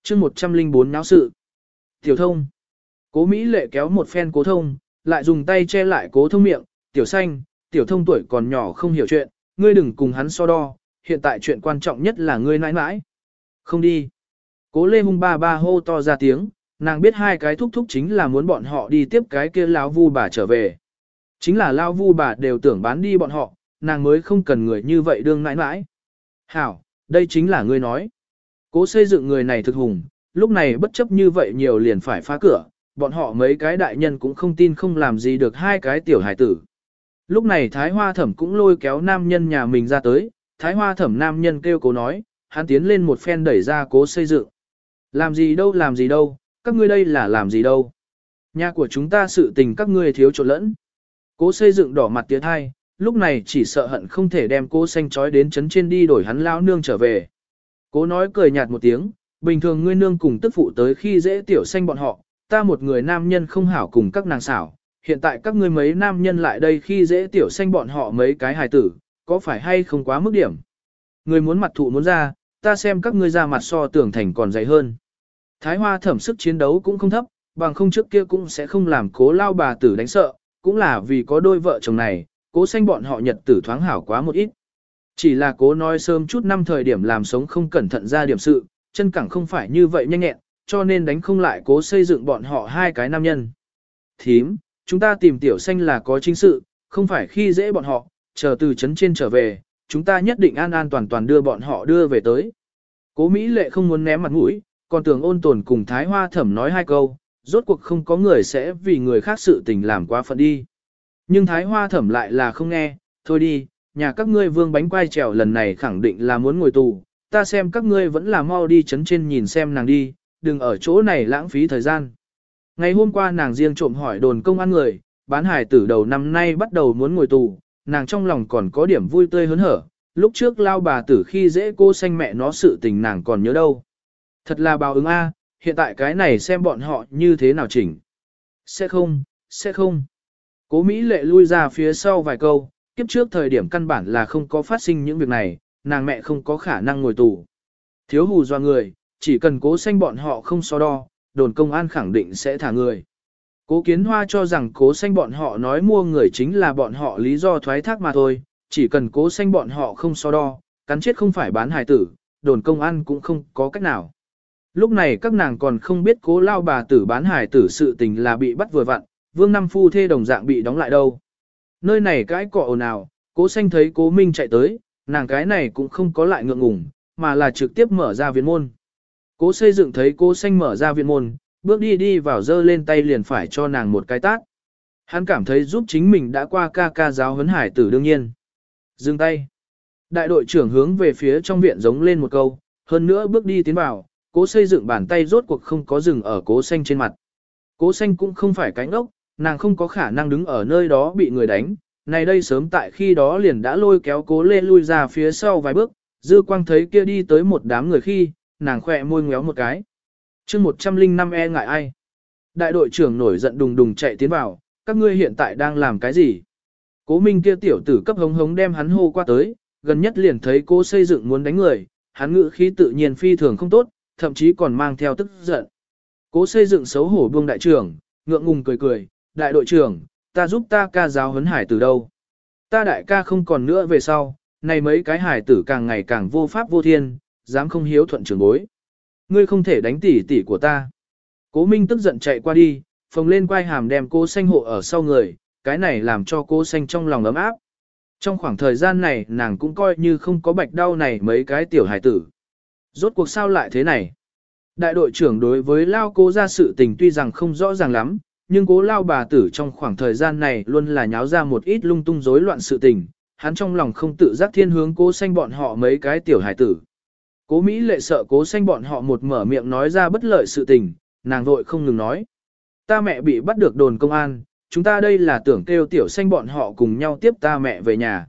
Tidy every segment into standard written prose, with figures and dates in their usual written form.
chương 104 náo sự. Tiểu thông. Cố Mỹ Lệ kéo một phen Cố Thông, lại dùng tay che lại Cố Thông miệng, Tiểu Xanh, Tiểu Thông tuổi còn nhỏ không hiểu chuyện, ngươi đừng cùng hắn so đo, hiện tại chuyện quan trọng nhất là ngươi nãi nãi. Không đi. Cố Lê hung ba ba hô to ra tiếng, nàng biết hai cái thúc thúc chính là muốn bọn họ đi tiếp cái kia lão vu bà trở về. Chính là lão vu bà đều tưởng bán đi bọn họ, nàng mới không cần người như vậy đương nãi nãi. Hảo, đây chính là ngươi nói. Cố xây dựng người này thực hùng, lúc này bất chấp như vậy nhiều liền phải phá cửa, bọn họ mấy cái đại nhân cũng không tin không làm gì được hai cái tiểu hải tử. Lúc này Thái Hoa Thẩm cũng lôi kéo nam nhân nhà mình ra tới, Thái Hoa Thẩm nam nhân kêu Cố nói, hắn tiến lên một phen đẩy ra Cố xây dựng. Làm gì đâu, các ngươi đây là làm gì đâu. Nhà của chúng ta sự tình các ngươi thiếu trộn lẫn. Cố xây dựng đỏ mặt tiến hai, lúc này chỉ sợ hận không thể đem Cố xanh trói đến chấn trên đi đổi hắn lao nương trở về. Cố nói cười nhạt một tiếng, bình thường ngươi nương cùng tức phụ tới khi dễ tiểu xanh bọn họ, ta một người nam nhân không hảo cùng các nàng xảo, hiện tại các ngươi mấy nam nhân lại đây khi dễ tiểu xanh bọn họ mấy cái hài tử, có phải hay không quá mức điểm. Người muốn mặt thụ muốn ra, ta xem các ngươi ra mặt so tưởng thành còn dày hơn. Thái Hoa Thẩm sức chiến đấu cũng không thấp, bằng không trước kia cũng sẽ không làm Cố lao bà tử đánh sợ, cũng là vì có đôi vợ chồng này, Cố xanh bọn họ nhật tử thoáng hảo quá một ít. Chỉ là Cố nói sớm chút năm thời điểm làm sống không cẩn thận ra điểm sự, chân cẳng không phải như vậy nhanh nhẹn, cho nên đánh không lại Cố xây dựng bọn họ hai cái nam nhân. Thím, chúng ta tìm tiểu xanh là có chính sự, không phải khi dễ bọn họ, chờ từ trấn trên trở về, chúng ta nhất định an an toàn toàn đưa bọn họ đưa về tới. Cố Mỹ Lệ không muốn ném mặt mũi, còn tưởng Ôn Tồn cùng Thái Hoa Thẩm nói hai câu, rốt cuộc không có người sẽ vì người khác sự tình làm quá phận đi. Nhưng Thái Hoa Thẩm lại là không nghe, thôi đi, nhà các ngươi vương bánh quai trèo lần này khẳng định là muốn ngồi tù, ta xem các ngươi vẫn là mau đi trấn trên nhìn xem nàng đi, đừng ở chỗ này lãng phí thời gian. Ngày hôm qua nàng riêng trộm hỏi đồn công an người, bán hải tử đầu năm nay bắt đầu muốn ngồi tù, nàng trong lòng còn có điểm vui tươi hớn hở, lúc trước lao bà tử khi dễ cô xanh mẹ nó sự tình nàng còn nhớ đâu. Thật là báo ứng a, hiện tại cái này xem bọn họ như thế nào chỉnh. Sẽ không. Cố Mỹ Lệ lui ra phía sau vài câu, kiếp trước thời điểm căn bản là không có phát sinh những việc này, nàng mẹ không có khả năng ngồi tù. Thiếu hù do người, chỉ cần Cố xanh bọn họ không so đo, đồn công an khẳng định sẽ thả người. Cố Kiến Hoa cho rằng Cố xanh bọn họ nói mua người chính là bọn họ lý do thoái thác mà thôi, chỉ cần Cố xanh bọn họ không so đo, cắn chết không phải bán hài tử, đồn công an cũng không có cách nào. Lúc này các nàng còn không biết Cố lao bà tử bán hài tử sự tình là bị bắt vừa vặn, Vương Năm phu thê đồng dạng bị đóng lại đâu. Nơi này cái cọ ồn ào, Cố xanh thấy Cố Minh chạy tới, nàng cái này cũng không có lại ngượng ngùng, mà là trực tiếp mở ra viện môn. Cố xây dựng thấy Cố xanh mở ra viện môn, bước đi vào giơ lên tay liền phải cho nàng một cái tát. Hắn cảm thấy giúp chính mình đã qua ca giáo huấn hải tử đương nhiên. Dừng tay. Đại đội trưởng hướng về phía trong viện giống lên một câu, hơn nữa bước đi tiến vào, Cố xây dựng bàn tay rốt cuộc không có dừng ở Cố xanh trên mặt. Cố xanh cũng không phải cánh ốc, nàng không có khả năng đứng ở nơi đó bị người đánh. Này đây sớm tại khi đó liền đã lôi kéo Cố Lê lui ra phía sau vài bước, dư quang thấy kia đi tới một đám người khi, nàng khỏe môi ngéo một cái. chương 105 e ngại ai. Đại đội trưởng nổi giận đùng đùng chạy tiến vào, các ngươi hiện tại đang làm cái gì? Cố Minh kia tiểu tử cấp hống hống đem hắn hô qua tới, gần nhất liền thấy Cố xây dựng muốn đánh người, hắn ngữ khí tự nhiên phi thường không tốt, thậm chí còn mang theo tức giận. Cố xây dựng xấu hổ buông đại trưởng, ngượng ngùng cười, đại đội trưởng, ta giúp ta ca giáo huấn hải tử đâu. Ta đại ca không còn nữa về sau, này mấy cái hải tử càng ngày càng vô pháp vô thiên, dám không hiếu thuận trưởng bối. Ngươi không thể đánh tỷ của ta. Cố Minh tức giận chạy qua đi, phồng lên quai hàm đem Cố xanh hộ ở sau người, cái này làm cho Cố xanh trong lòng ấm áp. Trong khoảng thời gian này nàng cũng coi như không có bạch đau này mấy cái tiểu hải tử. Rốt cuộc sao lại thế này? Đại đội trưởng đối với Lao Cố ra sự tình tuy rằng không rõ ràng lắm, nhưng Cố Lao bà tử trong khoảng thời gian này luôn là nháo ra một ít lung tung rối loạn sự tình, hắn trong lòng không tự giác thiên hướng Cố xanh bọn họ mấy cái tiểu hải tử. Cố Mỹ Lệ sợ Cố xanh bọn họ một mở miệng nói ra bất lợi sự tình, nàng vội không ngừng nói. Ta mẹ bị bắt được đồn công an, chúng ta đây là tưởng kêu tiểu xanh bọn họ cùng nhau tiếp ta mẹ về nhà.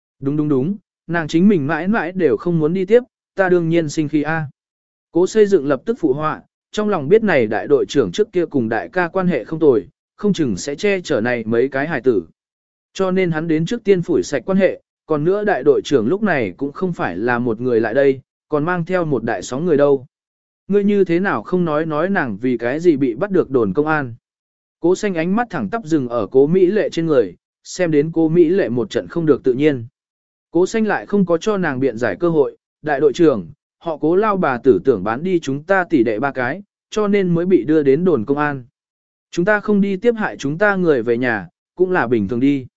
Đúng, nàng chính mình mãi mãi đều không muốn đi tiếp, ta đương nhiên sinh khi a. Cố xây dựng lập tức phụ họa, trong lòng biết này đại đội trưởng trước kia cùng đại ca quan hệ không tồi, không chừng sẽ che chở này mấy cái hài tử. Cho nên hắn đến trước tiên phủi sạch quan hệ, còn nữa đại đội trưởng lúc này cũng không phải là một người lại đây, còn mang theo một đại sóng người đâu. ngươi như thế nào không nói nàng vì cái gì bị bắt được đồn công an. Cố xanh ánh mắt thẳng tắp dừng ở cố Mỹ lệ trên người, xem đến cô Mỹ lệ một trận không được tự nhiên. Cố xanh lại không có cho nàng biện giải cơ hội, đại đội trưởng, họ cố lao bà tử tưởng bán đi chúng ta tỷ đệ ba cái, cho nên mới bị đưa đến đồn công an. Chúng ta không đi tiếp hại chúng ta người về nhà, cũng là bình thường đi.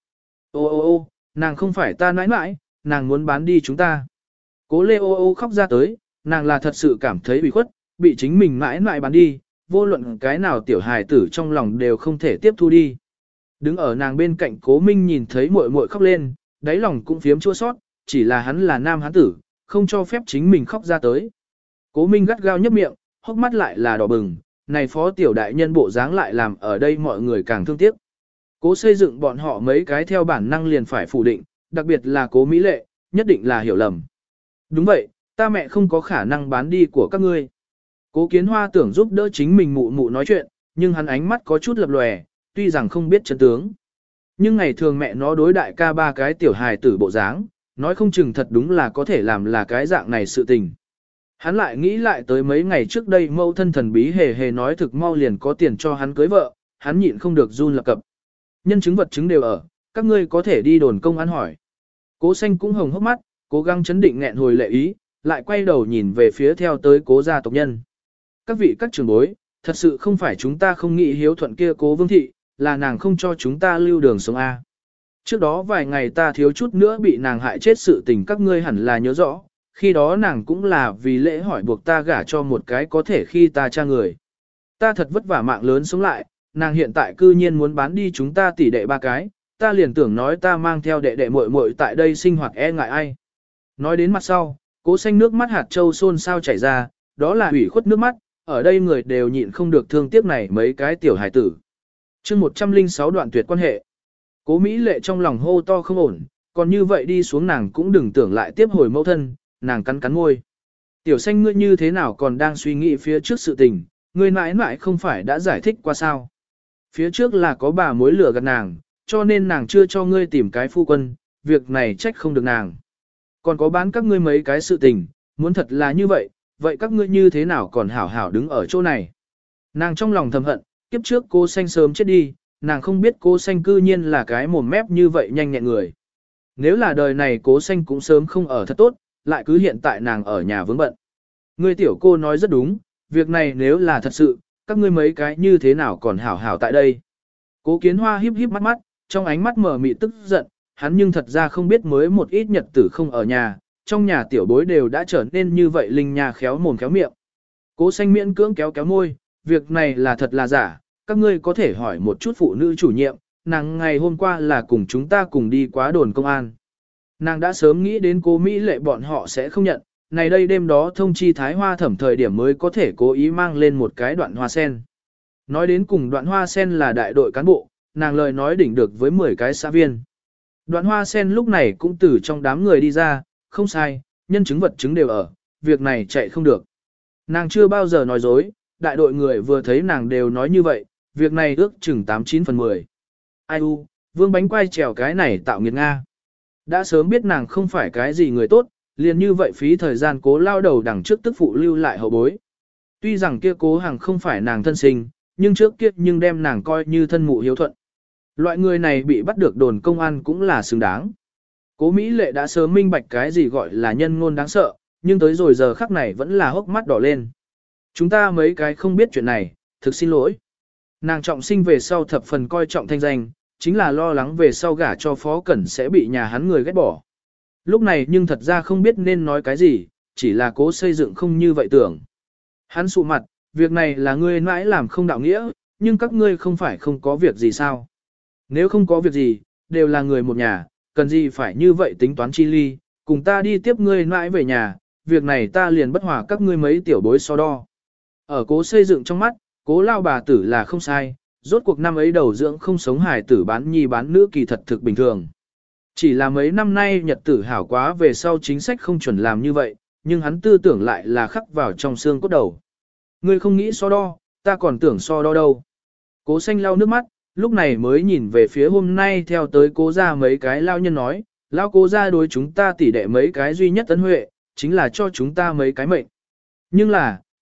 Ô, nàng không phải ta nãi nãi, nàng muốn bán đi chúng ta. Cố lê ô khóc ra tới, nàng là thật sự cảm thấy bị khuất, bị chính mình mãi mãi bán đi, vô luận cái nào tiểu hài tử trong lòng đều không thể tiếp thu đi. Đứng ở nàng bên cạnh cố minh nhìn thấy muội muội khóc lên, đáy lòng cũng phiếm chua sót, chỉ là hắn là nam hán tử, không cho phép chính mình khóc ra tới. Cố minh gắt gao nhấp miệng, hốc mắt lại là đỏ bừng, này phó tiểu đại nhân bộ dáng lại làm ở đây mọi người càng thương tiếc. Cố xây dựng bọn họ mấy cái theo bản năng liền phải phủ định, đặc biệt là cố Mỹ lệ, nhất định là hiểu lầm. Đúng vậy, ta mẹ không có khả năng bán đi của các ngươi. Cố Kiến Hoa tưởng giúp đỡ chính mình mụ mụ nói chuyện, nhưng hắn ánh mắt có chút lập lòe, tuy rằng không biết chân tướng. Nhưng ngày thường mẹ nó đối đại ca ba cái tiểu hài tử bộ dáng, nói không chừng thật đúng là có thể làm là cái dạng này sự tình. Hắn lại nghĩ lại tới mấy ngày trước đây mẫu thân thần bí hề nói thực mau liền có tiền cho hắn cưới vợ, hắn nhịn không được run lập cập. Nhân chứng vật chứng đều ở, các ngươi có thể đi đồn công an hỏi. Cố xanh cũng hồng hốc mắt, cố gắng chấn định nghẹn hồi lệ ý, lại quay đầu nhìn về phía theo tới cố gia tộc nhân. Các vị các trưởng bối, thật sự không phải chúng ta không nghĩ hiếu thuận kia cố vương thị, là nàng không cho chúng ta lưu đường sống A. Trước đó vài ngày ta thiếu chút nữa bị nàng hại chết sự tình các ngươi hẳn là nhớ rõ, khi đó nàng cũng là vì lễ hỏi buộc ta gả cho một cái có thể khi ta cha người. Ta thật vất vả mạng lớn sống lại, nàng hiện tại cư nhiên muốn bán đi chúng ta tỷ đệ ba cái, ta liền tưởng nói ta mang theo đệ đệ muội muội tại đây sinh hoạt e ngại ai. Nói đến mặt sau, cố xanh nước mắt hạt châu xôn sao chảy ra, đó là ủy khuất nước mắt, ở đây người đều nhịn không được thương tiếc này mấy cái tiểu hài tử. chương 106 đoạn tuyệt quan hệ. Cố Mỹ lệ trong lòng hô to không ổn, còn như vậy đi xuống nàng cũng đừng tưởng lại tiếp hồi mẫu thân, nàng cắn cắn môi. Tiểu xanh ngươi như thế nào còn đang suy nghĩ phía trước sự tình, ngươi mãi mãi không phải đã giải thích qua sao. Phía trước là có bà mối lửa gạt nàng, cho nên nàng chưa cho ngươi tìm cái phu quân, việc này trách không được nàng. Còn có bán các ngươi mấy cái sự tình, muốn thật là như vậy, vậy các ngươi như thế nào còn hảo hảo đứng ở chỗ này. Nàng trong lòng thầm hận, kiếp trước cô xanh sớm chết đi, nàng không biết cô xanh cư nhiên là cái mồm mép như vậy nhanh nhẹn người. Nếu là đời này cố xanh cũng sớm không ở thật tốt, lại cứ hiện tại nàng ở nhà vướng bận. Ngươi tiểu cô nói rất đúng, việc này nếu là thật sự, các ngươi mấy cái như thế nào còn hảo hảo tại đây. Cố Kiến Hoa híp híp mắt mắt, trong ánh mắt mở mị tức giận, hắn nhưng thật ra không biết mới một ít nhật tử không ở nhà, trong nhà tiểu bối đều đã trở nên như vậy linh nhà khéo mồm khéo miệng. Cố xanh miễn cưỡng kéo kéo môi, việc này là thật là giả, các ngươi có thể hỏi một chút phụ nữ chủ nhiệm, nàng ngày hôm qua là cùng chúng ta cùng đi quá đồn công an. Nàng đã sớm nghĩ đến cô Mỹ lệ bọn họ sẽ không nhận, này đây đêm đó thông chi Thái Hoa Thẩm thời điểm mới có thể cố ý mang lên một cái đoạn hoa sen. Nói đến cùng đoạn hoa sen là đại đội cán bộ, nàng lời nói đỉnh được với 10 cái xã viên. Đoạn hoa sen lúc này cũng từ trong đám người đi ra, không sai, nhân chứng vật chứng đều ở, việc này chạy không được. Nàng chưa bao giờ nói dối, đại đội người vừa thấy nàng đều nói như vậy, việc này ước chừng 89 phần 10. Ai u, vương bánh quay trèo cái này tạo nghiệt Nga. Đã sớm biết nàng không phải cái gì người tốt, liền như vậy phí thời gian cố lao đầu đằng trước tức phụ lưu lại hậu bối. Tuy rằng kia cố hàng không phải nàng thân sinh, nhưng trước kia nhưng đem nàng coi như thân mụ hiếu thuận. Loại người này bị bắt được đồn công an cũng là xứng đáng. Cố Mỹ lệ đã sớm minh bạch cái gì gọi là nhân ngôn đáng sợ, nhưng tới rồi giờ khắc này vẫn là hốc mắt đỏ lên. Chúng ta mấy cái không biết chuyện này, thực xin lỗi. Nàng trọng sinh về sau thập phần coi trọng thanh danh, chính là lo lắng về sau gả cho Phó Cẩn sẽ bị nhà hắn người ghét bỏ. Lúc này nhưng thật ra không biết nên nói cái gì, chỉ là cố xây dựng không như vậy tưởng. Hắn sụ mặt, việc này là ngươi mãi làm không đạo nghĩa, nhưng các ngươi không phải không có việc gì sao. Nếu không có việc gì, đều là người một nhà, cần gì phải như vậy tính toán chi ly, cùng ta đi tiếp ngươi mãi về nhà, việc này ta liền bất hòa các ngươi mấy tiểu bối so đo. Ở cố xây dựng trong mắt, cố lao bà tử là không sai, rốt cuộc năm ấy đầu dưỡng không sống hài tử bán nhi bán nữ kỳ thật thực bình thường. Chỉ là mấy năm nay nhật tử hảo quá về sau chính sách không chuẩn làm như vậy, nhưng hắn tư tưởng lại là khắc vào trong xương cốt đầu. Ngươi không nghĩ so đo, ta còn tưởng so đo đâu. Cố xanh lau nước mắt, lúc này mới nhìn về phía hôm nay theo tới cố ra mấy cái lao nhân nói, lao cố ra đối chúng ta tỉ đệ mấy cái duy nhất tấn huệ, chính là cho chúng ta mấy cái mệnh. Nhưng là,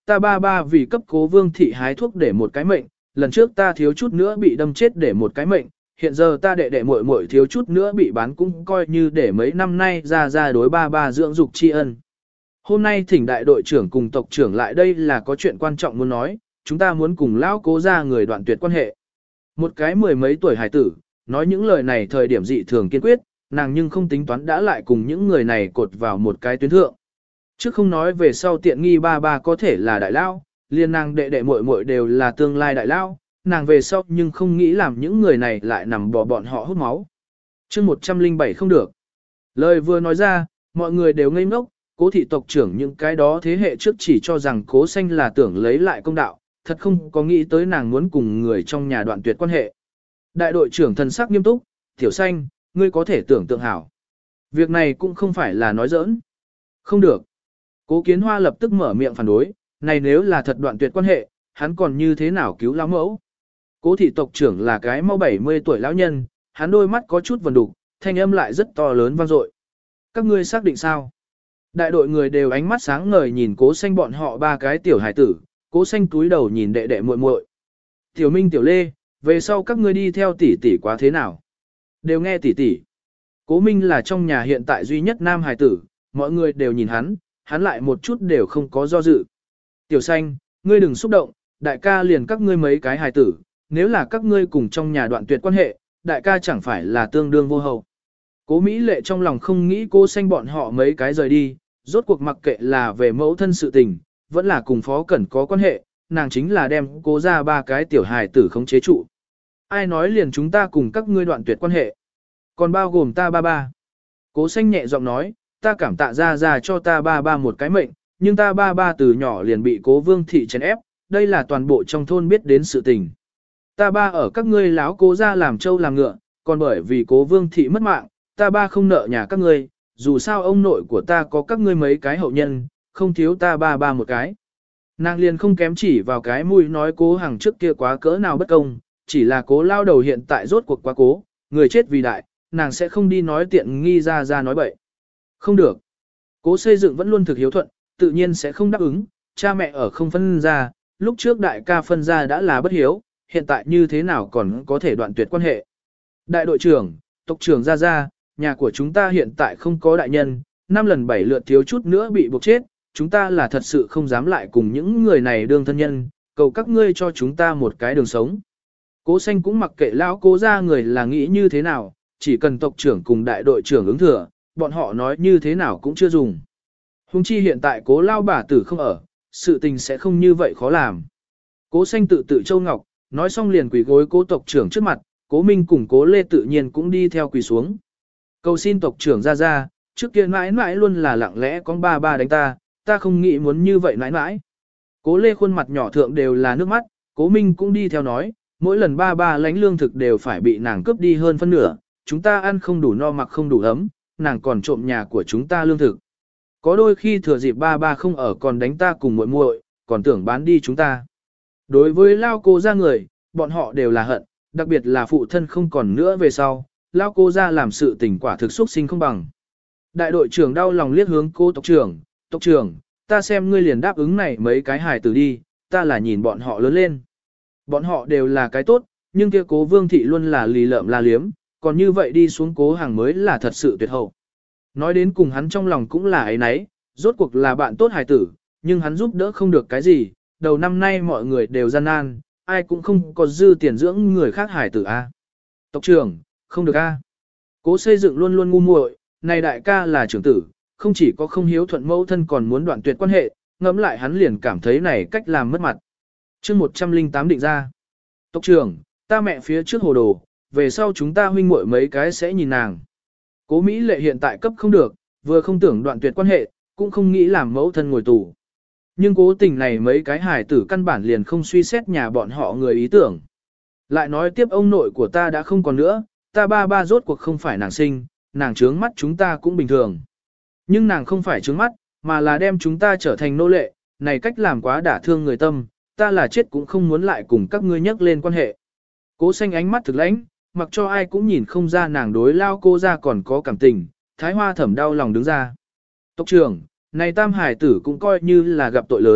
Ta ba ba vì cấp cố vương thị hái thuốc để một cái mệnh, lần trước ta thiếu chút nữa bị đâm chết để một cái mệnh, hiện giờ ta đệ đệ muội muội thiếu chút nữa bị bán cũng coi như để mấy năm nay ra đối ba ba dưỡng dục tri ân. Hôm nay thỉnh đại đội trưởng cùng tộc trưởng lại đây là có chuyện quan trọng muốn nói, chúng ta muốn cùng lão cố ra người đoạn tuyệt quan hệ. Một cái mười mấy tuổi hải tử, nói những lời này thời điểm dị thường kiên quyết, nàng nhưng không tính toán đã lại cùng những người này cột vào một cái tuyến thượng. Chứ không nói về sau tiện nghi ba ba có thể là đại lao, liên nàng đệ đệ muội muội đều là tương lai đại lao, nàng về sau nhưng không nghĩ làm những người này lại nằm bò bọn họ hút máu. Chương 107 không được. Lời vừa nói ra, mọi người đều ngây ngốc, cố thị tộc trưởng những cái đó thế hệ trước chỉ cho rằng cố xanh là tưởng lấy lại công đạo, thật không có nghĩ tới nàng muốn cùng người trong nhà đoạn tuyệt quan hệ. Đại đội trưởng thần sắc nghiêm túc, tiểu xanh, ngươi có thể tưởng tượng hảo. Việc này cũng không phải là nói giỡn. Không được. Cố Kiến Hoa lập tức mở miệng phản đối, này nếu là thật đoạn tuyệt quan hệ, hắn còn như thế nào cứu lão mẫu. Cố thị tộc trưởng là cái mau 70 tuổi lão nhân, hắn đôi mắt có chút vần đục, thanh âm lại rất to lớn vang dội. Các ngươi xác định sao? Đại đội người đều ánh mắt sáng ngời nhìn cố xanh bọn họ ba cái tiểu hải tử, cố xanh túi đầu nhìn đệ đệ muội muội. Tiểu Minh tiểu Lê, về sau các ngươi đi theo tỷ tỷ quá thế nào? Đều nghe tỷ tỷ. Cố Minh là trong nhà hiện tại duy nhất nam hải tử, mọi người đều nhìn hắn lại một chút đều không có do dự. Tiểu xanh, ngươi đừng xúc động, đại ca liền các ngươi mấy cái hài tử, nếu là các ngươi cùng trong nhà đoạn tuyệt quan hệ, đại ca chẳng phải là tương đương vô hậu. Cố Mỹ Lệ trong lòng không nghĩ cô xanh bọn họ mấy cái rời đi, rốt cuộc mặc kệ là về mẫu thân sự tình, vẫn là cùng Phó Cẩn có quan hệ, nàng chính là đem cố ra ba cái tiểu hài tử khống chế trụ. Ai nói liền chúng ta cùng các ngươi đoạn tuyệt quan hệ, còn bao gồm ta ba ba. Cố xanh nhẹ giọng nói, ta cảm tạ ra cho ta ba ba một cái mệnh, nhưng ta ba ba từ nhỏ liền bị cố vương thị chèn ép, đây là toàn bộ trong thôn biết đến sự tình. Ta ba ở các ngươi láo cố ra làm trâu làm ngựa, còn bởi vì cố vương thị mất mạng, ta ba không nợ nhà các ngươi, dù sao ông nội của ta có các ngươi mấy cái hậu nhân, không thiếu ta ba ba một cái. Nàng liền không kém chỉ vào cái mũi nói cố hàng trước kia quá cỡ nào bất công, chỉ là cố lao đầu hiện tại rốt cuộc quá cố, người chết vì đại, nàng sẽ không đi nói tiện nghi ra nói bậy. Không được. Cố xây dựng vẫn luôn thực hiếu thuận, tự nhiên sẽ không đáp ứng, cha mẹ ở không phân ra, lúc trước đại ca phân ra đã là bất hiếu, hiện tại như thế nào còn có thể đoạn tuyệt quan hệ. Đại đội trưởng, tộc trưởng ra, nhà của chúng ta hiện tại không có đại nhân, 5 lần 7 lượt thiếu chút nữa bị buộc chết, chúng ta là thật sự không dám lại cùng những người này đương thân nhân, cầu các ngươi cho chúng ta một cái đường sống. Cố xanh cũng mặc kệ lão cố ra người là nghĩ như thế nào, chỉ cần tộc trưởng cùng đại đội trưởng ứng thừa, bọn họ nói như thế nào cũng chưa dùng. Hùng chi hiện tại cố lao bà tử không ở, sự tình sẽ không như vậy khó làm. Cố xanh tự châu ngọc, nói xong liền quỳ gối cố tộc trưởng trước mặt, cố Minh cùng cố Lê tự nhiên cũng đi theo quỳ xuống. Cầu xin tộc trưởng ra, trước kia mãi mãi luôn là lặng lẽ con ba đánh ta không nghĩ muốn như vậy mãi mãi. Cố Lê khuôn mặt nhỏ thượng đều là nước mắt, cố Minh cũng đi theo nói, mỗi lần ba lánh lương thực đều phải bị nàng cướp đi hơn phân nửa, chúng ta ăn không đủ no mặc không đủ ấm, nàng còn trộm nhà của chúng ta lương thực. Có đôi khi thừa dịp ba không ở còn đánh ta cùng muội muội, còn tưởng bán đi chúng ta. Đối với lao cô ra người, bọn họ đều là hận, đặc biệt là phụ thân không còn nữa về sau, lao cô ra làm sự tình quả thực xúc sinh không bằng. Đại đội trưởng đau lòng liếc hướng cô tộc trưởng, ta xem ngươi liền đáp ứng này mấy cái hài tử đi, ta là nhìn bọn họ lớn lên. Bọn họ đều là cái tốt, nhưng kia cố vương thị luôn là lì lợm la liếm, còn như vậy đi xuống cố hàng mới là thật sự tuyệt hậu. Nói đến cùng hắn trong lòng cũng là ấy nấy, rốt cuộc là bạn tốt hài tử, nhưng hắn giúp đỡ không được cái gì, đầu năm nay mọi người đều gian nan, ai cũng không có dư tiền dưỡng người khác hài tử a. Tộc trưởng, không được a. Cố xây dựng luôn luôn ngu muội, này đại ca là trưởng tử, không chỉ có không hiếu thuận mẫu thân còn muốn đoạn tuyệt quan hệ, ngẫm lại hắn liền cảm thấy này cách làm mất mặt. Chương 108 định ra. Tộc trưởng, ta mẹ phía trước hồ đồ, về sau chúng ta huynh muội mấy cái sẽ nhìn nàng. Cố Mỹ Lệ hiện tại cấp không được, vừa không tưởng đoạn tuyệt quan hệ, cũng không nghĩ làm mẫu thân ngồi tù. Nhưng cố tình này mấy cái hài tử căn bản liền không suy xét nhà bọn họ người ý tưởng. Lại nói tiếp ông nội của ta đã không còn nữa, ta ba rốt cuộc không phải nàng sinh, nàng trướng mắt chúng ta cũng bình thường. Nhưng nàng không phải trướng mắt, mà là đem chúng ta trở thành nô lệ, này cách làm quá đả thương người tâm, ta là chết cũng không muốn lại cùng các ngươi nhắc lên quan hệ. Cố xanh ánh mắt thực lãnh, mặc cho ai cũng nhìn không ra nàng đối lao cô ra còn có cảm tình, Thái Hoa Thẩm đau lòng đứng ra. Tộc trưởng, này tam hải tử cũng coi như là gặp tội lớn,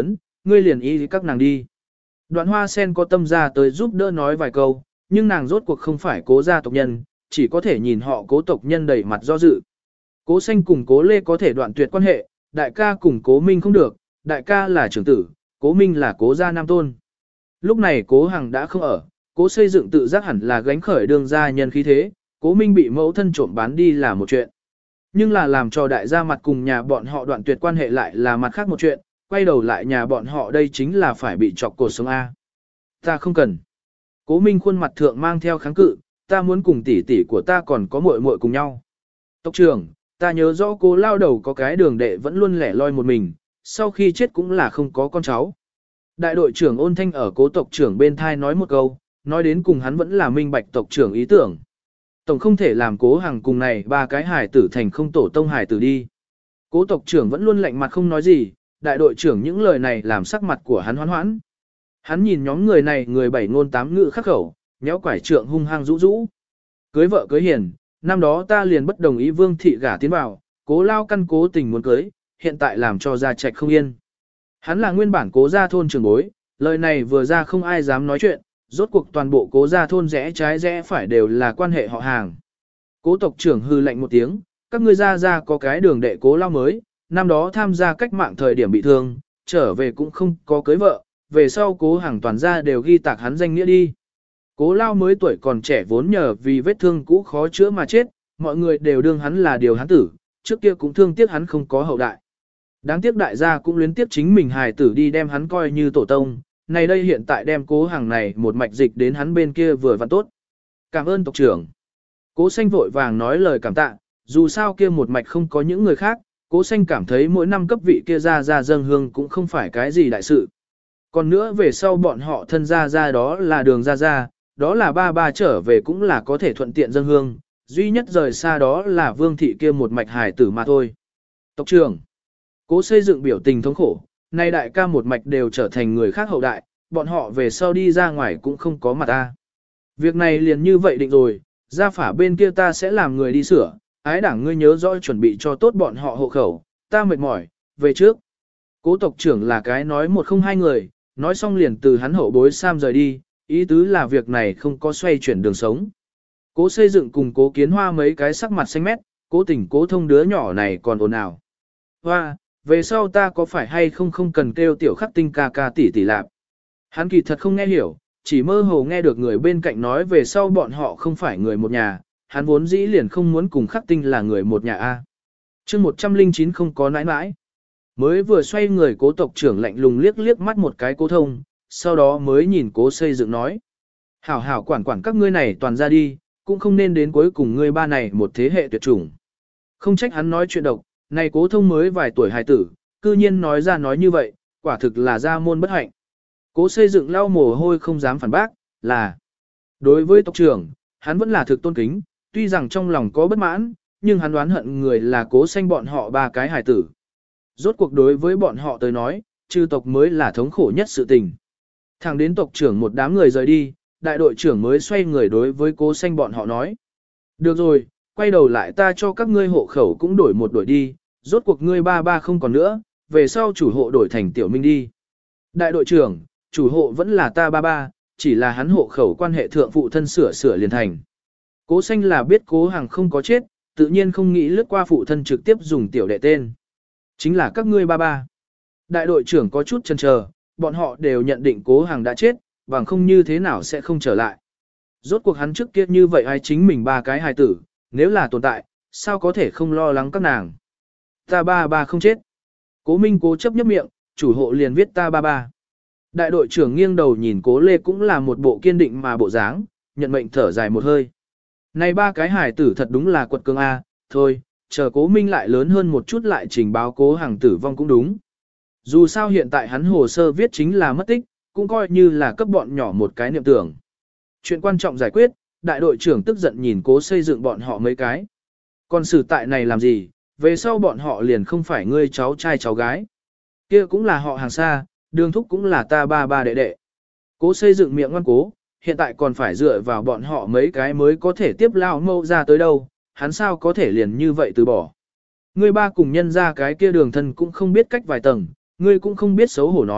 ngươi liền ý các nàng đi. Đoạn hoa sen có tâm ra tới giúp đỡ nói vài câu, nhưng nàng rốt cuộc không phải cố gia tộc nhân, chỉ có thể nhìn họ cố tộc nhân đầy mặt do dự. Cố xanh cùng cố lê có thể đoạn tuyệt quan hệ, đại ca cùng cố minh không được, đại ca là trưởng tử, cố minh là cố gia nam tôn. Lúc này cố hằng đã không ở, cố xây dựng tự giác hẳn là gánh khởi đường gia nhân khí thế, cố minh bị mẫu thân trộm bán đi là một chuyện. Nhưng là làm cho đại gia mặt cùng nhà bọn họ đoạn tuyệt quan hệ lại là mặt khác một chuyện, quay đầu lại nhà bọn họ đây chính là phải bị chọc cột sống A. Ta không cần. Cố minh khuôn mặt thượng mang theo kháng cự, ta muốn cùng tỷ tỷ của ta còn có muội muội cùng nhau. Tộc trưởng, ta nhớ rõ cố lao đầu có cái đường đệ vẫn luôn lẻ loi một mình, sau khi chết cũng là không có con cháu. Đại đội trưởng Ôn Thanh ở cố tộc trưởng bên thai nói một câu, nói đến cùng hắn vẫn là minh bạch tộc trưởng ý tưởng. Tổng không thể làm cố hàng cùng này ba cái hải tử thành không tổ tông hải tử đi. Cố tộc trưởng vẫn luôn lạnh mặt không nói gì, đại đội trưởng những lời này làm sắc mặt của hắn hoán hoãn. Hắn nhìn nhóm người này người bảy ngôn tám ngữ khắc khẩu, nhéo quải trượng hung hăng rũ rũ. Cưới vợ cưới hiền, năm đó ta liền bất đồng ý Vương thị gả tiến vào, cố lao căn cố tình muốn cưới, hiện tại làm cho gia trạch không yên. Hắn là nguyên bản cố gia thôn trưởng bối, lời này vừa ra không ai dám nói chuyện, rốt cuộc toàn bộ cố gia thôn rẽ trái rẽ phải đều là quan hệ họ hàng. Cố tộc trưởng hư lạnh một tiếng, các ngươi gia có cái đường đệ cố lao mới, năm đó tham gia cách mạng thời điểm bị thương, trở về cũng không có cưới vợ, về sau cố hàng toàn gia đều ghi tạc hắn danh nghĩa đi. Cố lao mới tuổi còn trẻ vốn nhờ vì vết thương cũ khó chữa mà chết, mọi người đều đương hắn là điều hắn tử, trước kia cũng thương tiếc hắn không có hậu đại. Đáng tiếc đại gia cũng luyến tiếc chính mình hài tử đi đem hắn coi như tổ tông, này đây hiện tại đem cố hàng này một mạch dịch đến hắn bên kia vừa vặn tốt. Cảm ơn tộc trưởng. Cố xanh vội vàng nói lời cảm tạ, dù sao kia một mạch không có những người khác, cố xanh cảm thấy mỗi năm cấp vị kia ra dâng hương cũng không phải cái gì đại sự. Còn nữa về sau bọn họ thân ra đó là đường ra, đó là ba trở về cũng là có thể thuận tiện dâng hương, duy nhất rời xa đó là vương thị kia một mạch hài tử mà thôi. Tộc trưởng, cố xây dựng biểu tình thống khổ, nay đại ca một mạch đều trở thành người khác hậu đại, bọn họ về sau đi ra ngoài cũng không có mặt ta. Việc này liền như vậy định rồi, gia phả bên kia ta sẽ làm người đi sửa, ái đảng ngươi nhớ rõ chuẩn bị cho tốt bọn họ hộ khẩu, ta mệt mỏi, về trước. Cố tộc trưởng là cái nói một không hai người, nói xong liền từ hắn hậu bối Sam rời đi, ý tứ là việc này không có xoay chuyển đường sống. Cố xây dựng cùng cố kiến hoa mấy cái sắc mặt xanh mét, cố tình cố thông đứa nhỏ này còn ồn ào. Hoa, về sau ta có phải hay không cần kêu tiểu khắc tinh ca ca tỷ tỷ lạp. Hắn kỳ thật không nghe hiểu, chỉ mơ hồ nghe được người bên cạnh nói về sau bọn họ không phải người một nhà, hắn vốn dĩ liền không muốn cùng khắc tinh là người một nhà A. chương 109 không có nãi nãi. Mới vừa xoay người cố tộc trưởng lạnh lùng liếc liếc mắt một cái cố thông, sau đó mới nhìn cố xây dựng nói. Hảo hảo quản các ngươi này toàn ra đi, cũng không nên đến cuối cùng ngươi ba này một thế hệ tuyệt chủng. Không trách hắn nói chuyện độc, này cố thông mới vài tuổi hài tử, cư nhiên nói ra nói như vậy, quả thực là gia môn bất hạnh. Cố xây dựng lau mồ hôi không dám phản bác, là đối với tộc trưởng, hắn vẫn là thực tôn kính, tuy rằng trong lòng có bất mãn, nhưng hắn đoán hận người là cố xanh bọn họ ba cái hài tử. Rốt cuộc đối với bọn họ tới nói, trừ tộc mới là thống khổ nhất sự tình. Thẳng đến tộc trưởng một đám người rời đi, đại đội trưởng mới xoay người đối với cố xanh bọn họ nói. Được rồi, quay đầu lại ta cho các ngươi hộ khẩu cũng đổi một đổi đi, rốt cuộc ngươi ba không còn nữa, về sau chủ hộ đổi thành tiểu minh đi. Đại đội trưởng, chủ hộ vẫn là ta ba, chỉ là hắn hộ khẩu quan hệ thượng phụ thân sửa liền thành. Cố xanh là biết cố hàng không có chết, tự nhiên không nghĩ lướt qua phụ thân trực tiếp dùng tiểu đệ tên. Chính là các ngươi ba. Đại đội trưởng có chút chần chờ, bọn họ đều nhận định cố hàng đã chết, bằng không như thế nào sẽ không trở lại. Rốt cuộc hắn trước kia như vậy ai chính mình ba cái hài tử, nếu là tồn tại, sao có thể không lo lắng các nàng. Ta ba không chết. Cố Minh cố chấp nhấp miệng, chủ hộ liền viết ta ba. Đại đội trưởng nghiêng đầu nhìn cố Lê cũng là một bộ kiên định mà bộ dáng, nhận mệnh thở dài một hơi. Này ba cái hài tử thật đúng là quật cường A, thôi, chờ cố Minh lại lớn hơn một chút lại trình báo cố hàng tử vong cũng đúng. Dù sao hiện tại hắn hồ sơ viết chính là mất tích, cũng coi như là cấp bọn nhỏ một cái niệm tưởng. Chuyện quan trọng giải quyết, đại đội trưởng tức giận nhìn cố xây dựng bọn họ mấy cái. Còn xử tại này làm gì, về sau bọn họ liền không phải ngươi cháu trai cháu gái. Kia cũng là họ hàng xa, đường thúc cũng là ta ba đệ đệ. Cố xây dựng miệng ngoan cố, hiện tại còn phải dựa vào bọn họ mấy cái mới có thể tiếp lao mâu ra tới đâu, hắn sao có thể liền như vậy từ bỏ. Ngươi ba cùng nhân ra cái kia đường thân cũng không biết cách vài tầng, ngươi cũng không biết xấu hổ nói,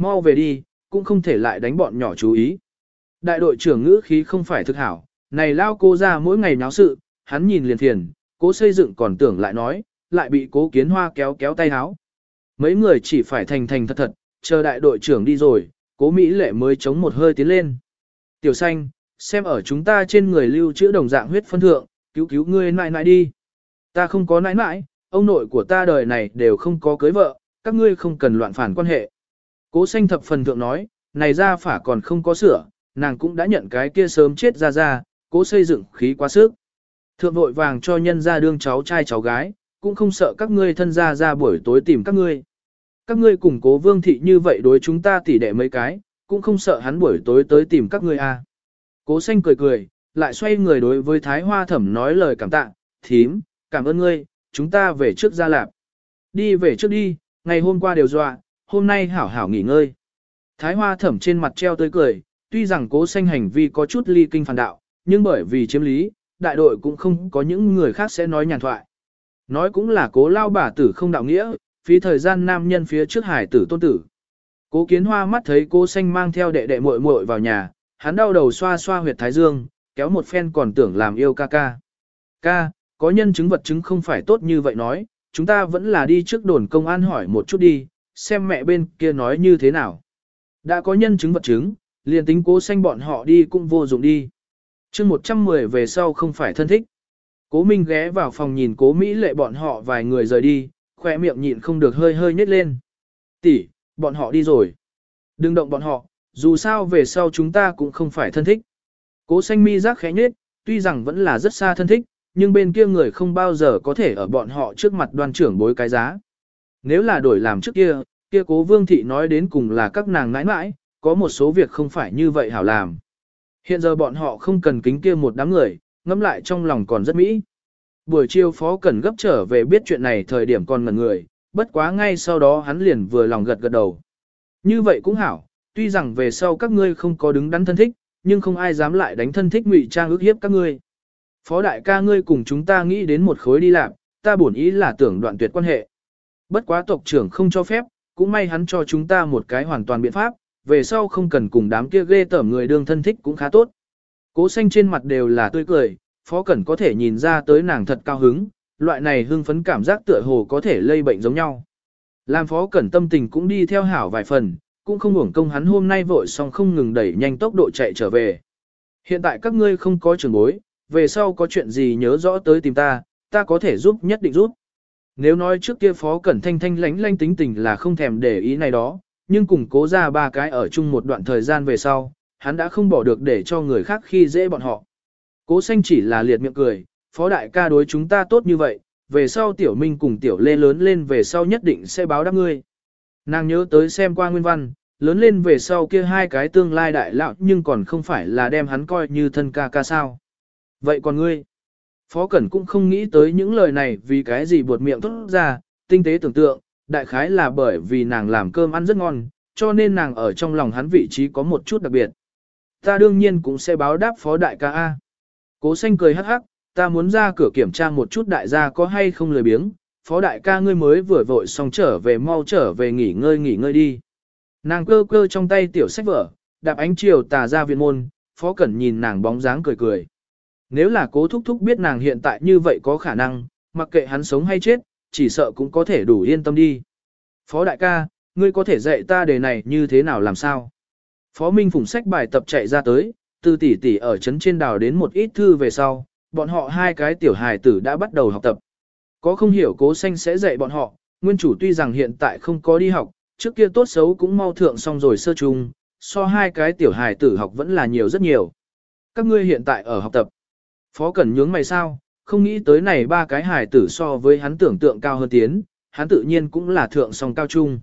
mau về đi, cũng không thể lại đánh bọn nhỏ chú ý. Đại đội trưởng ngữ khí không phải thực hảo, này lao cô ra mỗi ngày náo sự, hắn nhìn liền thiền, cố xây dựng còn tưởng lại nói, lại bị cố kiến hoa kéo kéo tay háo. Mấy người chỉ phải thành thành thật thật, chờ đại đội trưởng đi rồi, cố Mỹ lệ mới chống một hơi tiến lên. Tiểu xanh, xem ở chúng ta trên người lưu trữ đồng dạng huyết phân thượng, cứu cứu ngươi nãi nãi đi. Ta không có nãi nãi, ông nội của ta đời này đều không có cưới vợ, các ngươi không cần loạn phản quan hệ. Cố xanh thập phần thượng nói, này ra phả còn không có sửa, nàng cũng đã nhận cái kia sớm chết ra, cố xây dựng khí quá sức. Thượng vội vàng cho nhân ra đương cháu trai cháu gái, cũng không sợ các ngươi thân ra buổi tối tìm các ngươi. Các ngươi cùng cố vương thị như vậy đối chúng ta tỉ đệ mấy cái, cũng không sợ hắn buổi tối tới tìm các ngươi à. Cố xanh cười cười, lại xoay người đối với Thái Hoa Thẩm nói lời cảm tạ, thím, cảm ơn ngươi, chúng ta về trước Gia Lạp. Đi về trước đi, ngày hôm qua đều dọa, hôm nay hảo hảo nghỉ ngơi. Thái Hoa Thẩm trên mặt treo tươi cười, tuy rằng cố xanh hành vi có chút ly kinh phản đạo, nhưng bởi vì chiếm lý, đại đội cũng không có những người khác sẽ nói nhàn thoại. Nói cũng là cố lao bà tử không đạo nghĩa, phí thời gian nam nhân phía trước hải tử tôn tử. Cố Kiến Hoa mắt thấy cố xanh mang theo đệ đệ muội muội vào nhà, hắn đau đầu xoa xoa huyệt thái dương, kéo một phen còn tưởng làm yêu ca ca. Ca, có nhân chứng vật chứng không phải tốt như vậy nói, chúng ta vẫn là đi trước đồn công an hỏi một chút đi, xem mẹ bên kia nói như thế nào. Đã có nhân chứng vật chứng, liền tính cố xanh bọn họ đi cũng vô dụng đi. chương 110 về sau không phải thân thích. Cố Minh ghé vào phòng nhìn cố Mỹ lệ bọn họ vài người rời đi, khỏe miệng nhịn không được hơi hơi nhếch lên. Tỷ, bọn họ đi rồi. Đừng động bọn họ, dù sao về sau chúng ta cũng không phải thân thích. Cố xanh mi giác khẽ nhếch, tuy rằng vẫn là rất xa thân thích, nhưng bên kia người không bao giờ có thể ở bọn họ trước mặt đoan trưởng bối cái giá. Nếu là đổi làm trước kia, kia cố vương thị nói đến cùng là các nàng nãi nãi, có một số việc không phải như vậy hảo làm. Hiện giờ bọn họ không cần kính kia một đám người, ngẫm lại trong lòng còn rất mỹ. Buổi chiều Phó Cẩn gấp trở về biết chuyện này thời điểm còn ngẩn người, bất quá ngay sau đó hắn liền vừa lòng gật gật đầu. Như vậy cũng hảo, tuy rằng về sau các ngươi không có đứng đắn thân thích, nhưng không ai dám lại đánh thân thích ngụy trang ước hiếp các ngươi. Phó đại ca ngươi cùng chúng ta nghĩ đến một khối đi làm, ta bổn ý là tưởng đoạn tuyệt quan hệ. Bất quá tộc trưởng không cho phép, cũng may hắn cho chúng ta một cái hoàn toàn biện pháp, về sau không cần cùng đám kia ghê tởm người đương thân thích cũng khá tốt. Cố xanh trên mặt đều là tươi cười, Phó Cẩn có thể nhìn ra tới nàng thật cao hứng, loại này hưng phấn cảm giác tựa hồ có thể lây bệnh giống nhau. Làm Phó Cẩn tâm tình cũng đi theo hảo vài phần, cũng không uổng công hắn hôm nay vội xong không ngừng đẩy nhanh tốc độ chạy trở về. Hiện tại các ngươi không có trưởng bối, về sau có chuyện gì nhớ rõ tới tìm ta, ta có thể giúp nhất định giúp. Nếu nói trước kia Phó Cẩn thanh thanh lánh lánh tính tình là không thèm để ý này đó, nhưng cùng cố ra ba cái ở chung một đoạn thời gian về sau, hắn đã không bỏ được để cho người khác khi dễ bọn họ. Cố xanh chỉ là liệt miệng cười, Phó đại ca đối chúng ta tốt như vậy, về sau tiểu minh cùng tiểu lê lớn lên về sau nhất định sẽ báo đáp ngươi. Nàng nhớ tới xem qua nguyên văn, lớn lên về sau kia hai cái tương lai đại lão nhưng còn không phải là đem hắn coi như thân ca ca sao. Vậy còn ngươi? Phó Cẩn cũng không nghĩ tới những lời này vì cái gì buột miệng thốt ra, tinh tế tưởng tượng, đại khái là bởi vì nàng làm cơm ăn rất ngon, cho nên nàng ở trong lòng hắn vị trí có một chút đặc biệt. Ta đương nhiên cũng sẽ báo đáp Phó đại ca A. Cố xanh cười hắc hắc, ta muốn ra cửa kiểm tra một chút đại gia có hay không lười biếng, Phó đại ca ngươi mới vừa vội xong trở về mau trở về nghỉ ngơi đi. Nàng cơ cơ trong tay tiểu sách vở, đạp ánh chiều tà ra viện môn, Phó Cẩn nhìn nàng bóng dáng cười cười. Nếu là cố thúc thúc biết nàng hiện tại như vậy có khả năng, mặc kệ hắn sống hay chết, chỉ sợ cũng có thể đủ yên tâm đi. Phó đại ca, ngươi có thể dạy ta đề này như thế nào làm sao? Phó Minh Phùng sách bài tập chạy ra tới, từ tỷ tỷ ở trấn trên đào đến một ít thư về sau, bọn họ hai cái tiểu hài tử đã bắt đầu học tập. Có không hiểu cố xanh sẽ dạy bọn họ, nguyên chủ tuy rằng hiện tại không có đi học, trước kia tốt xấu cũng mau thượng xong rồi sơ trung, so hai cái tiểu hài tử học vẫn là nhiều rất nhiều. Các ngươi hiện tại ở học tập. Phó Cẩn nhướng mày sao, không nghĩ tới này ba cái hài tử so với hắn tưởng tượng cao hơn tiến, hắn tự nhiên cũng là thượng song cao trung.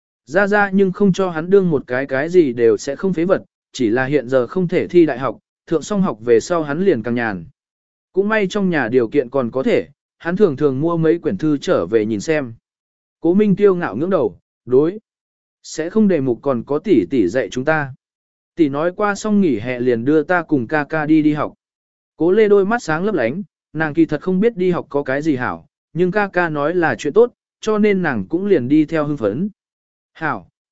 Ra nhưng không cho hắn đương một cái gì đều sẽ không phế vật, chỉ là hiện giờ không thể thi đại học, thượng song học về sau hắn liền càng nhàn. Cũng may trong nhà điều kiện còn có thể, hắn thường thường mua mấy quyển thư trở về nhìn xem. Cố Minh tiêu ngạo ngưỡng đầu, đối. Sẽ không đề mục còn có tỷ tỷ dạy chúng ta. Tỷ nói qua xong nghỉ hè liền đưa ta cùng ca ca đi học. Cố Lê đôi mắt sáng lấp lánh, nàng kỳ thật không biết đi học có cái gì hảo, nhưng ca ca nói là chuyện tốt, cho nên nàng cũng liền đi theo hưng phấn. Hảo,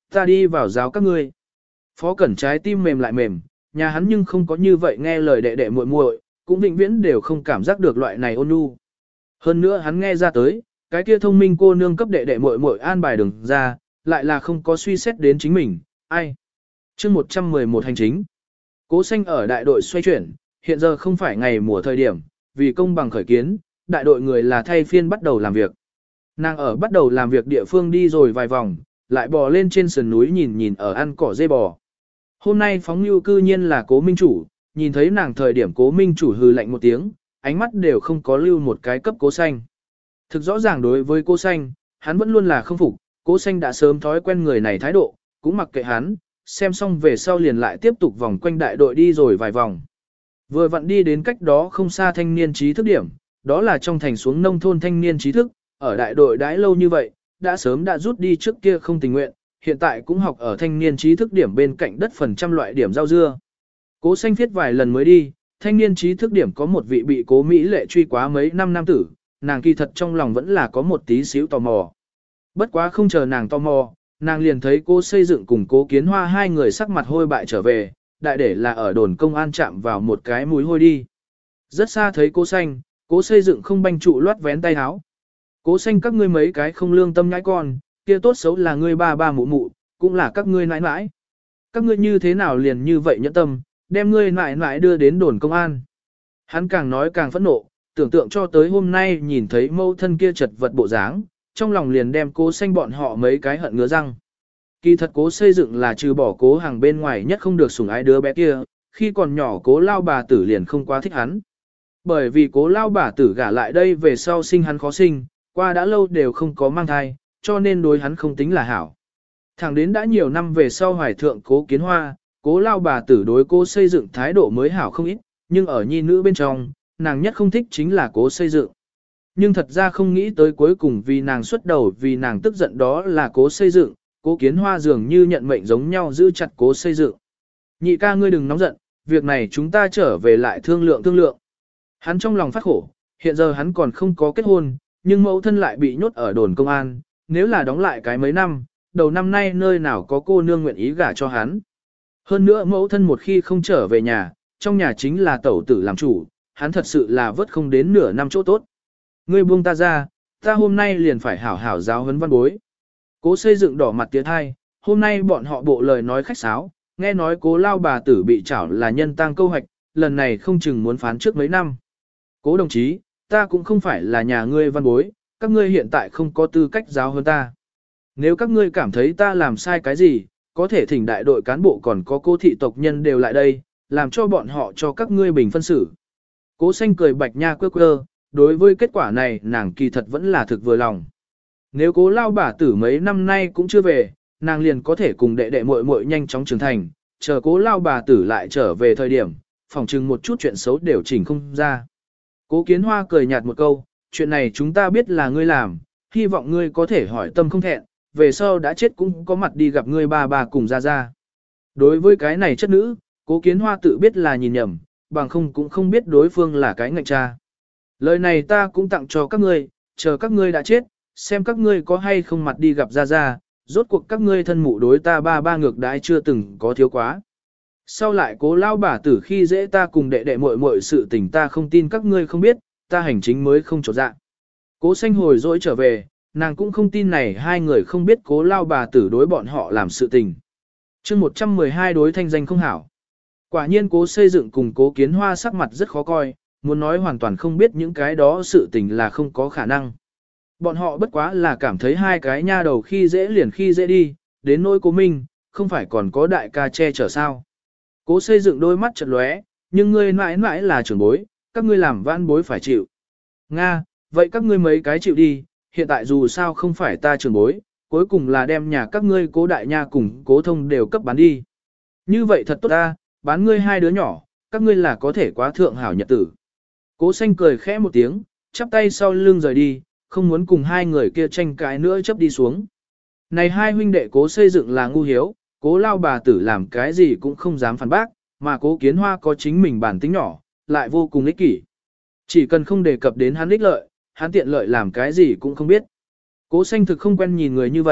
Ta đi vào giáo các ngươi. Phó Cẩn trái tim mềm lại mềm, nhà hắn nhưng không có như vậy nghe lời đệ đệ muội muội, cũng vĩnh viễn đều không cảm giác được loại này ôn nhu. Hơn nữa hắn nghe ra tới, cái kia thông minh cô nương cấp đệ đệ muội muội an bài đường ra, lại là không có suy xét đến chính mình, ai. Chương 111 hành chính. Cố Xanh ở đại đội xoay chuyển, hiện giờ không phải ngày mùa thời điểm, vì công bằng khởi kiến, đại đội người là thay phiên bắt đầu làm việc. Nàng ở bắt đầu làm việc địa phương đi rồi vài vòng, lại bò lên trên sườn núi nhìn nhìn ở ăn cỏ dê bò. Hôm nay phóng lưu cư nhiên là Cố Minh Chủ, nhìn thấy nàng thời điểm Cố Minh Chủ hừ lạnh một tiếng, ánh mắt đều không có lưu một cái cấp Cố Xanh. Thực rõ ràng đối với Cố Xanh, hắn vẫn luôn là không phục, Cố Xanh đã sớm thói quen người này thái độ, cũng mặc kệ hắn, xem xong về sau liền lại tiếp tục vòng quanh đại đội đi rồi vài vòng. Vừa vặn đi đến cách đó không xa thanh niên trí thức điểm, đó là trong thành xuống nông thôn thanh niên trí thức, ở đại đội đãi lâu như vậy, đã sớm đã rút đi trước kia không tình nguyện, hiện tại cũng học ở thanh niên trí thức điểm bên cạnh đất phần trăm loại điểm rau dưa. Cố Xanh viết vài lần mới đi, thanh niên trí thức điểm có một vị bị Cố Mỹ Lệ truy quá mấy năm nam tử, nàng kỳ thật trong lòng vẫn là có một tí xíu tò mò. Bất quá không chờ nàng tò mò, nàng liền thấy Cố Xây Dựng cùng Cố Kiến Hoa hai người sắc mặt hôi bại trở về, đại để là ở đồn công an chạm vào một cái mũi hôi đi. Rất xa thấy Cố Xanh, Cố Xây Dựng không banh trụ loát vén tay áo. Cố Xanh các ngươi mấy cái không lương tâm nhãi con, kia tốt xấu là ngươi ba ba mụ mụ, cũng là các ngươi nãi nãi. Các ngươi như thế nào liền như vậy nhẫn tâm, đem ngươi nãi nãi đưa đến đồn công an. Hắn càng nói càng phẫn nộ, tưởng tượng cho tới hôm nay nhìn thấy mâu thân kia chật vật bộ dáng, trong lòng liền đem Cố Xanh bọn họ mấy cái hận ngứa răng. Kỳ thật Cố Xây Dựng là trừ bỏ Cố Hàng bên ngoài nhất không được sủng ái đứa bé kia, khi còn nhỏ Cố lao bà tử liền không quá thích hắn. Bởi vì Cố lao bà tử gả lại đây về sau sinh hắn khó sinh, qua đã lâu đều không có mang thai, cho nên đối hắn không tính là hảo. Thẳng đến đã nhiều năm về sau hoài thượng Cố Kiến Hoa, Cố lao bà tử đối Cố Xây Dựng thái độ mới hảo không ít, nhưng ở nhi nữ bên trong, nàng nhất không thích chính là Cố Xây Dựng. Nhưng thật ra không nghĩ tới cuối cùng vì nàng xuất đầu vì nàng tức giận đó là Cố Xây Dựng, Cố Kiến Hoa dường như nhận mệnh giống nhau giữ chặt Cố Xây Dựng. Nhị ca ngươi đừng nóng giận, việc này chúng ta trở về lại thương lượng. Hắn trong lòng phát khổ, hiện giờ hắn còn không có kết hôn, nhưng mẫu thân lại bị nhốt ở đồn công an, nếu là đóng lại cái mấy năm, đầu năm nay nơi nào có cô nương nguyện ý gả cho hắn. Hơn nữa mẫu thân một khi không trở về nhà, trong nhà chính là tẩu tử làm chủ, hắn thật sự là vớt không đến nửa năm chỗ tốt. Ngươi buông ta ra, ta hôm nay liền phải hảo hảo giáo huấn văn bối. Cố Xây Dựng đỏ mặt tiến hai, hôm nay bọn họ bộ lời nói khách sáo, nghe nói Cố lao bà tử bị trảo là nhân tang câu hoạch, lần này không chừng muốn phán trước mấy năm. Cố đồng chí, ta cũng không phải là nhà ngươi văn bối, các ngươi hiện tại không có tư cách giáo huấn ta. Nếu các ngươi cảm thấy ta làm sai cái gì, có thể thỉnh đại đội cán bộ còn có Cố thị tộc nhân đều lại đây, làm cho bọn họ cho các ngươi bình phân xử. Cố Xanh cười bạch nha quơ quơ, đối với kết quả này nàng kỳ thật vẫn là thực vừa lòng. Nếu Cố lao bà tử mấy năm nay cũng chưa về, nàng liền có thể cùng đệ đệ muội muội nhanh chóng trưởng thành, chờ Cố lao bà tử lại trở về thời điểm, phòng trừng một chút chuyện xấu đều chỉnh không ra. Cố Kiến Hoa cười nhạt một câu, chuyện này chúng ta biết là ngươi làm, hy vọng ngươi có thể hỏi tâm không thẹn, về sau đã chết cũng có mặt đi gặp ngươi ba bà cùng ra ra. Đối với cái này chất nữ, Cố Kiến Hoa tự biết là nhìn nhầm, bằng không cũng không biết đối phương là cái ngạnh cha. Lời này ta cũng tặng cho các ngươi, chờ các ngươi đã chết, xem các ngươi có hay không mặt đi gặp ra ra, rốt cuộc các ngươi thân mụ đối ta ba ngược đãi chưa từng có thiếu quá. Sau lại Cố lao bà tử khi dễ ta cùng đệ đệ muội muội sự tình ta không tin các ngươi không biết, ta hành chính mới không trột dạ. Cố Xanh hồi dỗi trở về, nàng cũng không tin này hai người không biết Cố lao bà tử đối bọn họ làm sự tình. Chương 112 đối thanh danh không hảo. Quả nhiên Cố Xây Dựng cùng Cố Kiến Hoa sắc mặt rất khó coi, muốn nói hoàn toàn không biết những cái đó sự tình là không có khả năng. Bọn họ bất quá là cảm thấy hai cái nha đầu khi dễ liền khi dễ đi, đến nỗi Cố Minh, không phải còn có đại ca che chở sao. Cố Xây Dựng đôi mắt chợt lóe, nhưng ngươi mãi mãi là trưởng bối, các ngươi làm vãn bối phải chịu. Nga, vậy các ngươi mấy cái chịu đi, hiện tại dù sao không phải ta trưởng bối, cuối cùng là đem nhà các ngươi Cố đại nha cùng Cố thông đều cấp bán đi. Như vậy thật tốt ta, bán ngươi hai đứa nhỏ, các ngươi là có thể quá thượng hảo nhật tử. Cố Xanh cười khẽ một tiếng, chắp tay sau lưng rời đi, không muốn cùng hai người kia tranh cãi nữa chấp đi xuống. Này hai huynh đệ Cố Xây Dựng là ngu hiếu, Cố lao bà tử làm cái gì cũng không dám phản bác, mà Cố Kiến Hoa có chính mình bản tính nhỏ, lại vô cùng ích kỷ. Chỉ cần không đề cập đến hắn ích lợi, hắn tiện lợi làm cái gì cũng không biết. Cố Xanh thực không quen nhìn người như vậy,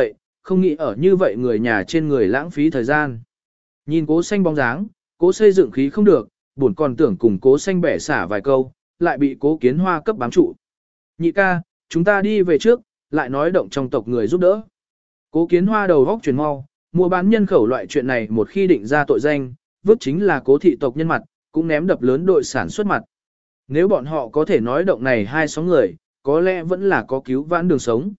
không nghĩ ở như vậy người nhà trên người lãng phí thời gian. Nhìn cố xanh bóng dáng, cố xây dựng khí không được, buồn còn tưởng cùng cố xanh bẻ xả vài câu, lại bị cố kiến hoa cấp bám trụ. Nhị ca, chúng ta đi về trước, lại nói động trong tộc người giúp đỡ. Cố kiến hoa đầu góc chuyển mau, mua bán nhân khẩu loại chuyện này một khi định ra tội danh, vứt chính là cố thị tộc nhân mặt, cũng ném đập lớn đội sản xuất mặt. Nếu bọn họ có thể nói động này hai sóng người, có lẽ vẫn là có cứu vãn đường sống.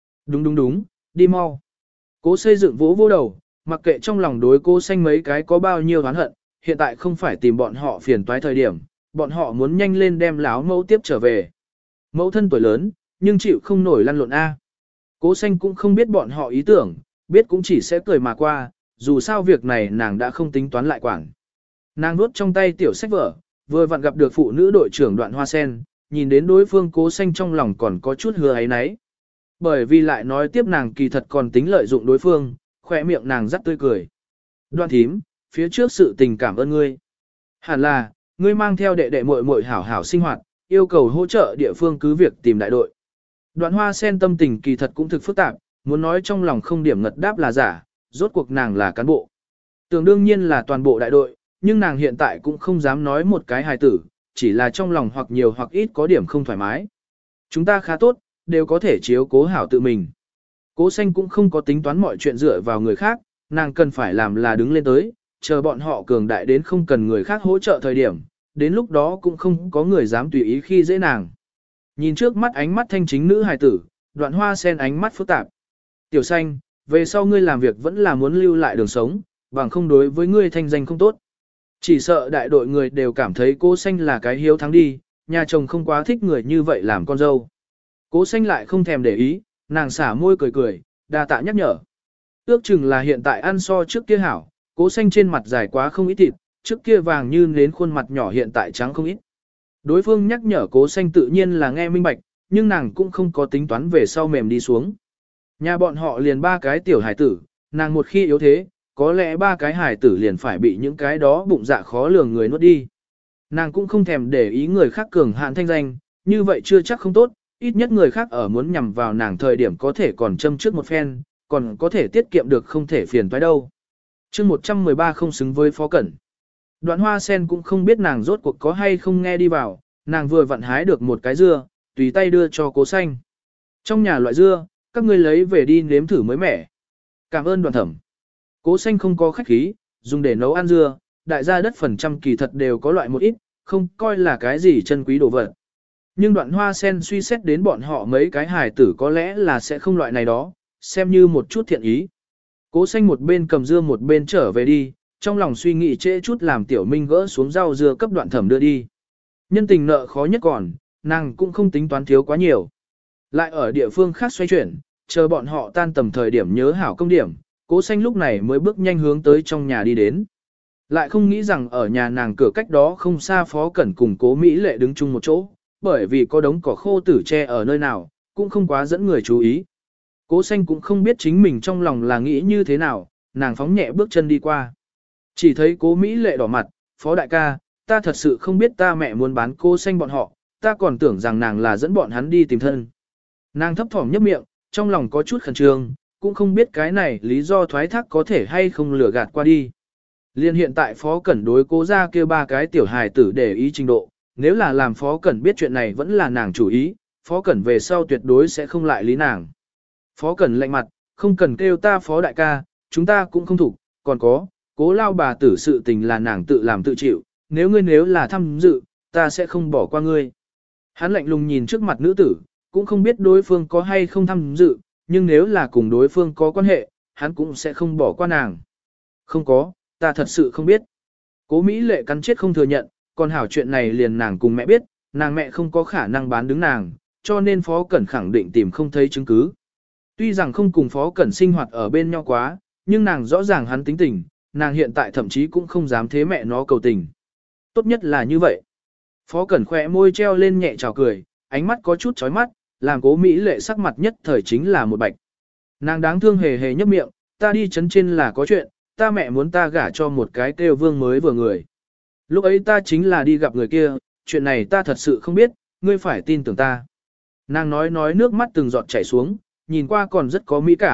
Đúng, đi mau. Cố xây dựng vỗ vô đầu, mặc kệ trong lòng đối cố xanh mấy cái có bao nhiêu oán hận, hiện tại không phải tìm bọn họ phiền toái thời điểm, bọn họ muốn nhanh lên đem láo mẫu tiếp trở về. Mẫu thân tuổi lớn, nhưng chịu không nổi lăn lộn A. Cố xanh cũng không biết bọn họ ý tưởng, biết cũng chỉ sẽ cười mà qua, dù sao việc này nàng đã không tính toán lại quản. Nàng nuốt trong tay tiểu sách vở, vừa vặn gặp được phụ nữ đội trưởng Đoạn Hoa Sen, nhìn đến đối phương cố xanh trong lòng còn có chút hứa ấy nấy. Bởi vì lại nói tiếp nàng kỳ thật còn tính lợi dụng đối phương, khỏe miệng nàng rắc tươi cười. Đoạn thím, phía trước sự tình cảm ơn ngươi. Hẳn là, ngươi mang theo đệ đệ muội muội hảo hảo sinh hoạt, yêu cầu hỗ trợ địa phương cứ việc tìm đại đội. Đoạn Hoa Sen tâm tình kỳ thật cũng thực phức tạp, muốn nói trong lòng không điểm ngật đáp là giả, rốt cuộc nàng là cán bộ. Tưởng đương nhiên là toàn bộ đại đội, nhưng nàng hiện tại cũng không dám nói một cái hài tử, chỉ là trong lòng hoặc nhiều hoặc ít có điểm không thoải mái. Chúng ta khá tốt, đều có thể chiếu cố hảo tự mình. Cố xanh cũng không có tính toán mọi chuyện dựa vào người khác, nàng cần phải làm là đứng lên tới, chờ bọn họ cường đại đến không cần người khác hỗ trợ thời điểm, đến lúc đó cũng không có người dám tùy ý khi dễ nàng. Nhìn trước mắt ánh mắt thanh chính nữ hài tử, Đoạn Hoa Sen ánh mắt phức tạp. Tiểu xanh, về sau ngươi làm việc vẫn là muốn lưu lại đường sống, bằng không đối với ngươi thanh danh không tốt. Chỉ sợ đại đội người đều cảm thấy cố xanh là cái hiếu thắng đi, nhà chồng không quá thích người như vậy làm con dâu. Cố xanh lại không thèm để ý, nàng xả môi cười cười, đa tạ nhắc nhở. Ước chừng là hiện tại ăn so trước kia hảo, cố xanh trên mặt dài quá không ít thịt, trước kia vàng như nến khuôn mặt nhỏ hiện tại trắng không ít. Đối phương nhắc nhở cố xanh tự nhiên là nghe minh bạch, nhưng nàng cũng không có tính toán về sau mềm đi xuống. Nhà bọn họ liền 3 cái tiểu hải tử, nàng một khi yếu thế, có lẽ 3 cái hải tử liền phải bị những cái đó bụng dạ khó lường người nuốt đi. Nàng cũng không thèm để ý người khác cường hạn thanh danh, như vậy chưa chắc không tốt, ít nhất người khác ở muốn nhằm vào nàng thời điểm có thể còn châm trước một phen, còn có thể tiết kiệm được không thể phiền toái đâu. chương 113 không xứng với Phó Cẩn. Đoạn Hoa Sen cũng không biết nàng rốt cuộc có hay không nghe đi vào, nàng vừa vặn hái được một cái dưa, tùy tay đưa cho cố xanh. Trong nhà loại dưa, các ngươi lấy về đi nếm thử mới mẻ. Cảm ơn Đoạn thẩm. Cố xanh không có khách khí, dùng để nấu ăn dưa, đại gia đất phần trăm kỳ thật đều có loại một ít, không coi là cái gì chân quý đồ vật. Nhưng Đoạn Hoa Sen suy xét đến bọn họ mấy cái hài tử có lẽ là sẽ không loại này đó, xem như một chút thiện ý. Cố xanh một bên cầm dưa một bên trở về đi, trong lòng suy nghĩ trễ chút làm Tiểu Minh gỡ xuống rau dưa cấp Đoạn thẩm đưa đi. Nhân tình nợ khó nhất còn, nàng cũng không tính toán thiếu quá nhiều. Lại ở địa phương khác xoay chuyển, chờ bọn họ tan tầm thời điểm nhớ hảo công điểm, cố xanh lúc này mới bước nhanh hướng tới trong nhà đi đến. Lại không nghĩ rằng ở nhà nàng cửa cách đó không xa Phó Cẩn cùng Cố Mỹ Lệ đứng chung một chỗ, bởi vì có đống cỏ khô tử tre ở nơi nào, cũng không quá dẫn người chú ý. Cố xanh cũng không biết chính mình trong lòng là nghĩ như thế nào, nàng phóng nhẹ bước chân đi qua. Chỉ thấy Cố Mỹ Lệ đỏ mặt, Phó đại ca, ta thật sự không biết ta mẹ muốn bán cô xanh bọn họ, ta còn tưởng rằng nàng là dẫn bọn hắn đi tìm thân. Nàng thấp thỏm nhấp miệng, trong lòng có chút khẩn trương, cũng không biết cái này lý do thoái thác có thể hay không lừa gạt qua đi. Liên hiện tại Phó Cẩn đối Cố ra kêu 3 cái tiểu hài tử để ý trình độ, nếu là làm Phó Cẩn biết chuyện này vẫn là nàng chủ ý, Phó Cẩn về sau tuyệt đối sẽ không lại lý nàng. Phó Cẩn lạnh mặt, không cần kêu ta Phó đại ca, chúng ta cũng không thủ, còn có, Cố lao bà tử sự tình là nàng tự làm tự chịu, nếu là tham dự, ta sẽ không bỏ qua ngươi. Hắn lạnh lùng nhìn trước mặt nữ tử, cũng không biết đối phương có hay không tham dự, nhưng nếu là cùng đối phương có quan hệ, hắn cũng sẽ không bỏ qua nàng. Không có, ta thật sự không biết. Cố Mỹ Lệ cắn chết không thừa nhận, còn hảo chuyện này liền nàng cùng mẹ biết, nàng mẹ không có khả năng bán đứng nàng, cho nên Phó Cẩn khẳng định tìm không thấy chứng cứ. Tuy rằng không cùng Phó Cẩn sinh hoạt ở bên nhau quá, nhưng nàng rõ ràng hắn tính tình, nàng hiện tại thậm chí cũng không dám thế mẹ nó cầu tình. Tốt nhất là như vậy. Phó Cẩn khỏe môi treo lên nhẹ chào cười, ánh mắt có chút chói mắt, làm Cố Mỹ Lệ sắc mặt nhất thời chính là một bạch. Nàng đáng thương hề hề nhấp miệng, ta đi chấn trên là có chuyện, ta mẹ muốn ta gả cho một cái kêu Vương mới vừa người. Lúc ấy ta chính là đi gặp người kia, chuyện này ta thật sự không biết, ngươi phải tin tưởng ta. Nàng nói nước mắt từng giọt chảy xuống, nhìn qua còn rất có mỹ cảm,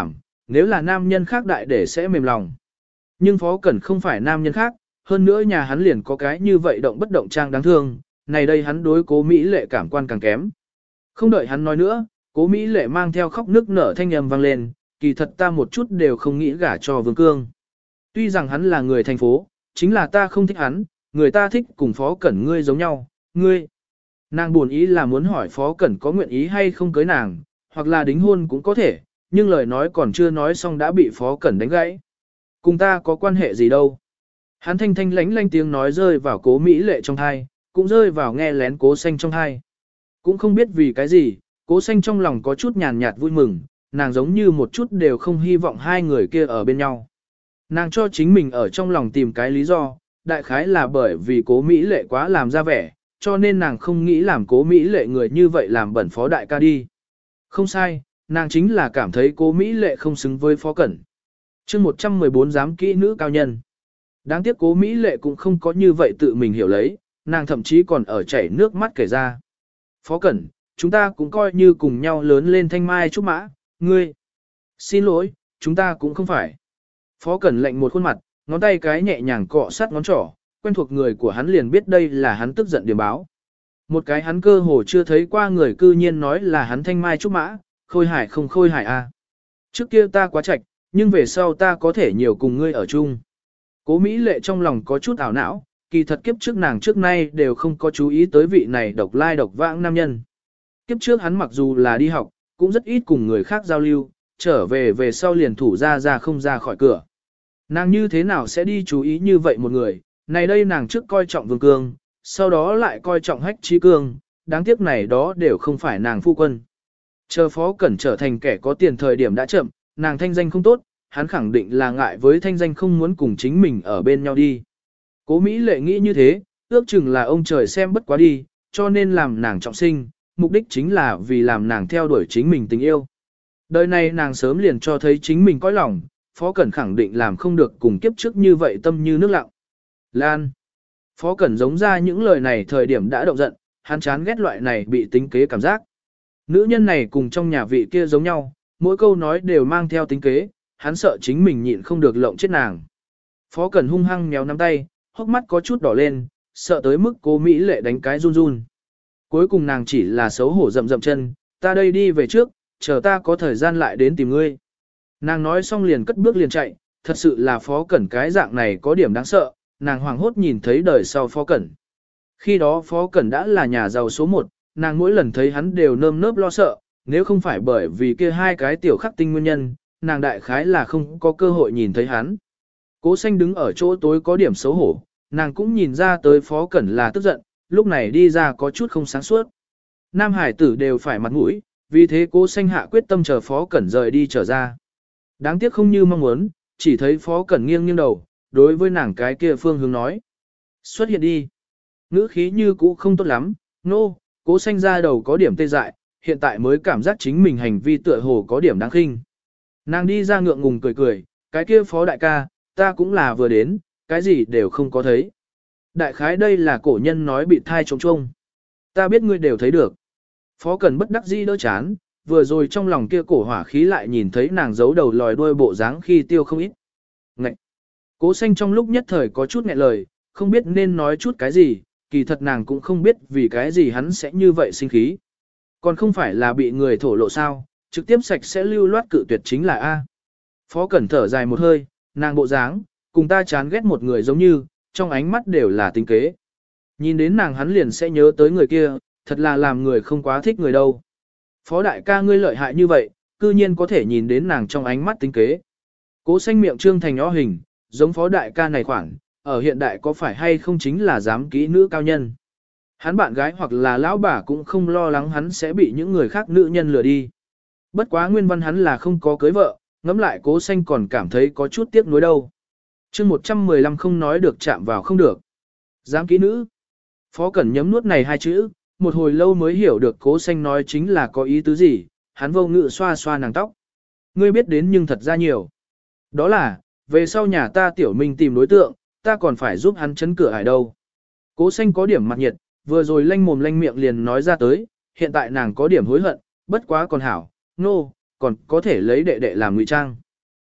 nếu là nam nhân khác đại để sẽ mềm lòng. Nhưng Phó Cẩn không phải nam nhân khác, hơn nữa nhà hắn liền có cái như vậy động bất động trang đáng thương, này đây hắn đối Cố Mỹ Lệ cảm quan càng kém. Không đợi hắn nói nữa, Cố Mỹ Lệ mang theo khóc nức nở thanh âm vang lên, kỳ thật ta một chút đều không nghĩ gả cho Vương Cương. Tuy rằng hắn là người thành phố, chính là ta không thích hắn, người ta thích cùng Phó Cẩn ngươi giống nhau, ngươi. Nàng buồn ý là muốn hỏi Phó Cẩn có nguyện ý hay không cưới nàng, hoặc là đính hôn cũng có thể, nhưng lời nói còn chưa nói xong đã bị Phó Cẩn đánh gãy. Cùng ta có quan hệ gì đâu. Hắn thanh thanh lánh lanh tiếng nói rơi vào Cố Mỹ Lệ trong thai, cũng rơi vào nghe lén Cố Xanh trong thai. Cũng không biết vì cái gì, Cố Xanh trong lòng có chút nhàn nhạt vui mừng, nàng giống như một chút đều không hy vọng hai người kia ở bên nhau. Nàng cho chính mình ở trong lòng tìm cái lý do, đại khái là bởi vì Cố Mỹ Lệ quá làm ra vẻ, cho nên nàng không nghĩ làm Cố Mỹ Lệ người như vậy làm bẩn Phó đại ca đi. Không sai, nàng chính là cảm thấy Cố Mỹ Lệ không xứng với Phó Cẩn. Chương 114 giám kỹ nữ cao nhân. Đáng tiếc Cố Mỹ Lệ cũng không có như vậy tự mình hiểu lấy, nàng thậm chí còn ở chảy nước mắt kể ra. Phó Cẩn, chúng ta cũng coi như cùng nhau lớn lên thanh mai trúc mã, ngươi. Xin lỗi, chúng ta cũng không phải. Phó Cẩn lạnh một khuôn mặt, ngón tay cái nhẹ nhàng cọ sát ngón trỏ, quen thuộc người của hắn liền biết đây là hắn tức giận điểm báo. Một cái hắn cơ hồ chưa thấy qua người cư nhiên nói là hắn thanh mai trúc mã, khôi hải không khôi hải a. Trước kia ta quá trạch, nhưng về sau ta có thể nhiều cùng ngươi ở chung. Cố Mỹ Lệ trong lòng có chút ảo não, kỳ thật kiếp trước nàng trước nay đều không có chú ý tới vị này độc lai độc vãng nam nhân. Kiếp trước hắn mặc dù là đi học, cũng rất ít cùng người khác giao lưu, trở về sau liền thủ ra không ra khỏi cửa. Nàng như thế nào sẽ đi chú ý như vậy một người, này đây nàng trước coi trọng Vương Cương, sau đó lại coi trọng Hách Chí Cương, đáng tiếc này đó đều không phải nàng phu quân. Chờ Phó Cẩn trở thành kẻ có tiền thời điểm đã chậm, nàng thanh danh không tốt, hắn khẳng định là ngại với thanh danh không muốn cùng chính mình ở bên nhau đi. Cố Mỹ Lệ nghĩ như thế, ước chừng là ông trời xem bất quá đi, cho nên làm nàng trọng sinh, mục đích chính là vì làm nàng theo đuổi chính mình tình yêu. Đời này nàng sớm liền cho thấy chính mình cõi lòng, Phó Cẩn khẳng định làm không được cùng kiếp trước như vậy tâm như nước lặng. Lan. Phó Cẩn giống ra những lời này thời điểm đã động giận, hắn chán ghét loại này bị tính kế cảm giác. Nữ nhân này cùng trong nhà vị kia giống nhau, mỗi câu nói đều mang theo tính kế, hắn sợ chính mình nhịn không được lộng chết nàng. Phó Cẩn hung hăng méo nắm tay, hốc mắt có chút đỏ lên, sợ tới mức Cố Mỹ Lệ đánh cái run run. Cuối cùng nàng chỉ là xấu hổ rậm rậm chân, ta đây đi về trước, chờ ta có thời gian lại đến tìm ngươi. Nàng nói xong liền cất bước liền chạy, thật sự là Phó Cẩn cái dạng này có điểm đáng sợ, nàng hoảng hốt nhìn thấy đời sau Phó Cẩn. Khi đó Phó Cẩn đã là nhà giàu số 1, nàng mỗi lần thấy hắn đều nơm nớp lo sợ, nếu không phải bởi vì kia hai cái tiểu khắc tinh nguyên nhân, nàng đại khái là không có cơ hội nhìn thấy hắn. Cố Xanh đứng ở chỗ tối có điểm xấu hổ, nàng cũng nhìn ra tới Phó Cẩn là tức giận, lúc này đi ra có chút không sáng suốt. Nam hải tử đều phải mặt mũi, vì thế Cố Xanh hạ quyết tâm chờ Phó Cẩn rời đi trở ra. Đáng tiếc không như mong muốn, chỉ thấy Phó Cẩn nghiêng nghiêng đầu, đối với nàng cái kia phương hướng nói. Xuất hiện đi. Ngữ khí như cũ không tốt lắm, nô, Cố Xanh ra đầu có điểm tê dại, hiện tại mới cảm giác chính mình hành vi tựa hồ có điểm đáng khinh. Nàng đi ra ngượng ngùng cười cười, cái kia Phó đại ca, ta cũng là vừa đến, cái gì đều không có thấy. Đại khái đây là cổ nhân nói bị thai trống trông. Ta biết ngươi đều thấy được. Phó Cẩn bất đắc dĩ đỡ chán, vừa rồi trong lòng kia cổ hỏa khí lại nhìn thấy nàng giấu đầu lòi đuôi bộ dáng khi tiêu không ít. Ngậy! Cố Xanh trong lúc nhất thời có chút nghẹn lời, không biết nên nói chút cái gì, kỳ thật nàng cũng không biết vì cái gì hắn sẽ như vậy sinh khí. Còn không phải là bị người thổ lộ sao, trực tiếp sạch sẽ lưu loát cự tuyệt chính là A. Phó Cẩn thở dài một hơi, nàng bộ dáng, cùng ta chán ghét một người giống như, trong ánh mắt đều là tính kế. Nhìn đến nàng hắn liền sẽ nhớ tới người kia, thật là làm người không quá thích người đâu. Phó đại ca ngươi lợi hại như vậy, cư nhiên có thể nhìn đến nàng trong ánh mắt tính kế. Cố Xanh miệng trương thành nhỏ hình, giống phó đại ca này khoảng, ở hiện đại có phải hay không chính là giám kỹ nữ cao nhân. Hắn bạn gái hoặc là lão bà cũng không lo lắng hắn sẽ bị những người khác nữ nhân lừa đi. Bất quá nguyên văn hắn là không có cưới vợ, ngẫm lại Cố Xanh còn cảm thấy có chút tiếc nuối đâu. Chương 115 không nói được chạm vào không được. Giám kỹ nữ. Phó Cẩn nhấm nuốt này hai chữ, một hồi lâu mới hiểu được Cố Xanh nói chính là có ý tứ gì, hắn vô ngự xoa xoa nàng tóc. Ngươi biết đến nhưng thật ra nhiều. Đó là, về sau nhà ta tiểu minh tìm đối tượng, ta còn phải giúp hắn chấn cửa ải đâu. Cố Xanh có điểm mặt nhiệt, vừa rồi lanh mồm lanh miệng liền nói ra tới, hiện tại nàng có điểm hối hận, bất quá còn hảo, nô, còn có thể lấy đệ đệ làm ngụy trang.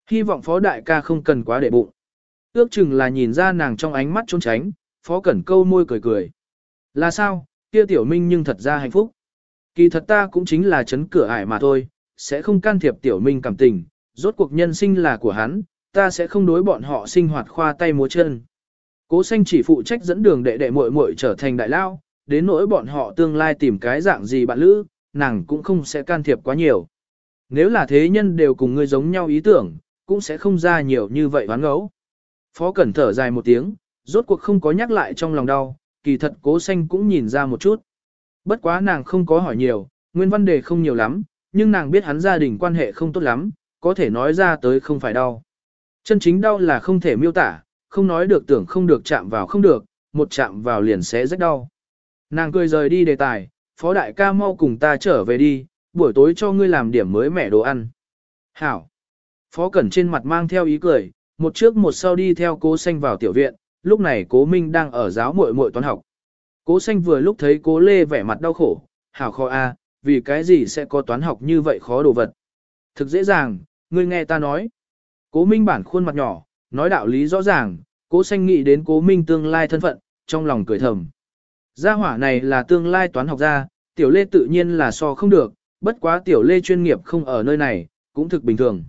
Hy vọng phó đại ca không cần quá để bụng. Ước chừng là nhìn ra nàng trong ánh mắt trốn tránh, phó cẩn câu môi cười cười. Là sao, kia tiểu minh nhưng thật ra hạnh phúc. Kỳ thật ta cũng chính là chấn cửa ải mà thôi, sẽ không can thiệp tiểu minh cảm tình, rốt cuộc nhân sinh là của hắn, ta sẽ không đối bọn họ sinh hoạt khoa tay múa chân. Cố Xanh chỉ phụ trách dẫn đường đệ đệ muội muội trở thành đại lao, đến nỗi bọn họ tương lai tìm cái dạng gì bạn lữ, nàng cũng không sẽ can thiệp quá nhiều. Nếu là thế nhân đều cùng ngươi giống nhau ý tưởng, cũng sẽ không ra nhiều như vậy ván ngẫu. Phó Cẩn thở dài một tiếng, rốt cuộc không có nhắc lại trong lòng đau, kỳ thật Cố Xanh cũng nhìn ra một chút. Bất quá nàng không có hỏi nhiều, nguyên vấn đề không nhiều lắm, nhưng nàng biết hắn gia đình quan hệ không tốt lắm, có thể nói ra tới không phải đau. Chân chính đau là không thể miêu tả, không nói được tưởng không được chạm vào không được, một chạm vào liền sẽ rất đau. Nàng cười rời đi đề tài, phó đại ca mau cùng ta trở về đi, buổi tối cho ngươi làm điểm mới mẻ đồ ăn. Hảo. Phó Cẩn trên mặt mang theo ý cười, một trước một sau đi theo Cố Xanh vào tiểu viện, lúc này Cố Minh đang ở giáo muội muội toán học. Cố Xanh vừa lúc thấy Cố Lê vẻ mặt đau khổ, hảo khó a, vì cái gì sẽ có toán học như vậy khó đồ vật. Thực dễ dàng, ngươi nghe ta nói. Cố Minh bản khuôn mặt nhỏ, nói đạo lý rõ ràng, Cố Xanh nghĩ đến Cố Minh tương lai thân phận, trong lòng cười thầm. Gia hỏa này là tương lai toán học gia, tiểu Lê tự nhiên là so không được, bất quá tiểu Lê chuyên nghiệp không ở nơi này, cũng thực bình thường.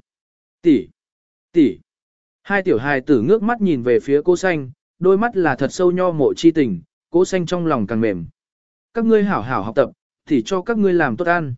Tỷ. Hai tiểu hài tử ngước mắt nhìn về phía Cố Xanh, đôi mắt là thật sâu nho mộ chi tình, Cố Xanh trong lòng càng mềm. Các ngươi hảo hảo học tập, thì cho các ngươi làm tốt ăn.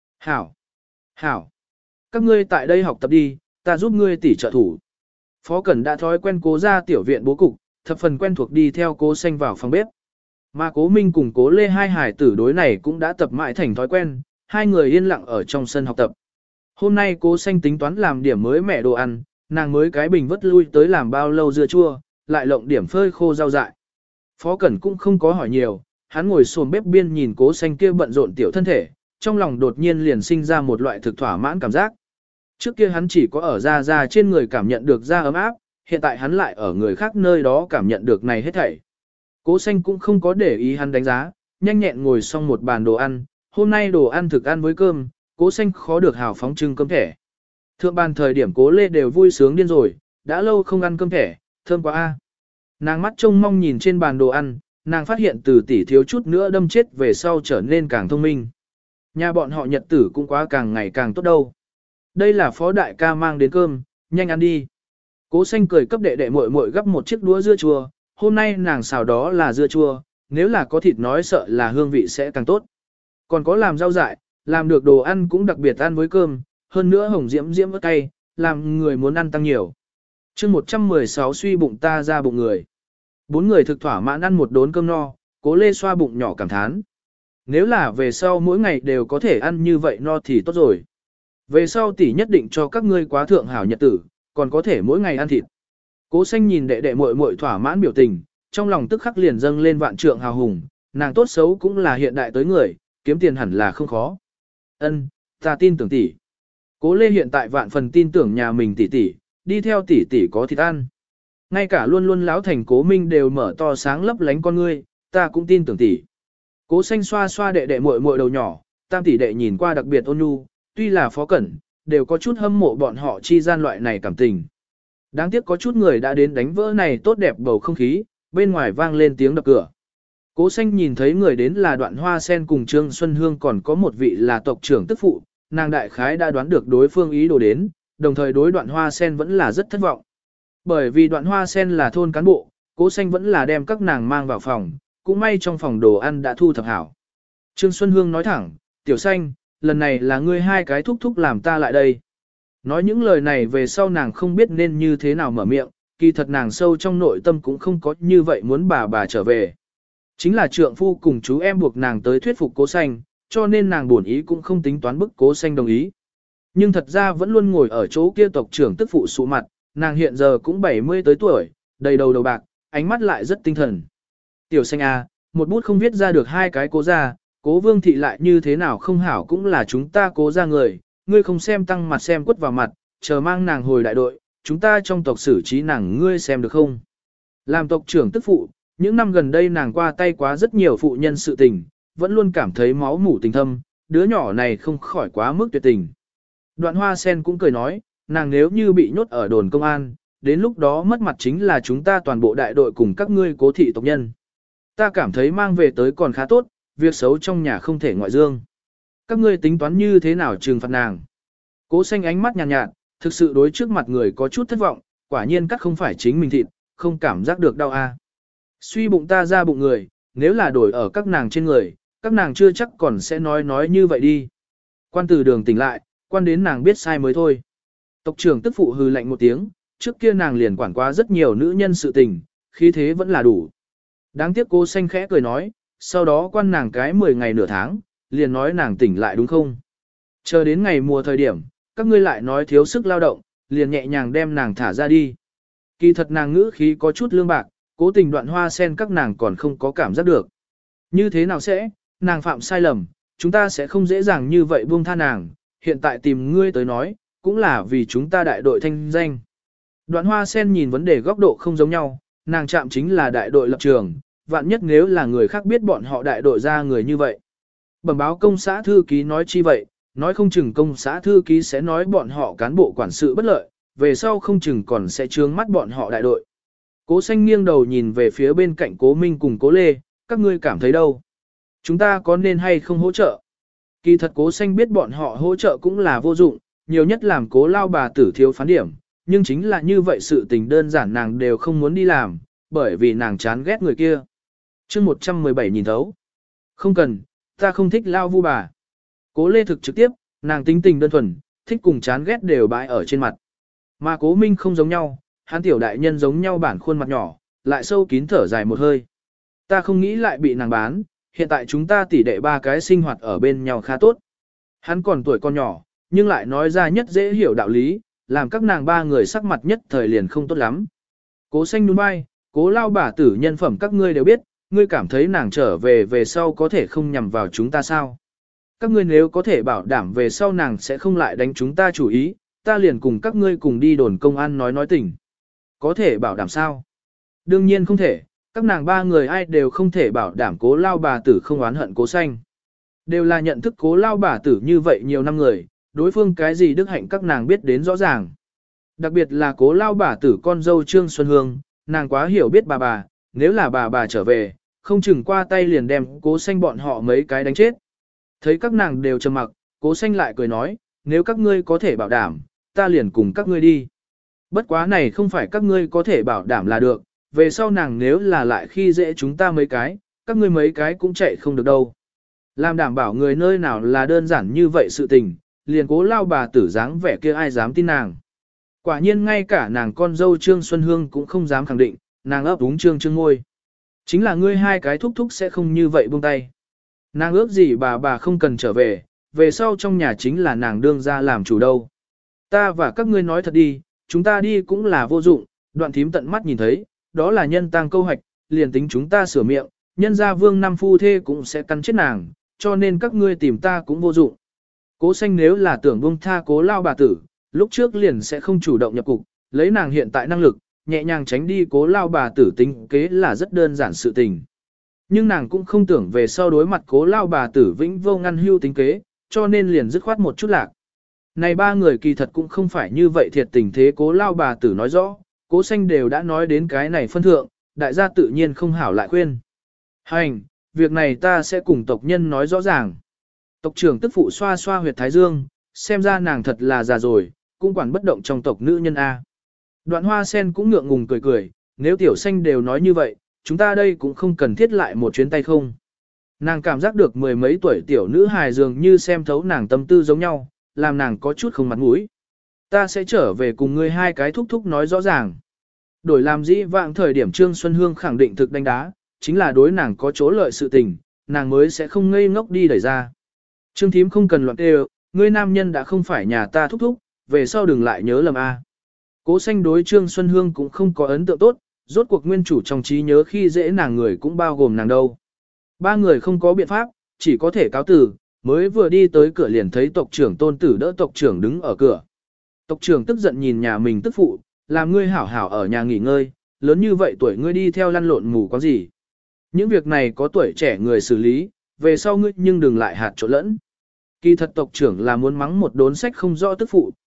Hảo. Các ngươi tại đây học tập đi, ta giúp ngươi tỷ trợ thủ. Phó Cẩn đã thói quen Cố ra tiểu viện bố cục, thập phần quen thuộc đi theo Cố Xanh vào phòng bếp. Mà Cố Minh cùng Cố Lê hai hải tử đối này cũng đã tập mãi thành thói quen, hai người yên lặng ở trong sân học tập. Hôm nay Cố Xanh tính toán làm điểm mới mẻ đồ ăn, nàng mới cái bình vất lui tới làm bao lâu dưa chua, lại lộng điểm phơi khô rau dại. Phó Cẩn cũng không có hỏi nhiều, hắn ngồi xổm bếp biên nhìn Cố Xanh kia bận rộn tiểu thân thể, trong lòng đột nhiên liền sinh ra một loại thực thỏa mãn cảm giác. Trước kia hắn chỉ có ở da trên người cảm nhận được da ấm áp, hiện tại hắn lại ở người khác nơi đó cảm nhận được này hết thảy. Cố Xanh cũng không có để ý hắn đánh giá, nhanh nhẹn ngồi xong một bàn đồ ăn, hôm nay đồ ăn thực ăn với cơm, Cố Xanh khó được hào phóng trưng cơm thẻ. Thượng bàn thời điểm Cố Lê đều vui sướng điên rồi, đã lâu không ăn cơm thẻ, thơm quá a. Nàng mắt trông mong nhìn trên bàn đồ ăn, nàng phát hiện từ tỷ thiếu chút nữa đâm chết về sau trở nên càng thông minh. Nhà bọn họ nhật tử cũng quá càng ngày càng tốt đâu. Đây là phó đại ca mang đến cơm, nhanh ăn đi. Cố Xanh cười cấp đệ đệ muội muội gấp một chiếc đũa dưa chua, hôm nay nàng xào đó là dưa chua, nếu là có thịt nói sợ là hương vị sẽ càng tốt. Còn có làm rau dại, làm được đồ ăn cũng đặc biệt ăn với cơm, hơn nữa hồng diễm diễm ớt cay, làm người muốn ăn tăng nhiều. Chương 116 suy bụng ta ra bụng người. Bốn người thực thỏa mãn ăn một đốn cơm no, Cố Lê xoa bụng nhỏ cảm thán. Nếu là về sau mỗi ngày đều có thể ăn như vậy no thì tốt rồi. Về sau tỷ nhất định cho các ngươi quá thượng hảo nhật tử, còn có thể mỗi ngày ăn thịt. Cố Xanh nhìn đệ đệ muội muội thỏa mãn biểu tình, trong lòng tức khắc liền dâng lên vạn trượng hào hùng, nàng tốt xấu cũng là hiện đại tới người, kiếm tiền hẳn là không khó. Ân, ta tin tưởng tỷ. Cố Lê hiện tại vạn phần tin tưởng nhà mình tỷ tỷ, đi theo tỷ tỷ có thịt ăn. Ngay cả luôn luôn láo thành Cố Minh đều mở to sáng lấp lánh con ngươi, ta cũng tin tưởng tỷ. Cố Xanh xoa xoa đệ đệ muội muội đầu nhỏ, tam tỷ đệ nhìn qua đặc biệt ôn nhu, tuy là Phó Cẩn, đều có chút hâm mộ bọn họ chi gian loại này cảm tình. Đáng tiếc có chút người đã đến đánh vỡ này tốt đẹp bầu không khí, bên ngoài vang lên tiếng đập cửa. Cố Xanh nhìn thấy người đến là Đoạn Hoa Sen cùng Trương Xuân Hương, còn có một vị là tộc trưởng tức phụ, nàng đại khái đã đoán được đối phương ý đồ đến, đồng thời đối Đoạn Hoa Sen vẫn là rất thất vọng. Bởi vì Đoạn Hoa Sen là thôn cán bộ, Cố Xanh vẫn là đem các nàng mang vào phòng, cũng may trong phòng đồ ăn đã thu thập hảo. Trương Xuân Hương nói thẳng, Tiểu Xanh, lần này là ngươi hai cái thúc thúc làm ta lại đây. Nói những lời này về sau nàng không biết nên như thế nào mở miệng, kỳ thật nàng sâu trong nội tâm cũng không có như vậy muốn bà trở về. Chính là trượng phu cùng chú em buộc nàng tới thuyết phục Cố Xanh, cho nên nàng buồn ý cũng không tính toán bức Cố Xanh đồng ý. Nhưng thật ra vẫn luôn ngồi ở chỗ kia tộc trưởng tức phụ sụ mặt, nàng hiện giờ cũng 70 tới tuổi, đầy đầu bạc, ánh mắt lại rất tinh thần. Tiểu Xanh à, một bút không viết ra được hai cái Cố ra, Cố Vương thị lại như thế nào không hảo cũng là chúng ta Cố ra người, ngươi không xem tăng mặt xem quất vào mặt, chờ mang nàng hồi đại đội, chúng ta trong tộc xử trí nàng ngươi xem được không? Làm tộc trưởng tức phụ, những năm gần đây nàng qua tay quá rất nhiều phụ nhân sự tình, vẫn luôn cảm thấy máu mủ tình thâm, đứa nhỏ này không khỏi quá mức tuyệt tình. Đoạn Hoa Sen cũng cười nói, nàng nếu như bị nhốt ở đồn công an, đến lúc đó mất mặt chính là chúng ta toàn bộ đại đội cùng các ngươi Cố thị tộc nhân. Ta cảm thấy mang về tới còn khá tốt, việc xấu trong nhà không thể ngoại dương. Các ngươi tính toán như thế nào trừng phạt nàng? Cố Xanh ánh mắt nhàn nhạt, thực sự đối trước mặt người có chút thất vọng, quả nhiên cắt không phải chính mình thịt, không cảm giác được đau a. Suy bụng ta ra bụng người, nếu là đổi ở các nàng trên người, các nàng chưa chắc còn sẽ nói như vậy đi. Quan từ đường tỉnh lại, quan đến nàng biết sai mới thôi. Tộc trưởng tức phụ hừ lạnh một tiếng, trước kia nàng liền quản quá rất nhiều nữ nhân sự tình, khí thế vẫn là đủ. Đáng tiếc Cố Xanh khẽ cười nói, sau đó quan nàng cái 10 ngày nửa tháng, liền nói nàng tỉnh lại đúng không? Chờ đến ngày mùa thời điểm, các ngươi lại nói thiếu sức lao động, liền nhẹ nhàng đem nàng thả ra đi. Kỳ thật nàng ngữ khí có chút lương bạc, cố tình Đoạn Hoa Sen các nàng còn không có cảm giác được. Như thế nào sẽ, nàng phạm sai lầm, chúng ta sẽ không dễ dàng như vậy buông tha nàng, hiện tại tìm ngươi tới nói, cũng là vì chúng ta đại đội thanh danh. Đoạn Hoa Sen nhìn vấn đề góc độ không giống nhau, nàng chạm chính là đại đội lập trường, vạn nhất nếu là người khác biết bọn họ đại đội ra người như vậy. Bẩm báo công xã thư ký nói chi vậy, nói không chừng công xã thư ký sẽ nói bọn họ cán bộ quản sự bất lợi, về sau không chừng còn sẽ trướng mắt bọn họ đại đội. Cố Xanh nghiêng đầu nhìn về phía bên cạnh Cố Minh cùng Cố Lê, các ngươi cảm thấy đâu? Chúng ta có nên hay không hỗ trợ? Kỳ thật Cố Xanh biết bọn họ hỗ trợ cũng là vô dụng, nhiều nhất làm Cố lao bà tử thiếu phán điểm, nhưng chính là như vậy sự tình đơn giản nàng đều không muốn đi làm, bởi vì nàng chán ghét người kia. Chương 117 nhìn thấu. Không cần, ta không thích lao vu bà. Cố Lê thực trực tiếp, nàng tính tình đơn thuần, thích cùng chán ghét đều bãi ở trên mặt. Mà Cố Minh không giống nhau, hắn tiểu đại nhân giống nhau bản khuôn mặt nhỏ, lại sâu kín thở dài một hơi. Ta không nghĩ lại bị nàng bán, hiện tại chúng ta tỷ đệ ba cái sinh hoạt ở bên nhau khá tốt. Hắn còn tuổi con nhỏ, nhưng lại nói ra nhất dễ hiểu đạo lý, làm các nàng ba người sắc mặt nhất thời liền không tốt lắm. Cố Xanh nhún vai, Cố lao bà tử nhân phẩm các ngươi đều biết, ngươi cảm thấy nàng trở về sau có thể không nhằm vào chúng ta sao? Các ngươi nếu có thể bảo đảm về sau nàng sẽ không lại đánh chúng ta chủ ý, ta liền cùng các ngươi cùng đi đồn công an nói tình. Có thể bảo đảm sao? Đương nhiên không thể, các nàng ba người ai đều không thể bảo đảm Cố lao bà tử không oán hận Cố Xanh. Đều là nhận thức Cố lao bà tử như vậy nhiều năm người, đối phương cái gì đức hạnh các nàng biết đến rõ ràng. Đặc biệt là Cố lao bà tử con dâu Trương Xuân Hương, nàng quá hiểu biết bà, nếu là bà trở về, không chừng qua tay liền đem Cố Xanh bọn họ mấy cái đánh chết. Thấy các nàng đều trầm mặc, Cố Xanh lại cười nói, nếu các ngươi có thể bảo đảm, ta liền cùng các ngươi đi. Bất quá này không phải các ngươi có thể bảo đảm là được, về sau nàng nếu là lại khi dễ chúng ta mấy cái, các ngươi mấy cái cũng chạy không được đâu. Làm đảm bảo người nơi nào là đơn giản như vậy sự tình, liền Cố lao bà tử dáng vẻ kia ai dám tin nàng. Quả nhiên ngay cả nàng con dâu Trương Xuân Hương cũng không dám khẳng định, nàng ấp úng trương ngôi. Chính là ngươi hai cái thúc thúc sẽ không như vậy buông tay. Nàng ước gì bà không cần trở về sau trong nhà chính là nàng đương ra làm chủ đâu. Ta và các ngươi nói thật đi, chúng ta đi cũng là vô dụng, Đoạn thím tận mắt nhìn thấy, đó là nhân tang câu hoạch, liền tính chúng ta sửa miệng, nhân gia vương năm phu thê cũng sẽ cắn chết nàng, cho nên các ngươi tìm ta cũng vô dụng. Cố Xanh nếu là tưởng buông tha Cố lao bà tử, lúc trước liền sẽ không chủ động nhập cục, lấy nàng hiện tại năng lực, nhẹ nhàng tránh đi Cố lao bà tử tính kế là rất đơn giản sự tình. Nhưng nàng cũng không tưởng về sau đối mặt Cố lao bà tử vĩnh vô ngăn hưu tính kế, cho nên liền dứt khoát một chút lạc. Này ba người kỳ thật cũng không phải như vậy thiệt tình thế Cố lao bà tử nói rõ, Cố Xanh đều đã nói đến cái này phân thượng, đại gia tự nhiên không hảo lại khuyên. Hành, việc này ta sẽ cùng tộc nhân nói rõ ràng. Tộc trưởng tức phụ xoa xoa huyệt thái dương, xem ra nàng thật là già rồi, cũng quản bất động trong tộc nữ nhân A. Đoạn Hoa Sen cũng ngượng ngùng cười cười, nếu Tiểu Xanh đều nói như vậy, chúng ta đây cũng không cần thiết lại một chuyến tay không. Nàng cảm giác được mười mấy tuổi tiểu nữ hài dường như xem thấu nàng tâm tư giống nhau, làm nàng có chút không mặt mũi. Ta sẽ trở về cùng ngươi hai cái thúc thúc nói rõ ràng. Đổi làm dĩ vãng thời điểm Trương Xuân Hương khẳng định thực đánh đá, chính là đối nàng có chỗ lợi sự tình, nàng mới sẽ không ngây ngốc đi đẩy ra. Trương thím không cần loạn kêu, ngươi nam nhân đã không phải nhà ta thúc thúc, về sau đừng lại nhớ lầm a. Cố Xanh đối Trương Xuân Hương cũng không có ấn tượng tốt, rốt cuộc nguyên chủ trong trí nhớ khi dễ nàng người cũng bao gồm nàng đâu. Ba người không có biện pháp, chỉ có thể cáo từ, mới vừa đi tới cửa liền thấy tộc trưởng Tôn Tử đỡ tộc trưởng đứng ở cửa. Tộc trưởng tức giận nhìn nhà mình tức phụ, làm ngươi hảo hảo ở nhà nghỉ ngơi, lớn như vậy tuổi ngươi đi theo lăn lộn mù có gì. Những việc này có tuổi trẻ người xử lý, về sau ngươi nhưng đừng lại hạt trộn lẫn. Kỳ thật tộc trưởng là muốn mắng một đốn sách không rõ tức phụ,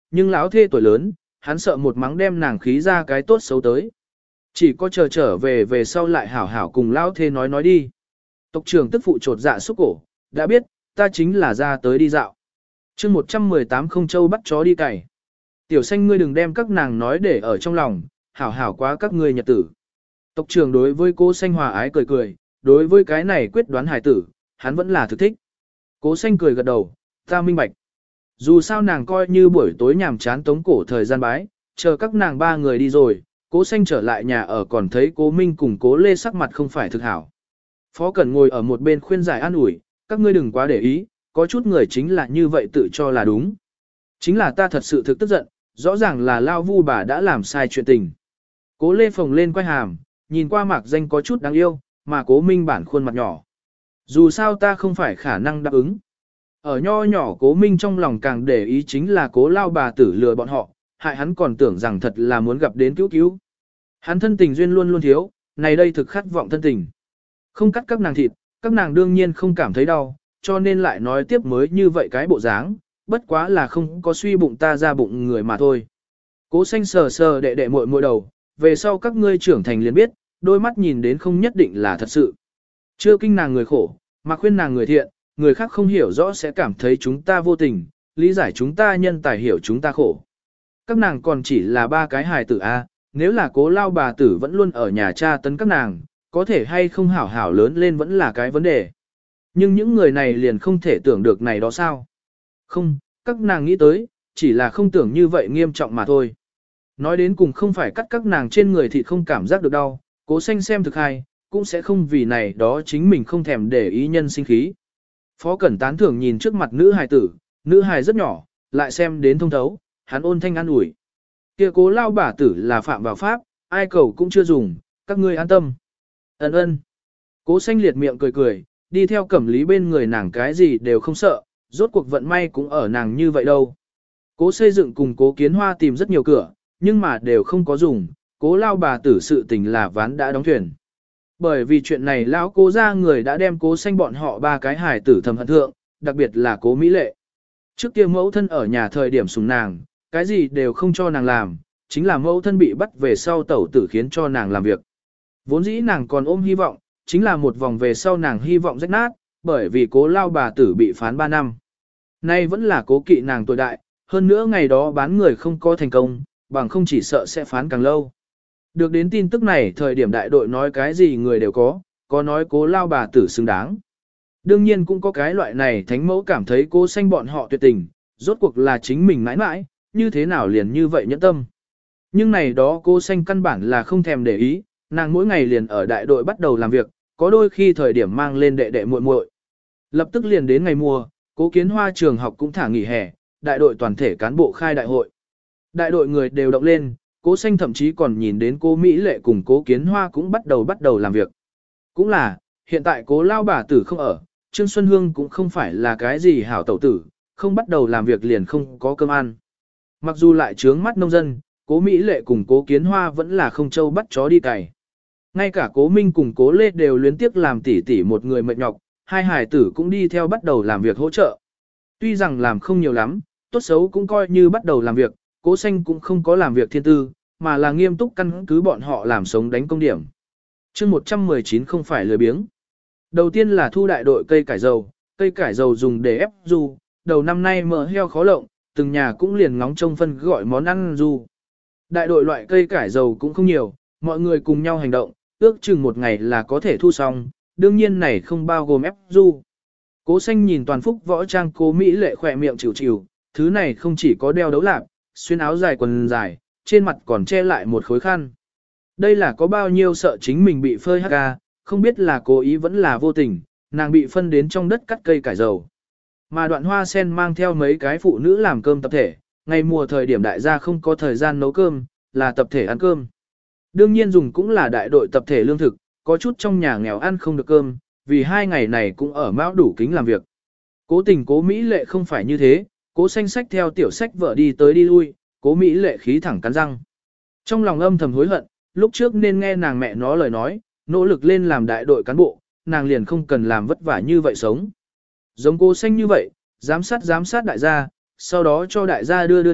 nhưng lão thê tuổi lớn, hắn sợ một mắng đem nàng khí ra cái tốt xấu tới. Chỉ có chờ trở về về sau lại hảo hảo cùng lão thê nói đi. Tộc trưởng tức phụ trột dạ xúc cổ, đã biết, ta chính là ra tới đi dạo. chương 118 không châu bắt chó đi cày. Tiểu xanh ngươi đừng đem các nàng nói để ở trong lòng, hảo hảo quá các ngươi nhật tử. Tộc trưởng đối với cô xanh hòa ái cười cười, đối với cái này quyết đoán hài tử, hắn vẫn là thực thích. Cố xanh cười gật đầu, ta minh bạch. Dù sao nàng coi như buổi tối nhàm chán tống cổ thời gian bái, chờ các nàng ba người đi rồi, cố xanh trở lại nhà ở còn thấy cố Minh cùng cố Lê sắc mặt không phải thực hảo. Phó Cẩn ngồi ở một bên khuyên giải an ủi, các ngươi đừng quá để ý, có chút người chính là như vậy tự cho là đúng. Chính là ta thật sự thực tức giận, rõ ràng là Lao Vu bà đã làm sai chuyện tình. Cố Lê phồng lên quay hàm, nhìn qua mạc danh có chút đáng yêu, mà cố Minh bản khuôn mặt nhỏ. Dù sao ta không phải khả năng đáp ứng. Ở nho nhỏ cố Minh trong lòng càng để ý chính là cố Lao bà tử lừa bọn họ, hại hắn còn tưởng rằng thật là muốn gặp đến cứu cứu. Hắn thân tình duyên luôn luôn thiếu, này đây thực khát vọng thân tình. Không cắt các nàng thịt, các nàng đương nhiên không cảm thấy đau, cho nên lại nói tiếp mới như vậy cái bộ dáng, bất quá là không có suy bụng ta ra bụng người mà thôi. Cố xanh sờ sờ đệ đệ muội muội đầu, về sau các ngươi trưởng thành liền biết, đôi mắt nhìn đến không nhất định là thật sự. Chưa kinh nàng người khổ, mà khuyên nàng người thiện, người khác không hiểu rõ sẽ cảm thấy chúng ta vô tình, lý giải chúng ta nhân tài hiểu chúng ta khổ. Các nàng còn chỉ là ba cái hài tử A, nếu là cố Lao bà tử vẫn luôn ở nhà cha tấn các nàng, có thể hay không hảo hảo lớn lên vẫn là cái vấn đề. Nhưng những người này liền không thể tưởng được này đó sao? Không, các nàng nghĩ tới, chỉ là không tưởng như vậy nghiêm trọng mà thôi. Nói đến cùng không phải cắt các nàng trên người thì không cảm giác được đau, cố xanh xem thực hay, cũng sẽ không vì này đó chính mình không thèm để ý nhân sinh khí. Phó Cẩn tán thưởng nhìn trước mặt nữ hài tử, nữ hài rất nhỏ, lại xem đến thông thấu, hắn ôn thanh an ủi. Kia cố Lao bà tử là phạm vào pháp, ai cầu cũng chưa dùng, các ngươi an tâm. Ấn ơn. Cố xanh liệt miệng cười cười, đi theo Cẩm Lý bên người nàng cái gì đều không sợ, rốt cuộc vận may cũng ở nàng như vậy đâu. Cố xây dựng cùng cố Kiến Hoa tìm rất nhiều cửa, nhưng mà đều không có dùng, cố Lao bà tử sự tình là ván đã đóng thuyền. Bởi vì chuyện này lão cố ra người đã đem cố xanh bọn họ ba cái hài tử thầm hận thượng, đặc biệt là cố Mỹ Lệ. Trước kia mẫu thân ở nhà thời điểm sủng nàng, cái gì đều không cho nàng làm, chính là mẫu thân bị bắt về sau tẩu tử khiến cho nàng làm việc. Vốn dĩ nàng còn ôm hy vọng, chính là một vòng về sau nàng hy vọng rách nát, bởi vì cố Lao bà tử bị phán 3 năm. Nay vẫn là cố kỵ nàng tuổi đại, hơn nữa ngày đó bán người không có thành công, bằng không chỉ sợ sẽ phán càng lâu. Được đến tin tức này thời điểm đại đội nói cái gì người đều có nói cố Lao bà tử xứng đáng. Đương nhiên cũng có cái loại này thánh mẫu cảm thấy cố xanh bọn họ tuyệt tình, rốt cuộc là chính mình mãi mãi, như thế nào liền như vậy nhẫn tâm. Nhưng này đó cố xanh căn bản là không thèm để ý, nàng mỗi ngày liền ở đại đội bắt đầu làm việc, có đôi khi thời điểm mang lên đệ đệ muội muội. Lập tức liền đến ngày mùa, cố Kiến Hoa trường học cũng thả nghỉ hè, đại đội toàn thể cán bộ khai đại hội. Đại đội người đều động lên, cố xanh thậm chí còn nhìn đến cố Mỹ Lệ cùng cố Kiến Hoa cũng bắt đầu làm việc. Cũng là, hiện tại cố Lao bà tử không ở, Trương Xuân Hương cũng không phải là cái gì hảo tẩu tử, không bắt đầu làm việc liền không có cơm ăn. Mặc dù lại trướng mắt nông dân, cố Mỹ Lệ cùng cố Kiến Hoa vẫn là không châu bắt chó đi cày. Ngay cả cố Minh cùng cố Lê đều luyến tiếc làm tỉ tỉ một người mệt nhọc, hai hải tử cũng đi theo bắt đầu làm việc hỗ trợ. Tuy rằng làm không nhiều lắm, tốt xấu cũng coi như bắt đầu làm việc, cố xanh cũng không có làm việc thiên tư, mà là nghiêm túc căn cứ bọn họ làm sống đánh công điểm. chương 119 không phải lười biếng. Đầu tiên là thu đại đội cây cải dầu dùng để ép du, đầu năm nay mỡ heo khó lộng, từng nhà cũng liền ngóng trông phân gọi món ăn du. Đại đội loại cây cải dầu cũng không nhiều, mọi người cùng nhau hành động, ước chừng một ngày là có thể thu xong, đương nhiên này không bao gồm ép du. Cố xanh nhìn toàn phúc võ trang cố Mỹ Lệ khỏe miệng chịu chịu, thứ này không chỉ có đeo đấu lạp, xuyên áo dài quần dài, trên mặt còn che lại một khối khăn. Đây là có bao nhiêu sợ chính mình bị phơi HK, không biết là cố ý vẫn là vô tình, nàng bị phân đến trong đất cắt cây cải dầu. Mà Đoạn Hoa Sen mang theo mấy cái phụ nữ làm cơm tập thể, ngày mùa thời điểm đại gia không có thời gian nấu cơm, là tập thể ăn cơm. Đương nhiên dùng cũng là đại đội tập thể lương thực, có chút trong nhà nghèo ăn không được cơm, vì 2 ngày này cũng ở mão đủ kính làm việc. Cố tình cố Mỹ Lệ không phải như thế, cố xanh sách theo tiểu sách vợ đi tới đi lui, cố Mỹ Lệ khí thẳng cắn răng. Trong lòng âm thầm hối hận, lúc trước nên nghe nàng mẹ nó lời nói, nỗ lực lên làm đại đội cán bộ, nàng liền không cần làm vất vả như vậy sống. Giống cố xanh như vậy, giám sát đại gia, sau đó cho đại gia đưa nước,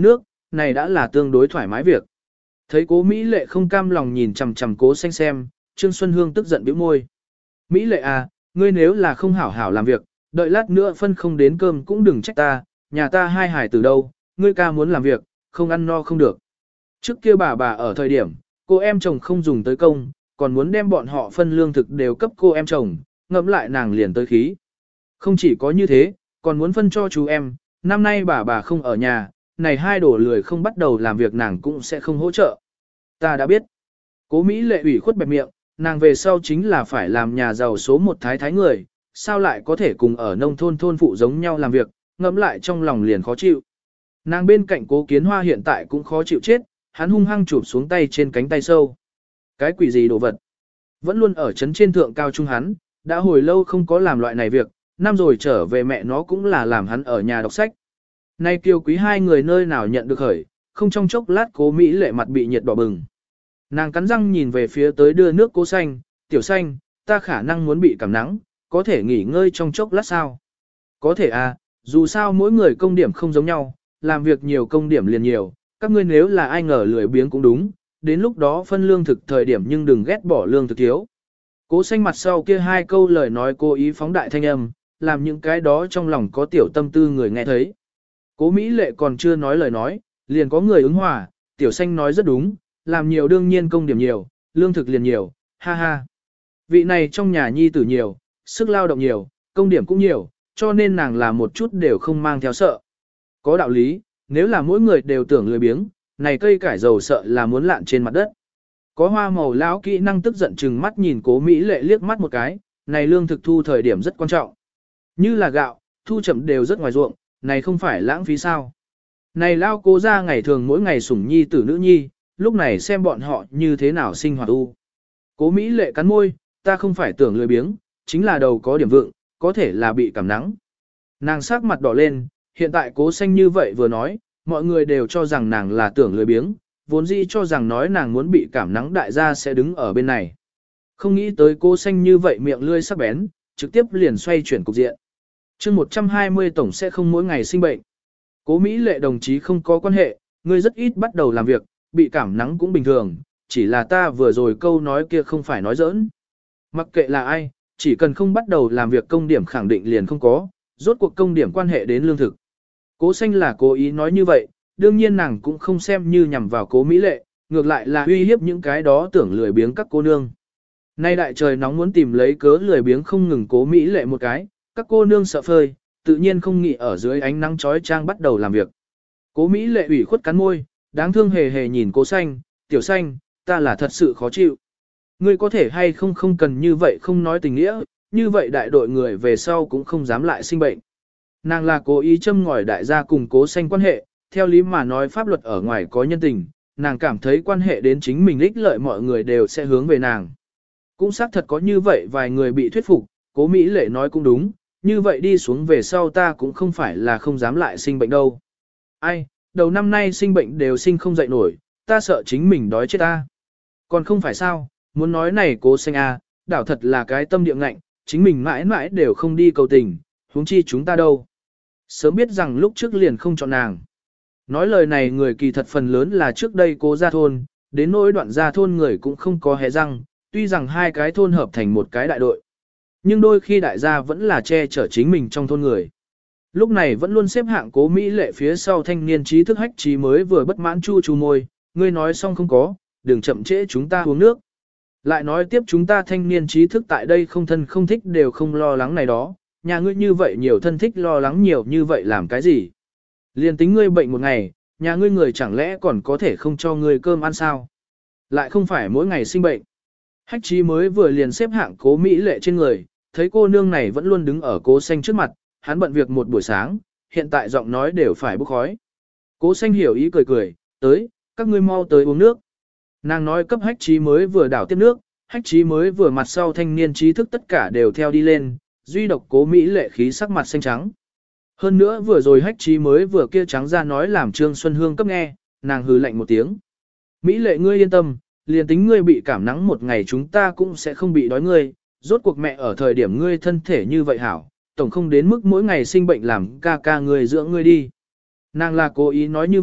này đã là tương đối thoải mái việc. Thấy cố Mỹ lệ không cam lòng nhìn chằm chằm cố xanh xem, Trương Xuân Hương tức giận bĩu môi. Mỹ lệ à, ngươi nếu là không hảo hảo làm việc, đợi lát nữa phân không đến cơm cũng đừng trách ta, nhà ta hai hải từ đâu, ngươi ca muốn làm việc, không ăn no không được. Trước kia bà ở thời điểm, cô em chồng không dùng tới công, còn muốn đem bọn họ phân lương thực đều cấp cô em chồng, ngẫm lại nàng liền tới khí. Không chỉ có như thế, còn muốn phân cho chú em, năm nay bà không ở nhà, này hai đổ lười không bắt đầu làm việc nàng cũng sẽ không hỗ trợ. Ta đã biết. Cố Mỹ lệ ủy khuất bẹp miệng, nàng về sau chính là phải làm nhà giàu số một thái thái người, sao lại có thể cùng ở nông thôn thôn phụ giống nhau làm việc, ngẫm lại trong lòng liền khó chịu. Nàng bên cạnh Cố Kiến Hoa hiện tại cũng khó chịu chết, hắn hung hăng chụp xuống tay trên cánh tay sâu. Cái quỷ gì đồ vật? Vẫn luôn ở trấn trên thượng cao trung hắn, đã hồi lâu không có làm loại này việc, năm rồi trở về mẹ nó cũng là làm hắn ở nhà đọc sách. Nay Kiều Quý hai người nơi nào nhận được khởi, không trong chốc lát Cố Mỹ lệ mặt bị nhiệt đỏ bừng. Nàng cắn răng nhìn về phía tới đưa nước Cố Xanh, tiểu Xanh, ta khả năng muốn bị cảm nắng, có thể nghỉ ngơi trong chốc lát sao? Có thể à, dù sao mỗi người công điểm không giống nhau, làm việc nhiều công điểm liền nhiều, các ngươi nếu là ai ngờ lười biếng cũng đúng, đến lúc đó phân lương thực thời điểm nhưng đừng ghét bỏ lương thực thiếu. Cố Xanh mặt sau kia hai câu lời nói cố ý phóng đại thanh âm, làm những cái đó trong lòng có tiểu tâm tư người nghe thấy. Cố Mỹ lệ còn chưa nói lời nói, liền có người ứng hòa, tiểu Xanh nói rất đúng, làm nhiều đương nhiên công điểm nhiều, lương thực liền nhiều, ha ha. Vị này trong nhà nhi tử nhiều, sức lao động nhiều, công điểm cũng nhiều, cho nên nàng làm một chút đều không mang theo sợ. Có đạo lý, nếu là mỗi người đều tưởng lười biếng, này cây cải dầu sợ là muốn lạn trên mặt đất. Có hoa màu lão kỹ năng tức giận chừng mắt nhìn Cố Mỹ lệ liếc mắt một cái, này lương thực thu thời điểm rất quan trọng. Như là gạo, thu chậm đều rất ngoài ruộng, này không phải lãng phí sao. Này lao Cố ra ngày thường mỗi ngày sủng nhi tử nữ nhi, lúc này xem bọn họ như thế nào sinh hoạt u. Cố Mỹ lệ cắn môi, ta không phải tưởng lười biếng, chính là đầu có điểm vượng, có thể là bị cảm nắng. Nàng sắc mặt đỏ lên, hiện tại Cố Xanh như vậy vừa nói, mọi người đều cho rằng nàng là tưởng lười biếng, vốn dĩ cho rằng nói nàng muốn bị cảm nắng đại gia sẽ đứng ở bên này. Không nghĩ tới Cố Xanh như vậy miệng lươi sắc bén, trực tiếp liền xoay chuyển cục diện. chương 120 tổng sẽ không mỗi ngày sinh bệnh. Cố Mỹ lệ đồng chí không có quan hệ, ngươi rất ít bắt đầu làm việc, bị cảm nắng cũng bình thường, chỉ là ta vừa rồi câu nói kia không phải nói giỡn. Mặc kệ là ai, chỉ cần không bắt đầu làm việc công điểm khẳng định liền không có, rốt cuộc công điểm quan hệ đến lương thực. Cố Xanh là cố ý nói như vậy, đương nhiên nàng cũng không xem như nhằm vào Cố Mỹ lệ, ngược lại là uy hiếp những cái đó tưởng lười biếng các cô nương. Nay đại trời nóng muốn tìm lấy cớ lười biếng không ngừng Cố Mỹ lệ một cái, các cô nương sợ phơi, tự nhiên không nghĩ ở dưới ánh nắng chói chang bắt đầu làm việc. Cố Mỹ lệ ủy khuất cắn môi, đáng thương hề hề nhìn Cố Xanh, tiểu Xanh, ta là thật sự khó chịu. Ngươi có thể hay không cần như vậy không nói tình nghĩa, như vậy đại đội người về sau cũng không dám lại sinh bệnh. Nàng là cố ý châm ngòi đại gia cùng Cố Xanh quan hệ, theo lý mà nói pháp luật ở ngoài có nhân tình, nàng cảm thấy quan hệ đến chính mình ích lợi mọi người đều sẽ hướng về nàng. Cũng xác thật có như vậy vài người bị thuyết phục, Cố Mỹ lệ nói cũng đúng, như vậy đi xuống về sau ta cũng không phải là không dám lại sinh bệnh đâu. Ai, đầu năm nay sinh bệnh đều sinh không dậy nổi, ta sợ chính mình đói chết ta. Còn không phải sao, muốn nói này Cố Xanh à, đảo thật là cái tâm địa ngạnh, chính mình mãi mãi đều không đi cầu tình, huống chi chúng ta đâu. Sớm biết rằng lúc trước liền không chọn nàng. Nói lời này người kỳ thật phần lớn là trước đây Cố gia thôn, đến nỗi đoạn gia thôn người cũng không có hé răng, tuy rằng hai cái thôn hợp thành một cái đại đội. Nhưng đôi khi đại gia vẫn là che chở chính mình trong thôn người. Lúc này vẫn luôn xếp hạng Cố Mỹ lệ phía sau thanh niên trí thức Hách Trí mới vừa bất mãn chu chu môi, ngươi nói xong không có, đừng chậm trễ chúng ta uống nước. Lại nói tiếp chúng ta thanh niên trí thức tại đây không thân không thích đều không lo lắng này đó, nhà ngươi như vậy nhiều thân thích lo lắng nhiều như vậy làm cái gì? Liên tính ngươi bệnh một ngày, nhà ngươi người chẳng lẽ còn có thể không cho ngươi cơm ăn sao? Lại không phải mỗi ngày sinh bệnh. Hách Trí mới vừa liền xếp hạng Cố Mỹ lệ trên người, thấy cô nương này vẫn luôn đứng ở Cố Xanh trước mặt, hắn bận việc một buổi sáng, hiện tại giọng nói đều phải bốc khói. Cố Xanh hiểu ý cười cười, tới, các ngươi mau tới uống nước. Nàng nói cấp Hách Trí mới vừa đảo tiếp nước, Hách Trí mới vừa mặt sau thanh niên trí thức tất cả đều theo đi lên, duy độc Cố Mỹ lệ khí sắc mặt xanh trắng. Hơn nữa vừa rồi Hách Trí mới vừa kia trắng ra nói làm Trương Xuân Hương cấp nghe, nàng hừ lạnh một tiếng. Mỹ lệ ngươi yên tâm, liền tính ngươi bị cảm nắng một ngày chúng ta cũng sẽ không bị đói ngươi, rốt cuộc mẹ ở thời điểm ngươi thân thể như vậy hảo, tổng không đến mức mỗi ngày sinh bệnh làm ca ca ngươi dưỡng ngươi đi. Nàng là cố ý nói như vậy,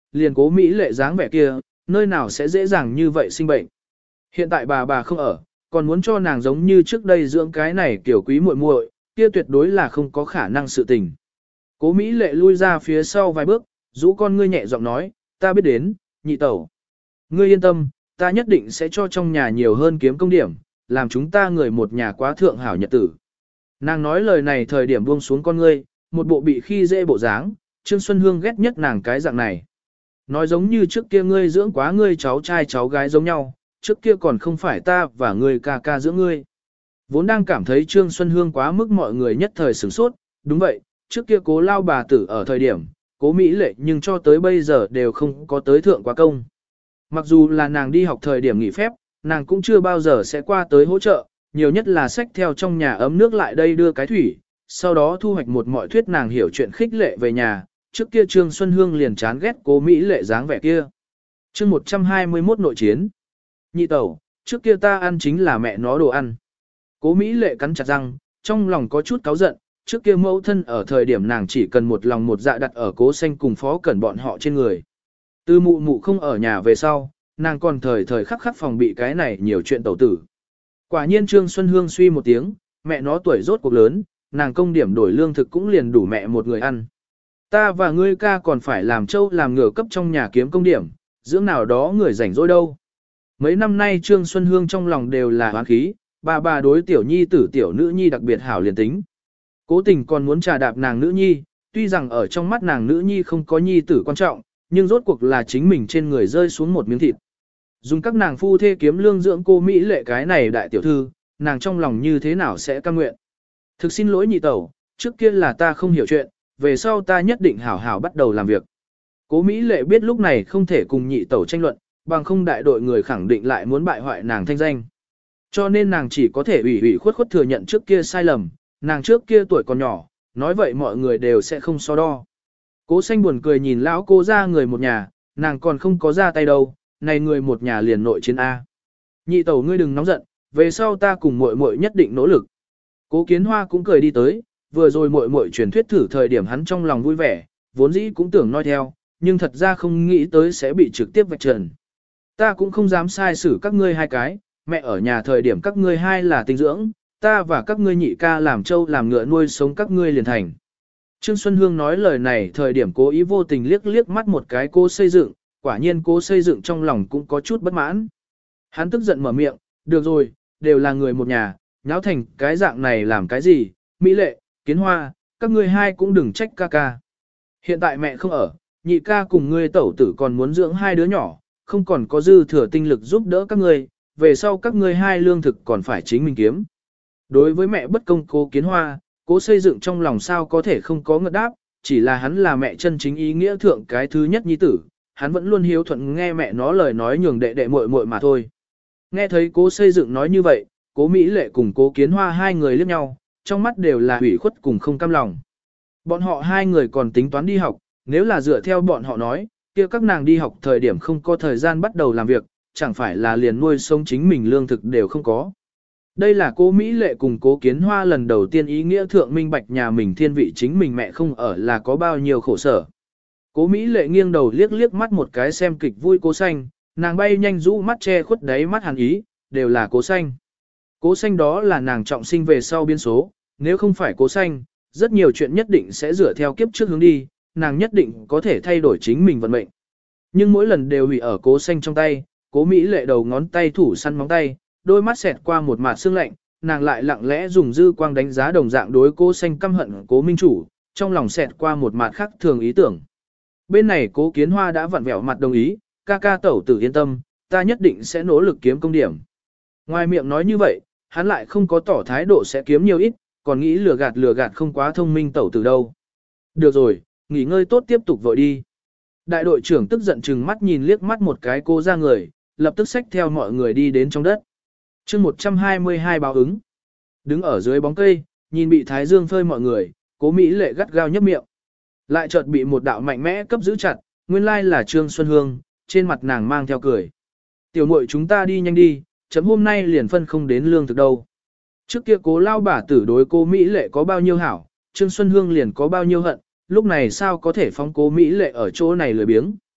liền cố Mỹ lệ dáng vẻ kia, nơi nào sẽ dễ dàng như vậy sinh bệnh. Hiện tại bà không ở, còn muốn cho nàng giống như trước đây dưỡng cái này kiểu quý muội muội, kia tuyệt đối là không có khả năng sự tình. Cố Mỹ lệ lui ra phía sau vài bước, rũ con ngươi nhẹ giọng nói, ta biết đến, nhị tẩu. Ngươi yên tâm, ta nhất định sẽ cho trong nhà nhiều hơn kiếm công điểm, làm chúng ta người một nhà quá thượng hảo nhật tử. Nàng nói lời này thời điểm buông xuống con ngươi, một bộ bị khi dễ bộ dáng, Trương Xuân Hương ghét nhất nàng cái dạng này. Nói giống như trước kia ngươi dưỡng quá ngươi cháu trai cháu gái giống nhau, trước kia còn không phải ta và ngươi ca ca dưỡng ngươi. Vốn đang cảm thấy Trương Xuân Hương quá mức mọi người nhất thời sửng sốt, đúng vậy, trước kia cố lao bà tử ở thời điểm, cố Mỹ lệ nhưng cho tới bây giờ đều không có tới thượng quá công. Mặc dù là nàng đi học thời điểm nghỉ phép, nàng cũng chưa bao giờ sẽ qua tới hỗ trợ, nhiều nhất là xách theo trong nhà ấm nước lại đây đưa cái thủy, sau đó thu hoạch một mọi thuyết nàng hiểu chuyện khích lệ về nhà, trước kia Trương Xuân Hương liền chán ghét cố Mỹ lệ dáng vẻ kia. Chương 121 nội chiến. Nhị tẩu, trước kia ta ăn chính là mẹ nó đồ ăn. Cố Mỹ lệ cắn chặt răng, trong lòng có chút cáu giận, trước kia mẫu thân ở thời điểm nàng chỉ cần một lòng một dạ đặt ở cố xanh cùng phó cẩn bọn họ trên người. Từ mụ mụ không ở nhà về sau, nàng còn thời thời khắc khắc phòng bị cái này nhiều chuyện tẩu tử. Quả nhiên Trương Xuân Hương suy một tiếng, mẹ nó tuổi rốt cuộc lớn, nàng công điểm đổi lương thực cũng liền đủ mẹ một người ăn. Ta và ngươi ca còn phải làm trâu làm ngựa cấp trong nhà kiếm công điểm, dưỡng nào đó người rảnh rỗi đâu. Mấy năm nay Trương Xuân Hương trong lòng đều là hoán khí, bà đối tiểu nhi tử tiểu nữ nhi đặc biệt hảo liền tính. Cố tình còn muốn trà đạp nàng nữ nhi, tuy rằng ở trong mắt nàng nữ nhi không có nhi tử quan trọng, nhưng rốt cuộc là chính mình trên người rơi xuống một miếng thịt. Dùng các nàng phu thê kiếm lương dưỡng cô Mỹ lệ cái này đại tiểu thư, nàng trong lòng như thế nào sẽ cam nguyện. Thực xin lỗi nhị tẩu, trước kia là ta không hiểu chuyện, về sau ta nhất định hảo hảo bắt đầu làm việc. Cố Mỹ lệ biết lúc này không thể cùng nhị tẩu tranh luận, bằng không đại đội người khẳng định lại muốn bại hoại nàng thanh danh. Cho nên nàng chỉ có thể ủy khuất thừa nhận trước kia sai lầm, nàng trước kia tuổi còn nhỏ, nói vậy mọi người đều sẽ không so đo. Cố xanh buồn cười nhìn lão cô ra người một nhà, nàng còn không có ra tay đâu, này người một nhà liền nội chiến A. Nhị tẩu ngươi đừng nóng giận, về sau ta cùng muội muội nhất định nỗ lực. Cố Kiến Hoa cũng cười đi tới, vừa rồi muội muội truyền thuyết thử thời điểm hắn trong lòng vui vẻ, vốn dĩ cũng tưởng nói theo, nhưng thật ra không nghĩ tới sẽ bị trực tiếp vạch trần. Ta cũng không dám sai xử các ngươi hai cái, mẹ ở nhà thời điểm các ngươi hai là tinh dưỡng, ta và các ngươi nhị ca làm trâu làm ngựa nuôi sống các ngươi liền thành. Trương Xuân Hương nói lời này thời điểm cố ý vô tình liếc mắt một cái cô xây dựng, quả nhiên cố xây dựng trong lòng cũng có chút bất mãn. Hắn tức giận mở miệng, được rồi, đều là người một nhà, nháo thành cái dạng này làm cái gì, Mỹ lệ, Kiến Hoa, các ngươi hai cũng đừng trách ca ca. Hiện tại mẹ không ở, nhị ca cùng ngươi tẩu tử còn muốn dưỡng hai đứa nhỏ, không còn có dư thừa tinh lực giúp đỡ các ngươi, về sau các ngươi hai lương thực còn phải chính mình kiếm. Đối với mẹ bất công cố Kiến Hoa, cố xây dựng trong lòng sao có thể không có ngợt đáp, chỉ là hắn là mẹ chân chính ý nghĩa thượng cái thứ nhất nhi tử, hắn vẫn luôn hiếu thuận nghe mẹ nó lời nói nhường đệ đệ muội muội mà thôi. Nghe thấy cố xây dựng nói như vậy, cố Mỹ lệ cùng cố Kiến Hoa hai người liếc nhau, trong mắt đều là ủy khuất cùng không cam lòng. Bọn họ hai người còn tính toán đi học, nếu là dựa theo bọn họ nói, kia các nàng đi học thời điểm không có thời gian bắt đầu làm việc, chẳng phải là liền nuôi sống chính mình lương thực đều không có. Đây là cố Mỹ lệ cùng cố Kiến Hoa lần đầu tiên ý nghĩa thượng minh bạch nhà mình thiên vị chính mình mẹ không ở là có bao nhiêu khổ sở. Cố Mỹ lệ nghiêng đầu liếc mắt một cái xem kịch vui cố xanh, nàng bay nhanh rũ mắt che khuất đáy mắt hàn ý, đều là cố xanh. Cố xanh đó là nàng trọng sinh về sau biên số, nếu không phải cố xanh, rất nhiều chuyện nhất định sẽ dựa theo kiếp trước hướng đi, nàng nhất định có thể thay đổi chính mình vận mệnh. Nhưng mỗi lần đều hủy ở cố xanh trong tay, cố Mỹ lệ đầu ngón tay thủ săn móng tay, đôi mắt xẹt qua một mạt sương lạnh, nàng lại lặng lẽ dùng dư quang đánh giá đồng dạng đối cố xanh căm hận cố minh chủ, trong lòng xẹt qua một mạt khác thường ý tưởng. Bên này cố Kiến Hoa đã vặn vẹo mặt đồng ý, ca ca tẩu tử yên tâm, ta nhất định sẽ nỗ lực kiếm công điểm. Ngoài miệng nói như vậy, hắn lại không có tỏ thái độ sẽ kiếm nhiều ít, còn nghĩ lừa gạt không quá thông minh tẩu tử đâu. Được rồi, nghỉ ngơi tốt tiếp tục vội đi. Đại đội trưởng tức giận chừng mắt nhìn liếc mắt một cái cô ra người, lập tức xách theo mọi người đi đến trong đất. chương 122 báo ứng. Đứng ở dưới bóng cây, nhìn bị thái dương phơi mọi người, cố Mỹ lệ gắt gao nhấp miệng. Lại chợt bị một đạo mạnh mẽ cấp giữ chặt, nguyên lai là Trương Xuân Hương, trên mặt nàng mang theo cười. Tiểu muội chúng ta đi nhanh đi, chấm hôm nay liền phân không đến lương thực đâu. Trước kia cố lao bà tử đối cô Mỹ lệ có bao nhiêu hảo, Trương Xuân Hương liền có bao nhiêu hận, lúc này sao có thể phóng cố Mỹ lệ ở chỗ này lười biếng.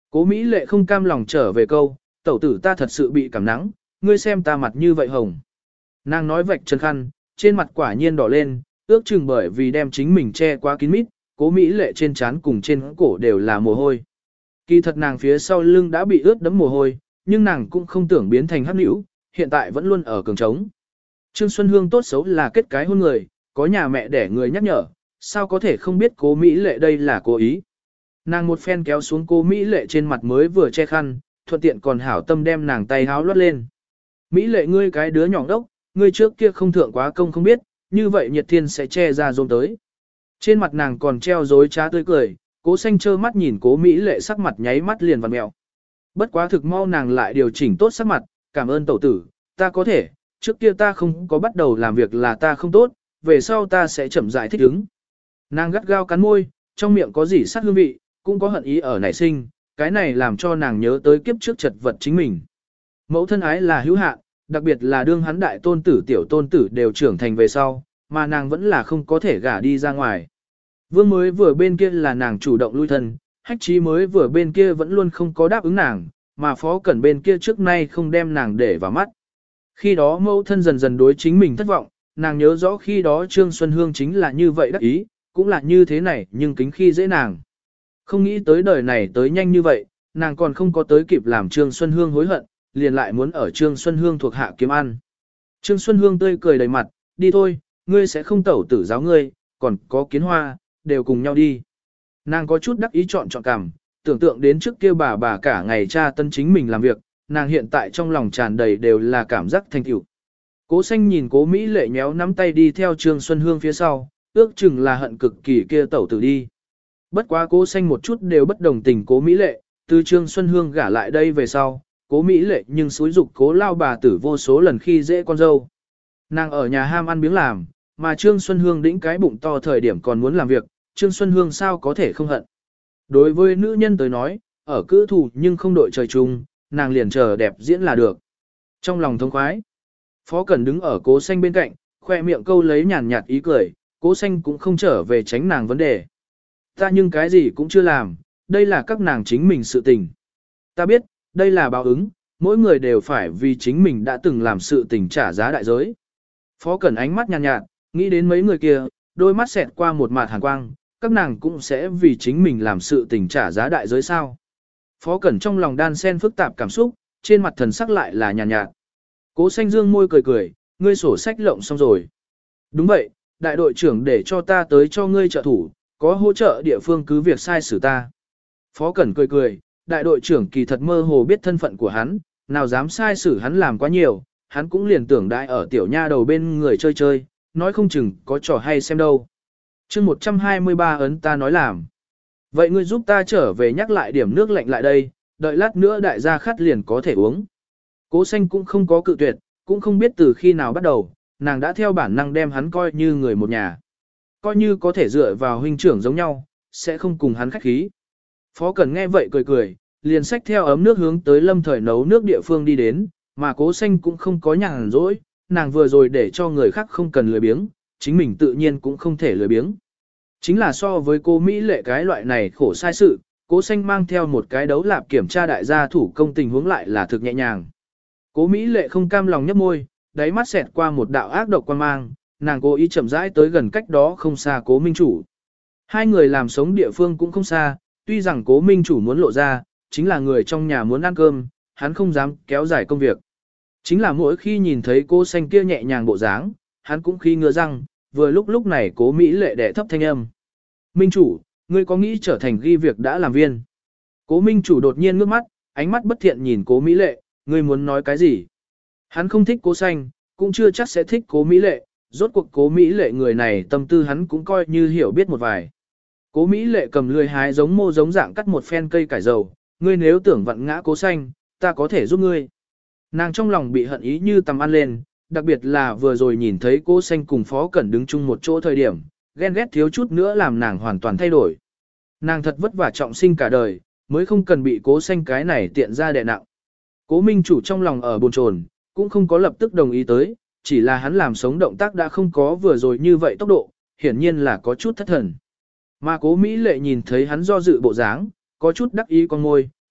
Cố Mỹ Lệ không cam lòng trở về câu, tẩu tử ta thật sự bị cảm nắng, ngươi xem ta mặt như vậy hồng. Nàng nói vạch chân khăn, trên mặt quả nhiên đỏ lên, ước chừng bởi vì đem chính mình che quá kín mít, Cố Mỹ Lệ trên trán cùng trên cổ đều là mồ hôi. Kỳ thật nàng phía sau lưng đã bị ướt đẫm mồ hôi, nhưng nàng cũng không tưởng biến thành hắc nữ, hiện tại vẫn luôn ở cường trống. Trương Xuân Hương tốt xấu là kết cái hôn người, có nhà mẹ đẻ người nhắc nhở, sao có thể không biết Cố Mỹ Lệ đây là cố ý. Nàng một phen kéo xuống Cố Mỹ Lệ trên mặt mới vừa che khăn, thuận tiện còn hảo tâm đem nàng tay háo lót lên. Mỹ Lệ ngươi cái đứa nhỏ đốc, ngươi trước kia không thượng quá công không biết, như vậy nhiệt thiên sẽ che ra rôm tới. Trên mặt nàng còn treo dối trá tươi cười, Cố Xanh trơ mắt nhìn Cố Mỹ Lệ sắc mặt nháy mắt liền vặn mèo. Bất quá thực mau nàng lại điều chỉnh tốt sắc mặt, cảm ơn tẩu tử, ta có thể, trước kia ta không có bắt đầu làm việc là ta không tốt, về sau ta sẽ chậm rãi thích ứng. Nàng gắt gao cắn môi, trong miệng có gì sát hương vị, cũng có hận ý ở nảy sinh, cái này làm cho nàng nhớ tới kiếp trước chật vật chính mình. Mẫu thân ái là hữu hạn, đặc biệt là đương hắn đại tôn tử tiểu tôn tử đều trưởng thành về sau, mà nàng vẫn là không có thể gả đi ra ngoài. Vương mới vừa bên kia là nàng chủ động lui thân, Hách Chí mới vừa bên kia vẫn luôn không có đáp ứng nàng, mà Phó Cẩn bên kia trước nay không đem nàng để vào mắt. Khi đó mẫu thân dần dần đối chính mình thất vọng, nàng nhớ rõ khi đó Trương Xuân Hương chính là như vậy đắc ý, cũng là như thế này nhưng kính khi dễ nàng. Không nghĩ tới đời này tới nhanh như vậy, nàng còn không có tới kịp làm Trương Xuân Hương hối hận, liền lại muốn ở Trương Xuân Hương thuộc hạ kiếm ăn. Trương Xuân Hương tươi cười đầy mặt, đi thôi, ngươi sẽ không tẩu tử giáo ngươi, còn có Kiến Hoa, đều cùng nhau đi. Nàng có chút đắc ý chọn cằm, tưởng tượng đến trước kia bà cả ngày cha tân chính mình làm việc, nàng hiện tại trong lòng tràn đầy đều là cảm giác thành tựu. Cố Xanh nhìn Cố Mỹ Lệ nhéo nắm tay đi theo Trương Xuân Hương phía sau, ước chừng là hận cực kỳ kia tẩu tử đi. Bất quá Cố Xanh một chút đều bất đồng tình Cố Mỹ Lệ, từ Trương Xuân Hương gả lại đây về sau, Cố Mỹ Lệ nhưng xúi dục Cố lao bà tử vô số lần khi dễ con dâu. Nàng ở nhà ham ăn biếng làm, mà Trương Xuân Hương đĩnh cái bụng to thời điểm còn muốn làm việc, Trương Xuân Hương sao có thể không hận. Đối với nữ nhân tới nói, ở cữ thủ nhưng không đội trời chung, nàng liền chờ đẹp diễn là được. Trong lòng thông khoái, Phó Cẩn đứng ở Cố Xanh bên cạnh, khoe miệng câu lấy nhàn nhạt ý cười, Cố Xanh cũng không trở về tránh nàng vấn đề. Ta nhưng cái gì cũng chưa làm, đây là các nàng chính mình sự tình. Ta biết, đây là báo ứng, mỗi người đều phải vì chính mình đã từng làm sự tình trả giá đại giới. Phó Cẩn ánh mắt nhàn nhạt, nghĩ đến mấy người kia, đôi mắt xẹt qua một mạt hàn quang, các nàng cũng sẽ vì chính mình làm sự tình trả giá đại giới sao. Phó Cẩn trong lòng đan xen phức tạp cảm xúc, trên mặt thần sắc lại là nhàn nhạt. Cố Xanh dương môi cười cười, ngươi sổ sách lộng xong rồi. Đúng vậy, đại đội trưởng để cho ta tới cho ngươi trợ thủ, có hỗ trợ địa phương cứ việc sai xử ta. Phó Cẩn cười cười, đại đội trưởng kỳ thật mơ hồ biết thân phận của hắn, nào dám sai xử hắn làm quá nhiều, hắn cũng liền tưởng đại ở tiểu nha đầu bên người chơi chơi, nói không chừng có trò hay xem đâu. chương 123 ấn ta nói làm. Vậy ngươi giúp ta trở về nhắc lại điểm nước lạnh lại đây, đợi lát nữa đại gia khát liền có thể uống. Cố Xanh cũng không có cự tuyệt, cũng không biết từ khi nào bắt đầu, nàng đã theo bản năng đem hắn coi như người một nhà. Coi như có thể dựa vào huynh trưởng giống nhau, sẽ không cùng hắn khách khí. Phó Cẩn nghe vậy cười cười, liền xách theo ấm nước hướng tới Lâm Thời nấu nước địa phương đi đến, mà Cố Xanh cũng không có nhàn rỗi, nàng vừa rồi để cho người khác không cần lười biếng, chính mình tự nhiên cũng không thể lười biếng. Chính là so với cô Mỹ Lệ cái loại này khổ sai sự, Cố Xanh mang theo một cái đấu lạp kiểm tra đại gia thủ công tình huống lại là thực nhẹ nhàng. Cố Mỹ Lệ không cam lòng nhấp môi, đáy mắt xẹt qua một đạo ác độc quan mang, nàng cố ý chậm rãi tới gần cách đó không xa Cố Minh Chủ. Hai người làm sống địa phương cũng không xa, tuy rằng Cố Minh Chủ muốn lộ ra, chính là người trong nhà muốn ăn cơm, hắn không dám kéo dài công việc. Chính là mỗi khi nhìn thấy Cố Xanh kia nhẹ nhàng bộ dáng, hắn cũng khi ngứa răng, vừa lúc này Cố Mỹ Lệ đẻ thấp thanh âm. Minh Chủ, ngươi có nghĩ trở thành ghi việc đã làm viên? Cố Minh Chủ đột nhiên ngước mắt, ánh mắt bất thiện nhìn Cố Mỹ Lệ, ngươi muốn nói cái gì? Hắn không thích Cố Xanh, cũng chưa chắc sẽ thích Cố Mỹ Lệ, rốt cuộc Cố Mỹ Lệ người này tâm tư hắn cũng coi như hiểu biết một vài. Cố Mỹ Lệ cầm lười hái giống mô giống dạng cắt một phen cây cải dầu, ngươi nếu tưởng vặn ngã Cố Xanh, ta có thể giúp ngươi. Nàng trong lòng bị hận ý như tầm ăn lên, đặc biệt là vừa rồi nhìn thấy Cố Xanh cùng Phó Cẩn đứng chung một chỗ thời điểm, ghen ghét thiếu chút nữa làm nàng hoàn toàn thay đổi. Nàng thật vất vả trọng sinh cả đời, mới không cần bị Cố Xanh cái này tiện ra đè nặng. Cố Minh Chủ trong lòng ở bồn chồn, cũng không có lập tức đồng ý tới, chỉ là hắn làm sống động tác đã không có vừa rồi như vậy tốc độ, hiển nhiên là có chút thất thần. Mà Cố Mỹ Lệ nhìn thấy hắn do dự bộ dáng, có chút đắc ý con môi,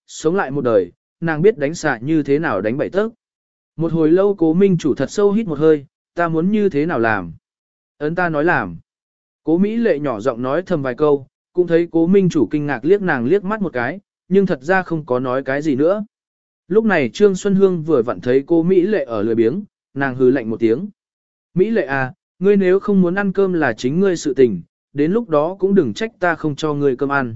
sống lại một đời, nàng biết đánh xạ như thế nào đánh bậy tấc. Một hồi lâu Cố Minh chủ thật sâu hít một hơi, ta muốn như thế nào làm? Ấn ta nói làm. Cố Mỹ Lệ nhỏ giọng nói thầm vài câu, cũng thấy Cố Minh chủ kinh ngạc liếc nàng liếc mắt một cái, nhưng thật ra không có nói cái gì nữa. Lúc này Trương Xuân Hương vừa vặn thấy Cố Mỹ Lệ ở lười biếng, nàng hừ lạnh một tiếng. Mỹ Lệ à, ngươi nếu không muốn ăn cơm là chính ngươi sự tình, đến lúc đó cũng đừng trách ta không cho ngươi cơm ăn.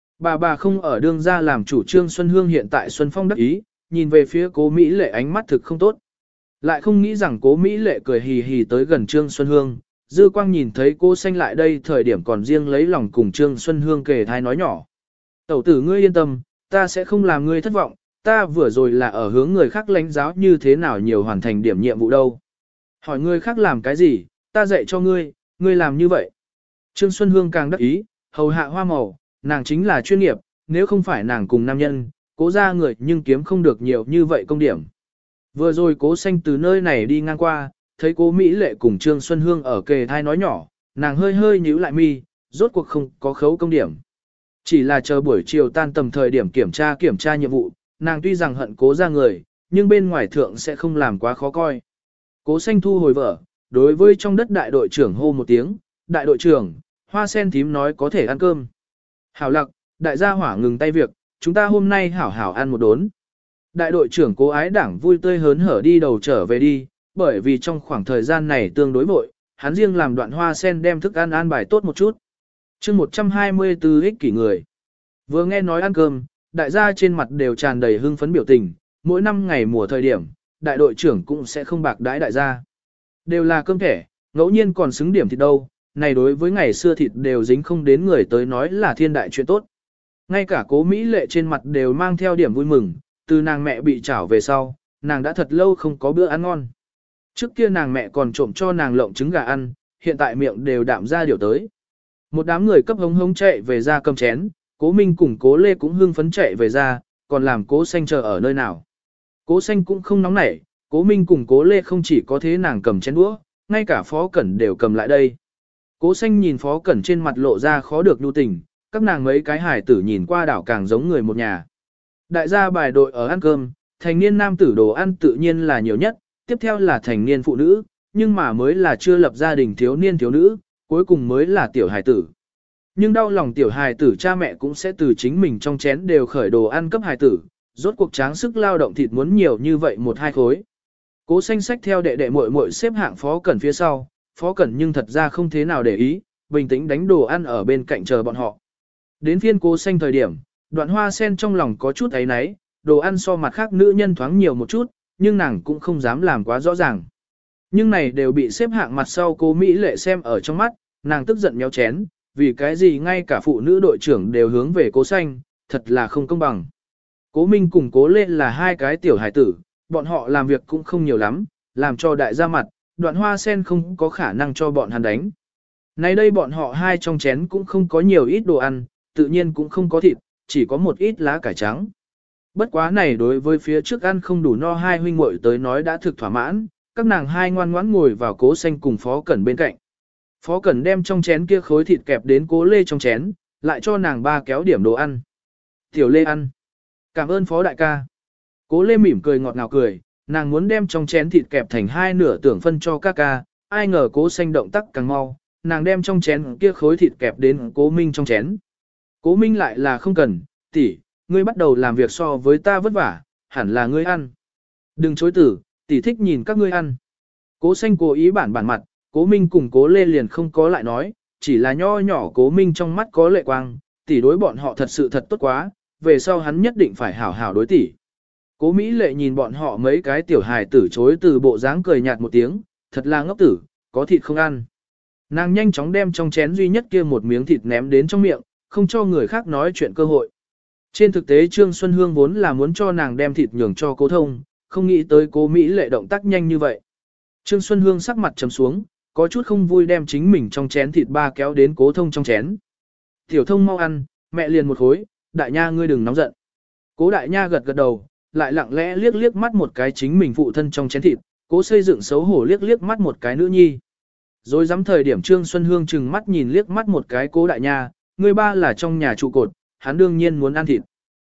Bà không ở đương ra làm chủ. Trương Xuân Hương hiện tại Xuân Phong đắc ý, nhìn về phía Cố Mỹ Lệ ánh mắt thực không tốt. Lại không nghĩ rằng Cố Mỹ Lệ cười hì hì tới gần Trương Xuân Hương, dư quang nhìn thấy cô xanh lại đây thời điểm còn riêng lấy lòng cùng Trương Xuân Hương kề thai nói nhỏ. Tẩu tử ngươi yên tâm, ta sẽ không làm ngươi thất vọng, ta vừa rồi là ở hướng người khác lãnh giáo như thế nào nhiều hoàn thành điểm nhiệm vụ đâu. Hỏi người khác làm cái gì, ta dạy cho ngươi, ngươi làm như vậy. Trương Xuân Hương càng đắc ý, hầu hạ hoa màu, nàng chính là chuyên nghiệp, nếu không phải nàng cùng nam nhân, cố ra người nhưng kiếm không được nhiều như vậy công điểm. Vừa rồi Cố xanh từ nơi này đi ngang qua, thấy Cố Mỹ Lệ cùng Trương Xuân Hương ở kề thai nói nhỏ, nàng hơi hơi nhíu lại mi, rốt cuộc không có khấu công điểm. Chỉ là chờ buổi chiều tan tầm thời điểm kiểm tra nhiệm vụ, nàng tuy rằng hận Cố ra người, nhưng bên ngoài thượng sẽ không làm quá khó coi. Cố xanh thu hồi vở, đối với trong đất đại đội trưởng hô một tiếng, đại đội trưởng, Hoa Sen thím nói có thể ăn cơm. Hảo lặc, đại gia hỏa ngừng tay việc, chúng ta hôm nay hảo hảo ăn một đốn. Đại đội trưởng Cố Ái Đảng vui tươi hớn hở đi đầu trở về đi, bởi vì trong khoảng thời gian này tương đối vội, hắn riêng làm đoạn Hoa Sen đem thức ăn an bài tốt một chút. chương 124 ích kỷ người. Vừa nghe nói ăn cơm, đại gia trên mặt đều tràn đầy hưng phấn biểu tình, mỗi năm ngày mùa thời điểm, đại đội trưởng cũng sẽ không bạc đãi đại gia. Đều là cơm thẻ, ngẫu nhiên còn xứng điểm thịt đâu, này đối với ngày xưa thịt đều dính không đến người tới nói là thiên đại chuyện tốt. Ngay cả Cố Mỹ Lệ trên mặt đều mang theo điểm vui mừng, từ nàng mẹ bị trảo về sau, nàng đã thật lâu không có bữa ăn ngon. Trước kia nàng mẹ còn trộm cho nàng lộng trứng gà ăn, hiện tại miệng đều đạm ra điều tới. Một đám người cấp hống hống chạy về ra cầm chén, Cố Minh cùng Cố Lê cũng hưng phấn chạy về ra, còn làm Cố Xanh chờ ở nơi nào. Cố Xanh cũng không nóng nảy, Cố Minh cùng Cố Lê không chỉ có thế nàng cầm chén đũa, ngay cả Phó Cẩn đều cầm lại đây. Cố Xanh nhìn Phó Cẩn trên mặt lộ ra khó được nhu tình, các nàng mấy cái hài tử nhìn qua đảo càng giống người một nhà. Đại gia bài đội ở ăn cơm, thành niên nam tử đồ ăn tự nhiên là nhiều nhất, tiếp theo là thành niên phụ nữ, nhưng mà mới là chưa lập gia đình thiếu niên thiếu nữ, cuối cùng mới là tiểu hài tử. Nhưng đau lòng tiểu hài tử cha mẹ cũng sẽ từ chính mình trong chén đều khởi đồ ăn cấp hài tử, rốt cuộc tráng sức lao động thịt muốn nhiều như vậy một hai khối. Cố Xanh xách theo đệ đệ muội muội xếp hạng Phó Cẩn phía sau, Phó Cẩn nhưng thật ra không thế nào để ý, bình tĩnh đánh đồ ăn ở bên cạnh chờ bọn họ. Đến phiên Cố Xanh thời điểm, Đoạn Hoa Sen trong lòng có chút áy náy, đồ ăn so mặt khác nữ nhân thoáng nhiều một chút, nhưng nàng cũng không dám làm quá rõ ràng. Nhưng này đều bị xếp hạng mặt sau Cố Mỹ Lệ xem ở trong mắt, nàng tức giận méo chén, vì cái gì ngay cả phụ nữ đội trưởng đều hướng về Cố Xanh, thật là không công bằng. Cố Minh cùng Cố Lê là hai cái tiểu hải tử, bọn họ làm việc cũng không nhiều lắm, làm cho đại gia mặt, Đoạn Hoa Sen không có khả năng cho bọn hắn đánh. Nay đây bọn họ hai trong chén cũng không có nhiều ít đồ ăn, tự nhiên cũng không có thịt, chỉ có một ít lá cải trắng. Bất quá này đối với phía trước ăn không đủ no hai huynh muội tới nói đã thực thỏa mãn, các nàng hai ngoan ngoãn ngồi vào Cố Xanh cùng Phó Cẩn bên cạnh. Phó Cẩn đem trong chén kia khối thịt kẹp đến Cố Lê trong chén, lại cho nàng ba kéo điểm đồ ăn. Tiểu Lê ăn. Cảm ơn Phó đại ca. Cố Lê mỉm cười ngọt ngào cười, nàng muốn đem trong chén thịt kẹp thành hai nửa tưởng phân cho ca ca, ai ngờ Cố Xanh động tác càng mau, nàng đem trong chén kia khối thịt kẹp đến Cố Minh trong chén. Cố Minh lại là không cần, tỷ, ngươi bắt đầu làm việc so với ta vất vả, hẳn là ngươi ăn. Đừng chối từ, tỷ thích nhìn các ngươi ăn. Cố Xanh cố ý bản mặt, Cố Minh cùng Cố Lê liền không có lại nói, chỉ là nho nhỏ Cố Minh trong mắt có lệ quang, tỷ đối bọn họ thật sự thật tốt quá, về sau hắn nhất định phải hảo hảo đối tỷ. Cố Mỹ Lệ nhìn bọn họ mấy cái tiểu hài tử chối từ bộ dáng cười nhạt một tiếng, thật là ngốc tử, có thịt không ăn. Nàng nhanh chóng đem trong chén duy nhất kia một miếng thịt ném đến trong miệng, không cho người khác nói chuyện cơ hội. Trên thực tế Trương Xuân Hương vốn là muốn cho nàng đem thịt nhường cho Cố Thông, không nghĩ tới Cố Mỹ Lệ động tác nhanh như vậy. Trương Xuân Hương sắc mặt trầm xuống, có chút không vui đem chính mình trong chén thịt ba kéo đến Cố Thông trong chén. Tiểu Thông mau ăn, mẹ liền một khối, đại nha ngươi đừng nóng giận. Cố đại nha gật gật đầu, lại lặng lẽ liếc liếc mắt một cái chính mình phụ thân trong chén thịt, Cố xây dựng xấu hổ liếc liếc mắt một cái nữ nhi. Rồi dám thời điểm Trương Xuân Hương chừng mắt nhìn liếc mắt một cái Cố đại nha, người ba là trong nhà trụ cột, hắn đương nhiên muốn ăn thịt.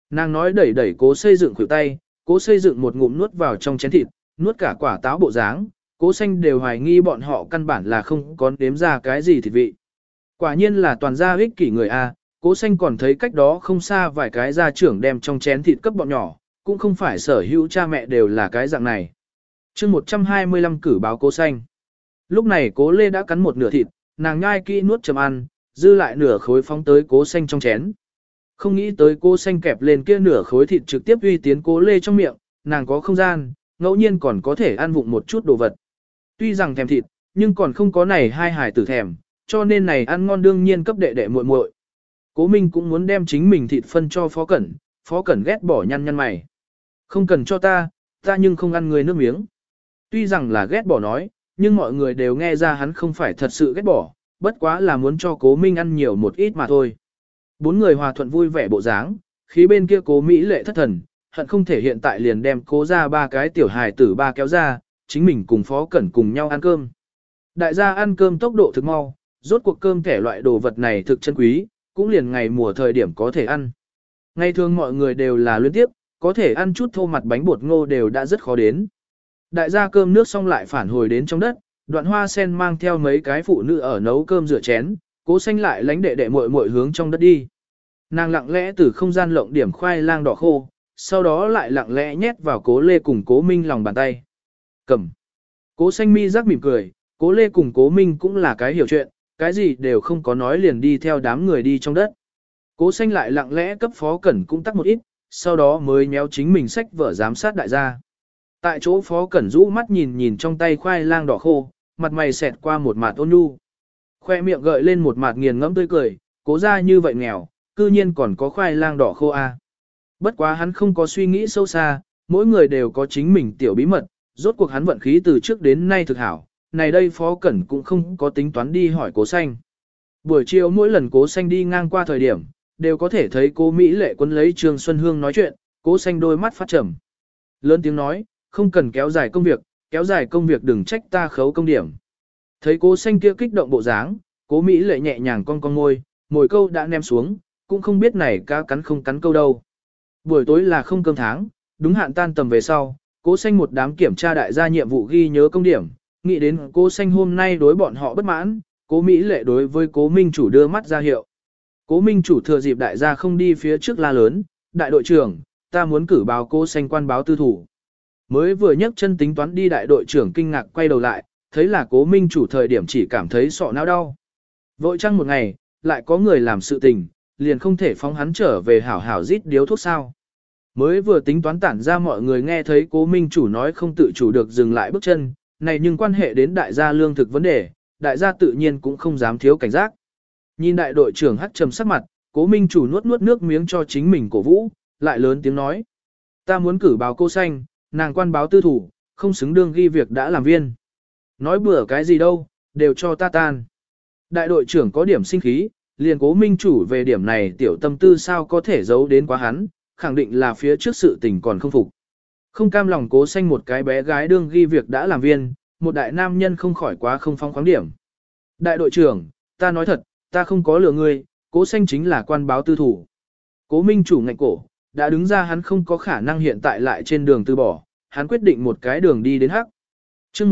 Nàng nói đẩy đẩy Cố Xây Dựng khuỷu tay, Cố Xây Dựng một ngụm nuốt vào trong chén thịt, nuốt cả quả táo bộ dáng, Cố Xanh đều hoài nghi bọn họ căn bản là không có đếm ra cái gì thịt vị. Quả nhiên là toàn gia ích kỷ người a. Cố Xanh còn thấy cách đó không xa vài cái gia trưởng đem trong chén thịt cấp bọn nhỏ, cũng không phải sở hữu cha mẹ đều là cái dạng này. chương 125 cử báo Cố Xanh. Lúc này Cố Lê đã cắn một nửa thịt, nàng nhai kỹ nuốt chầm ăn, dư lại nửa khối phóng tới Cố Xanh trong chén. Không nghĩ tới Cố Xanh kẹp lên kia nửa khối thịt trực tiếp uy tiến Cố Lê trong miệng, nàng có không gian, ngẫu nhiên còn có thể ăn vụng một chút đồ vật. Tuy rằng thèm thịt, nhưng còn không có này hai hài tử thèm, cho nên này ăn ngon đương nhiên cấp đệ đệ muội muội. Cố Minh cũng muốn đem chính mình thịt phân cho Phó Cẩn ghét bỏ nhăn nhăn mày. Không cần cho ta nhưng không ăn người nước miếng. Tuy rằng là ghét bỏ nói, nhưng mọi người đều nghe ra hắn không phải thật sự ghét bỏ, bất quá là muốn cho Cố Minh ăn nhiều một ít mà thôi. Bốn người hòa thuận vui vẻ bộ dáng, khí bên kia Cố Mỹ Lệ thất thần, hận không thể hiện tại liền đem Cố ra ba cái tiểu hài tử ba kéo ra, chính mình cùng Phó Cẩn cùng nhau ăn cơm. Đại gia ăn cơm tốc độ thực mau, rốt cuộc cơm kẻ loại đồ vật này thực chân quý, cũng liền ngày mùa thời điểm có thể ăn. Ngày thường mọi người đều là luyến tiếp, có thể ăn chút thô mặt bánh bột ngô đều đã rất khó đến. Đại gia cơm nước xong lại phản hồi đến trong đất, Đoạn Hoa Sen mang theo mấy cái phụ nữ ở nấu cơm rửa chén, Cố Xanh lại lánh đệ đệ muội muội hướng trong đất đi. Nàng lặng lẽ từ không gian lộng điểm khoai lang đỏ khô, sau đó lại lặng lẽ nhét vào Cố Lê cùng Cố Minh lòng bàn tay. Cầm. Cố Xanh mi rắc mỉm cười, Cố Lê cùng Cố Minh cũng là cái hiểu chuyện, cái gì đều không có nói liền đi theo đám người đi trong đất. Cố Xanh lại lặng lẽ cấp Phó Cẩn cũng tắc một ít, sau đó mới méo chính mình sách vở giám sát đại gia. Tại chỗ Phó Cẩn rũ mắt nhìn nhìn trong tay khoai lang đỏ khô, mặt mày xẹt qua một mặt ôn nhu. Khoe miệng gợi lên một mặt nghiền ngẫm tươi cười, Cố ra như vậy nghèo, cư nhiên còn có khoai lang đỏ khô a. Bất quá hắn không có suy nghĩ sâu xa, mỗi người đều có chính mình tiểu bí mật, rốt cuộc hắn vận khí từ trước đến nay thực hảo, này đây Phó Cẩn cũng không có tính toán đi hỏi Cố Xanh. Buổi chiều mỗi lần Cố Xanh đi ngang qua thời điểm, đều có thể thấy Cố Mỹ Lệ quấn lấy Trương Xuân Hương nói chuyện, Cố Xanh đôi mắt phát trầm. Lớn tiếng nói, không cần kéo dài công việc đừng trách ta khấu công điểm. Thấy Cố Xanh kia kích động bộ dáng, Cố Mỹ Lệ nhẹ nhàng cong môi, mồi câu đã ném xuống, cũng không biết này cá cắn không cắn câu đâu. Buổi tối là không cơm tháng, đúng hạn tan tầm về sau, Cố Xanh một đám kiểm tra đại gia nhiệm vụ ghi nhớ công điểm, nghĩ đến Cố Xanh hôm nay đối bọn họ bất mãn, Cố Mỹ Lệ đối với Cố Minh Chủ đưa mắt ra hiệu. Cố Minh Chủ thừa dịp đại gia không đi phía trước la lớn, đại đội trưởng, ta muốn cử báo Cố Xanh quan báo tư thủ. Mới vừa nhấc chân tính toán đi đại đội trưởng kinh ngạc quay đầu lại, thấy là Cố Minh Chủ thời điểm chỉ cảm thấy sọ não đau. Vội chăng một ngày, lại có người làm sự tình, liền không thể phóng hắn trở về hảo hảo rít điếu thuốc sao. Mới vừa tính toán tản ra mọi người nghe thấy Cố Minh Chủ nói không tự chủ được dừng lại bước chân, này nhưng quan hệ đến đại gia lương thực vấn đề, đại gia tự nhiên cũng không dám thiếu cảnh giác. Nhìn đại đội trưởng hắt trầm sắc mặt, Cố Minh Chủ nuốt nuốt nước miếng cho chính mình cổ vũ, lại lớn tiếng nói. Ta muốn cử báo Cô Xanh, nàng quan báo tư thủ, không xứng đương ghi việc đã làm viên. Nói bừa cái gì đâu, đều cho ta tan. Đại đội trưởng có điểm sinh khí, liền Cố Minh Chủ về điểm này tiểu tâm tư sao có thể giấu đến quá hắn, khẳng định là phía trước sự tình còn không phục. Không cam lòng Cố Xanh một cái bé gái đương ghi việc đã làm viên, một đại nam nhân không khỏi quá không phong khoáng điểm. Đại đội trưởng, ta nói thật, ta không có lừa ngươi, Cố Xanh chính là quan báo tư thủ. Cố Minh Chủ ngạnh cổ, đã đứng ra hắn không có khả năng hiện tại lại trên đường từ bỏ, hắn quyết định một cái đường đi đến hắc. chương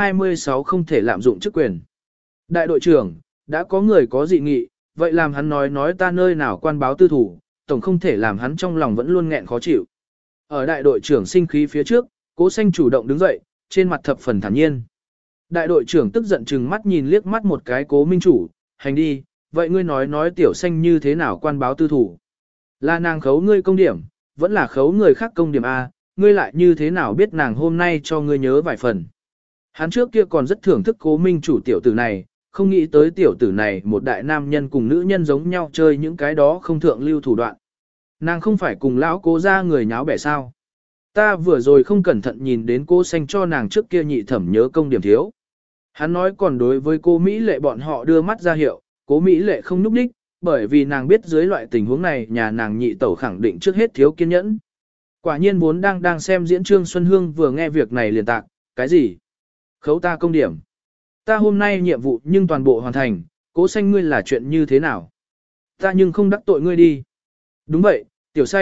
126 không thể lạm dụng chức quyền. Đại đội trưởng, đã có người có dị nghị, vậy làm hắn nói ta nơi nào quan báo tư thủ, tổng không thể làm hắn trong lòng vẫn luôn nghẹn khó chịu. Ở đại đội trưởng sinh khí phía trước, Cố Xanh chủ động đứng dậy, trên mặt thập phần thản nhiên. Đại đội trưởng tức giận chừng mắt nhìn liếc mắt một cái Cố Minh Chủ, hành đi, vậy ngươi nói tiểu Xanh như thế nào quan báo tư thủ? Là nàng khấu ngươi công điểm, vẫn là khấu người khác công điểm A, ngươi lại như thế nào biết nàng hôm nay cho ngươi nhớ vài phần? Hắn trước kia còn rất thưởng thức Cố Minh Chủ tiểu tử này, không nghĩ tới tiểu tử này một đại nam nhân cùng nữ nhân giống nhau chơi những cái đó không thượng lưu thủ đoạn. Nàng không phải cùng lão Cố ra người nháo bẻ sao? Ta vừa rồi không cẩn thận nhìn đến Cô Xanh cho nàng trước kia nhị thẩm nhớ công điểm thiếu. Hắn nói còn đối với cô Mỹ Lệ bọn họ đưa mắt ra hiệu, Cố Mỹ Lệ không núp đích, bởi vì nàng biết dưới loại tình huống này nhà nàng nhị tẩu khẳng định trước hết thiếu kiên nhẫn. Quả nhiên vốn đang xem diễn Trương Xuân Hương vừa nghe việc này liền tạc, cái gì? Khấu ta công điểm. Ta hôm nay nhiệm vụ nhưng toàn bộ hoàn thành, Cố Xanh ngươi là chuyện như thế nào? Ta nhưng không đắc tội ngươi đi. Đúng vậy, tiểu Xanh,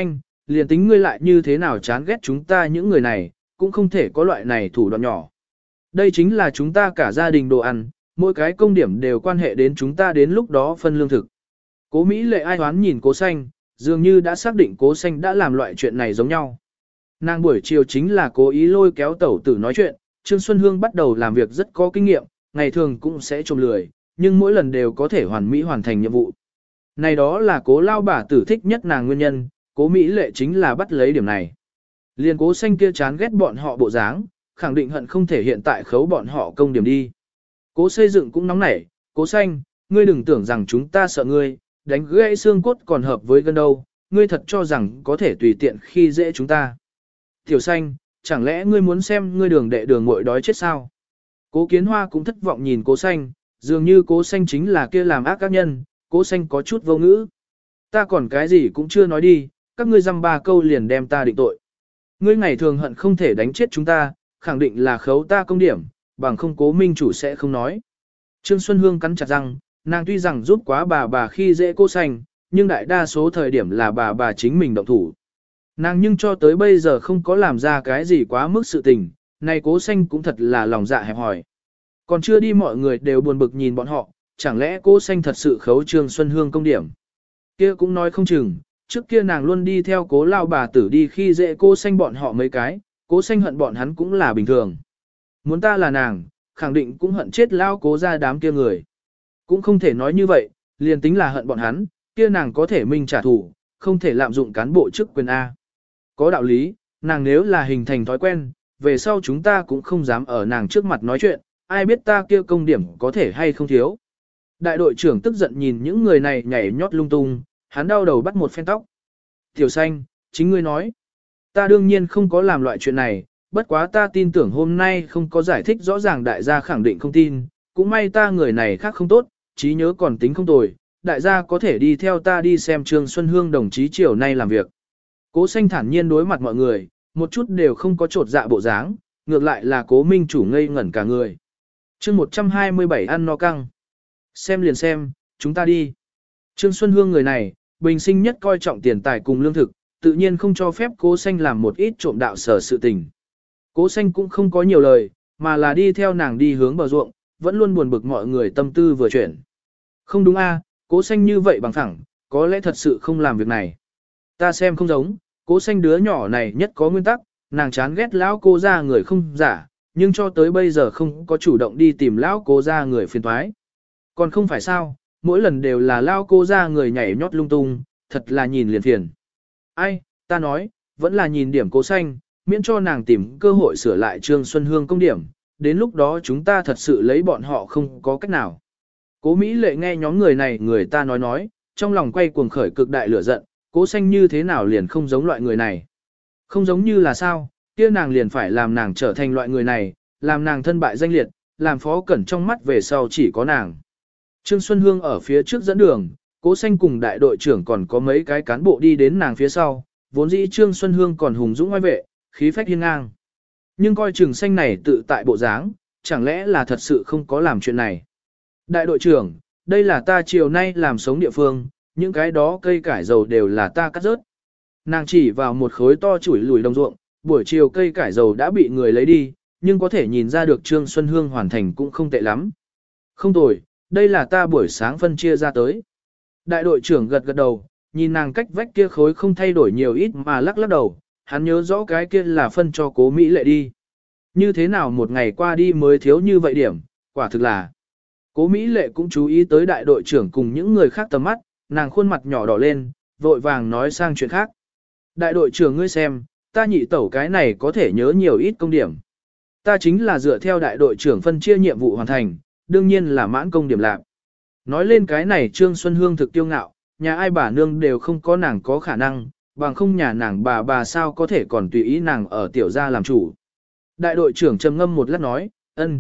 liền tính ngươi lại như thế nào chán ghét chúng ta những người này, cũng không thể có loại này thủ đoạn nhỏ. Đây chính là chúng ta cả gia đình đồ ăn, mỗi cái công điểm đều quan hệ đến chúng ta đến lúc đó phân lương thực. Cố Mỹ Lệ ai hoán nhìn Cố Xanh, dường như đã xác định Cố Xanh đã làm loại chuyện này giống nhau. Nàng buổi chiều chính là cố ý lôi kéo tẩu tử nói chuyện, Trương Xuân Hương bắt đầu làm việc rất có kinh nghiệm, ngày thường cũng sẽ trộm lười, nhưng mỗi lần đều có thể hoàn mỹ hoàn thành nhiệm vụ. Này đó là Cố lao bà tử thích nhất nàng nguyên nhân, Cố Mỹ Lệ chính là bắt lấy điểm này. Liền Cố Xanh kia chán ghét bọn họ bộ dáng, khẳng định hận không thể hiện tại khấu bọn họ công điểm đi. Cố xây dựng cũng nóng nảy, Cố Xanh, ngươi đừng tưởng rằng chúng ta sợ ngươi, đánh gãy xương cốt còn hợp với gân đâu, ngươi thật cho rằng có thể tùy tiện khi dễ chúng ta. Tiểu Xanh, chẳng lẽ ngươi muốn xem ngươi đường đệ đường muội đói chết sao? Cố Kiến Hoa cũng thất vọng nhìn Cố Xanh, dường như Cố Xanh chính là kia làm ác các nhân, Cố Xanh có chút vô ngữ. Ta còn cái gì cũng chưa nói đi, các ngươi dăm ba câu liền đem ta định tội. Ngươi ngày thường hận không thể đánh chết chúng ta, khẳng định là khấu ta công điểm, bằng không Cố minh chủ sẽ không nói. Trương Xuân Hương cắn chặt răng, nàng tuy rằng giúp quá bà khi dễ Cố Xanh, nhưng đại đa số thời điểm là bà chính mình động thủ. Nàng nhưng cho tới bây giờ không có làm ra cái gì quá mức sự tình, này Cố Xanh cũng thật là lòng dạ hẹp hòi. Còn chưa đi mọi người đều buồn bực nhìn bọn họ, chẳng lẽ Cố Xanh thật sự khấu Trương Xuân Hương công điểm. Kia cũng nói không chừng, trước kia nàng luôn đi theo Cố lao bà tử đi khi dễ Cố Xanh bọn họ mấy cái, Cố Xanh hận bọn hắn cũng là bình thường. Muốn ta là nàng, khẳng định cũng hận chết lao Cố ra đám kia người. Cũng không thể nói như vậy, liền tính là hận bọn hắn, kia nàng có thể minh trả thù, không thể lạm dụng cán bộ chức quyền A. Có đạo lý, nàng nếu là hình thành thói quen, về sau chúng ta cũng không dám ở nàng trước mặt nói chuyện, ai biết ta kia công điểm có thể hay không thiếu. Đại đội trưởng tức giận nhìn những người này nhảy nhót lung tung, hắn đau đầu bắt một phen tóc. Tiểu Xanh, chính ngươi nói. Ta đương nhiên không có làm loại chuyện này, bất quá ta tin tưởng hôm nay không có giải thích rõ ràng đại gia khẳng định không tin, cũng may ta người này khác không tốt, trí nhớ còn tính không tồi, đại gia có thể đi theo ta đi xem Trương Xuân Hương đồng chí chiều nay làm việc. Cố Xanh thản nhiên đối mặt mọi người, một chút đều không có trột dạ bộ dáng, ngược lại là Cố minh chủ ngây ngẩn cả người. Chương 127 ăn no căng. Xem liền xem, chúng ta đi. Trương Xuân Hương người này, bình sinh nhất coi trọng tiền tài cùng lương thực, tự nhiên không cho phép Cố Xanh làm một ít trộm đạo sở sự tình. Cố Xanh cũng không có nhiều lời, mà là đi theo nàng đi hướng bờ ruộng, vẫn luôn buồn bực mọi người tâm tư vừa chuyển. Không đúng a, Cố Xanh như vậy bằng phẳng, có lẽ thật sự không làm việc này. Ta xem không giống, Cố Xanh đứa nhỏ này nhất có nguyên tắc, nàng chán ghét lão Cố gia người không giả, nhưng cho tới bây giờ không có chủ động đi tìm lão Cố gia người phiền toái. Còn không phải sao, mỗi lần đều là lão Cố gia người nhảy nhót lung tung, thật là nhìn liền phiền. Ai, ta nói, vẫn là nhìn điểm Cố Xanh, miễn cho nàng tìm cơ hội sửa lại Trương Xuân Hương công điểm, đến lúc đó chúng ta thật sự lấy bọn họ không có cách nào. Cố Mỹ Lệ nghe nhóm người này người ta nói, trong lòng quay cuồng khởi cực đại lửa giận, Cố Xanh như thế nào liền không giống loại người này. Không giống như là sao, kia nàng liền phải làm nàng trở thành loại người này, làm nàng thân bại danh liệt, làm Phó Cẩn trong mắt về sau chỉ có nàng. Trương Xuân Hương ở phía trước dẫn đường, Cố Xanh cùng đại đội trưởng còn có mấy cái cán bộ đi đến nàng phía sau, vốn dĩ Trương Xuân Hương còn hùng dũng oai vệ, khí phách hiên ngang. Nhưng coi Trường Xanh này tự tại bộ dáng, chẳng lẽ là thật sự không có làm chuyện này. Đại đội trưởng, đây là ta chiều nay làm sống địa phương, những cái đó cây cải dầu đều là ta cắt rớt. Nàng chỉ vào một khối to chủi lùi đồng ruộng, buổi chiều cây cải dầu đã bị người lấy đi, nhưng có thể nhìn ra được Trương Xuân Hương hoàn thành cũng không tệ lắm. Không tồi, đây là ta buổi sáng phân chia ra tới. Đại đội trưởng gật gật đầu, nhìn nàng cách vách kia khối không thay đổi nhiều ít mà lắc lắc đầu, hắn nhớ rõ cái kia là phân cho Cố Mỹ Lệ đi. Như thế nào một ngày qua đi mới thiếu như vậy điểm, quả thực là. Cố Mỹ Lệ cũng chú ý tới đại đội trưởng cùng những người khác tầm mắt, nàng khuôn mặt nhỏ đỏ lên, vội vàng nói sang chuyện khác. Đại đội trưởng ngươi xem, ta nhị tẩu cái này có thể nhớ nhiều ít công điểm. Ta chính là dựa theo đại đội trưởng phân chia nhiệm vụ hoàn thành, đương nhiên là mãn công điểm lạc. Nói lên cái này Trương Xuân Hương thực tiêu ngạo, nhà ai bà nương đều không có nàng có khả năng, bằng không nhà nàng bà sao có thể còn tùy ý nàng ở tiểu gia làm chủ. Đại đội trưởng trầm ngâm một lát nói,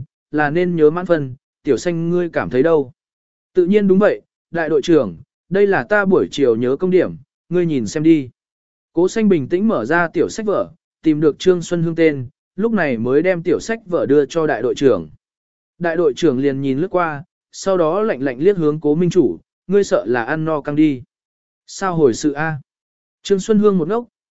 là nên nhớ mãn phân, Tiểu Xanh ngươi cảm thấy đâu? Tự nhiên đúng vậy, đại đội trưởng, đây là ta buổi chiều nhớ công điểm, ngươi nhìn xem đi. Cố Xanh bình tĩnh mở ra tiểu sách vở, tìm được Trương Xuân Hương tên, lúc này mới đem tiểu sách vở đưa cho đại đội trưởng. Đại đội trưởng liền nhìn lướt qua, sau đó lạnh lạnh liếc hướng Cố minh chủ, ngươi sợ là ăn no căng đi. Sao hồi sự a? Trương Xuân Hương một ngốc,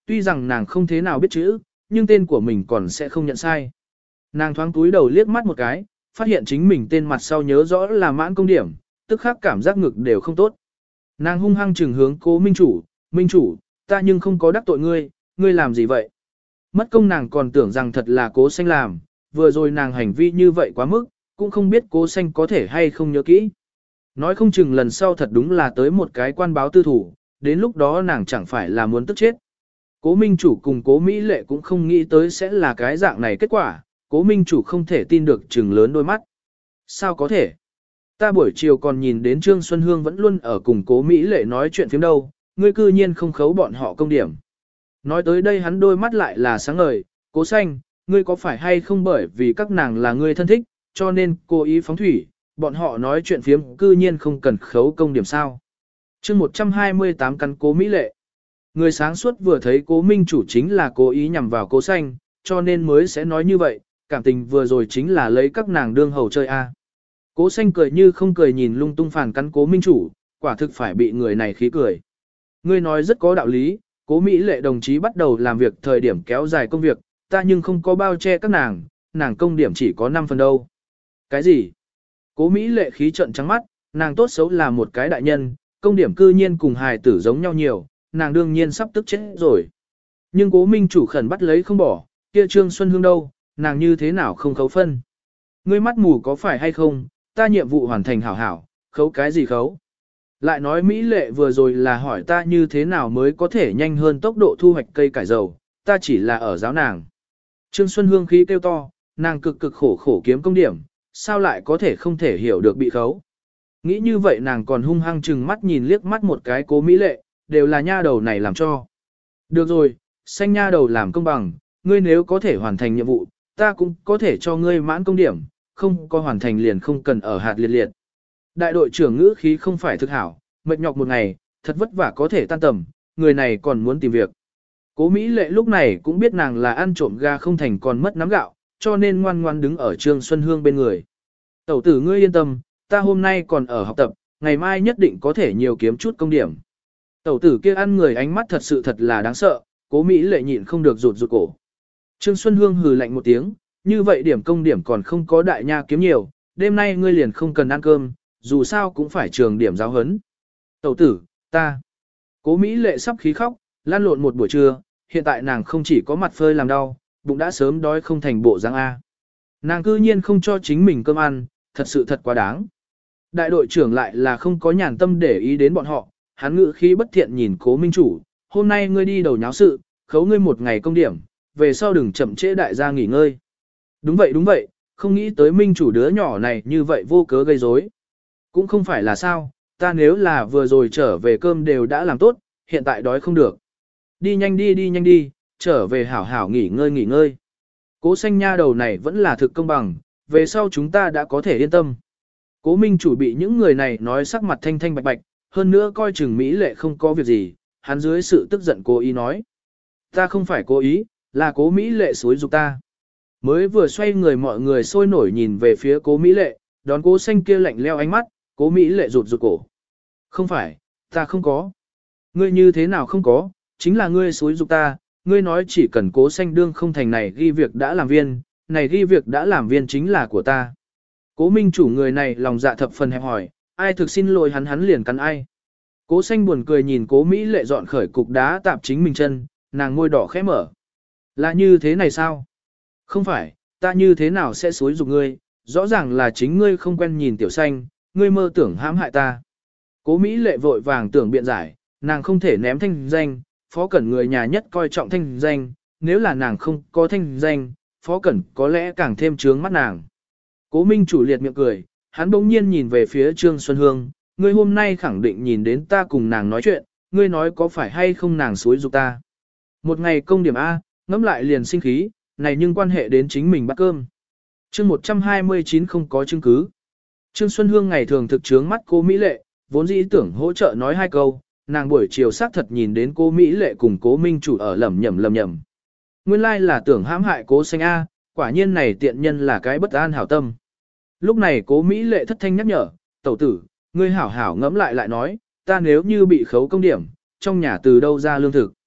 tuy rằng nàng không thế nào biết chữ, nhưng tên của mình còn sẽ không nhận sai. Nàng thoáng túi đầu liếc mắt một cái, phát hiện chính mình tên mặt sau nhớ rõ là mãn công điểm, tức khắc cảm giác ngực đều không tốt. Nàng hung hăng trừng hướng Cố Minh chủ, ta nhưng không có đắc tội ngươi, ngươi làm gì vậy? Mất công nàng còn tưởng rằng thật là Cố Xanh làm, vừa rồi nàng hành vi như vậy quá mức, cũng không biết Cố Xanh có thể hay không nhớ kỹ. Nói không chừng lần sau thật đúng là tới một cái quan báo tư thủ, đến lúc đó nàng chẳng phải là muốn tức chết. Cố Minh chủ cùng Cố Mỹ Lệ cũng không nghĩ tới sẽ là cái dạng này kết quả, Cố Minh chủ không thể tin được trừng lớn đôi mắt. Sao có thể? Ta buổi chiều còn nhìn đến Trương Xuân Hương vẫn luôn ở cùng Cố Mỹ Lệ nói chuyện phiếm đâu, ngươi cư nhiên không khấu bọn họ công điểm. Nói tới đây hắn đôi mắt lại là sáng ngời, Cố Xanh, ngươi có phải hay không bởi vì các nàng là ngươi thân thích, cho nên cố ý phóng thủy, bọn họ nói chuyện phiếm cư nhiên không cần khấu công điểm sao. chương 128 căn Cố Mỹ Lệ. Người sáng suốt vừa thấy Cố Minh chủ chính là cố ý nhằm vào Cố Xanh, cho nên mới sẽ nói như vậy, cảm tình vừa rồi chính là lấy các nàng đương hầu chơi a. Cố Xanh cười như không cười nhìn lung tung phản cắn Cố Minh chủ, quả thực phải bị người này khí cười. Ngươi nói rất có đạo lý, Cố Mỹ Lệ đồng chí bắt đầu làm việc thời điểm kéo dài công việc, ta nhưng không có bao che các nàng công điểm chỉ có 5 phần đâu. Cái gì? Cố Mỹ Lệ khí trận trắng mắt, nàng tốt xấu là một cái đại nhân, công điểm cư nhiên cùng hài tử giống nhau nhiều, nàng đương nhiên sắp tức chết rồi. Nhưng Cố Minh chủ khẩn bắt lấy không bỏ, kia Trương Xuân Hương đâu, nàng như thế nào không khấu phân? Ngươi mắt mù có phải hay không, ta nhiệm vụ hoàn thành hảo hảo, khấu cái gì khấu? Lại nói Mỹ Lệ vừa rồi là hỏi ta như thế nào mới có thể nhanh hơn tốc độ thu hoạch cây cải dầu, ta chỉ là ở giáo nàng. Trương Xuân Hương khí kêu to, nàng cực cực khổ kiếm công điểm, sao lại có thể không thể hiểu được bị khấu. Nghĩ như vậy nàng còn hung hăng chừng mắt nhìn liếc mắt một cái Cố Mỹ Lệ, đều là nha đầu này làm cho. Được rồi, Xanh nha đầu làm công bằng, ngươi nếu có thể hoàn thành nhiệm vụ, ta cũng có thể cho ngươi mãn công điểm, không có hoàn thành liền không cần ở hạt liệt liệt. Đại đội trưởng ngữ khí không phải thực hảo, mệt nhọc một ngày, thật vất vả có thể tan tầm, người này còn muốn tìm việc. Cố Mỹ Lệ lúc này cũng biết nàng là ăn trộm gà không thành còn mất nắm gạo, cho nên ngoan ngoan đứng ở Trương Xuân Hương bên người. Tẩu tử ngươi yên tâm, ta hôm nay còn ở học tập, ngày mai nhất định có thể nhiều kiếm chút công điểm. Tẩu tử kia ăn người ánh mắt thật sự thật là đáng sợ, Cố Mỹ Lệ nhịn không được rụt rụt cổ. Trương Xuân Hương hừ lạnh một tiếng, như vậy điểm công điểm còn không có đại nha kiếm nhiều, đêm nay ngươi liền không cần ăn cơm, dù sao cũng phải trường điểm giáo huấn. Tẩu tử, ta. Cố Mỹ Lệ sắp khí khóc, lan lộn một buổi trưa, hiện tại nàng không chỉ có mặt phơi làm đau, bụng đã sớm đói không thành bộ dáng A. Nàng cư nhiên không cho chính mình cơm ăn, thật sự thật quá đáng. Đại đội trưởng lại là không có nhàn tâm để ý đến bọn họ, hắn ngự khí bất thiện nhìn Cố Minh chủ, hôm nay ngươi đi đầu nháo sự, khấu ngươi một ngày công điểm, về sau đừng chậm trễ đại gia nghỉ ngơi. Đúng vậy, không nghĩ tới Minh chủ đứa nhỏ này như vậy vô cớ gây rối. Cũng không phải là sao, ta nếu là vừa rồi trở về cơm đều đã làm tốt, hiện tại đói không được. Đi nhanh đi, trở về hảo hảo nghỉ ngơi. Cố Xanh nha đầu này vẫn là thực công bằng, về sau chúng ta đã có thể yên tâm. Cố Minh chủ bị những người này nói sắc mặt thanh thanh bạch bạch, hơn nữa coi chừng Mỹ Lệ không có việc gì, hắn dưới sự tức giận cố ý nói. Ta không phải cố ý, là Cố Mỹ Lệ xúi giục ta. Mới vừa xoay người mọi người sôi nổi nhìn về phía Cố Mỹ Lệ, đón Cố Xanh kia lạnh leo ánh mắt, Cố Mỹ Lệ rụt cổ. Không phải, ta không có. Ngươi như thế nào không có, chính là ngươi xúi giục ta, ngươi nói chỉ cần Cố Xanh đương không thành này ghi việc đã làm viên, này ghi việc đã làm viên chính là của ta. Cố Minh chủ người này lòng dạ thập phần hẹp hỏi, ai thực xin lỗi hắn liền cắn ai. Cố Xanh buồn cười nhìn Cố Mỹ Lệ dọn khởi cục đá tạp chính mình chân, nàng môi đỏ khẽ mở. Là như thế này sao? Không phải, ta như thế nào sẽ xúi giục ngươi, rõ ràng là chính ngươi không quen nhìn Tiểu Xanh, ngươi mơ tưởng hãm hại ta. Cố Mỹ Lệ vội vàng tưởng biện giải, nàng không thể ném thanh danh, Phó Cẩn người nhà nhất coi trọng thanh danh, nếu là nàng không có thanh danh, Phó Cẩn có lẽ càng thêm trướng mắt nàng. Cố Minh chủ liệt miệng cười, hắn bỗng nhiên nhìn về phía Trương Xuân Hương, ngươi hôm nay khẳng định nhìn đến ta cùng nàng nói chuyện, ngươi nói có phải hay không nàng xúi giục ta. Một ngày công điểm A, ngẫm lại liền sinh khí, này nhưng quan hệ đến chính mình bắt cơm. chương 129 không có chứng cứ. Trương Xuân Hương ngày thường thực trướng mắt Cố Mỹ Lệ, vốn dĩ tưởng hỗ trợ nói hai câu, nàng buổi chiều xác thật nhìn đến Cố Mỹ Lệ cùng Cố Minh chủ ở lầm nhầm. Nguyên lai là tưởng hãm hại Cố Xanh A, quả nhiên này tiện nhân là cái bất an hảo tâm. Lúc này Cố Mỹ Lệ thất thanh nhắc nhở, tẩu tử, ngươi hảo hảo ngẫm lại nói, ta nếu như bị khấu công điểm, trong nhà từ đâu ra lương thực.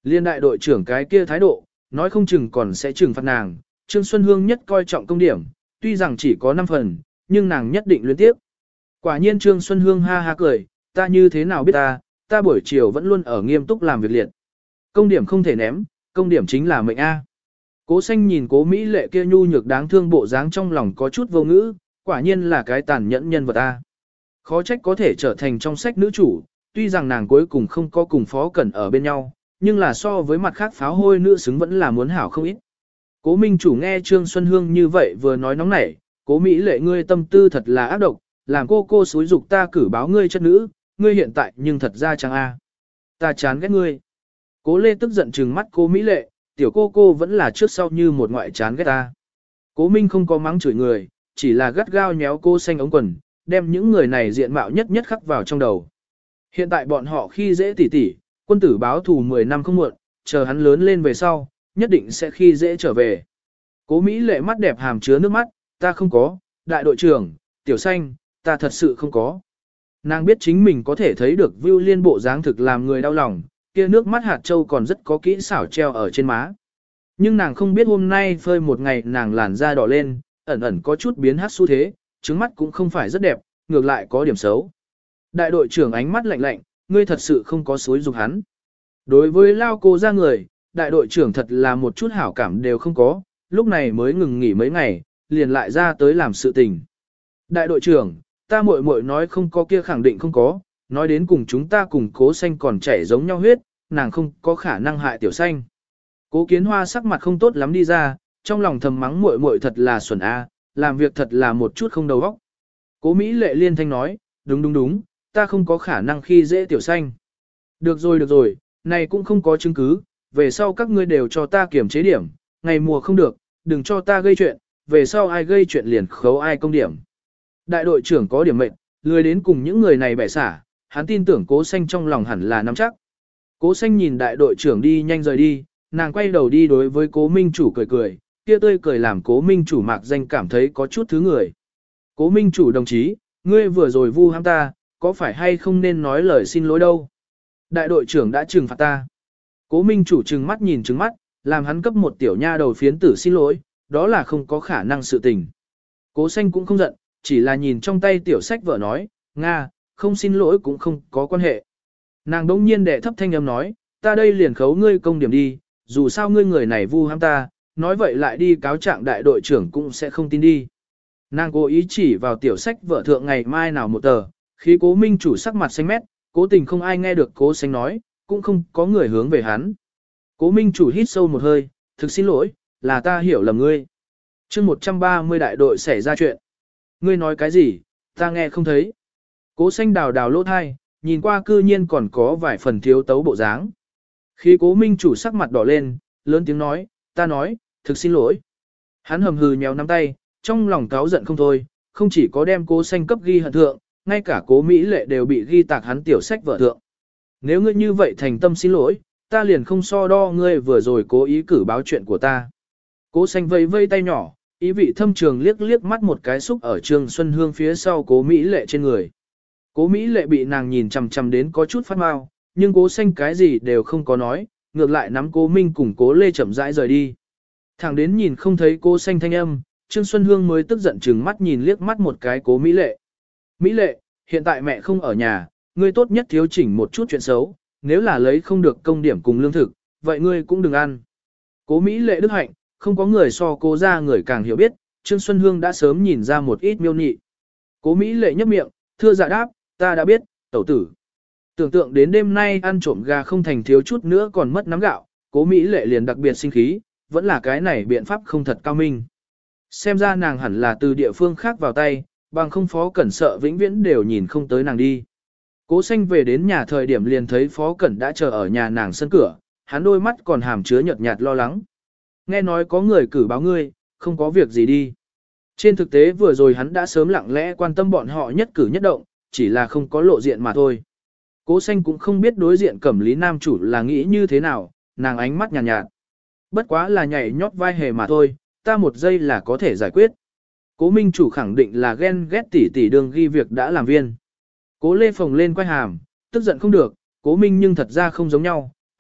Liên đại đội trưởng cái kia thái độ, nói không chừng còn sẽ trừng phạt nàng. Trương Xuân Hương nhất coi trọng công điểm, tuy rằng chỉ có 5 phần, nhưng nàng nhất định luyến tiếp. Quả nhiên Trương Xuân Hương ha ha cười, ta như thế nào biết ta buổi chiều vẫn luôn ở nghiêm túc làm việc liệt. Công điểm không thể ném, công điểm chính là mệnh A. Cố Xanh nhìn Cố Mỹ Lệ kia nhu nhược đáng thương bộ dáng trong lòng có chút vô ngữ, quả nhiên là cái tàn nhẫn nhân vật A. Khó trách có thể trở thành trong sách nữ chủ, tuy rằng nàng cuối cùng không có cùng Phó Cẩn ở bên nhau, nhưng là so với mặt khác pháo hôi nữ xứng vẫn là muốn hảo không ít. Cố Minh Chủ nghe Trương Xuân Hương như vậy vừa nói nóng nảy, Cố Mỹ Lệ ngươi tâm tư thật là ác độc, làm cô xúi dục ta cử báo ngươi chất nữ, ngươi hiện tại nhưng thật ra chẳng A. Ta chán ghét ngươi. Cố Lê tức giận trừng mắt Cố Mỹ Lệ, tiểu cô vẫn là trước sau như một ngoại chán ghét ta. Cố Minh không có mắng chửi người, chỉ là gắt gao nhéo Cô Xanh ống quần, đem những người này diện mạo nhất nhất khắc vào trong đầu. Hiện tại bọn họ khi dễ tỉ tỉ, quân tử báo thù 10 năm không muộn, chờ hắn lớn lên về sau, nhất định sẽ khi dễ trở về. Cố Mỹ Lệ mắt đẹp hàm chứa nước mắt, ta không có, đại đội trưởng, tiểu xanh, ta thật sự không có. Nàng biết chính mình có thể thấy được Vưu Liên bộ dáng thực làm người đau lòng, kia nước mắt hạt châu còn rất có kỹ xảo treo ở trên má. Nhưng nàng không biết hôm nay phơi một ngày nàng làn da đỏ lên, ẩn ẩn có chút biến hát xu thế, trứng mắt cũng không phải rất đẹp, ngược lại có điểm xấu. Đại đội trưởng ánh mắt lạnh lạnh, ngươi thật sự không có xối dục hắn. Đối với lao cô ra người, đại đội trưởng thật là một chút hảo cảm đều không có, lúc này mới ngừng nghỉ mấy ngày, liền lại ra tới làm sự tình. Đại đội trưởng, ta muội muội nói không có kia khẳng định không có, nói đến cùng chúng ta cùng Cố Xanh còn chảy giống nhau huyết, nàng không có khả năng hại tiểu xanh. Cố Kiến Hoa sắc mặt không tốt lắm đi ra, trong lòng thầm mắng muội muội thật là xuẩn a, làm việc thật là một chút không đầu óc. Cố Mỹ Lệ liên thanh nói, đúng, ta không có khả năng khi dễ tiểu xanh. Được rồi, này cũng không có chứng cứ, về sau các ngươi đều cho ta kiểm chế điểm, ngày mùa không được, đừng cho ta gây chuyện, về sau ai gây chuyện liền khấu ai công điểm. Đại đội trưởng có điểm mệnh, lười đến cùng những người này bẻ xả, hắn tin tưởng Cố Xanh trong lòng hẳn là nắm chắc. Cố Xanh nhìn đại đội trưởng đi nhanh rời đi, nàng quay đầu đi đối với Cố Minh Chủ cười, kia tươi cười làm Cố Minh Chủ mạc danh cảm thấy có chút thứ người. Cố Minh Chủ đồng chí, ngươi vừa rồi vu hãm ta, có phải hay không nên nói lời xin lỗi đâu? Đại đội trưởng đã trừng phạt ta. Cố Minh Chủ trừng mắt nhìn trừng mắt, làm hắn cấp một tiểu nha đầu phiến tử xin lỗi, đó là không có khả năng sự tình. Cố Xanh cũng không giận, chỉ là nhìn trong tay tiểu sách vợ nói, Nga, không xin lỗi cũng không có quan hệ. Nàng đống nhiên đệ thấp thanh âm nói, ta đây liền khấu ngươi công điểm đi, dù sao ngươi người này vu hãm ta, nói vậy lại đi cáo trạng đại đội trưởng cũng sẽ không tin đi. Nàng cố ý chỉ vào tiểu sách vợ thượng ngày mai nào một tờ, khi Cố Minh Chủ sắc mặt xanh mét, cố tình không ai nghe được Cố Xanh nói, cũng không có người hướng về hắn. Cố Minh Chủ hít sâu một hơi, thực xin lỗi, là ta hiểu lầm ngươi. chương 130 đại đội xảy ra chuyện. Ngươi nói cái gì, ta nghe không thấy. Cố Xanh đào lỗ thai, nhìn qua cư nhiên còn có vài phần thiếu tấu bộ dáng. Khi Cố Minh Chủ sắc mặt đỏ lên, lớn tiếng nói, ta nói, thực xin lỗi. Hắn hầm hừ nhéo nắm tay, trong lòng cáu giận không thôi, không chỉ có đem Cố Xanh cấp ghi hận thượng, ngay cả Cố Mỹ Lệ đều bị ghi tạc hắn tiểu sách vợ thượng. Nếu ngươi như vậy thành tâm xin lỗi, ta liền không so đo ngươi vừa rồi cố ý cử báo chuyện của ta. Cố Xanh vây vây tay nhỏ, ý vị thâm trường liếc mắt một cái xúc ở Trương Xuân Hương phía sau Cố Mỹ Lệ trên người. Cố Mỹ Lệ bị nàng nhìn chằm chằm đến có chút phát mau, nhưng Cố Xanh cái gì đều không có nói, ngược lại nắm Cố Minh cùng Cố Lê chậm rãi rời đi. Thẳng đến nhìn không thấy Cố Xanh thanh âm, Trương Xuân Hương mới tức giận trừng mắt nhìn liếc mắt một cái Cố Mỹ Lệ. Mỹ Lệ, hiện tại mẹ không ở nhà, ngươi tốt nhất thiếu chỉnh một chút chuyện xấu, nếu là lấy không được công điểm cùng lương thực, vậy ngươi cũng đừng ăn. Cố Mỹ Lệ đức hạnh, không có người so Cố ra người càng hiểu biết, Trương Xuân Hương đã sớm nhìn ra một ít miêu nị. Cố Mỹ Lệ nhấp miệng, thưa dạ đáp, ta đã biết, tẩu tử. Tưởng tượng đến đêm nay ăn trộm gà không thành thiếu chút nữa còn mất nắm gạo, Cố Mỹ Lệ liền đặc biệt sinh khí, vẫn là cái này biện pháp không thật cao minh. Xem ra nàng hẳn là từ địa phương khác vào tay, bằng không Phó Cẩn sợ vĩnh viễn đều nhìn không tới nàng đi. Cố Xanh về đến nhà thời điểm liền thấy Phó Cẩn đã chờ ở nhà nàng sân cửa, hắn đôi mắt còn hàm chứa nhợt nhạt lo lắng. Nghe nói có người cử báo ngươi, không có việc gì đi. Trên thực tế vừa rồi hắn đã sớm lặng lẽ quan tâm bọn họ nhất cử nhất động, chỉ là không có lộ diện mà thôi. Cố Xanh cũng không biết đối diện Cẩm Lý Nam chủ là nghĩ như thế nào, nàng ánh mắt nhàn nhạt. Bất quá là nhảy nhót vai hề mà thôi, ta một giây là có thể giải quyết. Cố Minh chủ khẳng định là ghen ghét tỷ đường ghi việc đã làm viên. Cố Lê phồng lên quay hàm, tức giận không được, Cố Minh nhưng thật ra không giống nhau,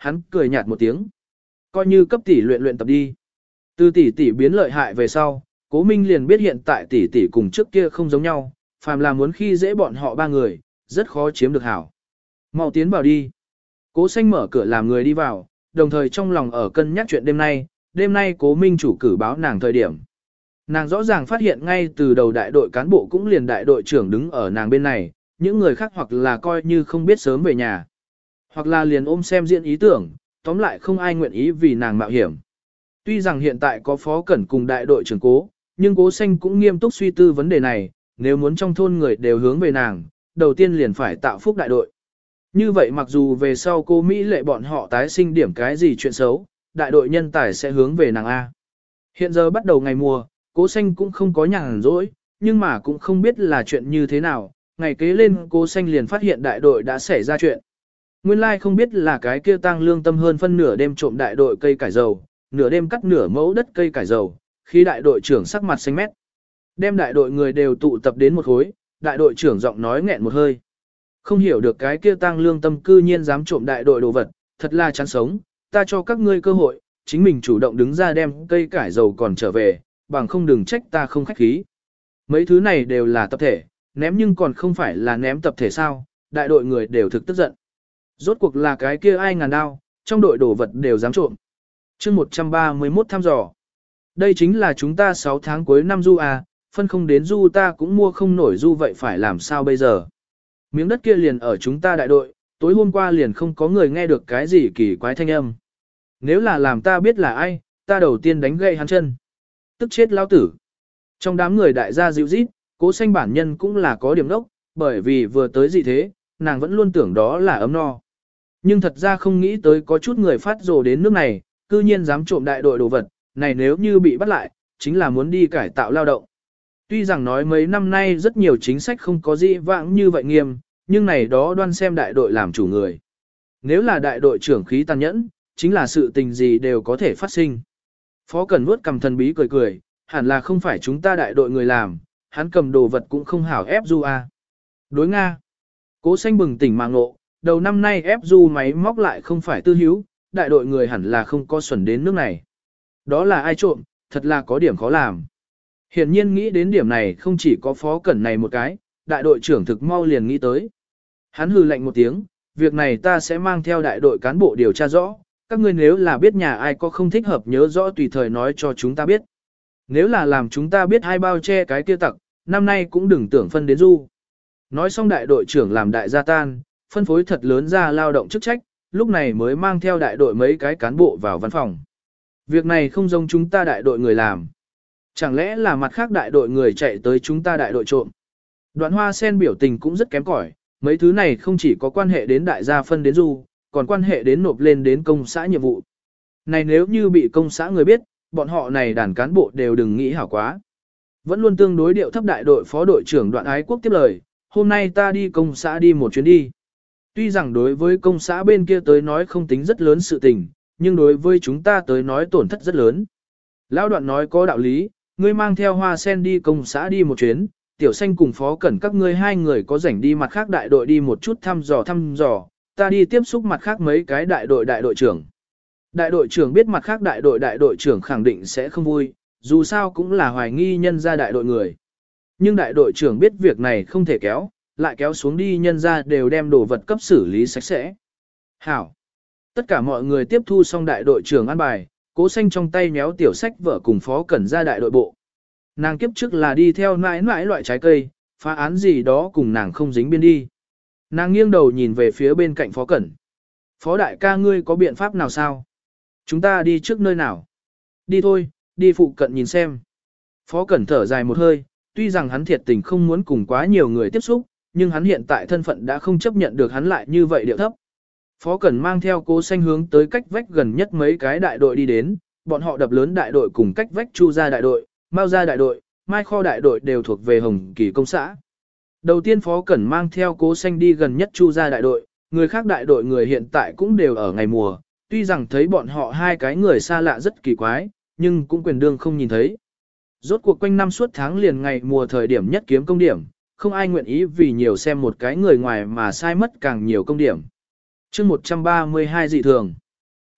hắn cười nhạt một tiếng. Coi như cấp tỷ luyện luyện tập đi. Từ tỷ tỷ biến lợi hại về sau, Cố Minh liền biết hiện tại tỷ tỷ cùng trước kia không giống nhau, phàm là muốn khi dễ bọn họ ba người, rất khó chiếm được hảo. Mau tiến vào đi. Cố Xanh mở cửa làm người đi vào, đồng thời trong lòng ở cân nhắc chuyện đêm nay Cố Minh chủ cử báo nàng thời điểm. Nàng rõ ràng phát hiện ngay từ đầu đại đội cán bộ cũng liền đại đội trưởng đứng ở nàng bên này, những người khác hoặc là coi như không biết sớm về nhà, hoặc là liền ôm xem diễn ý tưởng, tóm lại không ai nguyện ý vì nàng mạo hiểm. Tuy rằng hiện tại có Phó Cẩn cùng đại đội trưởng Cố, nhưng Cố Xanh cũng nghiêm túc suy tư vấn đề này, nếu muốn trong thôn người đều hướng về nàng, đầu tiên liền phải tạo phúc đại đội. Như vậy mặc dù về sau cô Mỹ lệ bọn họ tái sinh điểm cái gì chuyện xấu, đại đội nhân tài sẽ hướng về nàng A. Hiện giờ bắt đầu ngày mùa, Cố Xanh cũng không có nhàn rỗi, nhưng mà cũng không biết là chuyện như thế nào, ngày kế lên Cố Xanh liền phát hiện đại đội đã xảy ra chuyện. Nguyên lai không biết là cái kia Tang Lương Tâm hơn phân nửa đêm trộm đại đội cây cải dầu, nửa đêm cắt nửa mẫu đất cây cải dầu, khi đại đội trưởng sắc mặt xanh mét. Đem đại đội người đều tụ tập đến một khối, đại đội trưởng giọng nói nghẹn một hơi. Không hiểu được cái kia Tang Lương Tâm cư nhiên dám trộm đại đội đồ vật, thật là chán sống, ta cho các ngươi cơ hội, chính mình chủ động đứng ra đem cây cải dầu còn trở về, bằng không đừng trách ta không khách khí. Mấy thứ này đều là tập thể, ném nhưng còn không phải là ném tập thể sao, đại đội người đều thực tức giận. Rốt cuộc là cái kia ai ngàn đao, trong đội đồ vật đều dám trộm. chương 131 thăm dò. Đây chính là chúng ta 6 tháng cuối năm du à, phân không đến du ta cũng mua không nổi du vậy phải làm sao bây giờ. Miếng đất kia liền ở chúng ta đại đội, tối hôm qua liền không có người nghe được cái gì kỳ quái thanh âm. Nếu là làm ta biết là ai, ta đầu tiên đánh gậy hắn chân. Tức chết lao tử. Trong đám người đại gia dịu rít, Cố Xanh bản nhân cũng là có điểm đốc, bởi vì vừa tới gì thế, nàng vẫn luôn tưởng đó là ấm no. Nhưng thật ra không nghĩ tới có chút người phát rồ đến nước này, cư nhiên dám trộm đại đội đồ vật, này nếu như bị bắt lại, chính là muốn đi cải tạo lao động. Tuy rằng nói mấy năm nay rất nhiều chính sách không có gì vãng như vậy nghiêm, nhưng này đó đoan xem đại đội làm chủ người. Nếu là đại đội trưởng khí tàn nhẫn, chính là sự tình gì đều có thể phát sinh. Phó Cẩn vuốt cầm thần bí cười cười, hẳn là không phải chúng ta đại đội người làm, hắn cầm đồ vật cũng không hảo ép du a. Đối Nga. Cố Xanh bừng tỉnh mà ngộ, đầu năm nay ép du máy móc lại không phải tư hữu, đại đội người hẳn là không có xuẩn đến nước này. Đó là ai trộm, thật là có điểm khó làm. Hiển nhiên nghĩ đến điểm này không chỉ có Phó Cẩn này một cái, đại đội trưởng thực mau liền nghĩ tới. Hắn hừ lạnh một tiếng, việc này ta sẽ mang theo đại đội cán bộ điều tra rõ, các ngươi nếu là biết nhà ai có không thích hợp nhớ rõ tùy thời nói cho chúng ta biết. Nếu là làm chúng ta biết hai bao che cái kia tặc, năm nay cũng đừng tưởng phân đến du. Nói xong đại đội trưởng làm đại gia tan, phân phối thật lớn ra lao động chức trách, lúc này mới mang theo đại đội mấy cái cán bộ vào văn phòng. Việc này không giống chúng ta đại đội người làm. Chẳng lẽ là mặt khác đại đội người chạy tới chúng ta đại đội trộm. Đoạn Hoa Sen biểu tình cũng rất kém cỏi, mấy thứ này không chỉ có quan hệ đến đại gia phân đến du, còn quan hệ đến nộp lên đến công xã nhiệm vụ. Này nếu như bị công xã người biết, bọn họ này đàn cán bộ đều đừng nghĩ hảo quá. Vẫn luôn tương đối điệu thấp đại đội phó đội trưởng Đoạn Ái Quốc tiếp lời, hôm nay ta đi công xã đi một chuyến đi. Tuy rằng đối với công xã bên kia tới nói không tính rất lớn sự tình, nhưng đối với chúng ta tới nói tổn thất rất lớn. Lão Đoạn nói có đạo lý, ngươi mang theo Hoa Sen đi công xã đi một chuyến, Tiểu Xanh cùng Phó Cẩn các ngươi hai người có rảnh đi mặt khác đại đội đi một chút thăm dò, ta đi tiếp xúc mặt khác mấy cái đại đội trưởng. Đại đội trưởng biết mặt khác đại đội trưởng khẳng định sẽ không vui, dù sao cũng là hoài nghi nhân ra đại đội người. Nhưng đại đội trưởng biết việc này không thể kéo, lại kéo xuống đi nhân ra đều đem đồ vật cấp xử lý sạch sẽ. Hảo. Tất cả mọi người tiếp thu xong đại đội trưởng an bài, Cố Xanh trong tay méo tiểu sách vở cùng Phó Cẩn ra đại đội bộ. Nàng kiếp trước là đi theo mãi loại trái cây, phá án gì đó cùng nàng không dính biên đi. Nàng nghiêng đầu nhìn về phía bên cạnh Phó Cẩn. Phó đại ca ngươi có biện pháp nào sao? Chúng ta đi trước nơi nào? Đi thôi, đi phụ cận nhìn xem. Phó Cẩn thở dài một hơi, tuy rằng hắn thiệt tình không muốn cùng quá nhiều người tiếp xúc, nhưng hắn hiện tại thân phận đã không chấp nhận được hắn lại như vậy điệu thấp. Phó Cẩn mang theo Cố Xanh hướng tới cách vách gần nhất mấy cái đại đội đi đến, bọn họ đập lớn đại đội cùng cách vách Chu gia đại đội, Mao gia đại đội, Mai Kho đại đội đều thuộc về Hồng Kỳ công xã. Đầu tiên Phó Cẩn mang theo Cố Xanh đi gần nhất Chu gia đại đội, người khác đại đội người hiện tại cũng đều ở ngày mùa, tuy rằng thấy bọn họ hai cái người xa lạ rất kỳ quái, nhưng cũng quyền đương không nhìn thấy. Rốt cuộc quanh năm suốt tháng liền ngày mùa thời điểm nhất kiếm công điểm, không ai nguyện ý vì nhiều xem một cái người ngoài mà sai mất càng nhiều công điểm. chương 132 dị thường.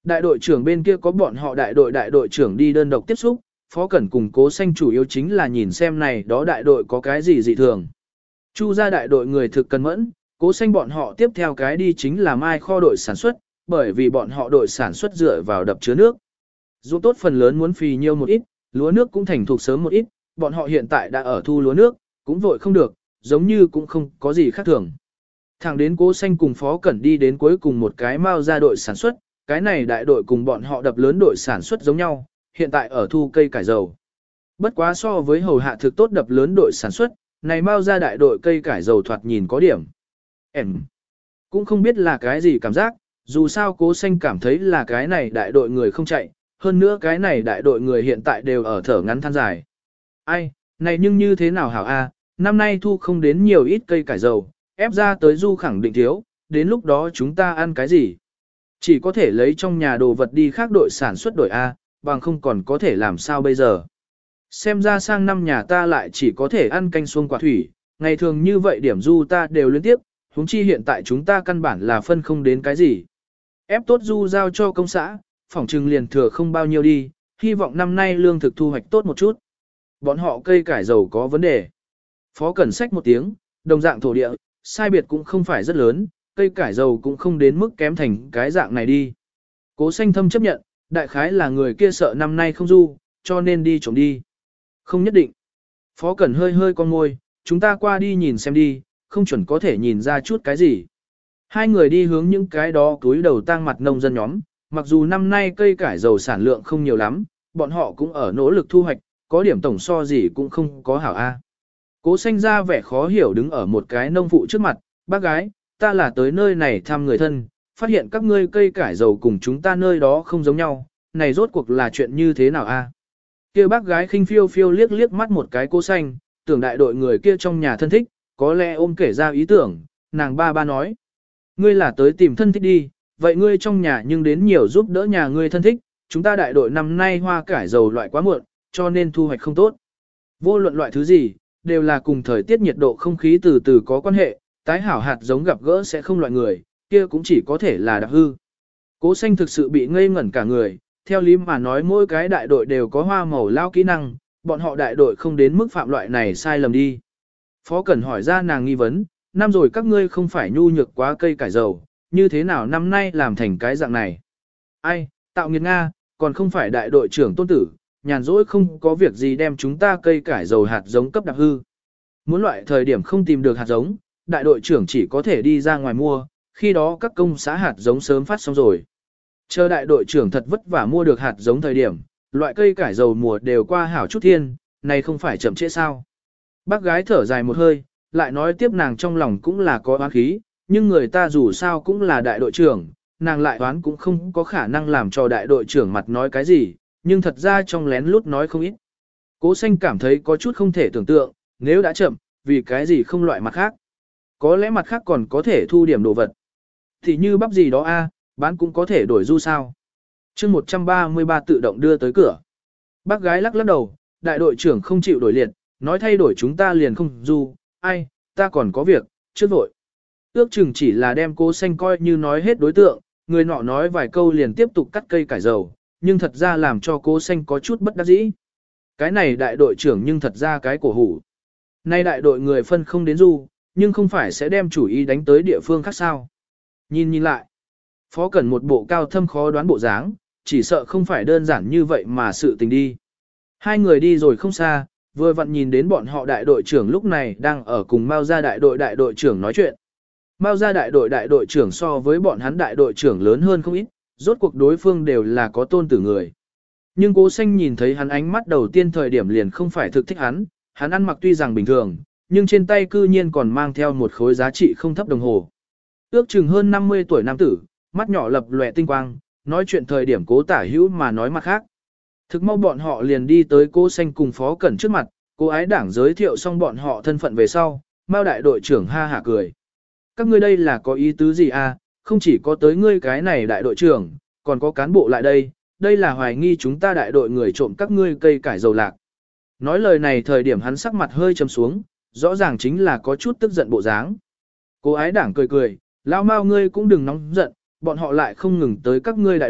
Đại đội trưởng bên kia có bọn họ đại đội trưởng đi đơn độc tiếp xúc, Phó Cẩn cùng Cố Xanh chủ yếu chính là nhìn xem này đó đại đội có cái gì dị thường. Chu ra đại đội người thực cần mẫn, Cố Xanh bọn họ tiếp theo cái đi chính là mai kho đội sản xuất, bởi vì bọn họ đội sản xuất dựa vào đập chứa nước. Ruộng tốt phần lớn muốn phì nhiêu một ít, lúa nước cũng thành thục sớm một ít, bọn họ hiện tại đã ở thu lúa nước, cũng vội không được, giống như cũng không có gì khác thường. Thẳng đến Cố Xanh cùng Phó Cẩn đi đến cuối cùng một cái mao ra đội sản xuất, cái này đại đội cùng bọn họ đập lớn đội sản xuất giống nhau, hiện tại ở thu cây cải dầu. Bất quá so với hầu hạ thực tốt đập lớn đội sản xuất, này mao ra đại đội cây cải dầu thoạt nhìn có điểm. Cũng không biết là cái gì cảm giác, dù sao Cố Xanh cảm thấy là cái này đại đội người không chạy, hơn nữa cái này đại đội người hiện tại đều ở thở ngắn than dài. Ai, này nhưng như thế nào hảo a, năm nay thu không đến nhiều ít cây cải dầu, ép ra tới du khẳng định thiếu, đến lúc đó chúng ta ăn cái gì? Chỉ có thể lấy trong nhà đồ vật đi khác đội sản xuất đội A, bằng không còn có thể làm sao bây giờ. Xem ra sang năm nhà ta lại chỉ có thể ăn canh xuông quả thủy, ngày thường như vậy điểm du ta đều liên tiếp, huống chi hiện tại chúng ta căn bản là phân không đến cái gì. Ép tốt du giao cho công xã, phỏng trừng liền thừa không bao nhiêu đi, hy vọng năm nay lương thực thu hoạch tốt một chút. Bọn họ cây cải dầu có vấn đề. Phó Cẩn sách một tiếng, đồng dạng thổ địa, sai biệt cũng không phải rất lớn, cây cải dầu cũng không đến mức kém thành cái dạng này đi. Cố Xanh Thâm chấp nhận, đại khái là người kia sợ năm nay không du, cho nên đi trộm đi. Không nhất định. Phó Cẩn hơi hơi con môi, chúng ta qua đi nhìn xem đi, không chuẩn có thể nhìn ra chút cái gì. Hai người đi hướng những cái đó túi đầu tang mặt nông dân nhóm, mặc dù năm nay cây cải dầu sản lượng không nhiều lắm, bọn họ cũng ở nỗ lực thu hoạch, có điểm tổng so gì cũng không có hảo A. Cố Xanh ra vẻ khó hiểu đứng ở một cái nông phụ trước mặt, bác gái, ta là tới nơi này thăm người thân, phát hiện các ngươi cây cải dầu cùng chúng ta nơi đó không giống nhau, này rốt cuộc là chuyện như thế nào a? Kia bác gái khinh phiêu phiêu liếc liếc mắt một cái Cố Xanh, tưởng đại đội người kia trong nhà thân thích, có lẽ ôm kể ra ý tưởng, nàng ba nói. Ngươi là tới tìm thân thích đi, vậy ngươi trong nhà nhưng đến nhiều giúp đỡ nhà ngươi thân thích, chúng ta đại đội năm nay hoa cải dầu loại quá muộn, cho nên thu hoạch không tốt. Vô luận loại thứ gì, đều là cùng thời tiết nhiệt độ không khí từ từ có quan hệ, tái hảo hạt giống gặp gỡ sẽ không loại người, kia cũng chỉ có thể là đặc hư. Cố Xanh thực sự bị ngây ngẩn cả người, theo lý mà nói mỗi cái đại đội đều có hoa màu lao kỹ năng, bọn họ đại đội không đến mức phạm loại này sai lầm đi. Phó Cẩn hỏi ra nàng nghi vấn, năm rồi các ngươi không phải nhu nhược quá cây cải dầu, như thế nào năm nay làm thành cái dạng này? Ai, tạo nghiệt Nga, còn không phải đại đội trưởng Tôn Tử, nhàn rỗi không có việc gì đem chúng ta cây cải dầu hạt giống cấp đặc hư. Muốn loại thời điểm không tìm được hạt giống, đại đội trưởng chỉ có thể đi ra ngoài mua, khi đó các công xã hạt giống sớm phát xong rồi. Chờ đại đội trưởng thật vất vả mua được hạt giống thời điểm, loại cây cải dầu mùa đều qua hảo chút thiên, này không phải chậm trễ sao. Bác gái thở dài một hơi, lại nói tiếp nàng trong lòng cũng là có oán khí, nhưng người ta dù sao cũng là đại đội trưởng, nàng lại oán cũng không có khả năng làm cho đại đội trưởng mặt nói cái gì, nhưng thật ra trong lén lút nói không ít. Cố Xanh cảm thấy có chút không thể tưởng tượng, nếu đã chậm, vì cái gì không loại mặt khác. Có lẽ mặt khác còn có thể thu điểm đồ vật. Thì như bắp gì đó a, bán cũng có thể đổi du sao. chương 133 tự động đưa tới cửa. Bác gái lắc lắc đầu, đại đội trưởng không chịu đổi liệt, nói thay đổi chúng ta liền không du, ai, ta còn có việc, chưa vội. Ước chừng chỉ là đem Cố Xanh coi như nói hết đối tượng, người nọ nói vài câu liền tiếp tục cắt cây cải dầu, nhưng thật ra làm cho Cố Xanh có chút bất đắc dĩ. Cái này đại đội trưởng nhưng thật ra cái cổ hủ. Nay đại đội người phân không đến du, nhưng không phải sẽ đem chủ ý đánh tới địa phương khác sao. Nhìn lại, Phó Cẩn một bộ cao thâm khó đoán bộ dáng, chỉ sợ không phải đơn giản như vậy mà sự tình đi. Hai người đi rồi không xa, vừa vặn nhìn đến bọn họ đại đội trưởng lúc này đang ở cùng Mao gia đại đội trưởng nói chuyện. Mao gia đại đội trưởng so với bọn hắn đại đội trưởng lớn hơn không ít, rốt cuộc đối phương đều là có tôn tử người. Nhưng Cố Xanh nhìn thấy hắn ánh mắt đầu tiên thời điểm liền không phải thực thích hắn ăn mặc tuy rằng bình thường, nhưng trên tay cư nhiên còn mang theo một khối giá trị không thấp đồng hồ. Ước chừng hơn 50 tuổi nam tử, mắt nhỏ lập lòe tinh quang, nói chuyện thời điểm Cố Tả Hữu mà nói mặt khác. Thực mau bọn họ liền đi tới Cố Xanh cùng Phó Cẩn trước mặt, Cố Ái Đảng giới thiệu xong bọn họ thân phận về sau, Mao đại đội trưởng ha hả cười. Các ngươi đây là có ý tứ gì à, không chỉ có tới ngươi cái này đại đội trưởng, còn có cán bộ lại đây là hoài nghi chúng ta đại đội người trộm các ngươi cây cải dầu lạc. Nói lời này thời điểm hắn sắc mặt hơi trầm xuống, rõ ràng chính là có chút tức giận bộ dáng. Cố Ái Đảng cười, lão Mao ngươi cũng đừng nóng giận, bọn họ lại không ngừng tới các ngươi đại đội,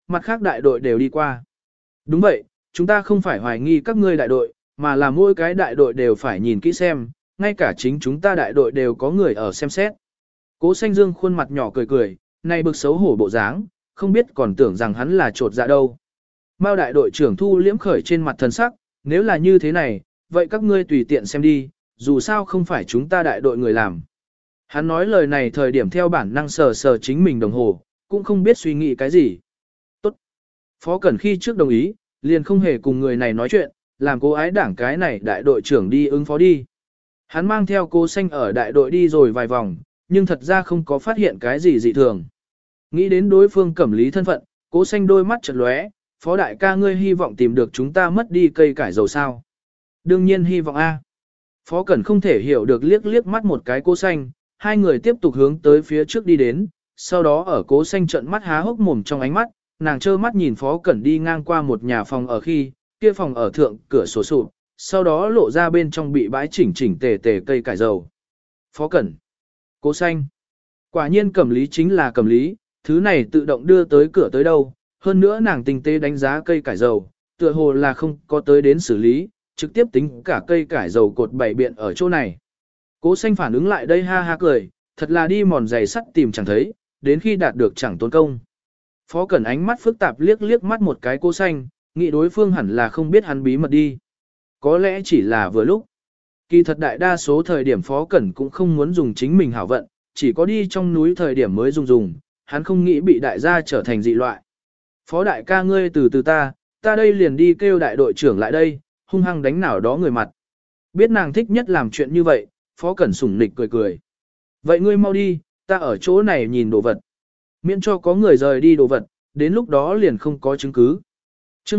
mặt khác đại đội đều đi qua. Đúng vậy, chúng ta không phải hoài nghi các ngươi đại đội, mà là mỗi cái đại đội đều phải nhìn kỹ xem, ngay cả chính chúng ta đại đội đều có người ở xem xét. Cố Xanh Dương khuôn mặt nhỏ cười cười, này bực xấu hổ bộ dáng, không biết còn tưởng rằng hắn là trột dạ đâu. Mao đại đội trưởng Thu liễm khởi trên mặt thần sắc, nếu là như thế này, vậy các ngươi tùy tiện xem đi, dù sao không phải chúng ta đại đội người làm. Hắn nói lời này thời điểm theo bản năng sờ sờ chính mình đồng hồ, cũng không biết suy nghĩ cái gì. Tốt. Phó Cẩn khi trước đồng ý, liền không hề cùng người này nói chuyện, làm Cố Ái Đảng cái này đại đội trưởng đi ứng phó đi. Hắn mang theo Cố Xanh ở đại đội đi rồi vài vòng, nhưng thật ra không có phát hiện cái gì dị thường. Nghĩ đến đối phương cẩm lý thân phận, Cố Xanh đôi mắt chợt lóe, Phó đại ca ngươi hy vọng tìm được chúng ta mất đi cây cải dầu sao? Đương nhiên hy vọng A. Phó Cẩn không thể hiểu được liếc liếc mắt một cái Cố Xanh, hai người tiếp tục hướng tới phía trước đi đến, sau đó ở Cố Xanh trợn mắt há hốc mồm trong ánh mắt, nàng trơ mắt nhìn Phó Cẩn đi ngang qua một nhà phòng ở khi, kia phòng ở thượng cửa sổ sụp, sau đó lộ ra bên trong bị bãi chỉnh chỉnh tề tề cây cải dầu. Phó Cẩn, Cố Xanh, quả nhiên cẩm lý chính là cẩm lý, thứ này tự động đưa tới cửa tới đâu, hơn nữa nàng tinh tế đánh giá cây cải dầu, tựa hồ là không có tới đến xử lý, trực tiếp tính cả cây cải dầu cột bảy biện ở chỗ này. Cố Xanh phản ứng lại đây ha ha cười, thật là đi mòn giày sắt tìm chẳng thấy, đến khi đạt được chẳng tốn công. Phó Cẩn ánh mắt phức tạp liếc liếc mắt một cái Cố Xanh, nghĩ đối phương hẳn là không biết hắn bí mật đi. Có lẽ chỉ là vừa lúc. Kỳ thật đại đa số thời điểm Phó Cẩn cũng không muốn dùng chính mình hảo vận, chỉ có đi trong núi thời điểm mới dùng, hắn không nghĩ bị đại gia trở thành dị loại. Phó đại ca ngươi từ từ ta đây liền đi kêu đại đội trưởng lại đây, hung hăng đánh nào đó người mặt. Biết nàng thích nhất làm chuyện như vậy, Phó Cẩn sủng nịch cười cười. Vậy ngươi mau đi, ta ở chỗ này nhìn đồ vật. Miễn cho có người rời đi đồ vật, đến lúc đó liền không có chứng cứ. chương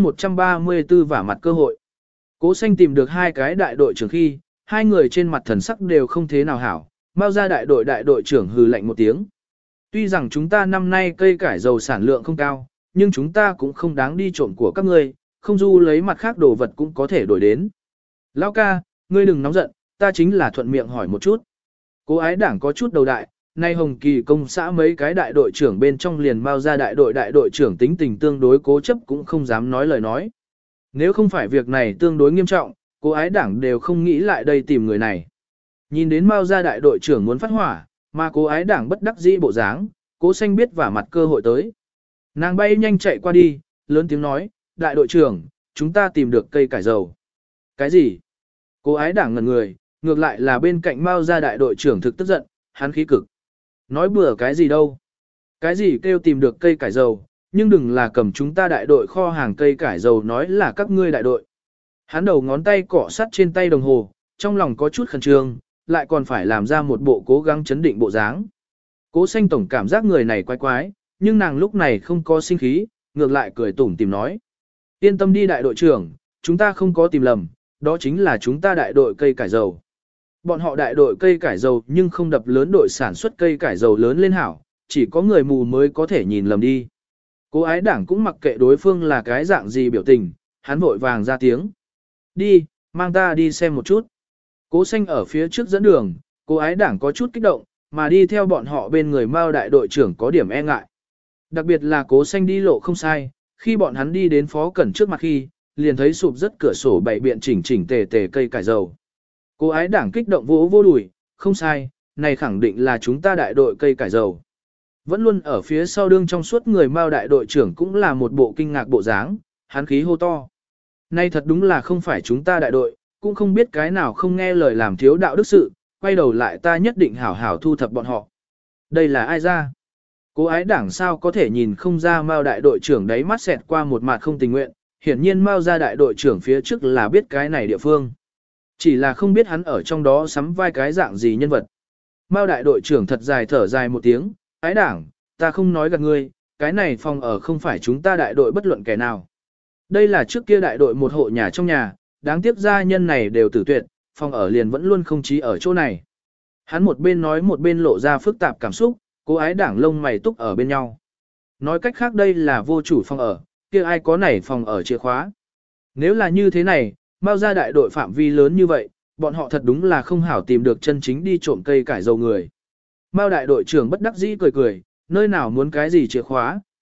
134 vả mặt cơ hội. Cố Xanh tìm được hai cái đại đội trưởng khi, hai người trên mặt thần sắc đều không thế nào hảo, mau ra đại đội trưởng hừ lạnh một tiếng. Tuy rằng chúng ta năm nay cây cải dầu sản lượng không cao, nhưng chúng ta cũng không đáng đi trộm của các ngươi, không du lấy mặt khác đồ vật cũng có thể đổi đến. Lão ca, ngươi đừng nóng giận, ta chính là thuận miệng hỏi một chút. Cố Ái Đảng có chút đầu đại, nay Hồng Kỳ công xã mấy cái đại đội trưởng bên trong liền mau ra đại đội trưởng tính tình tương đối cố chấp cũng không dám nói lời nói. Nếu không phải việc này tương đối nghiêm trọng, Cố Ái Đảng đều không nghĩ lại đây tìm người này. Nhìn đến mau ra đại đội trưởng muốn phát hỏa, mà Cố Ái Đảng bất đắc dĩ bộ dáng, Cố Xanh biết vả mặt cơ hội tới. Nàng bay nhanh chạy qua đi, lớn tiếng nói, đại đội trưởng, chúng ta tìm được cây cải dầu. Cái gì? Cố Ái Đảng ngẩn người, ngược lại là bên cạnh Mao gia đại đội trưởng thực tức giận, hắn khí cực. Nói bừa cái gì đâu? Cái gì kêu tìm được cây cải dầu, nhưng đừng là cầm chúng ta đại đội kho hàng cây cải dầu nói là các ngươi đại đội. Hắn đầu ngón tay cọ sắt trên tay đồng hồ, trong lòng có chút khẩn trương, lại còn phải làm ra một bộ cố gắng chấn định bộ dáng. Cố Xanh tổng cảm giác người này quái quái, nhưng nàng lúc này không có sinh khí, ngược lại cười tủm tìm nói. Yên tâm đi đại đội trưởng, chúng ta không có tìm lầm, đó chính là chúng ta đại đội cây cải dầu. Bọn họ đại đội cây cải dầu nhưng không đập lớn đội sản xuất cây cải dầu lớn lên hảo, chỉ có người mù mới có thể nhìn lầm đi. Cố Ái Đảng cũng mặc kệ đối phương là cái dạng gì biểu tình, hắn vội vàng ra tiếng. Đi, mang ta đi xem một chút. Cố Xanh ở phía trước dẫn đường, Cố Ái Đảng có chút kích động, mà đi theo bọn họ bên người Mao đại đội trưởng có điểm e ngại. Đặc biệt là Cố Xanh đi lộ không sai, khi bọn hắn đi đến Phó Cẩn trước mặt khi, liền thấy sụp rất cửa sổ bảy biện chỉnh chỉnh tề tề cây cải dầu. Cố Ái Đảng kích động vỗ vô đùi, không sai, này khẳng định là chúng ta đại đội cây cải dầu. Vẫn luôn ở phía sau đương trong suốt người Mao đại đội trưởng cũng là một bộ kinh ngạc bộ dáng, hắn khí hô to. Nay thật đúng là không phải chúng ta đại đội, cũng không biết cái nào không nghe lời làm thiếu đạo đức sự, quay đầu lại ta nhất định hảo hảo thu thập bọn họ. Đây là ai ra? Cố Ái Đảng sao có thể nhìn không ra Mao đại đội trưởng đấy mắt xẹt qua một mặt không tình nguyện, hiển nhiên Mao ra đại đội trưởng phía trước là biết cái này địa phương. Chỉ là không biết hắn ở trong đó sắm vai cái dạng gì nhân vật. Mao đại đội trưởng thật dài thở dài một tiếng, Ái Đảng, ta không nói gạt ngươi, cái này phòng ở không phải chúng ta đại đội bất luận kẻ nào. Đây là trước kia đại đội một hộ nhà trong nhà, đáng tiếc gia nhân này đều tử tuyệt, phòng ở liền vẫn luôn không chí ở chỗ này. Hắn một bên nói một bên lộ ra phức tạp cảm xúc, Cố Ái Đảng lông mày túc ở bên nhau. Nói cách khác đây là vô chủ phòng ở, kia ai có nảy phòng ở chìa khóa. Nếu là như thế này, Mao ra đại đội phạm vi lớn như vậy, bọn họ thật đúng là không hảo tìm được chân chính đi trộm cây cải dầu người. Mao đại đội trưởng bất đắc dĩ cười cười, nơi nào muốn cái gì chìa khóa,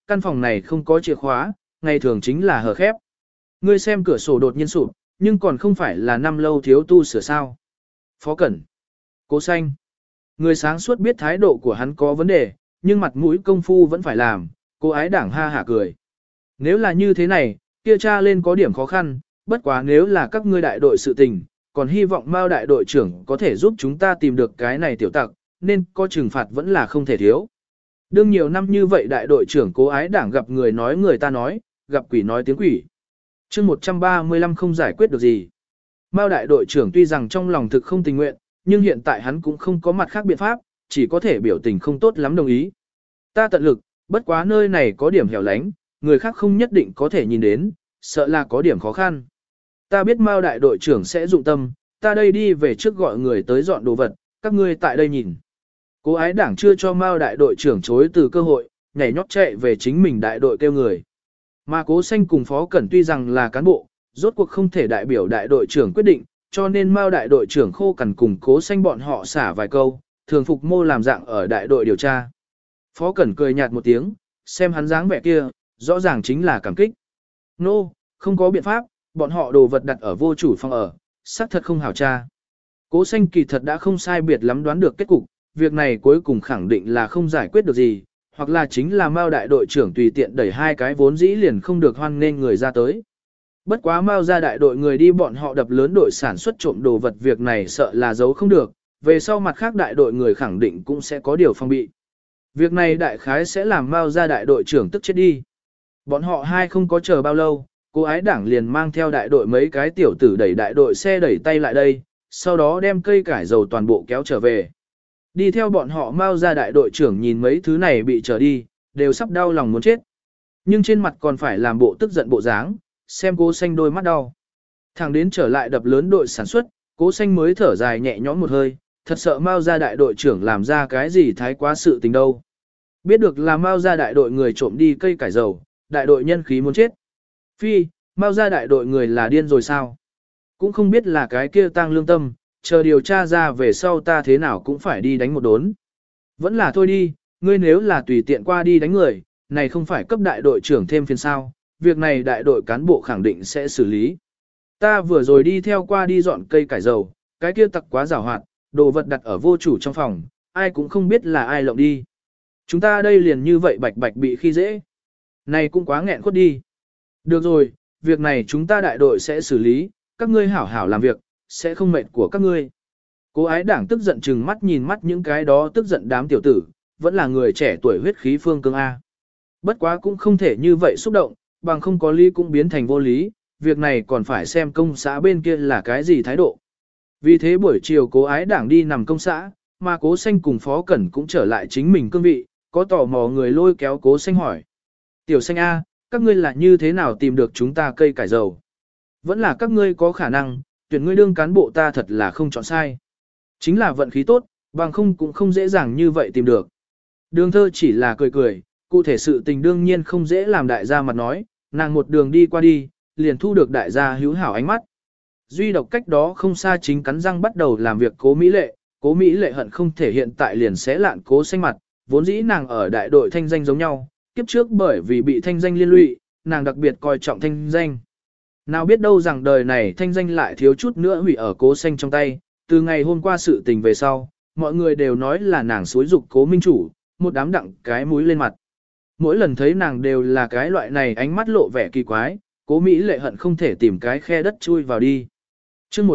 căn phòng này không có chìa khóa, ngày thường chính là hở khép. Ngươi xem cửa sổ đột nhiên sụp, nhưng còn không phải là năm lâu thiếu tu sửa sao. Phó Cẩn, Cố Xanh. Người sáng suốt biết thái độ của hắn có vấn đề, nhưng mặt mũi công phu vẫn phải làm, cô ái đảng ha hả cười. Nếu là như thế này, kia tra lên có điểm khó khăn, bất quá nếu là các ngươi đại đội sự tình, còn hy vọng Mao đại đội trưởng có thể giúp chúng ta tìm được cái này tiểu tặc, nên có trừng phạt vẫn là không thể thiếu. Đương nhiều năm như vậy đại đội trưởng cố ái đảng gặp người nói người ta nói, gặp quỷ nói tiếng quỷ. chương 135 không giải quyết được gì. Mao đại đội trưởng tuy rằng trong lòng thực không tình nguyện, nhưng hiện tại hắn cũng không có mặt khác biện pháp, chỉ có thể biểu tình không tốt lắm đồng ý. Ta tận lực, bất quá nơi này có điểm hẻo lánh, người khác không nhất định có thể nhìn đến, sợ là có điểm khó khăn. Ta biết Mao đại đội trưởng sẽ dụng tâm, ta đây đi về trước gọi người tới dọn đồ vật, các ngươi tại đây nhìn. Cố ái đảng chưa cho Mao đại đội trưởng chối từ cơ hội, nhảy nhót chạy về chính mình đại đội kêu người. Mà Cố Xanh cùng Phó Cẩn tuy rằng là cán bộ, rốt cuộc không thể đại biểu đại đội trưởng quyết định, cho nên Mao đại đội trưởng khô cằn cùng Cố Xanh bọn họ xả vài câu, thường phục mô làm dạng ở đại đội điều tra. Phó Cẩn cười nhạt một tiếng, xem hắn dáng vẻ kia, rõ ràng chính là cảm kích. Nô, không có biện pháp, bọn họ đồ vật đặt ở vô chủ phòng ở, xác thật không hảo tra. Cố Xanh kỳ thật đã không sai biệt lắm đoán được kết cục, việc này cuối cùng khẳng định là không giải quyết được gì, hoặc là chính là Mao đại đội trưởng tùy tiện đẩy hai cái vốn dĩ liền không được hoan nên người ra tới. Bất quá Mao ra đại đội người đi bọn họ đập lớn đội sản xuất trộm đồ vật, việc này sợ là giấu không được, về sau mặt khác đại đội người khẳng định cũng sẽ có điều phòng bị. Việc này đại khái sẽ làm Mao ra đại đội trưởng tức chết đi. Bọn họ hai không có chờ bao lâu, cô ái đảng liền mang theo đại đội mấy cái tiểu tử đẩy đại đội xe đẩy tay lại đây, sau đó đem cây cải dầu toàn bộ kéo trở về. Đi theo bọn họ Mao ra đại đội trưởng nhìn mấy thứ này bị trở đi, đều sắp đau lòng muốn chết. Nhưng trên mặt còn phải làm bộ tức giận bộ dáng, xem Cố Xanh đôi mắt đau. Thẳng đến trở lại đập lớn đội sản xuất, Cố Xanh mới thở dài nhẹ nhõm một hơi, thật sợ Mao ra đại đội trưởng làm ra cái gì thái quá sự tình đâu. Biết được là Mao ra đại đội người trộm đi cây cải dầu, đại đội nhân khí muốn chết. Phi, Mao ra đại đội người là điên rồi sao? Cũng không biết là cái kia tăng lương tâm, chờ điều tra ra về sau ta thế nào cũng phải đi đánh một đốn. Vẫn là thôi đi, ngươi nếu là tùy tiện qua đi đánh người, này không phải cấp đại đội trưởng thêm phiền sao, việc này đại đội cán bộ khẳng định sẽ xử lý. Ta vừa rồi đi theo qua đi dọn cây cải dầu, cái kia tặc quá giàu hoạt, đồ vật đặt ở vô chủ trong phòng, ai cũng không biết là ai lộng đi. Chúng ta đây liền như vậy bạch bạch bị khi dễ. Này cũng quá nghẹn khuất đi. Được rồi, việc này chúng ta đại đội sẽ xử lý, các ngươi hảo hảo làm việc, sẽ không mệt của các ngươi. Cố ái đảng tức giận chừng mắt nhìn mắt những cái đó tức giận đám tiểu tử, vẫn là người trẻ tuổi huyết khí phương cương A. Bất quá cũng không thể như vậy xúc động, bằng không có lý cũng biến thành vô lý, việc này còn phải xem công xã bên kia là cái gì thái độ. Vì thế buổi chiều cố ái đảng đi nằm công xã, mà Cố Xanh cùng Phó Cẩn cũng trở lại chính mình cương vị, có tò mò người lôi kéo Cố Xanh hỏi. Tiểu Xanh A, các ngươi là như thế nào tìm được chúng ta cây cải dầu? Vẫn là các ngươi có khả năng, tuyển ngươi đương cán bộ ta thật là không chọn sai. Chính là vận khí tốt, bằng không cũng không dễ dàng như vậy tìm được. Đường Thơ chỉ là cười cười, cụ thể sự tình đương nhiên không dễ làm đại gia mặt nói, nàng một đường đi qua đi, liền thu được đại gia hữu hảo ánh mắt. Duy độc cách đó không xa chính cắn răng bắt đầu làm việc Cố Mỹ Lệ hận không thể hiện tại liền sẽ lạn Cố Xanh mặt, vốn dĩ nàng ở đại đội thanh danh giống nhau, kiếp trước bởi vì bị thanh danh liên lụy, nàng đặc biệt coi trọng thanh danh. Nào biết đâu rằng đời này thanh danh lại thiếu chút nữa hủy ở Cố Xanh trong tay, từ ngày hôm qua sự tình về sau, mọi người đều nói là nàng xúi dục Cố Minh Chủ, một đám đặng cái mũi lên mặt. Mỗi lần thấy nàng đều là cái loại này ánh mắt lộ vẻ kỳ quái, Cố Mỹ Lệ hận không thể tìm cái khe đất chui vào đi. chương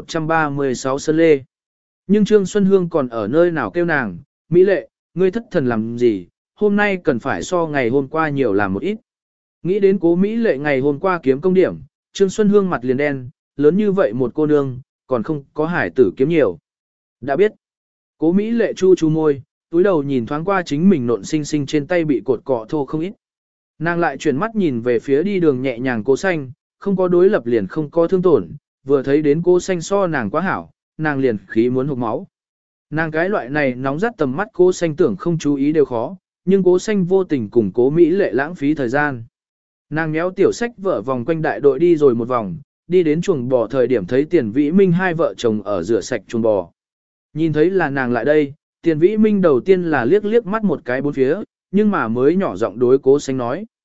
136 Sơn Lê. Nhưng Trương Xuân Hương còn ở nơi nào kêu nàng, Mỹ Lệ, ngươi thất thần làm gì, hôm nay cần phải so ngày hôm qua nhiều làm một ít. Nghĩ đến Cố Mỹ Lệ ngày hôm qua kiếm công điểm, Trương Xuân Hương mặt liền đen, lớn như vậy một cô nương, còn không có hải tử kiếm nhiều. Đã biết, Cố Mỹ Lệ chu chu môi, túi đầu nhìn thoáng qua chính mình nộn xinh xinh trên tay bị cột cọ thô không ít. Nàng lại chuyển mắt nhìn về phía đi đường nhẹ nhàng Cố Xanh, không có đối lập liền không có thương tổn, vừa thấy đến Cố Xanh so nàng quá hảo, nàng liền khí muốn hụt máu. Nàng cái loại này nóng rát tầm mắt Cố Xanh tưởng không chú ý đều khó, nhưng Cố Xanh vô tình cùng Cố Mỹ Lệ lãng phí thời gian. Nàng méo tiểu sách vợ vòng quanh đại đội đi rồi một vòng, đi đến chuồng bò thời điểm thấy Tiền Vĩ Minh hai vợ chồng ở rửa sạch chuồng bò. Nhìn thấy là nàng lại đây, Tiền Vĩ Minh đầu tiên là liếc liếc mắt một cái bốn phía, nhưng mà mới nhỏ giọng đối Cố Xanh nói.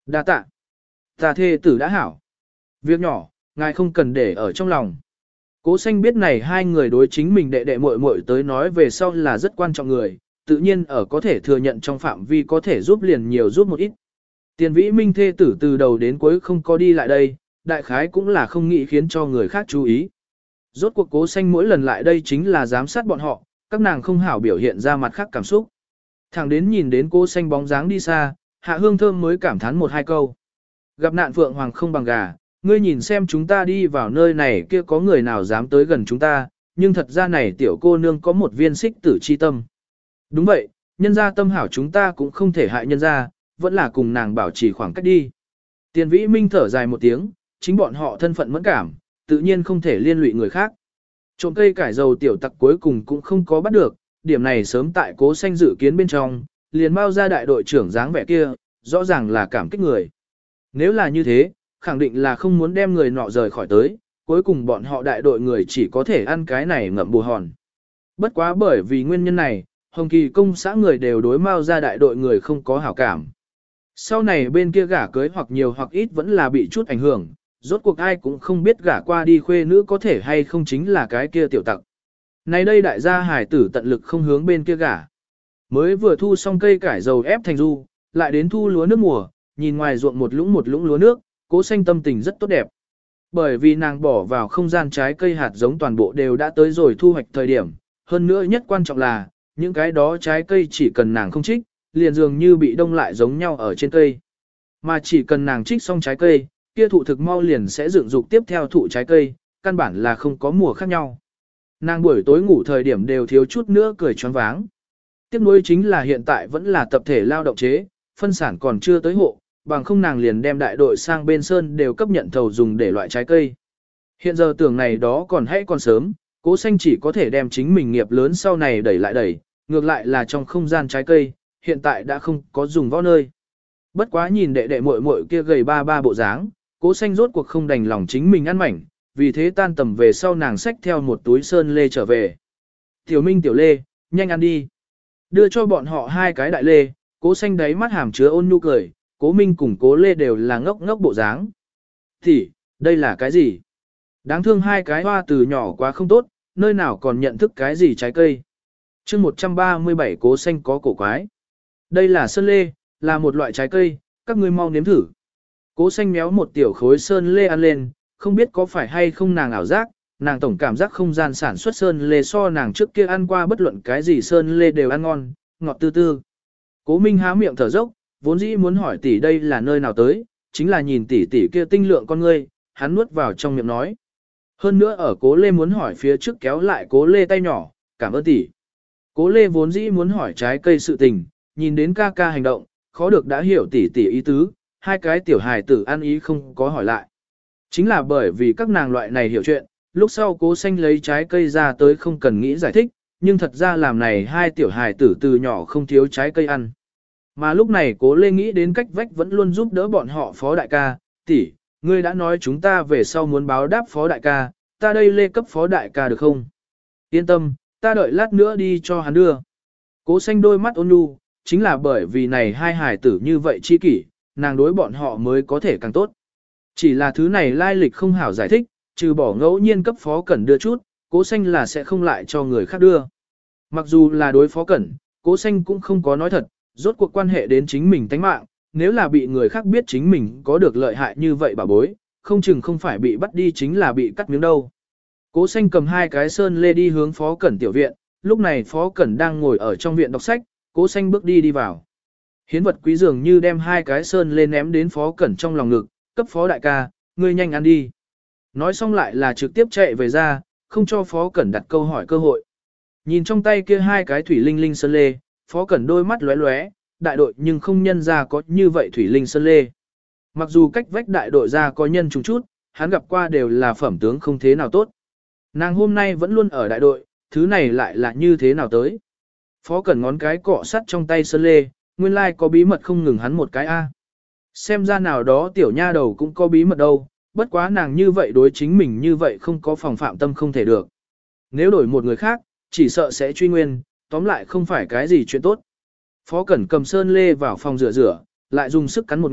Đa tạ. Ta thê tử đã hảo. Việc nhỏ, ngài không cần để ở trong lòng. Cố Xanh biết này hai người đối chính mình đệ đệ muội muội tới nói về sau là rất quan trọng người, tự nhiên ở có thể thừa nhận trong phạm vi có thể giúp liền nhiều giúp một ít. Tiền Vĩ Minh thê tử từ đầu đến cuối không có đi lại đây, đại khái cũng là không nghĩ khiến cho người khác chú ý. Rốt cuộc Cố Xanh mỗi lần lại đây chính là giám sát bọn họ, các nàng không hảo biểu hiện ra mặt khác cảm xúc. Thẳng đến nhìn đến Cố Xanh bóng dáng đi xa, Hạ Hương Thơm mới cảm thán một hai câu. Gặp nạn phượng hoàng không bằng gà, ngươi nhìn xem chúng ta đi vào nơi này kia có người nào dám tới gần chúng ta, nhưng thật ra này tiểu cô nương có một viên xích tử chi tâm. Đúng vậy, nhân gia tâm hảo chúng ta cũng không thể hại nhân gia, vẫn là cùng nàng bảo trì khoảng cách đi. Tiền Vĩ Minh thở dài một tiếng, chính bọn họ thân phận mẫn cảm, tự nhiên không thể liên lụy người khác. Trộm cây cải dầu tiểu tặc cuối cùng cũng không có bắt được, điểm này sớm tại Cố Xanh dự kiến bên trong, liền bao ra đại đội trưởng dáng vẻ kia, rõ ràng là cảm kích người. Nếu là như thế, khẳng định là không muốn đem người nọ rời khỏi tới, cuối cùng bọn họ đại đội người chỉ có thể ăn cái này ngậm bù hòn. Bất quá bởi vì nguyên nhân này, Hồng Kỳ công xã người đều đối Mao ra đại đội người không có hảo cảm. Sau này bên kia gả cưới hoặc nhiều hoặc ít vẫn là bị chút ảnh hưởng, rốt cuộc ai cũng không biết gả qua đi khuê nữ có thể hay không chính là cái kia tiểu tặc. Này đây đại gia hải tử tận lực không hướng bên kia gả. Mới vừa thu xong cây cải dầu ép thành ru, lại đến thu lúa nước mùa, nhìn ngoài ruộng một lũng lúa nước, Cố Xanh tâm tình rất tốt đẹp. Bởi vì nàng bỏ vào không gian trái cây hạt giống toàn bộ đều đã tới rồi thu hoạch thời điểm, hơn nữa nhất quan trọng là, những cái đó trái cây chỉ cần nàng không trích, liền dường như bị đông lại giống nhau ở trên cây. Mà chỉ cần nàng trích xong trái cây, kia thụ thực mau liền sẽ dựng dục tiếp theo thụ trái cây, căn bản là không có mùa khác nhau. Nàng buổi tối ngủ thời điểm đều thiếu chút nữa cười choáng váng. Tiếp nối chính là hiện tại vẫn là tập thể lao động chế, phân sản còn chưa tới hộ, bằng không nàng liền đem đại đội sang bên sơn đều cấp nhận thầu dùng để loại trái cây. Hiện giờ tưởng này đó còn hãy còn sớm, Cố Xanh chỉ có thể đem chính mình nghiệp lớn sau này đẩy, ngược lại là trong không gian trái cây, hiện tại đã không có dùng võ nơi. Bất quá nhìn đệ đệ muội muội kia gầy ba ba bộ dáng, Cố Xanh rốt cuộc không đành lòng chính mình ăn mảnh, vì thế tan tầm về sau nàng xách theo một túi sơn lê trở về. Tiểu Minh tiểu lê, nhanh ăn đi. Đưa cho bọn họ hai cái đại lê, Cố Xanh đáy mắt hàm chứa ôn nhu cười, Cố Minh cùng Cố Lê đều là ngốc ngốc bộ dáng. Thì, đây là cái gì? Đáng thương hai cái hoa từ nhỏ quá không tốt, nơi nào còn nhận thức cái gì trái cây. chương 137 Cố Xanh có cổ quái. Đây là sơn lê, là một loại trái cây, các ngươi mau nếm thử. Cố Xanh méo một tiểu khối sơn lê ăn lên, không biết có phải hay không nàng ảo giác, nàng tổng cảm giác không gian sản xuất sơn lê so nàng trước kia ăn qua bất luận cái gì sơn lê đều ăn ngon, ngọt tư tư. Cố Minh há miệng thở dốc, vốn dĩ muốn hỏi tỷ đây là nơi nào tới, chính là nhìn tỷ tỷ kia tinh lượng con ngươi, hắn nuốt vào trong miệng nói. Hơn nữa ở Cố Lê muốn hỏi phía trước kéo lại Cố Lê tay nhỏ, cảm ơn tỷ. Cố Lê vốn dĩ muốn hỏi trái cây sự tình, nhìn đến ca ca hành động, khó được đã hiểu tỷ tỷ ý tứ, hai cái tiểu hài tử ăn ý không có hỏi lại. Chính là bởi vì các nàng loại này hiểu chuyện, lúc sau Cố Xanh lấy trái cây ra tới không cần nghĩ giải thích, nhưng thật ra làm này hai tiểu hài tử từ nhỏ không thiếu trái cây ăn. Mà lúc này Cố Lê nghĩ đến cách vách vẫn luôn giúp đỡ bọn họ phó đại ca, tỷ, ngươi đã nói chúng ta về sau muốn báo đáp phó đại ca, ta đây lê cấp phó đại ca được không? Yên tâm, ta đợi lát nữa đi cho hắn đưa. Cố Xanh đôi mắt ôn nhu, chính là bởi vì này hai hài tử như vậy chi kỷ, nàng đối bọn họ mới có thể càng tốt. Chỉ là thứ này lai lịch không hảo giải thích, trừ bỏ ngẫu nhiên cấp phó cẩn đưa chút, Cố Xanh là sẽ không lại cho người khác đưa. Mặc dù là đối phó cẩn, Cố Xanh cũng không có nói thật, rốt cuộc quan hệ đến chính mình tánh mạng, nếu là bị người khác biết chính mình có được lợi hại như vậy bà bối, không chừng không phải bị bắt đi chính là bị cắt miếng đâu. Cố Xanh cầm hai cái sơn lê đi hướng phó cẩn tiểu viện, lúc này phó cẩn đang ngồi ở trong viện đọc sách, Cố Xanh bước đi vào. Hiến vật quý dường như đem hai cái sơn lê ném đến phó cẩn trong lòng ngực, cấp phó đại ca, ngươi nhanh ăn đi. Nói xong lại là trực tiếp chạy về ra, không cho phó cẩn đặt câu hỏi cơ hội. Nhìn trong tay kia hai cái thủy linh linh sơn lê, phó cẩn đôi mắt lóe lóe, đại đội nhưng không nhân ra có như vậy thủy linh sơn lê. Mặc dù cách vách đại đội ra có nhân chúng chút, hắn gặp qua đều là phẩm tướng không thế nào tốt. Nàng hôm nay vẫn luôn ở đại đội, thứ này lại là như thế nào tới. Phó cẩn ngón cái cọ sắt trong tay sơn lê, nguyên lai có bí mật không ngừng hắn một cái A. Xem ra nào đó tiểu nha đầu cũng có bí mật đâu, bất quá nàng như vậy đối chính mình như vậy không có phòng phạm tâm không thể được. Nếu đổi một người khác, chỉ sợ sẽ truy nguyên, tóm lại không phải cái gì chuyện tốt. Phó Cẩn cầm sơn lê vào phòng rửa, lại dùng sức cắn một ngụm,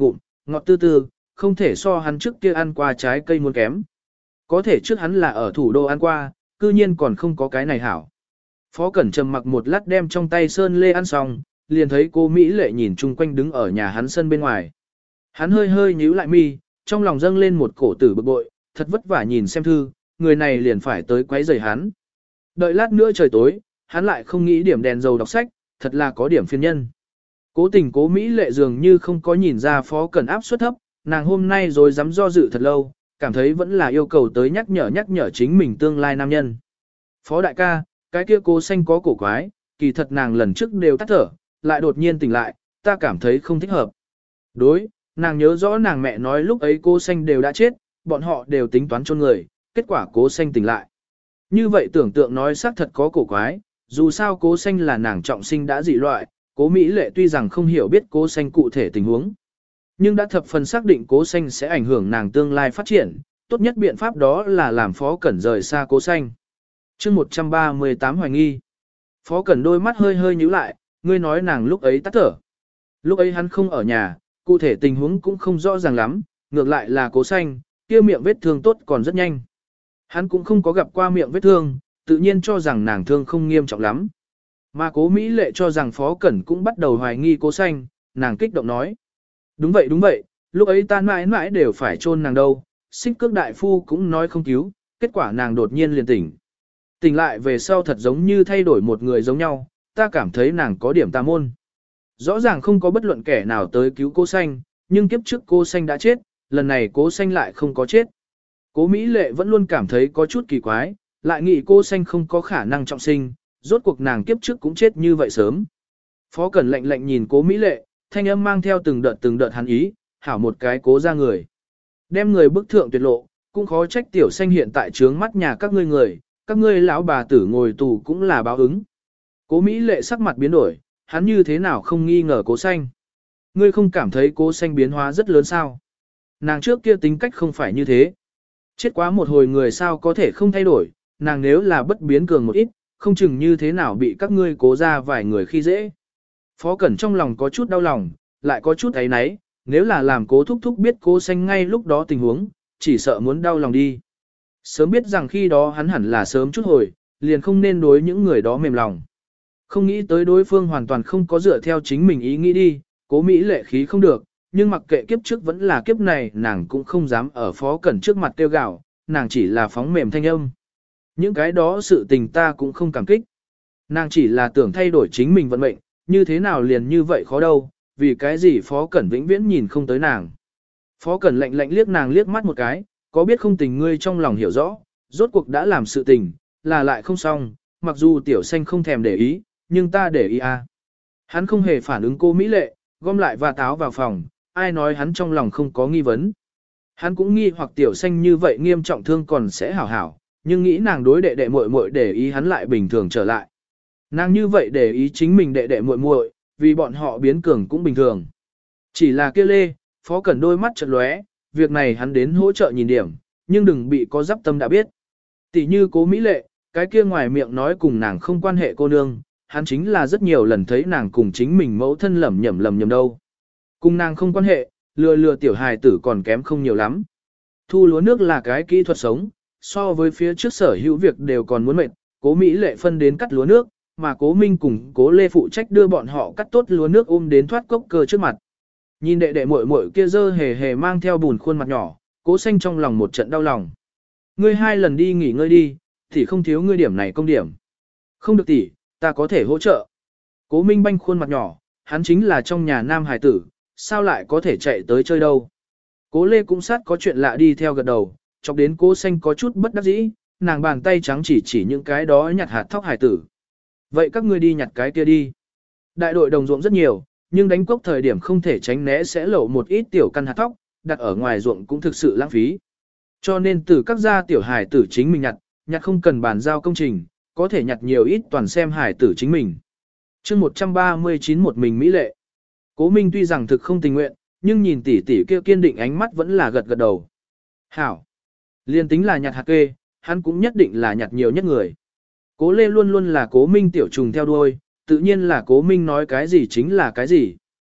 ngọt tư tư, không thể so hắn trước kia ăn qua trái cây muốn kém. Có thể trước hắn là ở thủ đô ăn qua, cư nhiên còn không có cái này hảo. Phó Cẩn trầm mặc một lát đem trong tay sơn lê ăn xong, liền thấy cô Mỹ Lệ nhìn chung quanh đứng ở nhà hắn sân bên ngoài. Hắn hơi hơi nhíu lại mi, trong lòng dâng lên một cổ tử bực bội, thật vất vả nhìn xem thư, người này liền phải tới quấy rầy hắn. Đợi lát nữa trời tối, hắn lại không nghĩ điểm đèn dầu đọc sách, thật là có điểm phiền nhân. Cố tình cố Mỹ Lệ dường như không có nhìn ra Phó Cẩn áp suất thấp, nàng hôm nay rồi dám do dự thật lâu, cảm thấy vẫn là yêu cầu tới nhắc nhở chính mình tương lai nam nhân. Phó đại ca, cái kia Cố Xanh có cổ quái, kỳ thật nàng lần trước đều tắt thở, lại đột nhiên tỉnh lại, ta cảm thấy không thích hợp. Đối, nàng nhớ rõ nàng mẹ nói lúc ấy Cố Xanh đều đã chết, bọn họ đều tính toán chôn người, kết quả Cố Xanh tỉnh lại. Như vậy tưởng tượng nói xác thật có cổ quái, dù sao Cố Xanh là nàng trọng sinh đã dị loại, Cố Mỹ Lệ tuy rằng không hiểu biết Cố Xanh cụ thể tình huống, nhưng đã thập phần xác định Cố Xanh sẽ ảnh hưởng nàng tương lai phát triển, tốt nhất biện pháp đó là làm Phó Cẩn rời xa Cố Xanh. Chương 138 hoài nghi. Phó Cẩn đôi mắt hơi hơi nhíu lại, ngươi nói nàng lúc ấy tắt thở. Lúc ấy hắn không ở nhà, cụ thể tình huống cũng không rõ ràng lắm, ngược lại là Cố Xanh, kia miệng vết thương tốt còn rất nhanh. Hắn cũng không có gặp qua miệng vết thương, tự nhiên cho rằng nàng thương không nghiêm trọng lắm. Mà Cố Mỹ Lệ cho rằng Phó Cẩn cũng bắt đầu hoài nghi Cố Xanh, nàng kích động nói. Đúng vậy, lúc ấy ta mãi mãi đều phải chôn nàng đâu, Xích Cước đại phu cũng nói không cứu, kết quả nàng đột nhiên liền tỉnh. Tỉnh lại về sau thật giống như thay đổi một người giống nhau, ta cảm thấy nàng có điểm tà môn. Rõ ràng không có bất luận kẻ nào tới cứu Cố Xanh, nhưng kiếp trước Cố Xanh đã chết, lần này Cố Xanh lại không có chết. Cố Mỹ Lệ vẫn luôn cảm thấy có chút kỳ quái, lại nghĩ Cố Xanh không có khả năng trọng sinh, rốt cuộc nàng kiếp trước cũng chết như vậy sớm. Phó Cẩn lạnh nhìn Cố Mỹ Lệ, thanh âm mang theo từng đợt hắn ý, hảo một cái cố ra người. Đem người bức thượng tuyệt lộ, cũng khó trách Tiểu Xanh hiện tại trướng mắt nhà các ngươi lão bà tử ngồi tù cũng là báo ứng. Cố Mỹ Lệ sắc mặt biến đổi, hắn như thế nào không nghi ngờ Cố Xanh. Ngươi không cảm thấy Cố Xanh biến hóa rất lớn sao? Nàng trước kia tính cách không phải như thế. Chết quá một hồi người sao có thể không thay đổi, nàng nếu là bất biến cường một ít, không chừng như thế nào bị các ngươi Cố ra vài người khi dễ. Phó Cẩn trong lòng có chút đau lòng, lại có chút áy náy, nếu là làm Cố thúc thúc biết Cố Xanh ngay lúc đó tình huống, chỉ sợ muốn đau lòng đi. Sớm biết rằng khi đó hắn hẳn là sớm chút hồi, liền không nên đối những người đó mềm lòng. Không nghĩ tới đối phương hoàn toàn không có dựa theo chính mình ý nghĩ đi, Cố Mỹ Lệ khí không được, nhưng mặc kệ kiếp trước vẫn là kiếp này nàng cũng không dám ở Phó Cẩn trước mặt tiêu gạo, nàng chỉ là phóng mềm thanh âm. Những cái đó sự tình ta cũng không cảm kích. Nàng chỉ là tưởng thay đổi chính mình vận mệnh, như thế nào liền như vậy khó đâu, vì cái gì Phó Cẩn vĩnh viễn nhìn không tới nàng. Phó Cẩn lạnh liếc nàng liếc mắt một cái, có biết không tình ngươi trong lòng hiểu rõ, rốt cuộc đã làm sự tình, là lại không xong, mặc dù Tiểu Xanh không thèm để ý, nhưng ta để ý à. Hắn không hề phản ứng Cô Mỹ Lệ, gom lại và táo vào phòng, ai nói hắn trong lòng không có nghi vấn. Hắn cũng nghi hoặc Tiểu Xanh như vậy nghiêm trọng thương còn sẽ hảo hảo, nhưng nghĩ nàng đối đệ đệ muội muội để ý hắn lại bình thường trở lại. Nàng như vậy để ý chính mình đệ đệ muội muội, vì bọn họ biến cường cũng bình thường. Chỉ là kia lê, Phó Cẩn đôi mắt chợt lóe, việc này hắn đến hỗ trợ nhìn điểm, nhưng đừng bị có dắp tâm đã biết. Tỷ như Cố Mỹ Lệ, cái kia ngoài miệng nói cùng nàng không quan hệ cô nương, hắn chính là rất nhiều lần thấy nàng cùng chính mình mẫu thân lầm nhầm đâu. Cùng nàng không quan hệ, lừa tiểu hài tử còn kém không nhiều lắm. Thu lúa nước là cái kỹ thuật sống, so với phía trước sở hữu việc đều còn muốn mệt, Cố Mỹ Lệ phân đến cắt lúa nước, mà Cố Minh cùng Cố Lê phụ trách đưa bọn họ cắt tốt lúa nước ôm đến thoát cốc cơ trước mặt. Nhìn đệ đệ muội muội kia dơ hề hề mang theo bùn khuôn mặt nhỏ, Cố Xanh trong lòng một trận đau lòng. Ngươi 2 lần đi nghỉ ngơi đi, thì không thiếu ngươi điểm này công điểm. Không được tỷ, ta có thể hỗ trợ. Cố Minh banh khuôn mặt nhỏ, hắn chính là trong nhà nam hải tử, sao lại có thể chạy tới chơi đâu. Cố Lê cũng sát có chuyện lạ đi theo gật đầu, chọc đến Cố Xanh có chút bất đắc dĩ, nàng bàn tay trắng chỉ những cái đó nhặt hạt thóc hải tử. Vậy các ngươi đi nhặt cái kia đi. Đại đội đồng ruộng rất nhiều, nhưng đánh cốc thời điểm không thể tránh né sẽ lẩu một ít tiểu căn hạt thóc, đặt ở ngoài ruộng cũng thực sự lãng phí. Cho nên từ các gia tiểu hải tử chính mình nhặt không cần bàn giao công trình, có thể nhặt nhiều ít toàn xem hải tử chính mình. Chương 139 một mình Mỹ Lệ. Cố Minh tuy rằng thực không tình nguyện, nhưng nhìn tỷ tỷ kia kiên định ánh mắt vẫn là gật đầu. Hảo. Liên tính là nhặt hạt kê, hắn cũng nhất định là nhặt nhiều nhất người. Cố Lê luôn luôn là Cố Minh tiểu trùng theo đuôi, tự nhiên là Cố Minh nói cái gì chính là cái gì.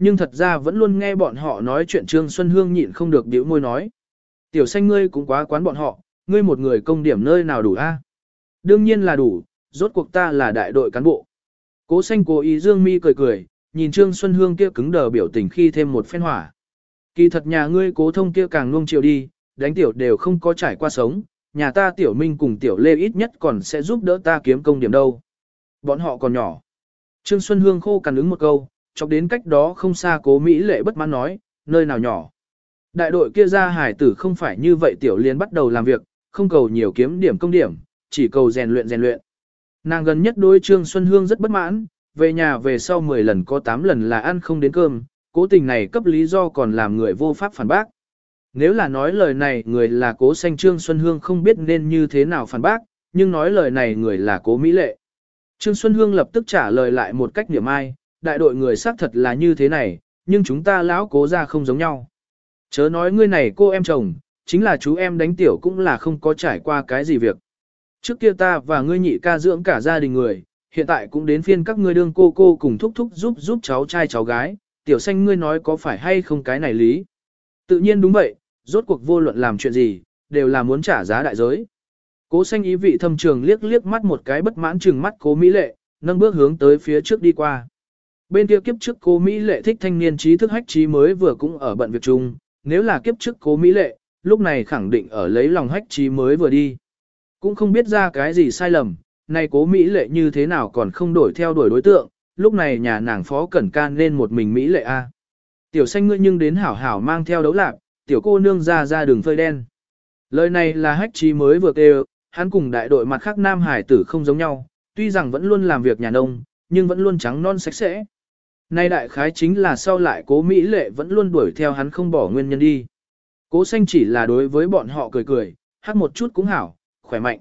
nhưng thật ra vẫn luôn nghe bọn họ nói chuyện Trương Xuân Hương nhịn không được bĩu môi nói. Tiểu xanh ngươi cũng quá quán bọn họ, ngươi một người công điểm nơi nào đủ a? Đương nhiên là đủ, rốt cuộc ta là đại đội cán bộ. Cố xanh cố ý dương mi cười cười, nhìn Trương Xuân Hương kia cứng đờ biểu tình khi thêm một phen hỏa. Kỳ thật nhà ngươi cố thông kia càng nuông chiều đi, đánh tiểu đều không có trải qua sống, nhà ta tiểu minh cùng tiểu lê ít nhất còn sẽ giúp đỡ ta kiếm công điểm đâu. Bọn họ còn nhỏ. Trương Xuân Hương khô cằn ứng một câu, chọc đến cách đó không xa Cố Mỹ Lệ bất mãn nói, nơi nào nhỏ. Đại đội kia ra hải tử không phải như vậy tiểu liên bắt đầu làm việc, không cầu nhiều kiếm điểm công điểm, chỉ cầu rèn luyện. Nàng gần nhất đối Trương Xuân Hương rất bất mãn, về nhà về sau 10 lần có 8 lần là ăn không đến cơm, cố tình này cấp lý do còn làm người vô pháp phản bác. Nếu là nói lời này người là Cố Xanh, Trương Xuân Hương không biết nên như thế nào phản bác, nhưng nói lời này người là Cố Mỹ Lệ. Trương Xuân Hương lập tức trả lời lại một cách niệm ai, đại đội người xác thật là như thế này, nhưng chúng ta lão Cố ra không giống nhau. Chớ nói ngươi này cô em chồng, chính là chú em đánh tiểu cũng là không có trải qua cái gì việc. Trước kia ta và ngươi nhị ca dưỡng cả gia đình người, hiện tại cũng đến phiên các ngươi đương cô cùng thúc giúp cháu trai cháu gái, tiểu xanh ngươi nói có phải hay không cái này lý. Tự nhiên đúng vậy, rốt cuộc vô luận làm chuyện gì, đều là muốn trả giá đại giới. Cố xanh ý vị thâm trường liếc mắt một cái bất mãn trừng mắt Cố Mỹ Lệ, nâng bước hướng tới phía trước đi qua. Bên kia kiếp trước Cố Mỹ Lệ thích thanh niên trí thức hách trí mới vừa cũng ở bận việc chung, nếu là kiếp trước Cố Mỹ Lệ, lúc này khẳng định ở lấy lòng hách trí mới vừa đi. Cũng không biết ra cái gì sai lầm, nay Cố Mỹ Lệ như thế nào còn không theo đuổi đối tượng, lúc này nhà nàng phó cẩn can nên một mình Mỹ Lệ a. Tiểu xanh ngươi nhưng đến hảo hảo mang theo đấu lạc, tiểu cô nương ra đường phơi đen. Lời này là hách trí mới vừa kêu, hắn cùng đại đội mặt khác nam hải tử không giống nhau, tuy rằng vẫn luôn làm việc nhà nông, nhưng vẫn luôn trắng non sạch sẽ. Nay đại khái chính là sau lại Cố Mỹ Lệ vẫn luôn đuổi theo hắn không bỏ nguyên nhân đi. Cố xanh chỉ là đối với bọn họ cười, hát một chút cũng hảo, khỏe mạnh.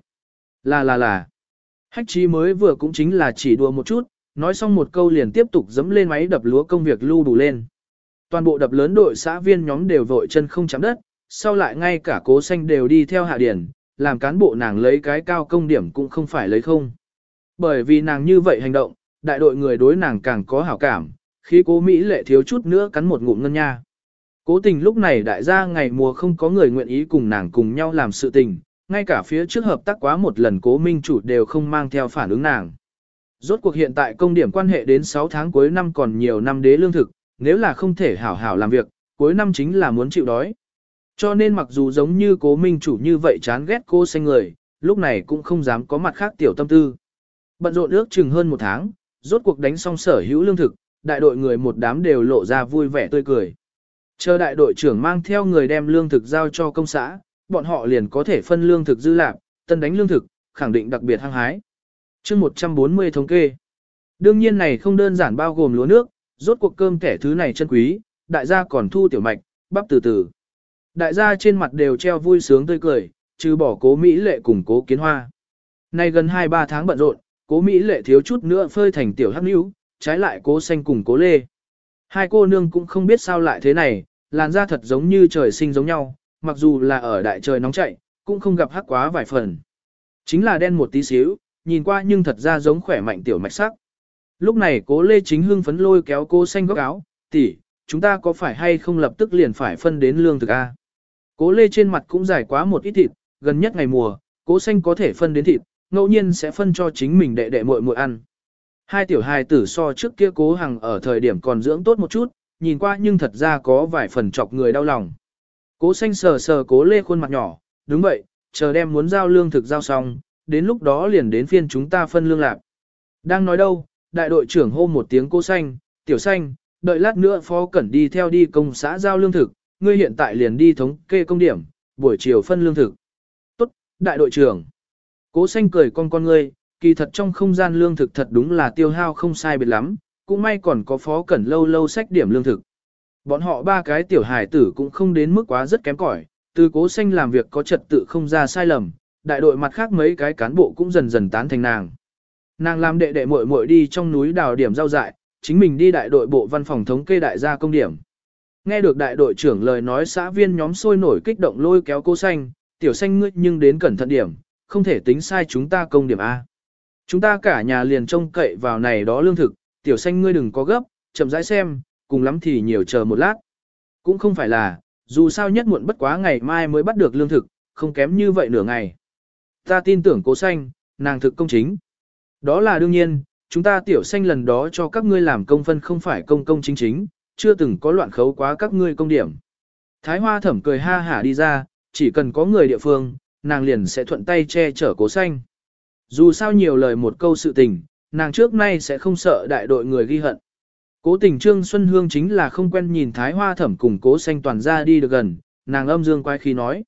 Là. Hách trí mới vừa cũng chính là chỉ đùa một chút, nói xong một câu liền tiếp tục dẫm lên máy đập lúa công việc lưu đủ lên. Toàn bộ đập lớn đội xã viên nhóm đều vội chân không chạm đất, sau lại ngay cả Cố xanh đều đi theo hạ điển, làm cán bộ nàng lấy cái cao công điểm cũng không phải lấy không. Bởi vì nàng như vậy hành động, đại đội người đối nàng càng có hảo cảm, khi Cố Mỹ Lệ thiếu chút nữa cắn một ngụm ngân nha. Cố tình lúc này đại gia ngày mùa không có người nguyện ý cùng nàng cùng nhau làm sự tình, ngay cả phía trước hợp tác quá một lần Cố Minh Chủ đều không mang theo phản ứng nàng. Rốt cuộc hiện tại công điểm quan hệ đến 6 tháng cuối năm còn nhiều năm đế lương thực, nếu là không thể hảo hảo làm việc, cuối năm chính là muốn chịu đói. Cho nên mặc dù giống như Cố Minh Chủ như vậy chán ghét cô xanh người, lúc này cũng không dám có mặt khác tiểu tâm tư. Bận rộn ước chừng hơn 1 tháng, rốt cuộc đánh xong sở hữu lương thực, đại đội người một đám đều lộ ra vui vẻ tươi cười. Chờ đại đội trưởng mang theo người đem lương thực giao cho công xã, bọn họ liền có thể phân lương thực dư lạc, tân đánh lương thực, khẳng định đặc biệt hăng hái. Chương 140 thống kê. Đương nhiên này không đơn giản bao gồm lúa nước, rốt cuộc cơm kẻ thứ này chân quý, đại gia còn thu tiểu mạch, bắp từ từ. Đại gia trên mặt đều treo vui sướng tươi cười, trừ bỏ Cố Mỹ Lệ cùng Cố Kiến Hoa. Nay gần 2-3 tháng bận rộn, Cố Mỹ Lệ thiếu chút nữa phơi thành tiểu hắc níu, trái lại Cố Xanh cùng Cố Lê. Hai cô nương cũng không biết sao lại thế này, làn da thật giống như trời sinh giống nhau, mặc dù là ở đại trời nóng chảy, cũng không gặp hắc quá vài phần. Chính là đen một tí xíu, nhìn qua nhưng thật ra giống khỏe mạnh tiểu mạch sắc. Lúc này Cố Lê chính hưng phấn lôi kéo Cố Xanh góc áo, tỷ, chúng ta có phải hay không lập tức liền phải phân đến lương thực a? Cố Lê trên mặt cũng dài quá một ít thịt, gần nhất ngày mùa, Cố Xanh có thể phân đến thịt, ngẫu nhiên sẽ phân cho chính mình đệ muội muội ăn. Hai tiểu hài tử so trước kia Cố Hằng ở thời điểm còn dưỡng tốt một chút, nhìn qua nhưng thật ra có vài phần chọc người đau lòng. Cố Xanh sờ Cố Lê khuôn mặt nhỏ, đúng vậy, chờ đem muốn giao lương thực giao xong, đến lúc đó liền đến phiên chúng ta phân lương lạc. Đang nói đâu, đại đội trưởng hô một tiếng Cố Xanh, tiểu Xanh, đợi lát nữa Phó Cẩn đi theo đi công xã giao lương thực, ngươi hiện tại liền đi thống kê công điểm, buổi chiều phân lương thực. Tốt, đại đội trưởng. Cố Xanh cười con ngươi, kỳ thật trong không gian lương thực thật đúng là tiêu hao không sai biệt lắm, cũng may còn có Phó Cẩn lâu xách điểm lương thực. Bọn họ ba cái tiểu hài tử cũng không đến mức quá rất kém cỏi, từ Cố Xanh làm việc có trật tự không ra sai lầm, đại đội mặt khác mấy cái cán bộ cũng dần dần tán thành nàng. Nàng làm đệ muội muội đi trong núi đào điểm rau dại, chính mình đi đại đội bộ văn phòng thống kê đại gia công điểm. Nghe được đại đội trưởng lời nói, xã viên nhóm sôi nổi kích động lôi kéo Cố Xanh, tiểu Xanh ngươi nhưng đến cẩn thận điểm, không thể tính sai chúng ta công điểm A. Chúng ta cả nhà liền trông cậy vào này đó lương thực, tiểu Xanh ngươi đừng có gấp, chậm rãi xem, cùng lắm thì nhiều chờ một lát. Cũng không phải là, dù sao nhất muộn bất quá ngày mai mới bắt được lương thực, không kém như vậy nửa ngày. Ta tin tưởng Cố Xanh, nàng thực công chính. Đó là đương nhiên, chúng ta Tiểu Xanh lần đó cho các ngươi làm công phân không phải công công chính chính, chưa từng có loạn khấu quá các ngươi công điểm. Thái Hoa Thẩm cười ha hả đi ra, chỉ cần có người địa phương, nàng liền sẽ thuận tay che chở Cố Xanh. Dù sao nhiều lời một câu sự tình, nàng trước nay sẽ không sợ đại đội người ghi hận. Cố Tình Trương Xuân Hương chính là không quen nhìn Thái Hoa Thẩm cùng Cố Xanh toàn ra đi được gần, nàng âm dương quái khí nói.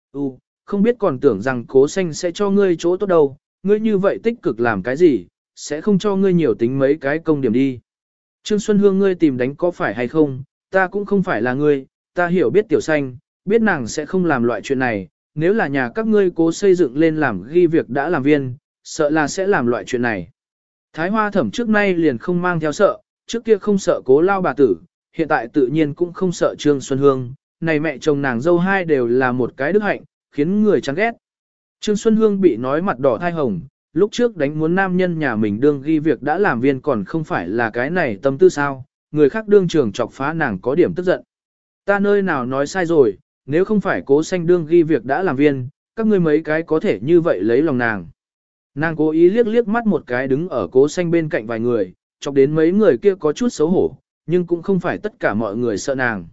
Không biết còn tưởng rằng Cố Xanh sẽ cho ngươi chỗ tốt đâu, ngươi như vậy tích cực làm cái gì, sẽ không cho ngươi nhiều tính mấy cái công điểm đi. Trương Xuân Hương ngươi tìm đánh có phải hay không, ta cũng không phải là ngươi, ta hiểu biết Tiểu Xanh, biết nàng sẽ không làm loại chuyện này, nếu là nhà các ngươi cố xây dựng lên làm ghi việc đã làm viên, sợ là sẽ làm loại chuyện này. Thái Hoa Thẩm trước nay liền không mang theo sợ, trước kia không sợ Cố lao bà tử, hiện tại tự nhiên cũng không sợ Trương Xuân Hương, này mẹ chồng nàng dâu hai đều là một cái đức hạnh, khiến người chán ghét. Trương Xuân Hương bị nói mặt đỏ thai hồng, lúc trước đánh muốn nam nhân nhà mình đương ghi việc đã làm viên còn không phải là cái này tâm tư sao, người khác đương trường chọc phá nàng có điểm tức giận. Ta nơi nào nói sai rồi, nếu không phải Cố Xanh đương ghi việc đã làm viên, các ngươi mấy cái có thể như vậy lấy lòng nàng. Nàng cố ý liếc liếc mắt một cái đứng ở Cố Xanh bên cạnh vài người, chọc đến mấy người kia có chút xấu hổ, nhưng cũng không phải tất cả mọi người sợ nàng.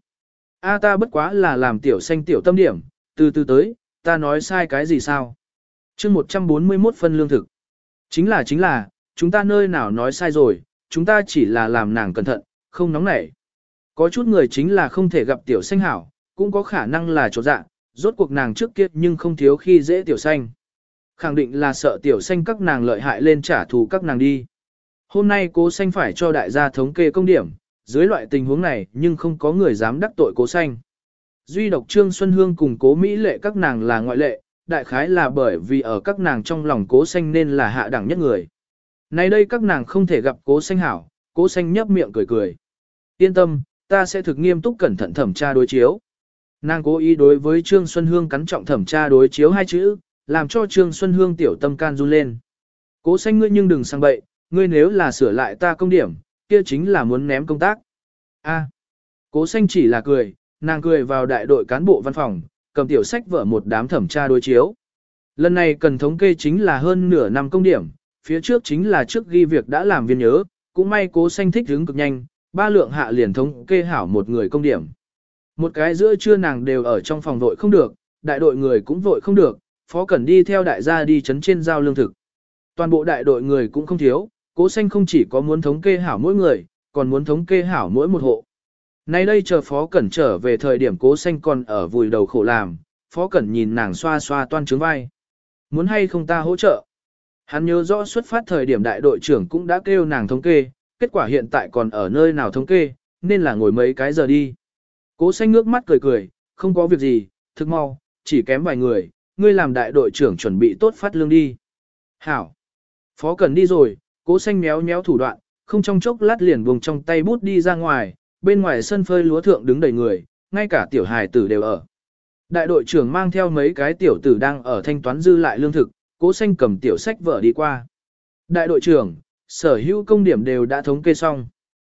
Ta bất quá là làm Tiểu Xanh tiểu tâm điểm, từ từ tới, ta nói sai cái gì sao? Chương 141 phân lương thực. Chính là, chúng ta nơi nào nói sai rồi, chúng ta chỉ là làm nàng cẩn thận, không nóng nảy. Có chút người chính là không thể gặp Tiểu Xanh hảo, cũng có khả năng là chỗ dạ, rốt cuộc nàng trước kia nhưng không thiếu khi dễ Tiểu Xanh. Khẳng định là sợ Tiểu Xanh các nàng lợi hại lên trả thù các nàng đi. Hôm nay Cố Xanh phải cho đại gia thống kê công điểm, dưới loại tình huống này nhưng không có người dám đắc tội Cố Xanh. Duy độc Trương Xuân Hương cùng Cố Mỹ Lệ các nàng là ngoại lệ, đại khái là bởi vì ở các nàng trong lòng Cố Xanh nên là hạ đẳng nhất người. Nay đây các nàng không thể gặp Cố Xanh hảo, Cố Xanh nhấp miệng cười cười. Yên tâm, ta sẽ thực nghiêm túc cẩn thận thẩm tra đối chiếu. Nàng cố ý đối với Trương Xuân Hương cắn trọng thẩm tra đối chiếu hai chữ, làm cho Trương Xuân Hương tiểu tâm can run lên. Cố Xanh ngươi nhưng đừng sang bậy, ngươi nếu là sửa lại ta công điểm, kia chính là muốn ném công tác. Cố Xanh chỉ là cười, nàng cười vào đại đội cán bộ văn phòng, cầm tiểu sách vở một đám thẩm tra đối chiếu. Lần này cần thống kê chính là hơn nửa năm công điểm, phía trước chính là trước ghi việc đã làm viên nhớ, cũng may Cố Xanh thích hứng cực nhanh, 3 lượng hạ liền thống kê hảo một người công điểm. Một cái giữa trưa nàng đều ở trong phòng vội không được, đại đội người cũng vội không được, Phó Cẩn đi theo đại gia đi chấn trên giao lương thực. Toàn bộ đại đội người cũng không thiếu, Cố Xanh không chỉ có muốn thống kê hảo mỗi người, còn muốn thống kê hảo mỗi một hộ. Nay đây chờ Phó Cẩn trở về thời điểm Cố Xanh còn ở vùi đầu khổ làm, Phó Cẩn nhìn nàng xoa xoa toan trướng vai. Muốn hay không ta hỗ trợ? Hắn nhớ rõ xuất phát thời điểm đại đội trưởng cũng đã kêu nàng thống kê, kết quả hiện tại còn ở nơi nào thống kê, nên là ngồi mấy cái giờ đi. Cố Xanh ngước mắt cười cười, không có việc gì, thực mau, chỉ kém vài người, ngươi làm đại đội trưởng chuẩn bị tốt phát lương đi. Hảo. Phó Cẩn đi rồi, Cố Xanh méo méo thủ đoạn, không trong chốc lát liền buông trong tay bút đi ra ngoài, bên ngoài sân phơi lúa thượng đứng đầy người, ngay cả tiểu hài tử đều ở. Đại đội trưởng mang theo mấy cái tiểu tử đang ở thanh toán dư lại lương thực, Cố Xanh cầm tiểu sách vở đi qua. Đại đội trưởng, sở hữu công điểm đều đã thống kê xong.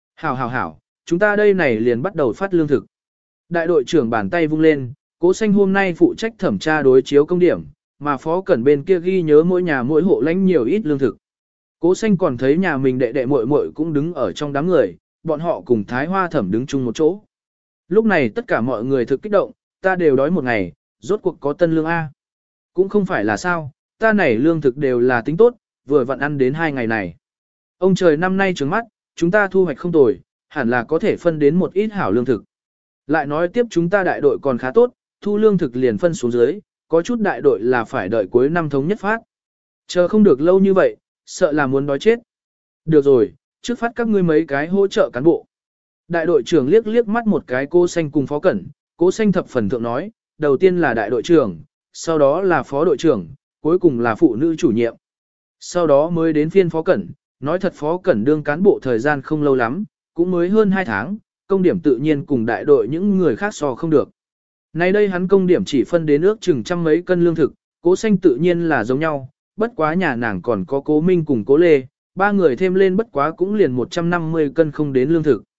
Hảo, chúng ta đây này liền bắt đầu phát lương thực. Đại đội trưởng bàn tay vung lên, Cố Xanh hôm nay phụ trách thẩm tra đối chiếu công điểm, mà Phó Cẩn bên kia ghi nhớ mỗi nhà mỗi hộ lãnh nhiều ít lương thực. Cố Xanh còn thấy nhà mình đệ đệ muội muội cũng đứng ở trong đám người, bọn họ cùng Thái Hoa Thẩm đứng chung một chỗ. Lúc này tất cả mọi người thực kích động, ta đều đói một ngày, rốt cuộc có tân lương A. Cũng không phải là sao, ta này lương thực đều là tính tốt, vừa vặn ăn đến 2 ngày này. Ông trời năm nay trướng mắt, chúng ta thu hoạch không tồi, hẳn là có thể phân đến một ít hảo lương thực. Lại nói tiếp chúng ta đại đội còn khá tốt, thu lương thực liền phân xuống dưới, có chút đại đội là phải đợi cuối năm thống nhất phát. Chờ không được lâu như vậy, sợ là muốn đói chết. Được rồi, trước phát các ngươi mấy cái hỗ trợ cán bộ. Đại đội trưởng liếc liếc mắt một cái Cố Xanh cùng Phó Cẩn, Cố Xanh thập phần thượng nói, đầu tiên là đại đội trưởng, sau đó là phó đội trưởng, cuối cùng là phụ nữ chủ nhiệm. Sau đó mới đến phiên Phó Cẩn, nói thật Phó Cẩn đương cán bộ thời gian không lâu lắm, cũng mới hơn 2 tháng, công điểm tự nhiên cùng đại đội những người khác so không được. Nay đây hắn công điểm chỉ phân đến ước chừng trăm mấy cân lương thực, Cố Xanh tự nhiên là giống nhau, bất quá nhà nàng còn có Cố Minh cùng Cố Lê, 3 người thêm lên bất quá cũng liền 150 cân không đến lương thực.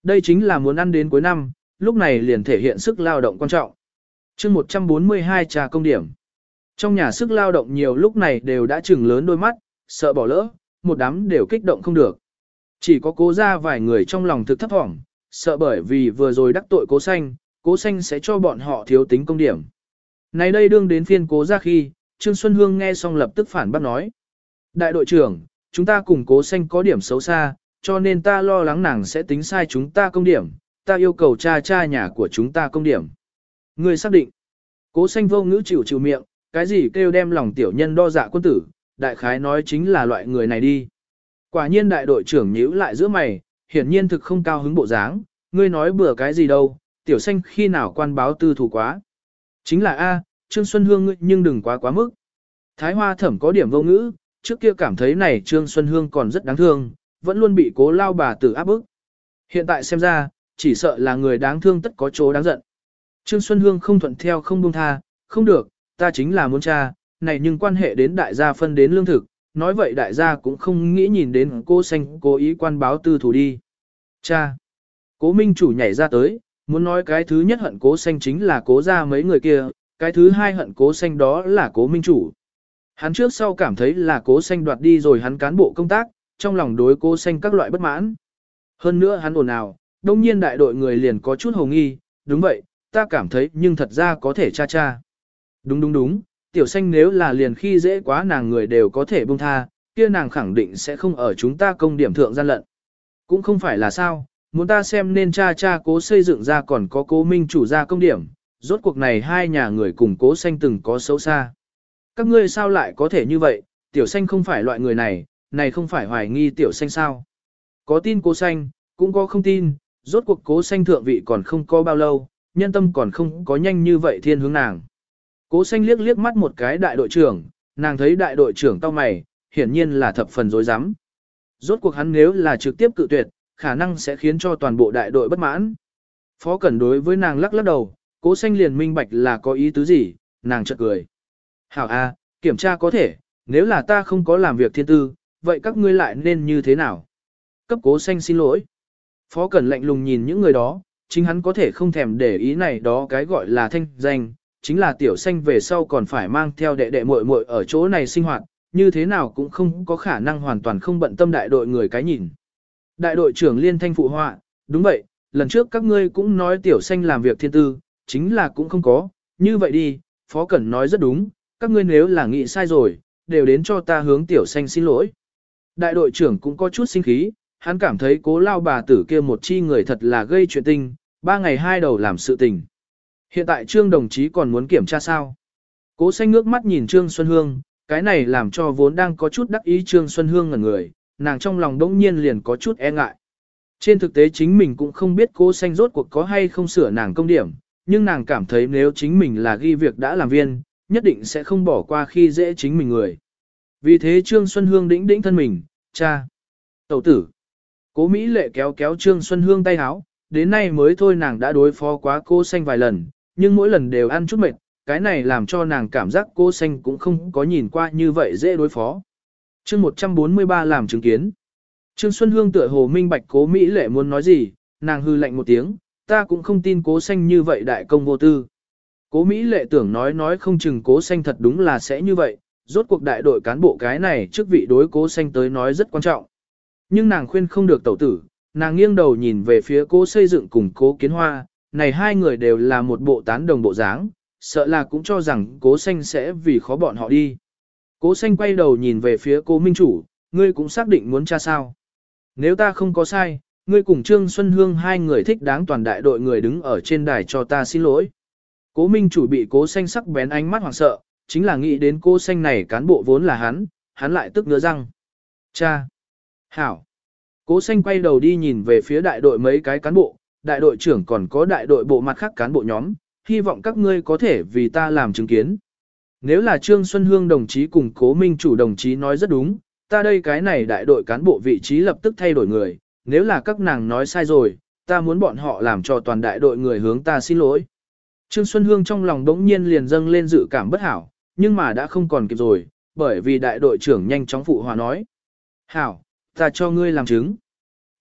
Đây chính là muốn ăn đến cuối năm, lúc này liền thể hiện sức lao động quan trọng. chương 142 trà công điểm. Trong nhà sức lao động nhiều lúc này đều đã chừng lớn đôi mắt, sợ bỏ lỡ, một đám đều kích động không được. Chỉ có cố ra vài người trong lòng thực thấp thỏm, sợ bởi vì vừa rồi đắc tội cố xanh sẽ cho bọn họ thiếu tính công điểm. Này đây đương đến phiên cố ra khi, Trương Xuân Hương nghe xong lập tức phản bác nói. Đại đội trưởng, chúng ta cùng cố xanh có điểm xấu xa, cho nên ta lo lắng nàng sẽ tính sai chúng ta công điểm, ta yêu cầu cha nhà của chúng ta công điểm. Người xác định. Cố xanh vô ngữ chịu miệng, cái gì kêu đem lòng tiểu nhân đo dạ quân tử, đại khái nói chính là loại người này đi. Quả nhiên đại đội trưởng nhíu lại giữa mày, hiển nhiên thực không cao hứng bộ dáng, ngươi nói bừa cái gì đâu, tiểu xanh khi nào quan báo tư thủ quá. Chính là A, Trương Xuân Hương ngươi nhưng đừng quá mức. Thái Hoa Thẩm có điểm vô ngữ, trước kia cảm thấy này Trương Xuân Hương còn rất đáng thương, vẫn luôn bị cố lao bà tử áp bức. Hiện tại xem ra, chỉ sợ là người đáng thương tất có chỗ đáng giận. Trương Xuân Hương không thuận theo không buông tha, không được, ta chính là muốn cha, này nhưng quan hệ đến đại gia phân đến lương thực, nói vậy đại gia cũng không nghĩ nhìn đến cô xanh cố ý quan báo tư thủ đi. Cha! Cố Minh Chủ nhảy ra tới, muốn nói cái thứ nhất hận cố xanh chính là cố ra mấy người kia, cái thứ hai hận cố xanh đó là cố Minh Chủ. Hắn trước sau cảm thấy là cố xanh đoạt đi rồi hắn cán bộ công tác, trong lòng đối cố xanh các loại bất mãn. Hơn nữa hắn ồn ào, đông nhiên đại đội người liền có chút hồ nghi, đúng vậy, ta cảm thấy nhưng thật ra có thể cha. Đúng, tiểu xanh nếu là liền khi dễ quá nàng người đều có thể buông tha, kia nàng khẳng định sẽ không ở chúng ta công điểm thượng gian lận. Cũng không phải là sao, muốn ta xem nên cha cố xây dựng ra còn có cố Minh Chủ ra công điểm, rốt cuộc này hai nhà người cùng cố xanh từng có xấu xa. Các ngươi sao lại có thể như vậy, tiểu xanh không phải loại người này không phải hoài nghi tiểu xanh sao. Có tin cố xanh, cũng có không tin, rốt cuộc cố xanh thượng vị còn không có bao lâu, nhân tâm còn không có nhanh như vậy thiên hướng nàng. Cố xanh liếc mắt một cái đại đội trưởng, nàng thấy đại đội trưởng cau mày, hiển nhiên là thập phần rối rắm. Rốt cuộc hắn nếu là trực tiếp cự tuyệt, khả năng sẽ khiến cho toàn bộ đại đội bất mãn. Phó Cẩn đối với nàng lắc đầu, cố xanh liền minh bạch là có ý tứ gì, nàng chợt cười. Hảo A, kiểm tra có thể, nếu là ta không có làm việc thiên tư, vậy các ngươi lại nên như thế nào? Cấp cố xanh xin lỗi. Phó Cẩn lạnh lùng nhìn những người đó, chính hắn có thể không thèm để ý này đó cái gọi là thanh danh, chính là tiểu xanh về sau còn phải mang theo đệ muội muội ở chỗ này sinh hoạt, như thế nào cũng không có khả năng hoàn toàn không bận tâm đại đội người cái nhìn. Đại đội trưởng liên thanh phụ họa, đúng vậy, lần trước các ngươi cũng nói tiểu xanh làm việc thiên tư, chính là cũng không có, như vậy đi, Phó Cẩn nói rất đúng, các ngươi nếu là nghĩ sai rồi, đều đến cho ta hướng tiểu xanh xin lỗi. Đại đội trưởng cũng có chút sinh khí, hắn cảm thấy cố lao bà tử kia một chi người thật là gây chuyện tình, 3 ngày 2 đầu làm sự tình. Hiện tại Trương đồng chí còn muốn kiểm tra sao? Cố xanh ngước mắt nhìn Trương Xuân Hương, cái này làm cho vốn đang có chút đắc ý Trương Xuân Hương ngẩn người, nàng trong lòng đống nhiên liền có chút e ngại. Trên thực tế chính mình cũng không biết cố xanh rốt cuộc có hay không sửa nàng công điểm, nhưng nàng cảm thấy nếu chính mình là ghi việc đã làm viên, nhất định sẽ không bỏ qua khi dễ chính mình người. Vì thế Trương Xuân Hương đĩnh thân mình, cha, tẩu tử. Cố Mỹ Lệ kéo Trương Xuân Hương tay háo, đến nay mới thôi nàng đã đối phó quá cô xanh vài lần, nhưng mỗi lần đều ăn chút mệt, cái này làm cho nàng cảm giác cô xanh cũng không có nhìn qua như vậy dễ đối phó. chương 143 làm chứng kiến. Trương Xuân Hương tựa hồ minh bạch Cố Mỹ Lệ muốn nói gì, nàng hư lạnh một tiếng, ta cũng không tin cố xanh như vậy đại công vô tư. Cố Mỹ Lệ tưởng nói không chừng cố xanh thật đúng là sẽ như vậy, rốt cuộc đại đội cán bộ cái này trước vị đối cố xanh tới nói rất quan trọng. Nhưng nàng khuyên không được tẩu tử, nàng nghiêng đầu nhìn về phía cố xây dựng cùng cố kiến hoa, này hai người đều là một bộ tán đồng bộ dáng, sợ là cũng cho rằng cố xanh sẽ vì khó bọn họ đi. Cố xanh quay đầu nhìn về phía cố Minh Chủ, ngươi cũng xác định muốn tra sao. Nếu ta không có sai, ngươi cùng Trương Xuân Hương hai người thích đáng toàn đại đội người đứng ở trên đài cho ta xin lỗi. Cố Minh Chủ bị cố xanh sắc bén ánh mắt hoảng sợ, chính là nghĩ đến cố xanh này cán bộ vốn là hắn lại tức ngứa răng. Cha! Hảo! Cố xanh quay đầu đi nhìn về phía đại đội mấy cái cán bộ, đại đội trưởng còn có đại đội bộ mặt khác cán bộ nhóm, hy vọng các ngươi có thể vì ta làm chứng kiến. Nếu là Trương Xuân Hương đồng chí cùng Cố Minh Chủ đồng chí nói rất đúng, ta đây cái này đại đội cán bộ vị trí lập tức thay đổi người, nếu là các nàng nói sai rồi, ta muốn bọn họ làm cho toàn đại đội người hướng ta xin lỗi. Trương Xuân Hương trong lòng đống nhiên liền dâng lên dự cảm bất hảo, nhưng mà đã không còn kịp rồi, bởi vì đại đội trưởng nhanh chóng phụ hòa nói. Hảo, ta cho ngươi làm chứng.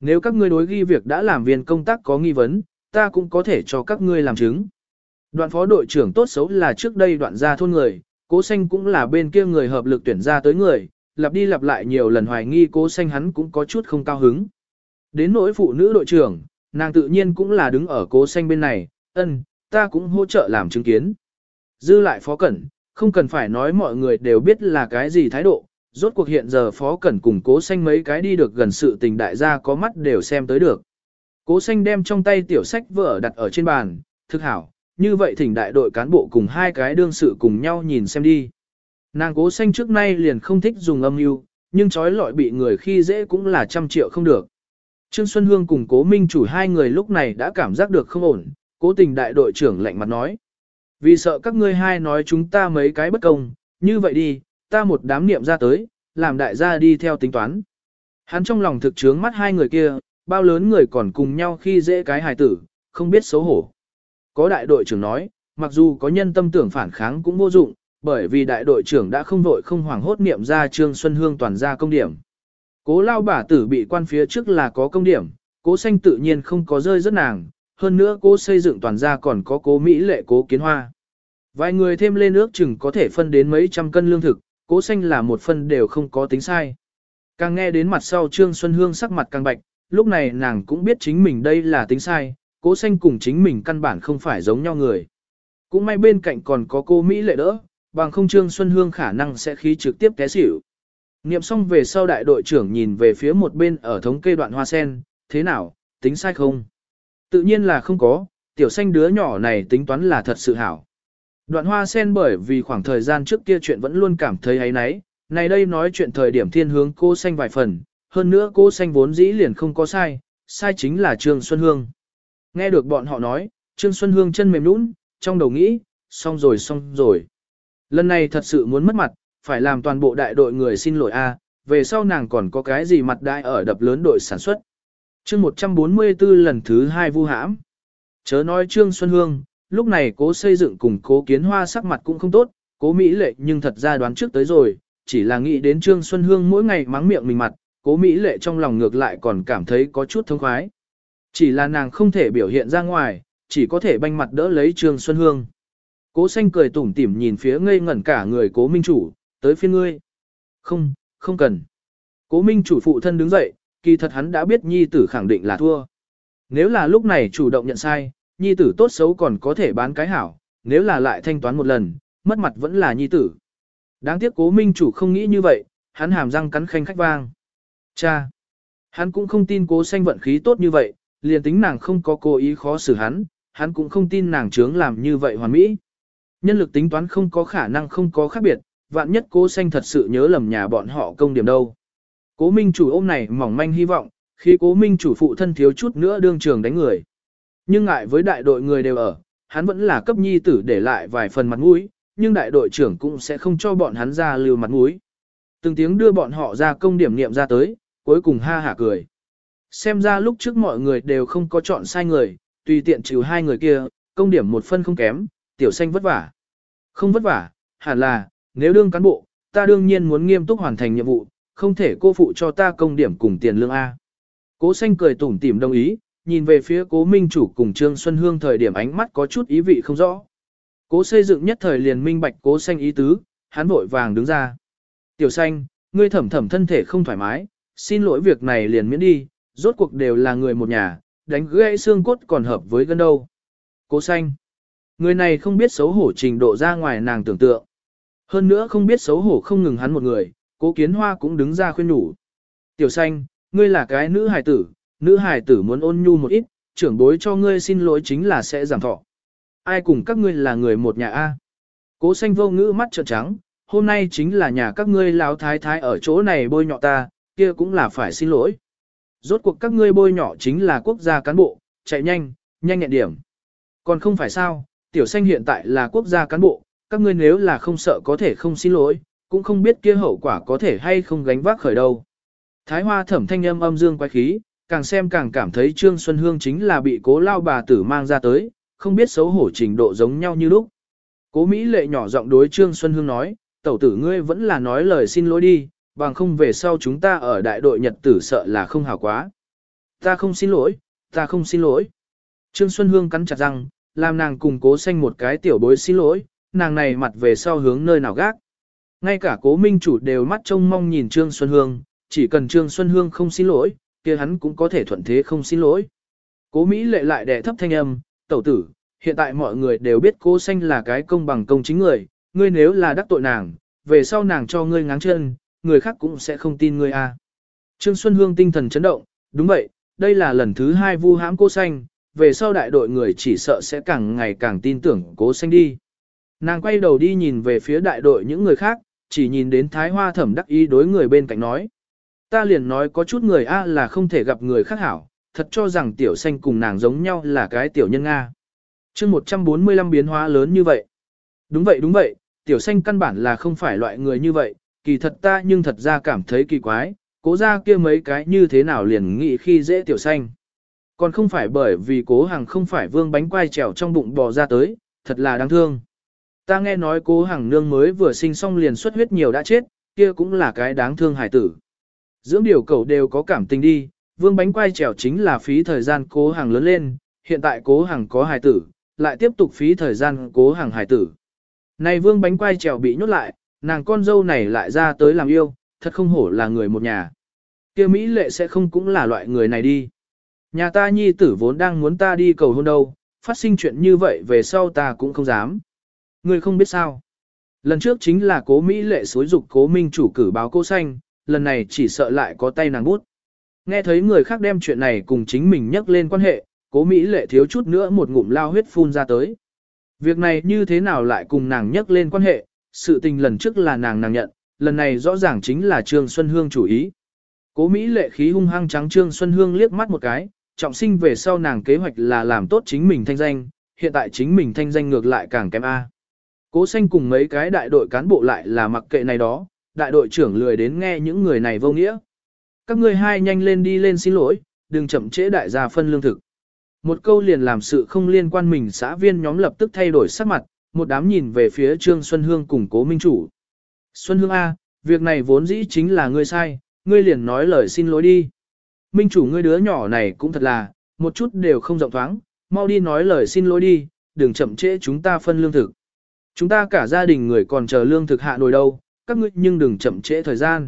nếu các ngươi đối ghi việc đã làm viên công tác có nghi vấn, ta cũng có thể cho các ngươi làm chứng. Đoạn phó đội trưởng tốt xấu là trước đây đoạn ra thôn người, Cố Xanh cũng là bên kia người hợp lực tuyển ra tới người, lặp đi lặp lại nhiều lần hoài nghi Cố Xanh hắn cũng có chút không cao hứng. Đến nỗi phụ nữ đội trưởng, nàng tự nhiên cũng là đứng ở Cố Xanh bên này, ta cũng hỗ trợ làm chứng kiến. Dư lại Phó Cẩn, không cần phải nói mọi người đều biết là cái gì thái độ, rốt cuộc hiện giờ Phó Cẩn cùng Cố Xanh mấy cái đi được gần sự tình đại gia có mắt đều xem tới được. Cố Xanh đem trong tay tiểu sách vở đặt ở trên bàn, thực hảo, như vậy thỉnh đại đội cán bộ cùng hai cái đương sự cùng nhau nhìn xem đi. Nàng Cố Xanh trước nay liền không thích dùng âm mưu, nhưng trói lọi bị người khi dễ cũng là 100 triệu không được. Trương Xuân Hương cùng Cố Minh Chủ hai người lúc này đã cảm giác được không ổn, Cố Tình đại đội trưởng lạnh mặt nói. Vì sợ các ngươi hai nói chúng ta mấy cái bất công, như vậy đi, ta một đám niệm ra tới, làm đại gia đi theo tính toán. Hắn trong lòng thực chướng mắt hai người kia, bao lớn người còn cùng nhau khi dễ cái hài tử, không biết xấu hổ. Có đại đội trưởng nói, mặc dù có nhân tâm tưởng phản kháng cũng vô dụng, bởi vì đại đội trưởng đã không vội không hoảng hốt niệm ra Trương Xuân Hương toàn ra công điểm. Cố lao bả tử bị quan phía trước là có công điểm, Cố Xanh tự nhiên không có rơi rất nàng, hơn nữa Cố xây dựng toàn ra còn có Cố Mỹ Lệ Cố Kiến Hoa. Vài người thêm lên ước chừng có thể phân đến mấy trăm cân lương thực, Cố Xanh là một phân đều không có tính sai. Càng nghe đến mặt sau Trương Xuân Hương sắc mặt càng bạch, lúc này nàng cũng biết chính mình đây là tính sai, Cố Xanh cùng chính mình căn bản không phải giống nhau người. Cũng may bên cạnh còn có cô Mỹ Lệ đỡ, bằng không Trương Xuân Hương khả năng sẽ khí trực tiếp té xỉu. Niệm xong về sau đại đội trưởng nhìn về phía một bên ở thống kê đoạn hoa sen, thế nào, tính sai không? Tự nhiên là không có, tiểu xanh đứa nhỏ này tính toán là thật sự hảo. Đoạn hoa sen bởi vì khoảng thời gian trước kia chuyện vẫn luôn cảm thấy ấy nấy, này đây nói chuyện thời điểm thiên hướng cô xanh vài phần, hơn nữa cô xanh vốn dĩ liền không có sai, sai chính là Trương Xuân Hương. Nghe được bọn họ nói, Trương Xuân Hương chân mềm nũng, trong đầu nghĩ, xong rồi. Lần này thật sự muốn mất mặt, phải làm toàn bộ đại đội người xin lỗi a, về sau nàng còn có cái gì mặt đại ở đập lớn đội sản xuất. Chương 144 lần thứ 2 vu hãm. Chớ nói Trương Xuân Hương, lúc này Cố xây dựng cùng Cố Kiến Hoa sắc mặt cũng không tốt, Cố Mỹ Lệ nhưng thật ra đoán trước tới rồi, chỉ là nghĩ đến Trương Xuân Hương mỗi ngày mắng miệng mình mặt, Cố Mỹ Lệ trong lòng ngược lại còn cảm thấy có chút thông khoái. Chỉ là nàng không thể biểu hiện ra ngoài, chỉ có thể banh mặt đỡ lấy Trương Xuân Hương. Cố Xanh cười tủm tỉm nhìn phía ngây ngẩn cả người Cố Minh Chủ, tới phiên ngươi. Không cần. Cố Minh Chủ phụ thân đứng dậy, kỳ thật hắn đã biết nhi tử khẳng định là thua. Nếu là lúc này chủ động nhận sai, nhi tử tốt xấu còn có thể bán cái hảo, nếu là lại thanh toán một lần, mất mặt vẫn là nhi tử. Đáng tiếc Cố Minh Chủ không nghĩ như vậy, hắn hàm răng cắn khanh khách vang. Cha! Hắn cũng không tin Cố Xanh vận khí tốt như vậy, liền tính nàng không có cố ý khó xử hắn cũng không tin nàng trướng làm như vậy hoàn mỹ. Nhân lực tính toán không có khả năng không có khác biệt, vạn nhất Cố Xanh thật sự nhớ lầm nhà bọn họ công điểm đâu. Cố Minh Chủ ôm này mỏng manh hy vọng, khi Cố Minh Chủ phụ thân thiếu chút nữa đương trường đánh người. Nhưng ngại với đại đội người đều ở, hắn vẫn là cấp nhi tử để lại vài phần mặt mũi, nhưng đại đội trưởng cũng sẽ không cho bọn hắn ra lưu mặt mũi. Từng tiếng đưa bọn họ ra công điểm niệm ra tới, cuối cùng ha hả cười. Xem ra lúc trước mọi người đều không có chọn sai người, tùy tiện trừ hai người kia, công điểm một phân không kém, tiểu xanh vất vả. Không vất vả, hẳn là, nếu đương cán bộ, ta đương nhiên muốn nghiêm túc hoàn thành nhiệm vụ, không thể cô phụ cho ta công điểm cùng tiền lương A. Cố Xanh cười tủm tỉm đồng ý, nhìn về phía Cố Minh Chủ cùng Trương Xuân Hương thời điểm ánh mắt có chút ý vị không rõ. Cố xây dựng nhất thời liền minh bạch Cố Xanh ý tứ, hắn vội vàng đứng ra. Tiểu Xanh, ngươi thẩm thân thể không thoải mái, xin lỗi việc này liền miễn đi, rốt cuộc đều là người một nhà, đánh gãy xương cốt còn hợp với gân đâu. Cố Xanh, người này không biết xấu hổ trình độ ra ngoài nàng tưởng tượng. Hơn nữa không biết xấu hổ không ngừng hắn một người, Cố Kiến Hoa cũng đứng ra khuyên nhủ. Tiểu Xanh, ngươi là cái nữ hài tử muốn ôn nhu một ít, trưởng bối cho ngươi xin lỗi chính là sẽ giảm thọ. Ai cùng các ngươi là người một nhà A. Cố Xanh vô ngữ mắt trợn trắng, hôm nay chính là nhà các ngươi lão thái thái ở chỗ này bôi nhọ ta, kia cũng là phải xin lỗi. Rốt cuộc các ngươi bôi nhọ chính là quốc gia cán bộ, chạy nhanh nhẹn điểm. Còn không phải sao, Tiểu Xanh hiện tại là quốc gia cán bộ, các ngươi nếu là không sợ có thể không xin lỗi, cũng không biết kia hậu quả có thể hay không gánh vác khởi đâu. Thái Hoa Thẩm thanh âm dương quái khí, càng xem càng cảm thấy Trương Xuân Hương chính là bị Cố lao bà tử mang ra tới, không biết xấu hổ trình độ giống nhau như lúc. Cố Mỹ Lệ nhỏ giọng đối Trương Xuân Hương nói, tẩu tử ngươi vẫn là nói lời xin lỗi đi, bằng không về sau chúng ta ở đại đội nhật tử sợ là không hảo quá. Ta không xin lỗi, ta không xin lỗi. Trương Xuân Hương cắn chặt răng, làm nàng cùng Cố Xanh một cái tiểu bối xin lỗi, nàng này mặt về sau hướng nơi nào gác. Ngay cả Cố Minh Chủ đều mắt trông mong nhìn Trương Xuân Hương, chỉ cần Trương Xuân Hương không xin lỗi, kia hắn cũng có thể thuận thế không xin lỗi. Cố Mỹ Lệ lại đè thấp thanh âm, tẩu tử, hiện tại mọi người đều biết Cố Xanh là cái công bằng công chính người, ngươi nếu là đắc tội nàng, về sau nàng cho ngươi ngáng chân, người khác cũng sẽ không tin ngươi a. Trương Xuân Hương tinh thần chấn động, đúng vậy, đây là lần thứ 2 vu hãm Cố Xanh, về sau đại đội người chỉ sợ sẽ càng ngày càng tin tưởng Cố Xanh đi. Nàng quay đầu đi nhìn về phía đại đội những người khác, chỉ nhìn đến Thái Hoa Thẩm đắc ý đối người bên cạnh nói. Ta liền nói có chút người A là không thể gặp người khác hảo, thật cho rằng Tiểu Xanh cùng nàng giống nhau là cái tiểu nhân Nga. Chương 145 biến hóa lớn như vậy. Đúng vậy, Tiểu Xanh căn bản là không phải loại người như vậy, kỳ thật ta nhưng thật ra cảm thấy kỳ quái, Cố ra kia mấy cái như thế nào liền nghĩ khi dễ Tiểu Xanh. Còn không phải bởi vì Cố Hằng không phải vương bánh quai trèo trong bụng bò ra tới, thật là đáng thương. Ta nghe nói Cố Hằng nương mới vừa sinh xong liền xuất huyết nhiều đã chết, kia cũng là cái đáng thương hải tử. Dưỡng điều cẩu đều có cảm tình đi, vương bánh quai trèo chính là phí thời gian Cố Hằng lớn lên, hiện tại Cố Hằng có hải tử, lại tiếp tục phí thời gian Cố Hằng hải tử. Này vương bánh quai trèo bị nhốt lại, nàng con dâu này lại ra tới làm yêu, thật không hổ là người một nhà. Kia Mỹ Lệ sẽ không cũng là loại người này đi. Nhà ta nhi tử vốn đang muốn ta đi cầu hôn đâu, phát sinh chuyện như vậy về sau ta cũng không dám. Ngươi không biết sao. Lần trước chính là Cố Mỹ Lệ xúi dục Cố Minh Chủ cử báo Cố Xanh, lần này chỉ sợ lại có tay nàng bút. Nghe thấy người khác đem chuyện này cùng chính mình nhắc lên quan hệ, Cố Mỹ Lệ thiếu chút nữa một ngụm lao huyết phun ra tới. Việc này như thế nào lại cùng nàng nhắc lên quan hệ, sự tình lần trước là nàng nhận, lần này rõ ràng chính là Trương Xuân Hương chủ ý. Cố Mỹ Lệ khí hung hăng trắng Trương Xuân Hương liếc mắt một cái, trọng sinh về sau nàng kế hoạch là làm tốt chính mình thanh danh, hiện tại chính mình thanh danh ngược lại càng kém A. Cố Xanh cùng mấy cái đại đội cán bộ lại là mặc kệ này đó, đại đội trưởng lười đến nghe những người này vô nghĩa. Các ngươi hai nhanh lên đi lên xin lỗi, đừng chậm trễ đại gia phân lương thực. Một câu liền làm sự không liên quan mình xã viên nhóm lập tức thay đổi sắc mặt, một đám nhìn về phía Trương Xuân Hương cùng Cố Minh Chủ. Xuân Hương A, việc này vốn dĩ chính là ngươi sai, ngươi liền nói lời xin lỗi đi. Minh Chủ ngươi đứa nhỏ này cũng thật là, một chút đều không rộng thoáng, mau đi nói lời xin lỗi đi, đừng chậm trễ chúng ta phân lương thực. Chúng ta cả gia đình người còn chờ lương thực hạ nồi đâu, các ngươi nhưng đừng chậm trễ thời gian.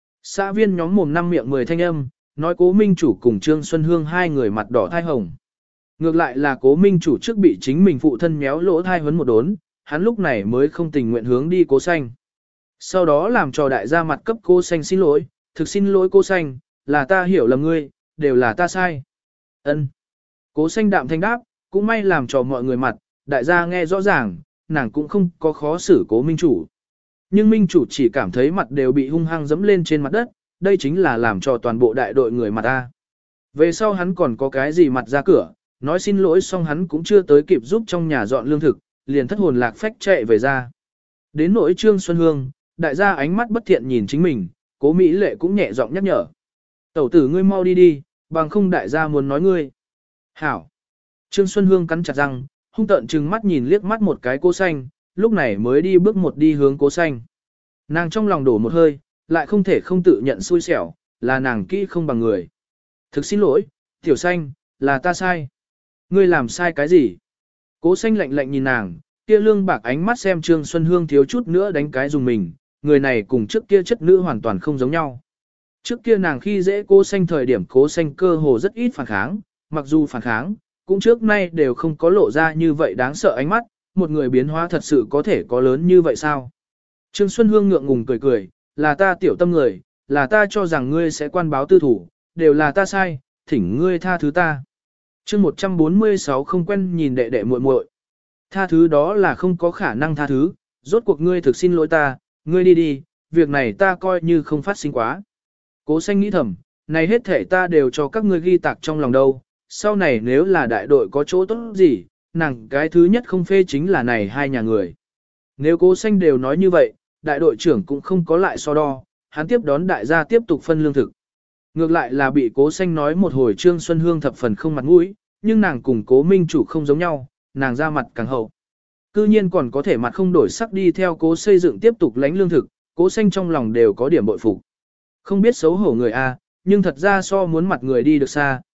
Xã viên nhóm mồm năm miệng 10 thanh âm, nói Cố Minh Chủ cùng Trương Xuân Hương hai người mặt đỏ thai hồng. Ngược lại là Cố Minh Chủ trước bị chính mình phụ thân méo lỗ thai huấn một đốn, hắn lúc này mới không tình nguyện hướng đi Cố Xanh. Sau đó làm cho đại gia mặt cấp Cố Xanh xin lỗi, thực xin lỗi Cố Xanh, là ta hiểu lầm ngươi, đều là ta sai. Ân. Cố Xanh đạm thanh đáp, cũng may làm cho mọi người mặt, đại gia nghe rõ ràng, nàng cũng không có khó xử Cố Minh Chủ. Nhưng Minh Chủ chỉ cảm thấy mặt đều bị hung hăng dẫm lên trên mặt đất, đây chính là làm cho toàn bộ đại đội người mặt ta. Về sau hắn còn có cái gì mặt ra cửa, nói xin lỗi xong hắn cũng chưa tới kịp giúp trong nhà dọn lương thực, liền thất hồn lạc phách chạy về ra. Đến nỗi Trương Xuân Hương, đại gia ánh mắt bất thiện nhìn chính mình, Cố Mỹ Lệ cũng nhẹ giọng nhắc nhở. Tẩu tử ngươi mau đi đi, bằng không đại gia muốn nói ngươi. Hảo. Trương Xuân Hương cắn chặt răng, hung tợn trừng mắt nhìn liếc mắt một cái Cố Xanh, lúc này mới đi bước một đi hướng Cố Xanh. Nàng trong lòng đổ một hơi, lại không thể không tự nhận xui xẻo, là nàng kỹ không bằng người. Thực xin lỗi, Tiểu Xanh, là ta sai. Ngươi làm sai cái gì? Cố Xanh lạnh lạnh nhìn nàng, kia lương bạc ánh mắt xem Trương Xuân Hương thiếu chút nữa đánh cái dùng mình, người này cùng trước kia chất nữ hoàn toàn không giống nhau. Trước kia nàng khi dễ Cố Xanh thời điểm Cố Xanh cơ hồ rất ít phản kháng, mặc dù phản kháng, cũng trước nay đều không có lộ ra như vậy đáng sợ ánh mắt, một người biến hóa thật sự có thể có lớn như vậy sao? Trương Xuân Hương ngượng ngùng cười cười, là ta tiểu tâm người, là ta cho rằng ngươi sẽ quan báo tư thủ, đều là ta sai, thỉnh ngươi tha thứ ta. Chương 146 không quen nhìn đệ đệ muội muội. Tha thứ đó là không có khả năng tha thứ, rốt cuộc ngươi thực xin lỗi ta, ngươi đi đi, việc này ta coi như không phát sinh quá. Cố Xanh nghĩ thầm, này hết thể ta đều cho các ngươi ghi tạc trong lòng đâu, sau này nếu là đại đội có chỗ tốt gì, nàng cái thứ nhất không phê chính là này hai nhà người. Nếu Cố Xanh đều nói như vậy, đại đội trưởng cũng không có lại so đo, hắn tiếp đón đại gia tiếp tục phân lương thực. Ngược lại là bị Cố Xanh nói một hồi Trương Xuân Hương thập phần không mặt mũi, nhưng nàng cùng Cố Minh Chủ không giống nhau, nàng ra mặt càng hậu. Cư nhiên còn có thể mặt không đổi sắc đi theo Cố xây dựng tiếp tục lánh lương thực, Cố Xanh trong lòng đều có điểm bội phục. Không biết xấu hổ người A, nhưng thật ra so muốn mặt người đi được xa,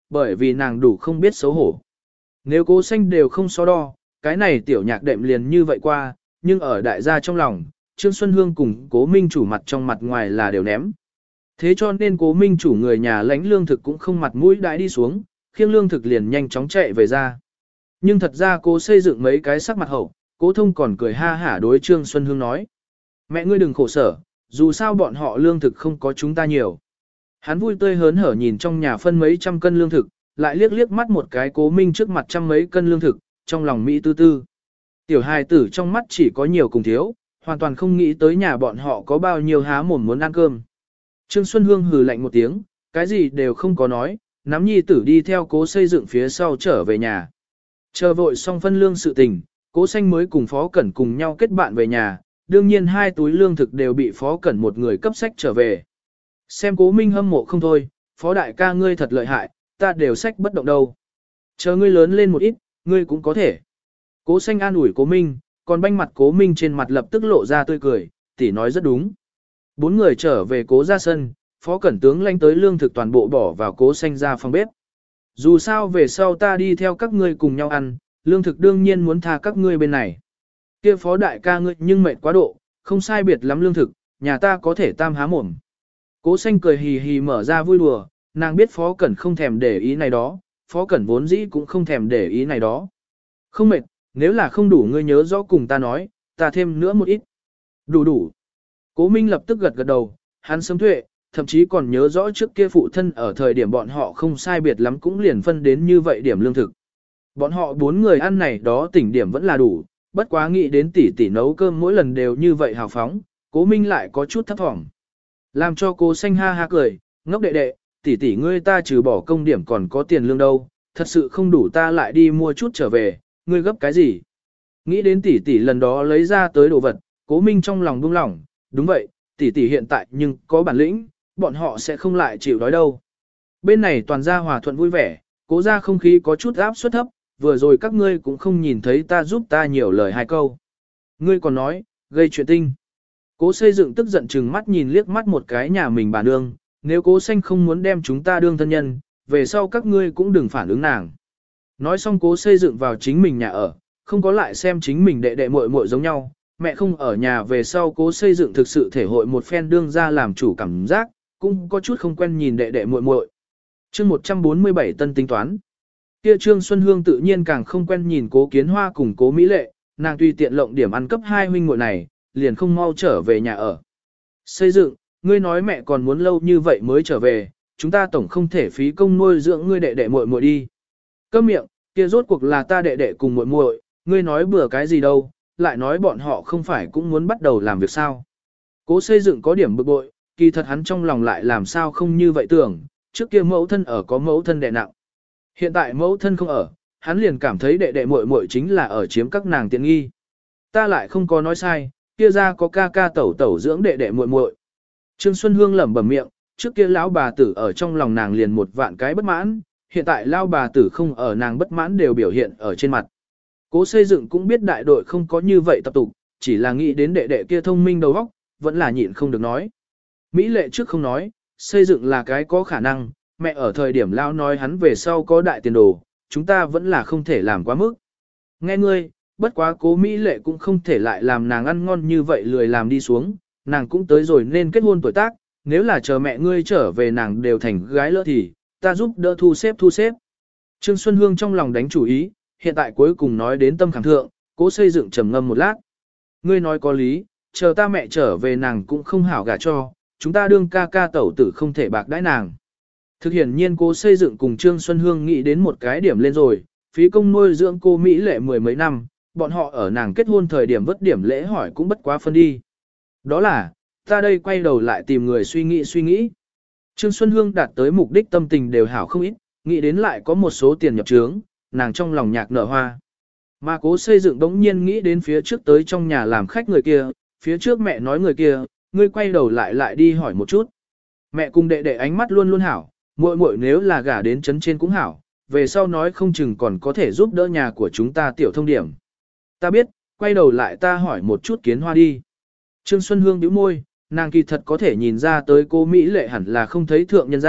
bởi vì nàng đủ không biết xấu hổ. Nếu Cố Xanh đều không so đo, cái này tiểu nhạc đệm liền như vậy qua, nhưng ở đại gia trong lòng, Trương Xuân Hương cùng Cố Minh chủ mặt trong mặt ngoài là đều ném. Thế cho nên Cố Minh chủ người nhà lãnh lương thực cũng không mặt mũi đãi đi xuống, khiêng lương thực liền nhanh chóng chạy về ra. Nhưng thật ra Cố xây dựng mấy cái sắc mặt hậu, Cố Thông còn cười ha hả đối Trương Xuân Hương nói. Mẹ ngươi đừng khổ sở, dù sao bọn họ lương thực không có chúng ta nhiều. Hắn vui tươi hớn hở nhìn trong nhà phân mấy trăm cân lương thực, lại liếc liếc mắt một cái Cố Minh trước mặt trăm mấy cân lương thực, trong lòng Mỹ tư tư. Tiểu hài tử trong mắt chỉ có nhiều cùng thiếu, hoàn toàn không nghĩ tới nhà bọn họ có bao nhiêu há mồm muốn ăn cơm. Trương Xuân Hương hừ lạnh một tiếng, cái gì đều không có nói, nắm nhi tử đi theo Cố xây dựng phía sau trở về nhà. Chờ vội xong phân lương sự tình, Cố Xanh mới cùng Phó Cẩn cùng nhau kết bạn về nhà, đương nhiên hai túi lương thực đều bị Phó Cẩn một người cấp sách trở về. Xem Cố Minh hâm mộ không thôi, Phó đại ca ngươi thật lợi hại, ta đều sách bất động đâu. Chờ ngươi lớn lên một ít, ngươi cũng có thể. Cố Xanh an ủi Cố Minh, còn banh mặt Cố Minh trên mặt lập tức lộ ra tươi cười, tỷ nói rất đúng. Bốn người trở về Cố ra sân, Phó Cẩn tướng lãnh tới lương thực toàn bộ bỏ vào Cố Xanh ra phòng bếp. Dù sao về sau ta đi theo các ngươi cùng nhau ăn, lương thực đương nhiên muốn tha các ngươi bên này. Kia Phó đại ca ngươi nhưng mệt quá độ, không sai biệt lắm lương thực, nhà ta có thể tam há mồm. Cố Xanh cười hì hì mở ra vui đùa, nàng biết Phó Cẩn không thèm để ý này đó, Phó Cẩn vốn dĩ cũng không thèm để ý này đó. Không mệt, nếu là không đủ ngươi nhớ rõ cùng ta nói, ta thêm nữa một ít. Đủ đủ. Cố Minh lập tức gật gật đầu, hắn sớm tuệ, thậm chí còn nhớ rõ trước kia phụ thân ở thời điểm bọn họ không sai biệt lắm cũng liền phân đến như vậy điểm lương thực. Bọn họ bốn người ăn này đó tỉnh điểm vẫn là đủ, bất quá nghĩ đến tỷ tỷ nấu cơm mỗi lần đều như vậy hào phóng, Cố Minh lại có chút thấp thỏm. Làm cho Cố Xanh ha ha cười, ngốc đệ đệ, tỷ tỷ ngươi ta trừ bỏ công điểm còn có tiền lương đâu, thật sự không đủ ta lại đi mua chút trở về, ngươi gấp cái gì? Nghĩ đến tỷ tỷ lần đó lấy ra tới đồ vật, Cố Minh trong lòng buông lỏng, đúng vậy, tỷ tỷ hiện tại nhưng có bản lĩnh, bọn họ sẽ không lại chịu đói đâu. Bên này toàn gia hòa thuận vui vẻ, Cố ra không khí có chút áp suất thấp, vừa rồi các ngươi cũng không nhìn thấy ta giúp ta nhiều lời hai câu. Ngươi còn nói, gây chuyện tinh. Cố xây dựng tức giận chừng mắt nhìn liếc mắt một cái nhà mình bà nương, nếu Cố Xanh không muốn đem chúng ta đương thân nhân, về sau các ngươi cũng đừng phản ứng nàng. Nói xong Cố xây dựng vào chính mình nhà ở, không có lại xem chính mình đệ đệ muội muội giống nhau, mẹ không ở nhà về sau Cố xây dựng thực sự thể hội một phen đương ra làm chủ cảm giác, cũng có chút không quen nhìn đệ đệ muội muội. Chương 147 tân tính toán. Kia Trương Xuân Hương tự nhiên càng không quen nhìn Cố Kiến Hoa cùng Cố Mỹ Lệ, nàng tùy tiện lộng điểm ăn cấp hai huynh muội này, liền không mau trở về nhà ở. Xây dựng, ngươi nói mẹ còn muốn lâu như vậy mới trở về, chúng ta tổng không thể phí công nuôi dưỡng ngươi đệ đệ muội muội đi. Câm miệng, kia rốt cuộc là ta đệ đệ cùng muội muội, ngươi nói bừa cái gì đâu, lại nói bọn họ không phải cũng muốn bắt đầu làm việc sao. Cố xây dựng có điểm bực bội, kỳ thật hắn trong lòng lại làm sao không như vậy tưởng, trước kia mẫu thân ở có mẫu thân đệ nặng. Hiện tại mẫu thân không ở, hắn liền cảm thấy đệ đệ muội muội chính là ở chiếm các nàng tiện nghi. Ta lại không có nói sai, kia ra có ca ca tẩu tẩu dưỡng đệ đệ muội muội. Trương Xuân Hương lẩm bẩm miệng, trước kia lão bà tử ở trong lòng nàng liền một vạn cái bất mãn, hiện tại lão bà tử không ở nàng bất mãn đều biểu hiện ở trên mặt. Cố xây dựng cũng biết đại đội không có như vậy tập tục, chỉ là nghĩ đến đệ đệ kia thông minh đầu óc, vẫn là nhịn không được nói. Mỹ lệ trước không nói, xây dựng là cái có khả năng, mẹ ở thời điểm lão nói hắn về sau có đại tiền đồ, chúng ta vẫn là không thể làm quá mức. Nghe ngươi, bất quá Cố Mỹ lệ cũng không thể lại làm nàng ăn ngon như vậy lười làm đi xuống, nàng cũng tới rồi nên kết hôn tuổi tác, nếu là chờ mẹ ngươi trở về nàng đều thành gái lỡ thì, ta giúp đỡ thu xếp. Trương Xuân Hương trong lòng đánh chủ ý, hiện tại cuối cùng nói đến tâm khảm thượng, Cố xây dựng trầm ngâm một lát. Ngươi nói có lý, chờ ta mẹ trở về nàng cũng không hảo gả cho, chúng ta đương ca ca tẩu tử không thể bạc đãi nàng. Thực hiện nhiên Cố xây dựng cùng Trương Xuân Hương nghĩ đến một cái điểm lên rồi, phí công nuôi dưỡng cô Mỹ lệ mười mấy năm, bọn họ ở nàng kết hôn thời điểm vất điểm lễ hỏi cũng bất quá phân đi. Đó là, ta đây quay đầu lại tìm người suy nghĩ. Trương Xuân Hương đạt tới mục đích tâm tình đều hảo không ít, nghĩ đến lại có một số tiền nhập trướng, nàng trong lòng nhạc nở hoa. Mà Cố xây dựng đống nhiên nghĩ đến phía trước tới trong nhà làm khách người kia, phía trước mẹ nói người kia, ngươi quay đầu lại đi hỏi một chút. Mẹ cùng đệ đệ ánh mắt luôn luôn hảo, muội muội nếu là gả đến chấn trên cũng hảo, về sau nói không chừng còn có thể giúp đỡ nhà của chúng ta tiểu thông điểm. Ta biết, quay đầu lại ta hỏi một chút Kiến Hoa đi. Trương Xuân Hương bĩu môi, nàng kỳ thật có thể nhìn ra tới cô Mỹ lệ hẳn là không thấy thượng nhân ra,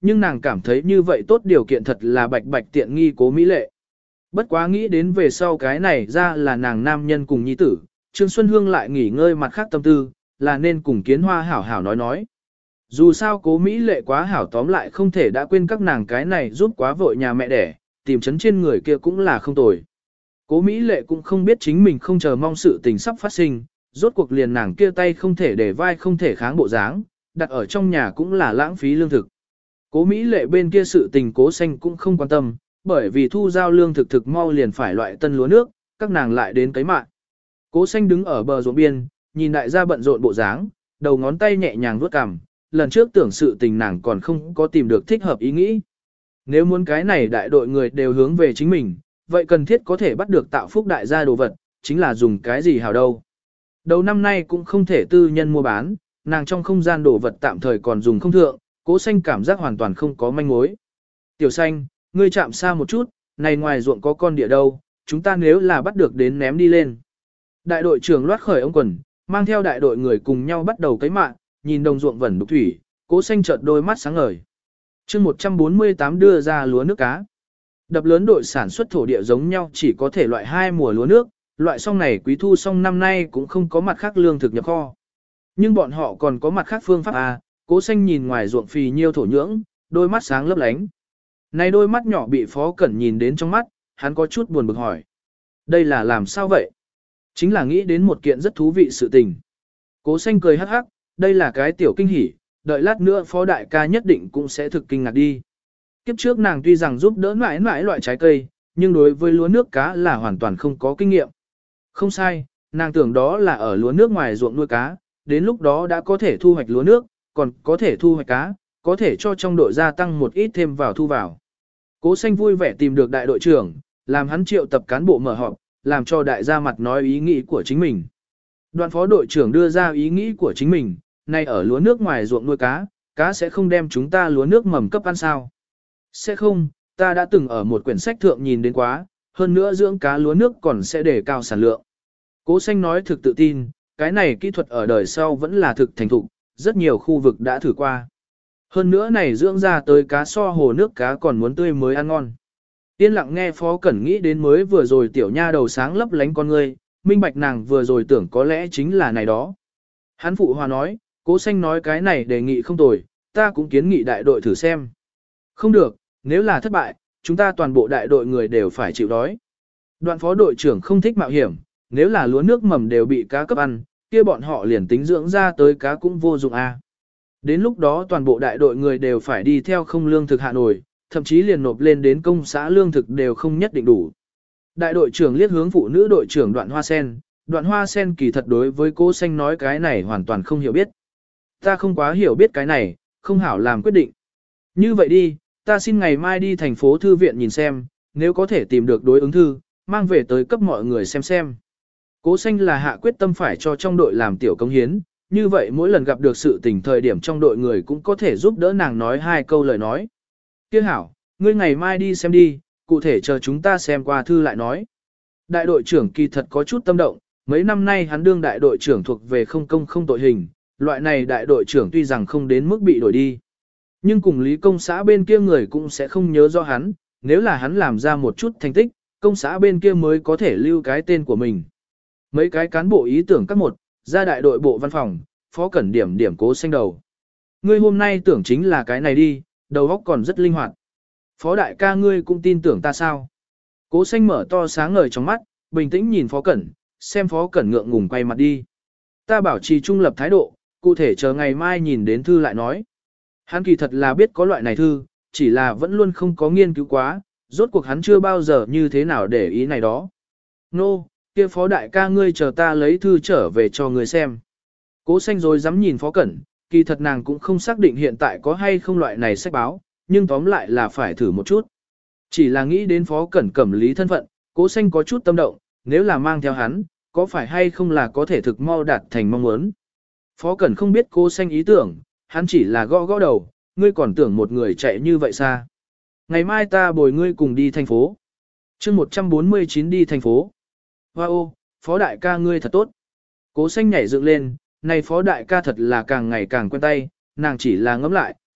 nhưng nàng cảm thấy như vậy tốt điều kiện thật là bạch bạch tiện nghi Cố Mỹ Lệ. Bất quá nghĩ đến về sau cái này ra là nàng nam nhân cùng nhi tử, Trương Xuân Hương lại nghỉ ngơi mặt khác tâm tư, là nên cùng Kiến Hoa hảo hảo nói. Dù sao Cố Mỹ Lệ quá hảo tóm lại không thể đã quên các nàng cái này giúp quá vội nhà mẹ đẻ, tìm chấn trên người kia cũng là không tồi. Cố Mỹ Lệ cũng không biết chính mình không chờ mong sự tình sắp phát sinh, rốt cuộc liền nàng kia tay không thể để vai không thể kháng bộ dáng, đặt ở trong nhà cũng là lãng phí lương thực. Cố Mỹ Lệ bên kia sự tình Cố Xanh cũng không quan tâm, bởi vì thu giao lương thực thực mau liền phải loại tân lúa nước, các nàng lại đến cấy mạng. Cố Xanh đứng ở bờ ruộng biên, nhìn đại gia bận rộn bộ dáng, đầu ngón tay nhẹ nhàng vuốt cằm, lần trước tưởng sự tình nàng còn không có tìm được thích hợp ý nghĩ. Nếu muốn cái này đại đội người đều hướng về chính mình, vậy cần thiết có thể bắt được tạo phúc đại gia đồ vật, chính là dùng cái gì hào đâu. Đầu năm nay cũng không thể tư nhân mua bán, nàng trong không gian đồ vật tạm thời còn dùng không thượng, Cố Xanh cảm giác hoàn toàn không có manh mối. Tiểu Xanh, ngươi chạm xa một chút, này ngoài ruộng có con địa đâu, chúng ta nếu là bắt được đến ném đi lên. Đại đội trưởng loát khởi ống quần, mang theo đại đội người cùng nhau bắt đầu cấy mạng, nhìn đồng ruộng vẩn đục thủy, Cố Xanh chợt đôi mắt sáng ngời. chương 148 đưa ra lúa nước cá. Đập lớn đội sản xuất thổ địa giống nhau chỉ có thể loại 2 mùa lúa nước, loại xong này quý thu xong năm nay cũng không có mặt khác lương thực nhập kho. Nhưng bọn họ còn có mặt khác phương pháp à, Cố Xanh nhìn ngoài ruộng phì nhiêu thổ nhưỡng, đôi mắt sáng lấp lánh. Này đôi mắt nhỏ bị Phó Cẩn nhìn đến trong mắt, hắn có chút buồn bực hỏi. Đây là làm sao vậy? Chính là nghĩ đến một kiện rất thú vị sự tình. Cố Xanh cười hắc hắc, đây là cái tiểu kinh hỉ, đợi lát nữa Phó Đại ca nhất định cũng sẽ thực kinh ngạc đi. Kiếp trước nàng tuy rằng giúp đỡ mãi mãi loại trái cây, nhưng đối với lúa nước cá là hoàn toàn không có kinh nghiệm. Không sai, nàng tưởng đó là ở lúa nước ngoài ruộng nuôi cá, đến lúc đó đã có thể thu hoạch lúa nước, còn có thể thu hoạch cá, có thể cho trong đội gia tăng một ít thêm vào thu vào. Cố Xanh vui vẻ tìm được đại đội trưởng, làm hắn triệu tập cán bộ mở họp, làm cho đại gia mặt nói ý nghĩ của chính mình. Đoàn phó đội trưởng đưa ra ý nghĩ của chính mình, này ở lúa nước ngoài ruộng nuôi cá, cá sẽ không đem chúng ta lúa nước mầm cấp ăn sao. Sẽ không, ta đã từng ở một quyển sách thượng nhìn đến quá, hơn nữa dưỡng cá lúa nước còn sẽ đề cao sản lượng. Cố Xanh nói thực tự tin, cái này kỹ thuật ở đời sau vẫn là thực thành thục, rất nhiều khu vực đã thử qua. Hơn nữa này dưỡng ra tới cá so hồ nước cá còn muốn tươi mới ăn ngon. Yên lặng nghe Phó Cẩn nghĩ đến mới vừa rồi tiểu nha đầu sáng lấp lánh con ngươi, minh bạch nàng vừa rồi tưởng có lẽ chính là này đó. Hắn phụ hòa nói, Cố Xanh nói cái này đề nghị không tồi, ta cũng kiến nghị đại đội thử xem. Không được, nếu là thất bại, chúng ta toàn bộ đại đội người đều phải chịu đói. Đoạn phó đội trưởng không thích mạo hiểm, nếu là lúa nước mầm đều bị cá cấp ăn, kia bọn họ liền tính dưỡng ra tới cá cũng vô dụng a. Đến lúc đó toàn bộ đại đội người đều phải đi theo không lương thực hạ nổi, thậm chí liền nộp lên đến công xã lương thực đều không nhất định đủ. Đại đội trưởng liếc hướng phụ nữ đội trưởng Đoạn Hoa Sen kỳ thật đối với Cố Xanh nói cái này hoàn toàn không hiểu biết. Ta không quá hiểu biết cái này, không hảo làm quyết định. Như vậy đi, ta xin ngày mai đi thành phố thư viện nhìn xem, nếu có thể tìm được đối ứng thư, mang về tới cấp mọi người xem. Cố Xanh là hạ quyết tâm phải cho trong đội làm tiểu công hiến, như vậy mỗi lần gặp được sự tình thời điểm trong đội người cũng có thể giúp đỡ nàng nói 2 câu lời nói. Kia hảo, ngươi ngày mai đi xem đi, cụ thể chờ chúng ta xem qua thư lại nói. Đại đội trưởng kỳ thật có chút tâm động, mấy năm nay hắn đương đại đội trưởng thuộc về không công không tội hình, loại này đại đội trưởng tuy rằng không đến mức bị đổi đi. Nhưng cùng lý công xã bên kia người cũng sẽ không nhớ rõ hắn, nếu là hắn làm ra một chút thành tích, công xã bên kia mới có thể lưu cái tên của mình. Mấy cái cán bộ ý tưởng các một, ra đại đội bộ văn phòng, Phó Cẩn điểm Cố Xanh đầu. Ngươi hôm nay tưởng chính là cái này đi, đầu óc còn rất linh hoạt. Phó đại ca ngươi cũng tin tưởng ta sao? Cố Xanh mở to sáng ngời trong mắt, bình tĩnh nhìn Phó Cẩn, xem Phó Cẩn ngượng ngùng quay mặt đi. Ta bảo trì trung lập thái độ, cụ thể chờ ngày mai nhìn đến thư lại nói. Hắn kỳ thật là biết có loại này thư, chỉ là vẫn luôn không có nghiên cứu quá, rốt cuộc hắn chưa bao giờ như thế nào để ý này đó. Nô, kia Phó đại ca ngươi chờ ta lấy thư trở về cho ngươi xem. Cố Xanh rồi dám nhìn Phó Cẩn, kỳ thật nàng cũng không xác định hiện tại có hay không loại này sách báo, nhưng tóm lại là phải thử một chút. Chỉ là nghĩ đến Phó Cẩn cẩm lý thân phận, Cố Xanh có chút tâm động, nếu là mang theo hắn, có phải hay không là có thể thực mau đạt thành mong muốn. Phó Cẩn không biết Cố Xanh ý tưởng, hắn chỉ là gõ đầu, ngươi còn tưởng một người chạy như vậy xa. Ngày mai ta bồi ngươi cùng đi thành phố. chương 149 đi thành phố. Wow, Phó đại ca ngươi thật tốt. Cố Xanh nhảy dựng lên, này Phó đại ca thật là càng ngày càng quen tay, nàng chỉ là ngẫm lại,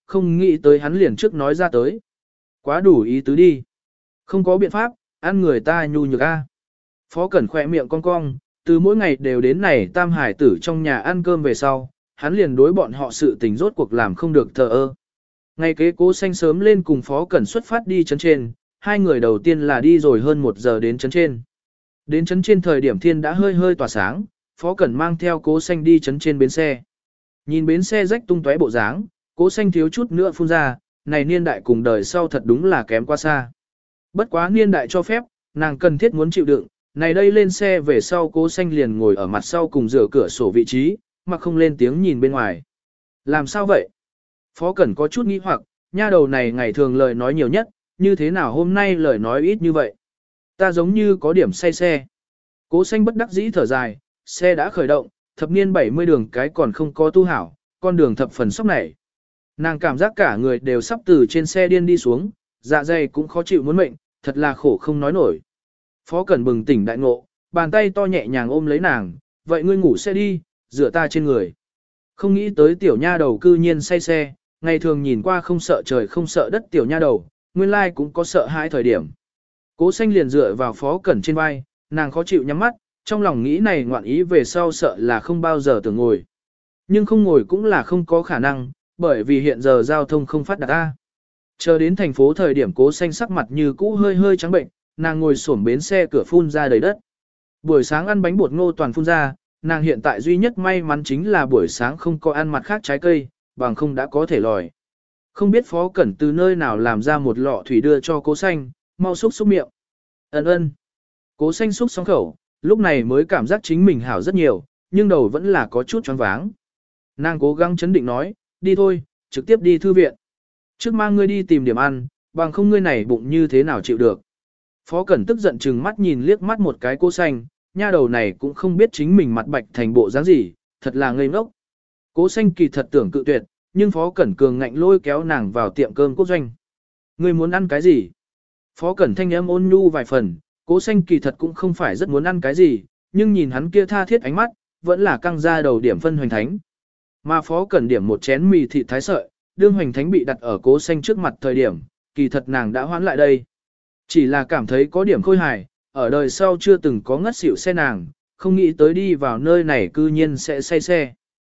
không nghĩ tới hắn liền trước nói ra tới. Quá đủ ý tứ đi. Không có biện pháp, ăn người ta nhu nhược a. Phó Cẩn khỏe miệng cong cong, từ mỗi ngày đều đến này tam hải tử trong nhà ăn cơm về sau, hắn liền đối bọn họ sự tình rốt cuộc làm không được thờ ơ. Ngày kế Cố Xanh sớm lên cùng Phó Cẩn xuất phát đi chấn trên, hai người đầu tiên là đi rồi hơn 1 giờ đến chấn trên. Đến chấn trên thời điểm thiên đã hơi hơi tỏa sáng, Phó Cẩn mang theo Cố Xanh đi chấn trên bến xe. Nhìn bến xe rách tung tóe bộ dáng, Cố Xanh thiếu chút nữa phun ra, này niên đại cùng đời sau thật đúng là kém quá xa. Bất quá niên đại cho phép, nàng cần thiết muốn chịu đựng, này đây lên xe về sau Cố Xanh liền ngồi ở mặt sau cùng rửa cửa sổ vị trí, mà không lên tiếng nhìn bên ngoài. Làm sao vậy? Phó Cẩn có chút nghi hoặc, nha đầu này ngày thường lời nói nhiều nhất, như thế nào hôm nay lời nói ít như vậy? Ta giống như có điểm say xe. Cố Xanh bất đắc dĩ thở dài, xe đã khởi động, thập niên 70 đường cái còn không có tu hảo, con đường thập phần sóc nảy. Nàng cảm giác cả người đều sắp từ trên xe điên đi xuống, dạ dày cũng khó chịu muốn mệnh, thật là khổ không nói nổi. Phó Cẩn bừng tỉnh đại ngộ, bàn tay to nhẹ nhàng ôm lấy nàng, vậy ngươi ngủ xe đi, rửa ta trên người. Không nghĩ tới tiểu nha đầu cư nhiên say xe, ngày thường nhìn qua không sợ trời không sợ đất tiểu nha đầu, nguyên lai cũng có sợ hãi thời điểm. Cố Xanh liền dựa vào Phó Cẩn trên vai, nàng khó chịu nhắm mắt, trong lòng nghĩ này ngoạn ý về sau sợ là không bao giờ tưởng ngồi. Nhưng không ngồi cũng là không có khả năng, bởi vì hiện giờ giao thông không phát đạt a. Chờ đến thành phố thời điểm Cố Xanh sắc mặt như cũ hơi hơi trắng bệnh, nàng ngồi xổm bến xe cửa phun ra đầy đất. Buổi sáng ăn bánh bột ngô toàn phun ra, nàng hiện tại duy nhất may mắn chính là buổi sáng không có ăn mặt khác trái cây, bằng không đã có thể lòi. Không biết Phó Cẩn từ nơi nào làm ra một lọ thủy đưa cho Cố Xanh, mau xúc xúc miệng. Ấn ơn. Cố Xanh xúc xong khẩu, lúc này mới cảm giác chính mình hảo rất nhiều, nhưng đầu vẫn là có chút choáng váng. Nàng cố gắng chấn định nói, đi thôi, trực tiếp đi thư viện. Trước mang ngươi đi tìm điểm ăn, bằng không ngươi này bụng như thế nào chịu được. Phó Cẩn tức giận chừng mắt nhìn liếc mắt một cái Cố Xanh, nha đầu này cũng không biết chính mình mặt bạch thành bộ dáng gì, thật là ngây ngốc. Cố Xanh kỳ thật tưởng cự tuyệt, nhưng Phó Cẩn cường ngạnh lôi kéo nàng vào tiệm cơm quốc doanh. Ngươi muốn ăn cái gì? Phó Cẩn thanh âm ôn nhu vài phần, Cố Xanh kỳ thật cũng không phải rất muốn ăn cái gì, nhưng nhìn hắn kia tha thiết ánh mắt, vẫn là căng ra đầu điểm phân hoành thánh. Mà Phó Cẩn điểm một chén mì thịt thái sợi, đương hoành thánh bị đặt ở Cố Xanh trước mặt thời điểm, kỳ thật nàng đã hoán lại đây. Chỉ là cảm thấy có điểm khôi hài, ở đời sau chưa từng có ngất xỉu xe nàng, không nghĩ tới đi vào nơi này cư nhiên sẽ say xe.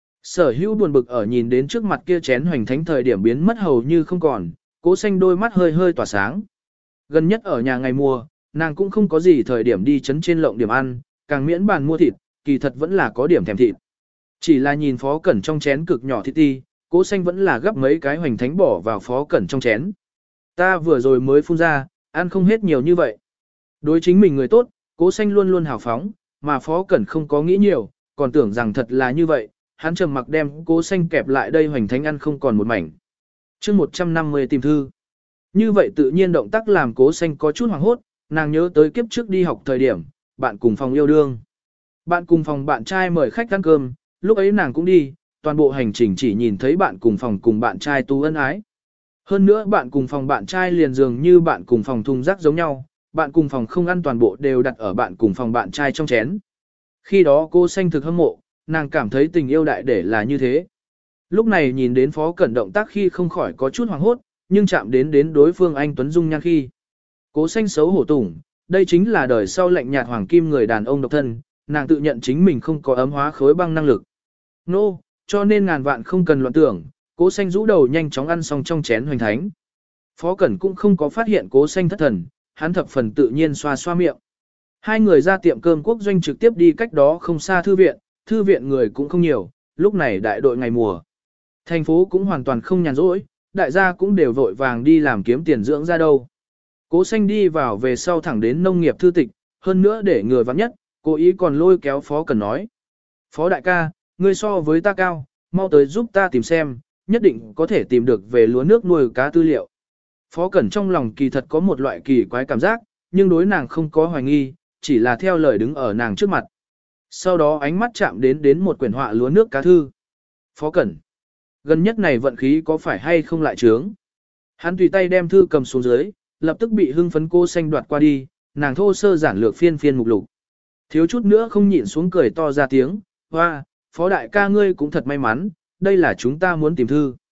Sở hữu buồn bực ở nhìn đến trước mặt kia chén hoành thánh thời điểm biến mất hầu như không còn, Cố Xanh đôi mắt hơi hơi tỏa sáng. Gần nhất ở nhà ngày mùa, nàng cũng không có gì thời điểm đi chấn trên lộng điểm ăn, càng miễn bàn mua thịt, kỳ thật vẫn là có điểm thèm thịt. Chỉ là nhìn Phó Cẩn trong chén cực nhỏ thịt ti, Cố Xanh vẫn là gấp mấy cái hoành thánh bỏ vào Phó Cẩn trong chén. Ta vừa rồi mới phun ra, ăn không hết nhiều như vậy. Đối chính mình người tốt, Cố Xanh luôn luôn hào phóng, mà Phó Cẩn không có nghĩ nhiều, còn tưởng rằng thật là như vậy, hắn trầm mặc đem Cố Xanh kẹp lại đây hoành thánh ăn không còn một mảnh. Chương 150 tìm thư. Như vậy tự nhiên động tác làm Cố Xanh có chút hoảng hốt, nàng nhớ tới kiếp trước đi học thời điểm, bạn cùng phòng yêu đương. Bạn cùng phòng bạn trai mời khách ăn cơm, lúc ấy nàng cũng đi, toàn bộ hành trình chỉ nhìn thấy bạn cùng phòng cùng bạn trai tu ân ái. Hơn nữa bạn cùng phòng bạn trai liền dường như bạn cùng phòng thùng rác giống nhau, bạn cùng phòng không ăn toàn bộ đều đặt ở bạn cùng phòng bạn trai trong chén. Khi đó Cố Xanh thực hâm mộ, nàng cảm thấy tình yêu đại để là như thế. Lúc này nhìn đến Phó Cẩn động tác khi không khỏi có chút hoảng hốt, nhưng chạm đến đối phương anh Tuấn Dung nhan khi. Cố Xanh xấu hổ tủng, đây chính là đời sau lạnh nhạt hoàng kim người đàn ông độc thân, nàng tự nhận chính mình không có ấm hóa khối băng năng lực. Nô, cho nên ngàn vạn không cần loạn tưởng, Cố Xanh rũ đầu nhanh chóng ăn xong trong chén hoành thánh. Phó Cẩn cũng không có phát hiện Cố Xanh thất thần, hắn thập phần tự nhiên xoa xoa miệng. Hai người ra tiệm cơm quốc doanh trực tiếp đi cách đó không xa thư viện người cũng không nhiều, lúc này đại đội ngày mùa. Thành phố cũng hoàn toàn không nhàn rỗi, đại gia cũng đều vội vàng đi làm kiếm tiền dưỡng ra đâu. Cố Xanh đi vào về sau thẳng đến nông nghiệp thư tịch, hơn nữa để người vắng nhất, cố ý còn lôi kéo Phó Cẩn nói. Phó đại ca, ngươi so với ta cao, mau tới giúp ta tìm xem, nhất định có thể tìm được về lúa nước nuôi cá tư liệu. Phó Cẩn trong lòng kỳ thật có một loại kỳ quái cảm giác, nhưng đối nàng không có hoài nghi, chỉ là theo lời đứng ở nàng trước mặt. Sau đó ánh mắt chạm đến một quyển họa lúa nước cá thư. Phó Cẩn, gần nhất này vận khí có phải hay không lại trướng? Hắn tùy tay đem thư cầm xuống dưới, lập tức bị hưng phấn Cố Xanh đoạt qua đi, nàng thô sơ giản lược phiên mục lục. Thiếu chút nữa không nhịn xuống cười to ra tiếng, hoa, Phó đại ca ngươi cũng thật may mắn, đây là chúng ta muốn tìm thư.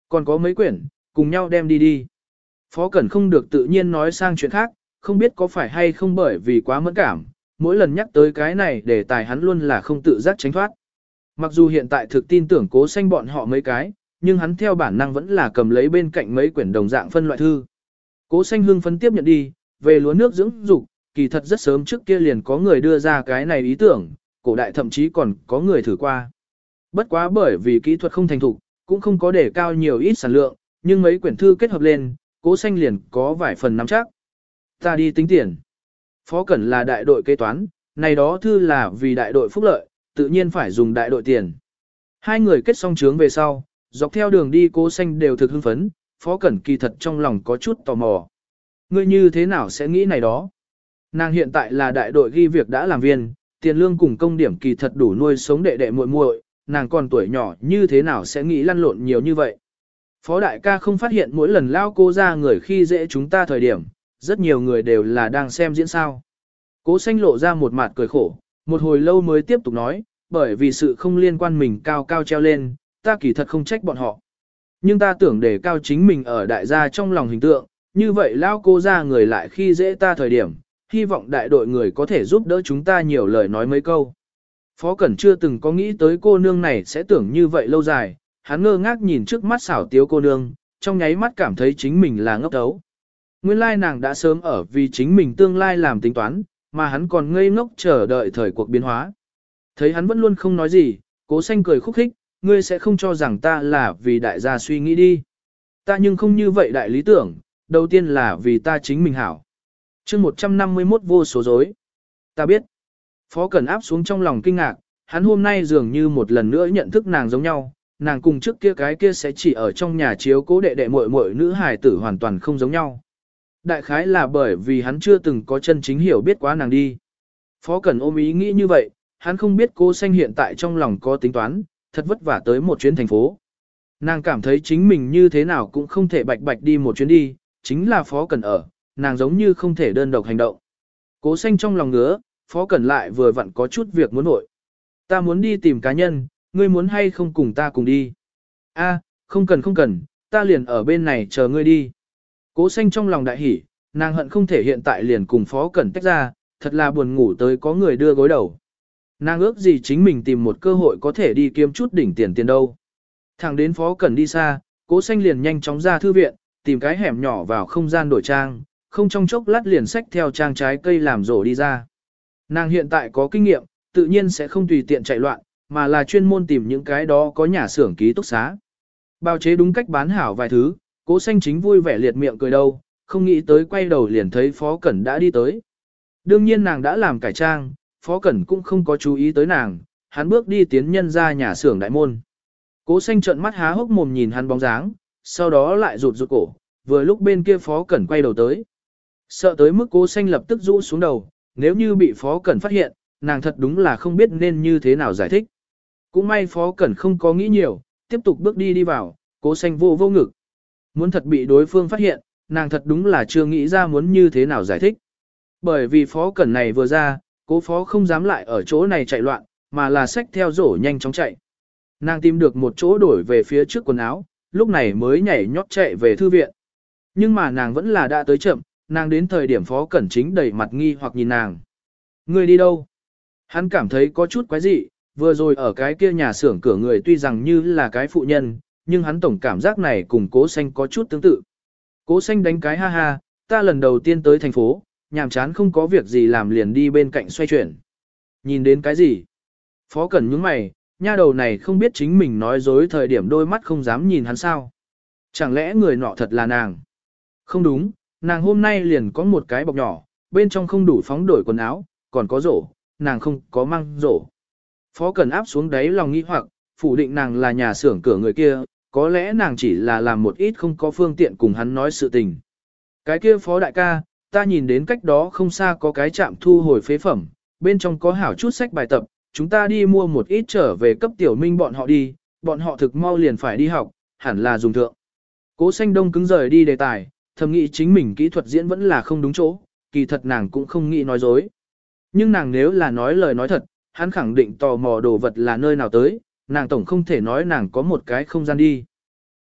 Còn có mấy quyển, cùng nhau đem đi đi. Phó Cẩn không được tự nhiên nói sang chuyện khác, không biết có phải hay không bởi vì quá mẫn cảm, mỗi lần nhắc tới cái này đề tài hắn luôn là không tự giác tránh thoát. Mặc dù hiện tại thực tin tưởng Cố Xanh bọn họ mấy cái, nhưng hắn theo bản năng vẫn là cầm lấy bên cạnh mấy quyển đồng dạng phân loại thư. Cố Xanh hưng phấn tiếp nhận đi, về lúa nước dưỡng dục, kỳ thật rất sớm trước kia liền có người đưa ra cái này ý tưởng, cổ đại thậm chí còn có người thử qua. Bất quá bởi vì kỹ thuật không thành thục, cũng không có để cao nhiều ít sản lượng, nhưng mấy quyển thư kết hợp lên, Cố Xanh liền có vài phần nắm chắc. Ta đi tính tiền. Phó Cẩn là đại đội kế toán, này đó thư là vì đại đội phúc lợi, tự nhiên phải dùng đại đội tiền. Hai người kết xong chướng về sau, dọc theo đường đi Cố Xanh đều thực hưng phấn, Phó Cẩn kỳ thật trong lòng có chút tò mò. Ngươi như thế nào sẽ nghĩ này đó? Nàng hiện tại là đại đội ghi việc đã làm viên, tiền lương cùng công điểm kỳ thật đủ nuôi sống đệ đệ muội muội, nàng còn tuổi nhỏ như thế nào sẽ nghĩ lăn lộn nhiều như vậy? Phó đại ca không phát hiện mỗi lần lao cô ra người khi dễ chúng ta thời điểm, rất nhiều người đều là đang xem diễn sao. Cố Xanh lộ ra một mặt cười khổ, một hồi lâu mới tiếp tục nói, bởi vì sự không liên quan mình cao cao treo lên, ta kỳ thật không trách bọn họ. Nhưng ta tưởng để cao chính mình ở đại gia trong lòng hình tượng, như vậy lao cô ra người lại khi dễ ta thời điểm, hy vọng đại đội người có thể giúp đỡ chúng ta nhiều lời nói mấy câu. Phó Cẩn chưa từng có nghĩ tới cô nương này sẽ tưởng như vậy lâu dài, hắn ngơ ngác nhìn trước mắt xảo tiếu cô nương, trong nháy mắt cảm thấy chính mình là ngốc đấu. Nguyên lai nàng đã sớm ở vì chính mình tương lai làm tính toán, mà hắn còn ngây ngốc chờ đợi thời cuộc biến hóa. Thấy hắn vẫn luôn không nói gì, Cố Xanh cười khúc khích, ngươi sẽ không cho rằng ta là vì đại gia suy nghĩ đi. Ta nhưng không như vậy đại lý tưởng, đầu tiên là vì ta chính mình hảo. Chương 151 vô số dối. Ta biết. Phó Cẩn áp xuống trong lòng kinh ngạc, hắn hôm nay dường như một lần nữa nhận thức nàng giống nhau, nàng cùng trước kia cái kia sẽ chỉ ở trong nhà chiếu cố đệ đệ muội muội nữ hài tử hoàn toàn không giống nhau. Đại khái là bởi vì hắn chưa từng có chân chính hiểu biết quá nàng đi. Phó Cẩn ôm ý nghĩ như vậy, hắn không biết Cố Xanh hiện tại trong lòng có tính toán, thật vất vả tới một chuyến thành phố. Nàng cảm thấy chính mình như thế nào cũng không thể bạch bạch đi một chuyến đi, chính là Phó Cẩn ở, nàng giống như không thể đơn độc hành động. Cố Xanh trong lòng ngứa, Phó Cẩn lại vừa vặn có chút việc muốn nội. Ta muốn đi tìm cá nhân, ngươi muốn hay không cùng ta cùng đi? A, không cần, ta liền ở bên này chờ ngươi đi. Cố Xanh trong lòng đại hỉ, nàng hận không thể hiện tại liền cùng Phó Cẩn tách ra, thật là buồn ngủ tới có người đưa gối đầu. Nàng ước gì chính mình tìm một cơ hội có thể đi kiếm chút đỉnh tiền đâu. Thẳng đến Phó Cẩn đi xa, Cố Xanh liền nhanh chóng ra thư viện, tìm cái hẻm nhỏ vào không gian đổi trang, không trong chốc lát liền xách theo trang trái cây làm rổ đi ra. Nàng hiện tại có kinh nghiệm, tự nhiên sẽ không tùy tiện chạy loạn, mà là chuyên môn tìm những cái đó có nhà xưởng ký túc xá. Bào chế đúng cách bán hảo vài thứ, Cố Xanh chính vui vẻ liệt miệng cười đâu, không nghĩ tới quay đầu liền thấy Phó Cẩn đã đi tới. Đương nhiên nàng đã làm cải trang, Phó Cẩn cũng không có chú ý tới nàng, hắn bước đi tiến nhân ra nhà xưởng đại môn. Cố Xanh trợn mắt há hốc mồm nhìn hắn bóng dáng, sau đó lại rụt cổ, vừa lúc bên kia Phó Cẩn quay đầu tới. Sợ tới mức Cố Xanh lập tức rũ xuống đầu, nếu như bị Phó Cẩn phát hiện, nàng thật đúng là không biết nên như thế nào giải thích. Cũng may Phó Cẩn không có nghĩ nhiều, tiếp tục bước đi vào, Cố Xanh vô ngực. Muốn thật bị đối phương phát hiện, nàng thật đúng là chưa nghĩ ra muốn như thế nào giải thích. Bởi vì Phó Cẩn này vừa ra, Cố Phó không dám lại ở chỗ này chạy loạn, mà là xách theo rổ nhanh chóng chạy. Nàng tìm được một chỗ đổi về phía trước quần áo, lúc này mới nhảy nhót chạy về thư viện. Nhưng mà nàng vẫn là đã tới chậm, nàng đến thời điểm Phó Cẩn chính đầy mặt nghi hoặc nhìn nàng. Người đi đâu? Hắn cảm thấy có chút quái dị, vừa rồi ở cái kia nhà xưởng cửa người tuy rằng như là cái phụ nhân, nhưng hắn tổng cảm giác này cùng Cố Xanh có chút tương tự. Cố Xanh đánh cái ha ha, ta lần đầu tiên tới thành phố, nhàm chán không có việc gì làm liền đi bên cạnh xoay chuyển. Nhìn đến cái gì? Phó Cẩn nhướng mày, nha đầu này không biết chính mình nói dối thời điểm đôi mắt không dám nhìn hắn sao. Chẳng lẽ người nọ thật là nàng? Không đúng, nàng hôm nay liền có một cái bọc nhỏ, bên trong không đủ phóng đổi quần áo, còn có rổ, nàng không có mang rổ. Phó Cẩn áp xuống đáy lòng nghi hoặc, phủ định nàng là nhà xưởng cửa người kia, có lẽ nàng chỉ là làm một ít không có phương tiện cùng hắn nói sự tình. Cái kia Phó đại ca, ta nhìn đến cách đó không xa có cái trạm thu hồi phế phẩm, bên trong có hảo chút sách bài tập, chúng ta đi mua một ít trở về cấp tiểu minh bọn họ đi, bọn họ thực mau liền phải đi học, hẳn là dùng thượng. Cố Xanh Đông cứng rời đi đề tài, thầm nghĩ chính mình kỹ thuật diễn vẫn là không đúng chỗ, kỳ thật nàng cũng không nghĩ nói dối. Nhưng nàng nếu là nói lời nói thật, hắn khẳng định tò mò đồ vật là nơi nào tới, nàng tổng không thể nói nàng có một cái không gian đi.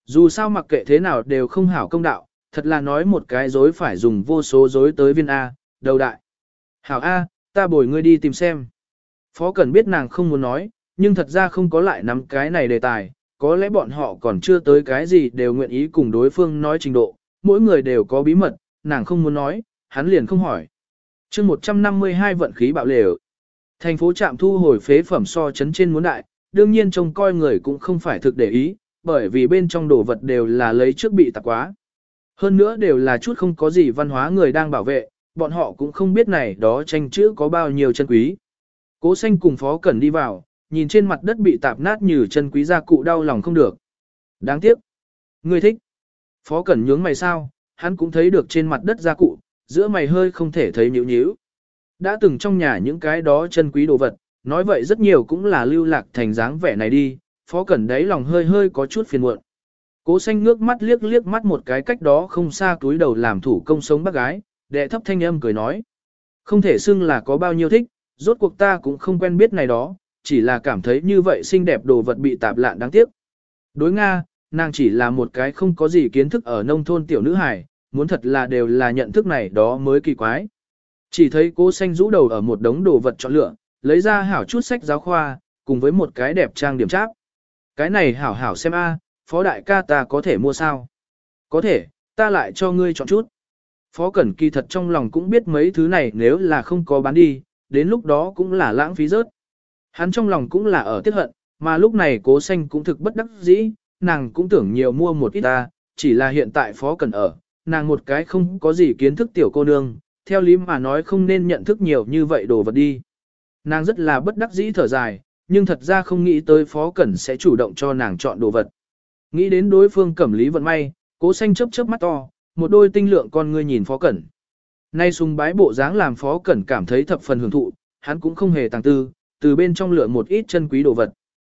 Dù sao mặc kệ thế nào đều không hảo công đạo, thật là nói một cái dối phải dùng vô số dối tới viên A, đầu đại. Hảo A, ta bồi ngươi đi tìm xem. Phó Cẩn biết nàng không muốn nói, nhưng thật ra không có lại nắm cái này đề tài, có lẽ bọn họ còn chưa tới cái gì đều nguyện ý cùng đối phương nói trình độ, mỗi người đều có bí mật, nàng không muốn nói, hắn liền không hỏi. chương 152 vận khí bạo lều. Thành phố Trạm thu hồi phế phẩm so chấn trên muốn đại, đương nhiên trông coi người cũng không phải thực để ý, bởi vì bên trong đồ vật đều là lấy trước bị tạp quá. Hơn nữa đều là chút không có gì văn hóa người đang bảo vệ, bọn họ cũng không biết này đó tranh chữ có bao nhiêu chân quý. Cố Xanh cùng Phó Cẩn đi vào, nhìn trên mặt đất bị tạp nát như chân quý gia cụ đau lòng không được. Đáng tiếc. Ngươi thích. Phó Cẩn nhướng mày sao, hắn cũng thấy được trên mặt đất gia cụ, giữa mày hơi không thể thấy nhíu nhíu. Đã từng trong nhà những cái đó chân quý đồ vật, nói vậy rất nhiều cũng là lưu lạc thành dáng vẻ này đi, Phó Cẩn đấy lòng hơi hơi có chút phiền muộn. Cố Xanh ngước mắt liếc liếc mắt một cái cách đó không xa túi đầu làm thủ công sống bác gái, đệ thấp thanh âm cười nói. Không thể xưng là có bao nhiêu thích, rốt cuộc ta cũng không quen biết này đó, chỉ là cảm thấy như vậy xinh đẹp đồ vật bị tạp lạn đáng tiếc. Đối Nga, nàng chỉ là một cái không có gì kiến thức ở nông thôn tiểu nữ hài, muốn thật là đều là nhận thức này đó mới kỳ quái. Chỉ thấy Cố Xanh rũ đầu ở một đống đồ vật chọn lựa, lấy ra hảo chút sách giáo khoa, cùng với một cái đẹp trang điểm cháp. Cái này hảo hảo xem a, Phó đại ca ta có thể mua sao? Có thể, ta lại cho ngươi chọn chút. Phó Cẩn kỳ thật trong lòng cũng biết mấy thứ này nếu là không có bán đi, đến lúc đó cũng là lãng phí rớt. Hắn trong lòng cũng là ở tiếc hận, mà lúc này Cố Xanh cũng thực bất đắc dĩ, nàng cũng tưởng nhiều mua một ít ta, chỉ là hiện tại Phó Cẩn ở, nàng một cái không có gì kiến thức tiểu cô nương, theo lý mà nói không nên nhận thức nhiều như vậy đồ vật đi. Nàng rất là bất đắc dĩ thở dài, nhưng thật ra không nghĩ tới Phó Cẩn sẽ chủ động cho nàng chọn đồ vật. Nghĩ đến đối phương cẩm lý vận may, Cố Xanh chớp chớp mắt to, một đôi tinh lượng con ngươi nhìn Phó Cẩn. Nay sùng bái bộ dáng làm Phó Cẩn cảm thấy thập phần hưởng thụ, hắn cũng không hề tàng tư, từ bên trong lựa một ít chân quý đồ vật.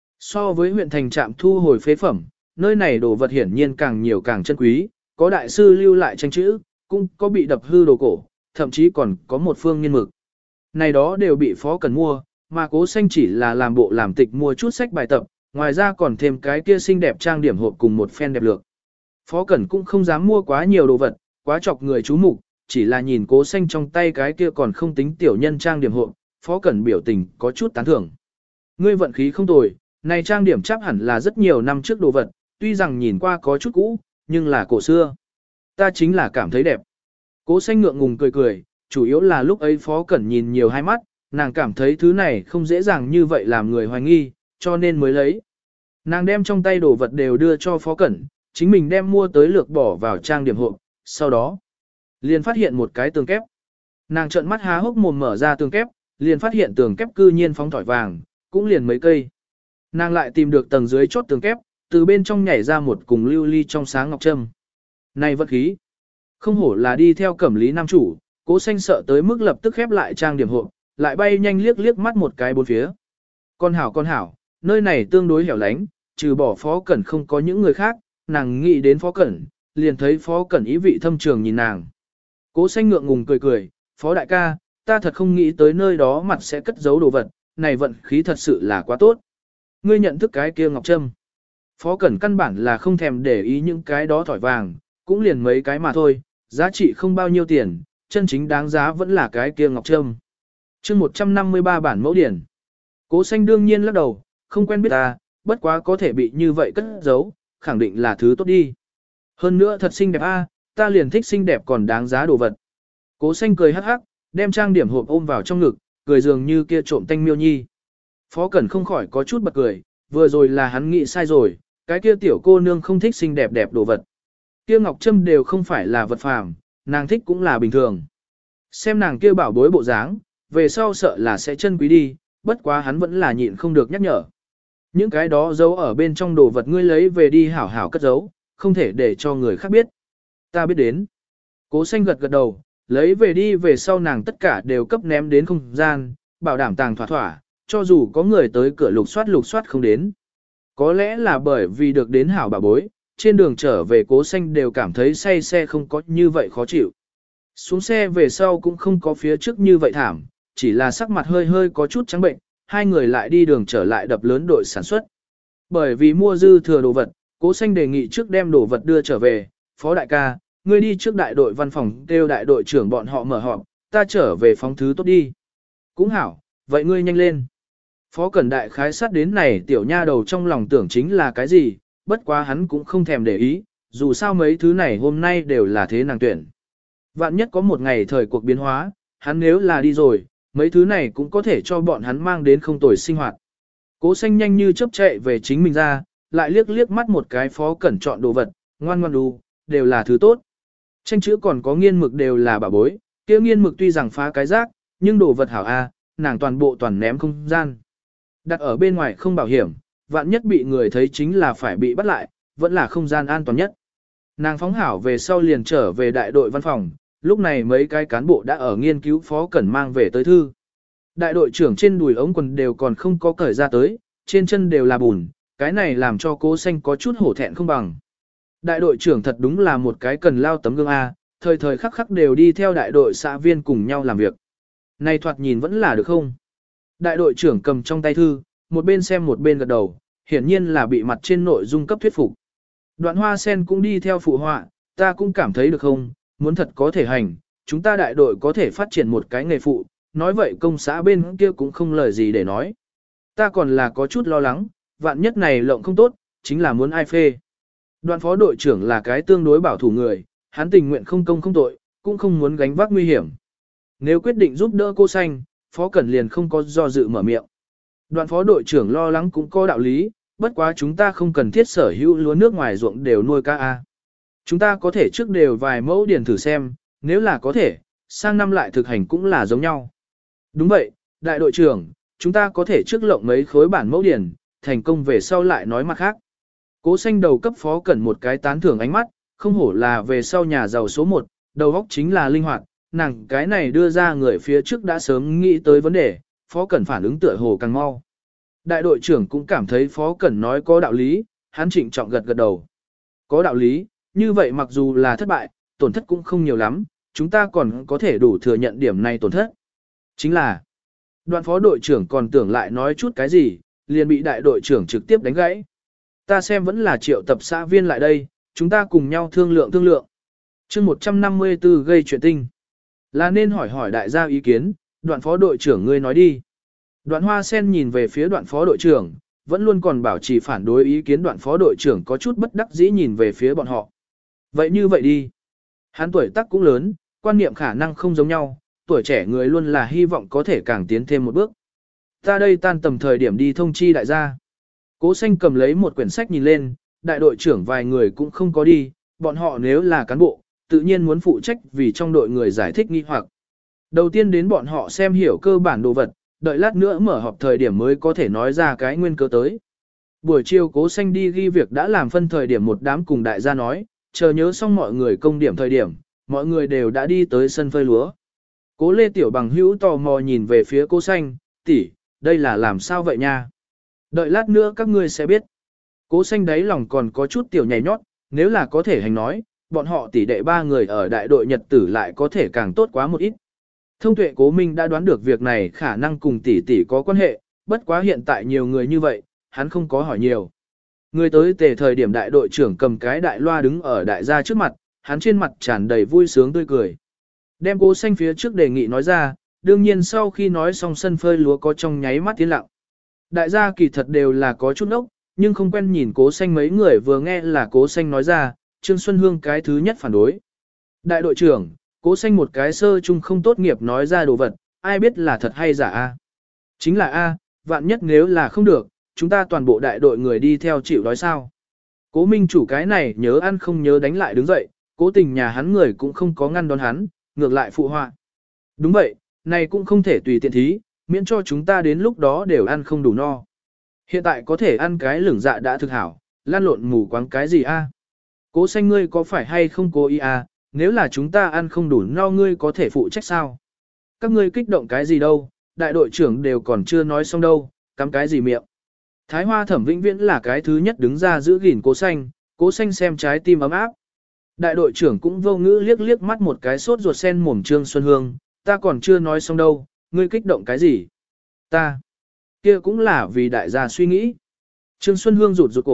So với huyện thành trạm thu hồi phế phẩm, nơi này đồ vật hiển nhiên càng nhiều càng chân quý, có đại sư lưu lại tranh chữ, cũng có bị đập hư đồ cổ, thậm chí còn có một phương nghiên mực. Này đó đều bị Phó Cẩn mua, mà Cố Xanh chỉ là làm bộ làm tịch mua chút sách bài tập, ngoài ra còn thêm cái kia xinh đẹp trang điểm hộp cùng một phen đẹp lược. Phó Cẩn cũng không dám mua quá nhiều đồ vật, quá chọc người chú mục, chỉ là nhìn Cố Xanh trong tay cái kia còn không tính tiểu nhân trang điểm hộp, Phó Cẩn biểu tình có chút tán thưởng. Ngươi vận khí không tồi, này trang điểm chắc hẳn là rất nhiều năm trước đồ vật, tuy rằng nhìn qua có chút cũ, nhưng là cổ xưa. Ta chính là cảm thấy đẹp. Cố Xanh ngượng ngùng cười cười, chủ yếu là lúc ấy Phó Cẩn nhìn nhiều hai mắt, nàng cảm thấy thứ này không dễ dàng như vậy làm người hoài nghi, cho nên mới lấy. Nàng đem trong tay đồ vật đều đưa cho Phó Cẩn, chính mình đem mua tới lược bỏ vào trang điểm hộp, sau đó liền phát hiện một cái tường kép. Nàng trợn mắt há hốc mồm mở ra tường kép, liền phát hiện tường kép cư nhiên phóng thỏi vàng, cũng liền mấy cây. Nàng lại tìm được tầng dưới chốt tường kép, từ bên trong nhảy ra một cùng lưu ly trong sáng ngọc trâm. Này vật khí, không hổ là đi theo cẩm lý nam chủ, Cố Xanh sợ tới mức lập tức khép lại trang điểm hộp, lại bay nhanh liếc liếc mắt một cái bốn phía. Con hảo, nơi này tương đối hẻo lánh, trừ bỏ Phó Cẩn không có những người khác, nàng nghĩ đến Phó Cẩn, liền thấy Phó Cẩn ý vị thâm trường nhìn nàng. Cố Xanh ngượng ngùng cười, Phó đại ca, ta thật không nghĩ tới nơi đó mặt sẽ cất giấu đồ vật, này vận khí thật sự là quá tốt. Ngươi nhận thức cái kia ngọc trâm. Phó Cẩn căn bản là không thèm để ý những cái đó thỏi vàng, cũng liền mấy cái mà thôi, giá trị không bao nhiêu tiền, chân chính đáng giá vẫn là cái kia ngọc trâm. chương 153 bản mẫu điển. Cố Xanh đương nhiên lắc đầu, không quen biết ta, bất quá có thể bị như vậy cất giấu, khẳng định là thứ tốt đi. Hơn nữa thật xinh đẹp a, ta liền thích xinh đẹp còn đáng giá đồ vật. Cố Xanh cười hắc hắc, đem trang điểm hộp ôm vào trong ngực, cười dường như kia trộm tanh miêu nhi. Phó Cẩn không khỏi có chút bật cười, vừa rồi là hắn nghĩ sai rồi, cái kia tiểu cô nương không thích xinh đẹp đẹp đồ vật. Kia ngọc trâm đều không phải là vật phàm, nàng thích cũng là bình thường. Xem nàng kia bảo bối bộ dáng, về sau sợ là sẽ chân quý đi, bất quá hắn vẫn là nhịn không được nhắc nhở. Những cái đó giấu ở bên trong đồ vật ngươi lấy về đi hảo hảo cất giấu, không thể để cho người khác biết. Ta biết đến. Cố Xanh gật gật đầu, lấy về đi về sau nàng tất cả đều cấp ném đến không gian, bảo đảm tàng thỏa thỏa, cho dù có người tới cửa lục soát không đến. Có lẽ là bởi vì được đến hảo bà bối, trên đường trở về Cố Xanh đều cảm thấy say xe không có như vậy khó chịu. Xuống xe về sau cũng không có phía trước như vậy thảm, chỉ là sắc mặt hơi hơi có chút trắng bệnh, hai người lại đi đường trở lại đập lớn đội sản xuất. Bởi vì mua dư thừa đồ vật, Cố Xanh đề nghị trước đem đồ vật đưa trở về, Phó đại ca, ngươi đi trước đại đội văn phòng kêu đại đội trưởng bọn họ mở họp, ta trở về phóng thứ tốt đi. Cũng hảo, vậy ngươi nhanh lên. Phó Cẩn Đại khái sát đến này tiểu nha đầu trong lòng tưởng chính là cái gì, bất quá hắn cũng không thèm để ý, dù sao mấy thứ này hôm nay đều là thế nàng tuyển. Vạn nhất có một ngày thời cuộc biến hóa, hắn nếu là đi rồi, mấy thứ này cũng có thể cho bọn hắn mang đến không tồi sinh hoạt. Cố Xanh nhanh như chớp chạy về chính mình ra, lại liếc liếc mắt một cái Phó Cẩn chọn đồ vật, ngoan ngoan đu, đều là thứ tốt. Tranh chữ còn có nghiên mực đều là bảo bối, kia nghiên mực tuy rằng phá cái rác, nhưng đồ vật hảo a, nàng toàn bộ toàn ném không gian. Đặt ở bên ngoài không bảo hiểm, vạn nhất bị người thấy chính là phải bị bắt lại, vẫn là không gian an toàn nhất. Nàng phóng hảo về sau liền trở về đại đội văn phòng, lúc này mấy cái cán bộ đã ở nghiên cứu Phó Cẩn mang về tới thư. Đại đội trưởng trên đùi ống quần đều còn không có cởi ra tới, trên chân đều là bùn, cái này làm cho Cố Xanh có chút hổ thẹn không bằng. Đại đội trưởng thật đúng là một cái cần lao tấm gương A, thời thời khắc khắc đều đi theo đại đội xã viên cùng nhau làm việc. Này thoạt nhìn vẫn là được không? Đại đội trưởng cầm trong tay thư, một bên xem một bên gật đầu, hiển nhiên là bị mặt trên nội dung cấp thuyết phục. Đoạn Hoa Sen cũng đi theo phụ họa, ta cũng cảm thấy được không, muốn thật có thể hành, chúng ta đại đội có thể phát triển một cái nghề phụ, nói vậy công xã bên kia cũng không lời gì để nói. Ta còn là có chút lo lắng, vạn nhất này lộng không tốt, chính là muốn ai phê. Đoạn phó đội trưởng là cái tương đối bảo thủ người, hắn tình nguyện không công không tội, cũng không muốn gánh vác nguy hiểm. Nếu quyết định giúp đỡ cô Xanh, Phó Cẩn liền không có do dự mở miệng. Đoạn phó đội trưởng lo lắng cũng có đạo lý, bất quá chúng ta không cần thiết sở hữu lúa nước ngoài ruộng đều nuôi cá A. Chúng ta có thể trước đều vài mẫu điền thử xem, nếu là có thể, sang năm lại thực hành cũng là giống nhau. Đúng vậy, đại đội trưởng, chúng ta có thể trước lộng mấy khối bản mẫu điền, thành công về sau lại nói mặt khác. Cố Xanh đầu cấp Phó Cẩn một cái tán thưởng ánh mắt, không hổ là về sau nhà giàu số 1, đầu óc chính là linh hoạt, nàng cái này đưa ra người phía trước đã sớm nghĩ tới vấn đề, Phó Cẩn phản ứng tựa hồ càng mau. Đại đội trưởng cũng cảm thấy Phó Cẩn nói có đạo lý, hắn trịnh trọng gật gật đầu. Có đạo lý, như vậy mặc dù là thất bại, tổn thất cũng không nhiều lắm, chúng ta còn có thể đủ thừa nhận điểm này tổn thất. Chính là, đoạn phó đội trưởng còn tưởng lại nói chút cái gì, liền bị đại đội trưởng trực tiếp đánh gãy. Ta xem vẫn là triệu tập xã viên lại đây, chúng ta cùng nhau thương lượng. Chương 154 gây chuyện tinh. Là nên hỏi hỏi đại gia ý kiến, đoạn phó đội trưởng ngươi nói đi. Đoạn Hoa Sen nhìn về phía đoạn phó đội trưởng, vẫn luôn còn bảo trì phản đối ý kiến đoạn phó đội trưởng có chút bất đắc dĩ nhìn về phía bọn họ. Vậy như vậy đi. Hắn tuổi tác cũng lớn, quan niệm khả năng không giống nhau, tuổi trẻ người luôn là hy vọng có thể càng tiến thêm một bước. Ta đây tan tầm thời điểm đi thông chi đại gia. Cố Xanh cầm lấy một quyển sách nhìn lên, đại đội trưởng vài người cũng không có đi, bọn họ nếu là cán bộ, tự nhiên muốn phụ trách vì trong đội người giải thích nghi hoặc. Đầu tiên đến bọn họ xem hiểu cơ bản đồ vật, đợi lát nữa mở họp thời điểm mới có thể nói ra cái nguyên cớ tới. Buổi chiều Cố Xanh đi ghi việc đã làm phân thời điểm một đám cùng đại gia nói, chờ nhớ xong mọi người công điểm thời điểm, mọi người đều đã đi tới sân phơi lúa. Cố Lê Tiểu Bằng hữu tò mò nhìn về phía Cố Xanh, tỷ, đây là làm sao vậy nha? Đợi lát nữa các ngươi sẽ biết. Cố Xanh đáy lòng còn có chút tiểu nhảy nhót, nếu là có thể hành nói, bọn họ tỷ đệ 3 người ở đại đội Nhật tử lại có thể càng tốt quá một ít. Thông tuệ Cố Minh đã đoán được việc này khả năng cùng tỷ tỷ có quan hệ, bất quá hiện tại nhiều người như vậy, hắn không có hỏi nhiều. Người tới tề thời điểm đại đội trưởng cầm cái đại loa đứng ở đại gia trước mặt, hắn trên mặt tràn đầy vui sướng tươi cười. Đem Cố Xanh phía trước đề nghị nói ra, đương nhiên sau khi nói xong sân phơi lúa có trong nháy mắt tiến lặng. Đại gia kỳ thật đều là có chút ốc, nhưng không quen nhìn Cố Xanh mấy người vừa nghe là Cố Xanh nói ra, Trương Xuân Hương cái thứ nhất phản đối. Đại đội trưởng, Cố Xanh một cái sơ chung không tốt nghiệp nói ra đồ vật, ai biết là thật hay giả a? Chính là a, vạn nhất nếu là không được, chúng ta toàn bộ đại đội người đi theo chịu đói sao. Cố Minh chủ cái này nhớ ăn không nhớ đánh lại đứng dậy, cố tình nhà hắn người cũng không có ngăn đón hắn, ngược lại phụ họa. Đúng vậy, này cũng không thể tùy tiện thí, miễn cho chúng ta đến lúc đó đều ăn không đủ no. Hiện tại có thể ăn cái lửng dạ đã thực hảo, lan lộn mù quáng cái gì a? Cố Xanh ngươi có phải hay không cố ý a? Nếu là chúng ta ăn không đủ no ngươi có thể phụ trách sao? Các ngươi kích động cái gì đâu, đại đội trưởng đều còn chưa nói xong đâu, cắm cái gì miệng. Thái Hoa Thẩm vĩnh viễn là cái thứ nhất đứng ra giữ gìn Cố Xanh xem trái tim ấm áp. Đại đội trưởng cũng vô ngữ liếc liếc mắt một cái sốt ruột sen mồm Trương Xuân Hương, ta còn chưa nói xong đâu, ngươi kích động cái gì? Ta, kia cũng là vì đại gia suy nghĩ. Trương Xuân Hương rụt rụt cổ,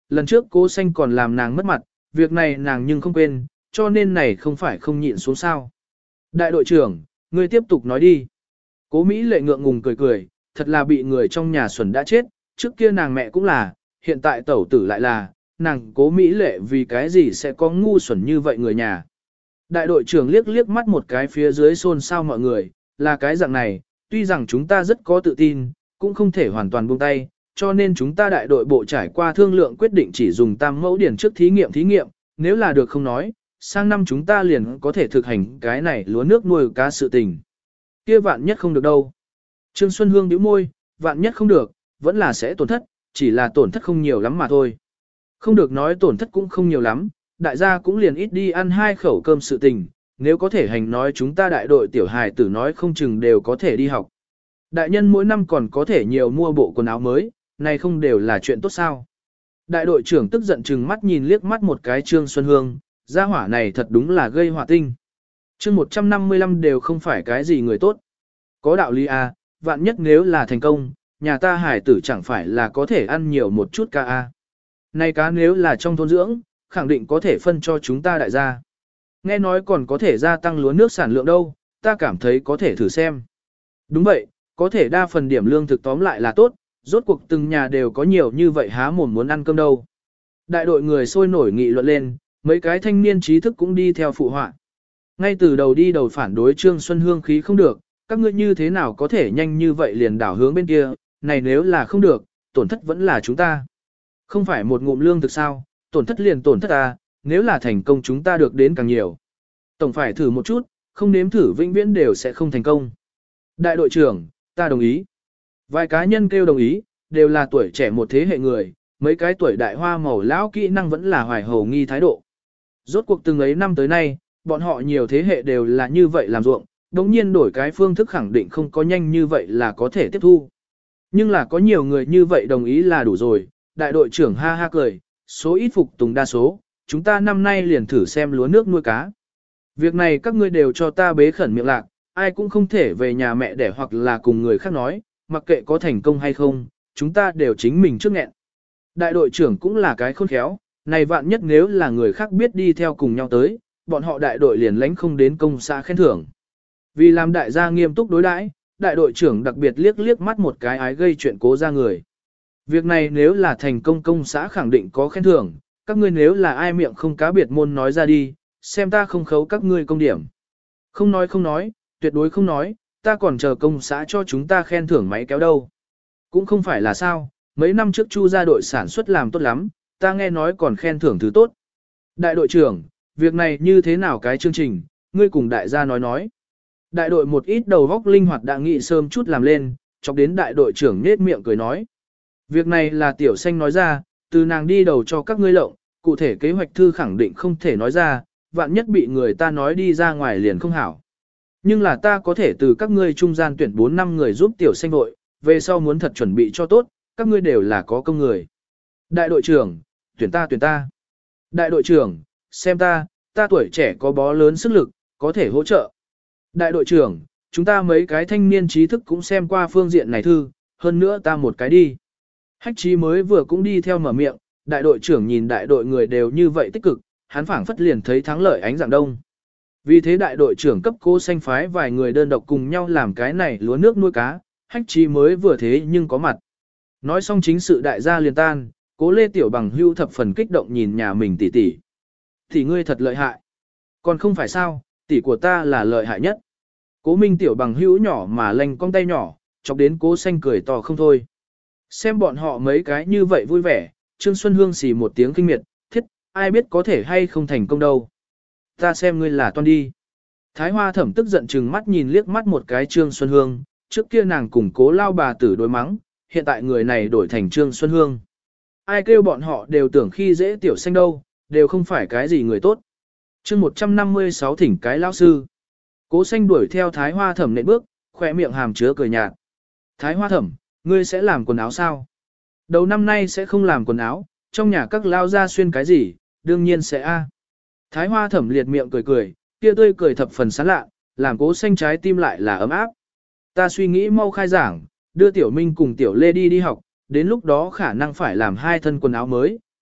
lần trước Cố Xanh còn làm nàng mất mặt, việc này nàng nhưng không quên, cho nên này không phải không nhịn xuống sao. Đại đội trưởng, ngươi tiếp tục nói đi. Cố Mỹ Lệ ngượng ngùng cười cười, thật là bị người trong nhà xuẩn đã chết, trước kia nàng mẹ cũng là, hiện tại tẩu tử lại là, nàng Cố Mỹ Lệ vì cái gì sẽ có ngu xuẩn như vậy người nhà. Đại đội trưởng liếc liếc mắt một cái phía dưới xôn xao mọi người, là cái dạng này, tuy rằng chúng ta rất có tự tin, cũng không thể hoàn toàn buông tay, cho nên chúng ta đại đội bộ trải qua thương lượng quyết định chỉ dùng tam mẫu điển trước thí nghiệm, nếu là được không nói, sang năm chúng ta liền có thể thực hành cái này lúa nước nuôi cá sự tình. Kia vạn nhất không được đâu. Trương Xuân Hương nhíu môi, vạn nhất không được, vẫn là sẽ tổn thất, chỉ là tổn thất không nhiều lắm mà thôi. Không được nói tổn thất cũng không nhiều lắm, đại gia cũng liền ít đi ăn 2 khẩu cơm sự tình, nếu có thể hành nói chúng ta đại đội tiểu hài tử nói không chừng đều có thể đi học. Đại nhân mỗi năm còn có thể nhiều mua bộ quần áo mới, này không đều là chuyện tốt sao. Đại đội trưởng tức giận chừng mắt nhìn liếc mắt một cái Trương Xuân Hương, gia hỏa này thật đúng là gây hỏa tinh. Chương 155 đều không phải cái gì người tốt. Có đạo lý à, vạn nhất nếu là thành công, nhà ta hải tử chẳng phải là có thể ăn nhiều một chút ca à. Này cá nếu là trong thôn dưỡng, khẳng định có thể phân cho chúng ta đại gia. Nghe nói còn có thể gia tăng lúa nước sản lượng đâu, ta cảm thấy có thể thử xem. Đúng vậy, có thể đa phần điểm lương thực tóm lại là tốt, rốt cuộc từng nhà đều có nhiều như vậy há mồm muốn ăn cơm đâu. Đại đội người sôi nổi nghị luận lên, mấy cái thanh niên trí thức cũng đi theo phụ họa. Ngay từ đầu đi đầu phản đối Trương Xuân Hương khí không được, các ngươi như thế nào có thể nhanh như vậy liền đảo hướng bên kia, này nếu là không được, tổn thất vẫn là chúng ta. Không phải một ngụm lương thực sao, tổn thất liền tổn thất ta, nếu là thành công chúng ta được đến càng nhiều. Tổng phải thử một chút, không nếm thử vĩnh viễn đều sẽ không thành công. Đại đội trưởng, ta đồng ý. Vài cá nhân kêu đồng ý, đều là tuổi trẻ một thế hệ người, mấy cái tuổi đại hoa màu lão kỹ năng vẫn là hoài hầu nghi thái độ. Rốt cuộc từng ấy năm tới nay, bọn họ nhiều thế hệ đều là như vậy làm ruộng, đống nhiên đổi cái phương thức khẳng định không có nhanh như vậy là có thể tiếp thu. Nhưng là có nhiều người như vậy đồng ý là đủ rồi, đại đội trưởng ha ha cười, số ít phục tùng đa số, chúng ta năm nay liền thử xem lúa nước nuôi cá. Việc này các ngươi đều cho ta bế khẩn miệng lạc, ai cũng không thể về nhà mẹ đẻ hoặc là cùng người khác nói, mặc kệ có thành công hay không, chúng ta đều chính mình trước nghẹn. Đại đội trưởng cũng là cái khôn khéo, này vạn nhất nếu là người khác biết đi theo cùng nhau tới, bọn họ đại đội liền lánh không đến công xã khen thưởng. Vì làm đại gia nghiêm túc đối đãi, đại đội trưởng đặc biệt liếc liếc mắt một cái ái gây chuyện cố ra người. Việc này nếu là thành công công xã khẳng định có khen thưởng, các ngươi nếu là ai miệng không cá biệt môn nói ra đi, xem ta không khấu các ngươi công điểm. Không nói, tuyệt đối không nói, ta còn chờ công xã cho chúng ta khen thưởng máy kéo đâu. Cũng không phải là sao, mấy năm trước Chu ra đội sản xuất làm tốt lắm, ta nghe nói còn khen thưởng thứ tốt. Đại đội trưởng, việc này như thế nào cái chương trình, ngươi cùng đại gia nói. Đại đội một ít đầu góc linh hoạt đã nghị sớm chút làm lên, chọc đến đại đội trưởng nết miệng cười nói. Việc này là tiểu xanh nói ra, từ nàng đi đầu cho các ngươi lộng, cụ thể kế hoạch thư khẳng định không thể nói ra, vạn nhất bị người ta nói đi ra ngoài liền không hảo. Nhưng là ta có thể từ các ngươi trung gian tuyển 4 năm người giúp tiểu xanh vội, về sau muốn thật chuẩn bị cho tốt, các ngươi đều là có công người. Đại đội trưởng, tuyển ta. Đại đội trưởng, xem ta tuổi trẻ có bó lớn sức lực, có thể hỗ trợ. Đại đội trưởng, chúng ta mấy cái thanh niên trí thức cũng xem qua phương diện này thư, hơn nữa ta một cái đi. Hách Chí mới vừa cũng đi theo mở miệng, đại đội trưởng nhìn đại đội người đều như vậy tích cực, hắn phảng phất liền thấy thắng lợi ánh dạng đông. Vì thế đại đội trưởng cấp Cố Xanh phái vài người đơn độc cùng nhau làm cái này lúa nước nuôi cá, Hách Chí mới vừa thế nhưng có mặt. Nói xong chính sự đại gia liền tan, Cố Lê Tiểu Bằng hưu thập phần kích động nhìn nhà mình tỷ tỷ. Thì ngươi thật lợi hại. Còn không phải sao, tỷ của ta là lợi hại nhất. Cố Minh Tiểu Bằng hữu nhỏ mà lanh cong tay nhỏ, chọc đến Cố Xanh cười to không thôi. Xem bọn họ mấy cái như vậy vui vẻ, Trương Xuân Hương xì một tiếng kinh miệt, thiết, ai biết có thể hay không thành công đâu. Ta xem ngươi là toan đi. Thái Hoa Thẩm tức giận chừng mắt nhìn liếc mắt một cái Trương Xuân Hương, trước kia nàng cùng Cố lao bà tử đối mắng, hiện tại người này đổi thành Trương Xuân Hương. Ai kêu bọn họ đều tưởng khi dễ tiểu xanh đâu, đều không phải cái gì người tốt. Chương 156 thỉnh cái lão sư. Cố Xanh đuổi theo Thái Hoa Thẩm nện bước, khỏe miệng hàm chứa cười nhạt. Thái Hoa Thẩm, ngươi sẽ làm quần áo sao? Đầu năm nay sẽ không làm quần áo, trong nhà các lao ra xuyên cái gì, đương nhiên sẽ a. Thái Hoa Thẩm liệt miệng cười cười, kia tươi cười thập phần sán lạ, làm Cố Xanh trái tim lại là ấm áp. Ta suy nghĩ mau khai giảng, đưa Tiểu Minh cùng Tiểu Lê đi học, đến lúc đó khả năng phải làm 2 thân quần áo mới,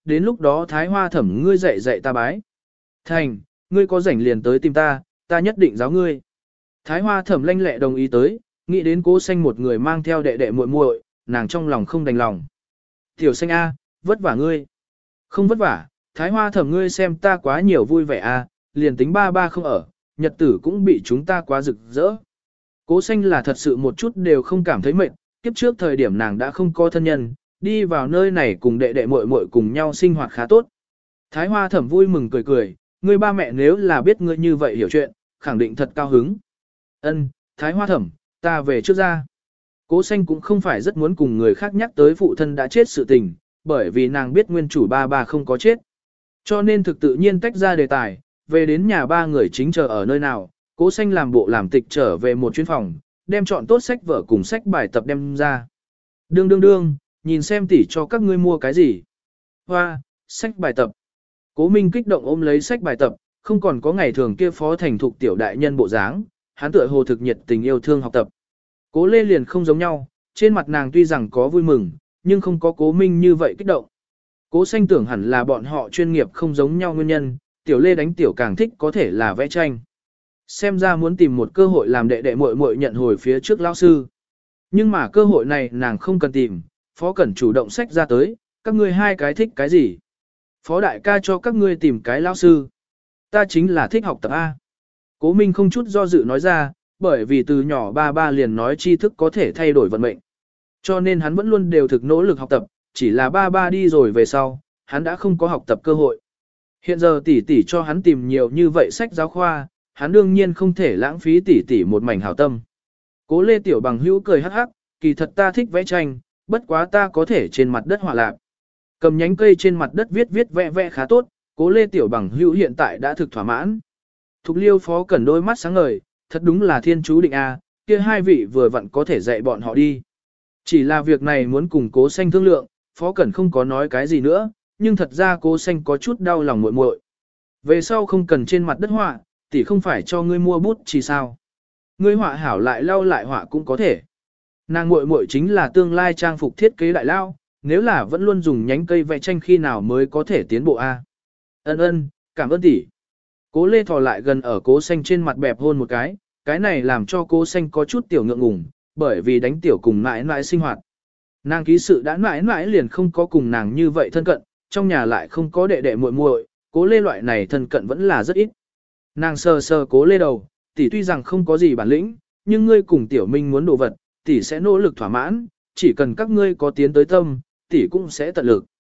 đến lúc đó Thái Hoa Thẩm ngươi dạy dạy ta bái. Thành, ngươi có rảnh liền tới tìm ta nhất định giáo ngươi. Thái Hoa Thẩm lanh lẹ đồng ý tới, nghĩ đến Cố Xanh một người mang theo đệ đệ muội muội, nàng trong lòng không đành lòng. Tiểu Xanh a, vất vả ngươi. Không vất vả, Thái Hoa Thẩm ngươi xem ta quá nhiều vui vẻ a, liền tính ba ba không ở, nhật tử cũng bị chúng ta quá rực rỡ. Cố Xanh là thật sự một chút đều không cảm thấy mệt, kiếp trước thời điểm nàng đã không có thân nhân, đi vào nơi này cùng đệ đệ muội muội cùng nhau sinh hoạt khá tốt. Thái Hoa Thẩm vui mừng cười cười, ngươi ba mẹ nếu là biết ngươi như vậy hiểu chuyện, khẳng định thật cao hứng. Ân, Thái Hoa Thẩm, ta về trước ra. Cố Xanh cũng không phải rất muốn cùng người khác nhắc tới phụ thân đã chết sự tình, bởi vì nàng biết nguyên chủ ba ba không có chết. Cho nên thực tự nhiên tách ra đề tài, về đến nhà ba người chính chờ ở nơi nào, Cố Xanh làm bộ làm tịch trở về một chuyến phòng, đem chọn tốt sách vở cùng sách bài tập đem ra. Đương, nhìn xem tỷ cho các ngươi mua cái gì. Hoa, sách bài tập. Cố Minh kích động ôm lấy sách bài tập, không còn có ngày thường kia phó thành thục tiểu đại nhân bộ dáng, hắn tựa hồ thực nhiệt tình yêu thương học tập. Cố Lê liền không giống nhau, trên mặt nàng tuy rằng có vui mừng, nhưng không có Cố Minh như vậy kích động. Cố Xanh tưởng hẳn là bọn họ chuyên nghiệp không giống nhau nguyên nhân, tiểu Lê đánh tiểu càng thích có thể là vẽ tranh. Xem ra muốn tìm một cơ hội làm đệ đệ muội muội nhận hồi phía trước lão sư. Nhưng mà cơ hội này nàng không cần tìm, Phó Cẩn chủ động sách ra tới, các ngươi hai cái thích cái gì? Phó đại ca cho các ngươi tìm cái lão sư. Ta chính là thích học tập A. Cố Minh không chút do dự nói ra, bởi vì từ nhỏ ba ba liền nói tri thức có thể thay đổi vận mệnh. Cho nên hắn vẫn luôn đều thực nỗ lực học tập, chỉ là ba ba đi rồi về sau, hắn đã không có học tập cơ hội. Hiện giờ tỷ tỷ cho hắn tìm nhiều như vậy sách giáo khoa, hắn đương nhiên không thể lãng phí tỷ tỷ một mảnh hảo tâm. Cố Lê Tiểu Bằng Hữu cười hắc hắc, kỳ thật ta thích vẽ tranh, bất quá ta có thể trên mặt đất họa lạc. Cầm nhánh cây trên mặt đất viết vẽ khá tốt, Cố Lê Tiểu Bằng Hữu hiện tại đã thực thỏa mãn. Thục Liêu Phó Cẩn đôi mắt sáng ngời, thật đúng là thiên chú định a, kia hai vị vừa vặn có thể dạy bọn họ đi. Chỉ là việc này muốn cùng Cố Xanh thương lượng, Phó Cẩn không có nói cái gì nữa, nhưng thật ra Cố Xanh có chút đau lòng muội muội. Về sau không cần trên mặt đất họa, tỷ không phải cho ngươi mua bút chỉ sao? Ngươi họa hảo lại lau lại họa cũng có thể. Nàng muội muội chính là tương lai trang phục thiết kế đại lao, nếu là vẫn luôn dùng nhánh cây vẽ tranh khi nào mới có thể tiến bộ a? Ân, cảm ơn tỷ. Cố Lê thò lại gần ở Cố Xanh trên mặt bẹp hôn một cái này làm cho Cố Xanh có chút tiểu ngượng ngùng, bởi vì đánh tiểu cùng mãi mãi sinh hoạt. Nàng ký sự đã mãi mãi liền không có cùng nàng như vậy thân cận, trong nhà lại không có đệ đệ muội muội, Cố Lê loại này thân cận vẫn là rất ít. Nàng sờ Cố Lê đầu, tỷ tuy rằng không có gì bản lĩnh, nhưng ngươi cùng Tiểu Minh muốn đồ vật, tỷ sẽ nỗ lực thỏa mãn, chỉ cần các ngươi có tiến tới tâm, tỷ cũng sẽ tận lực.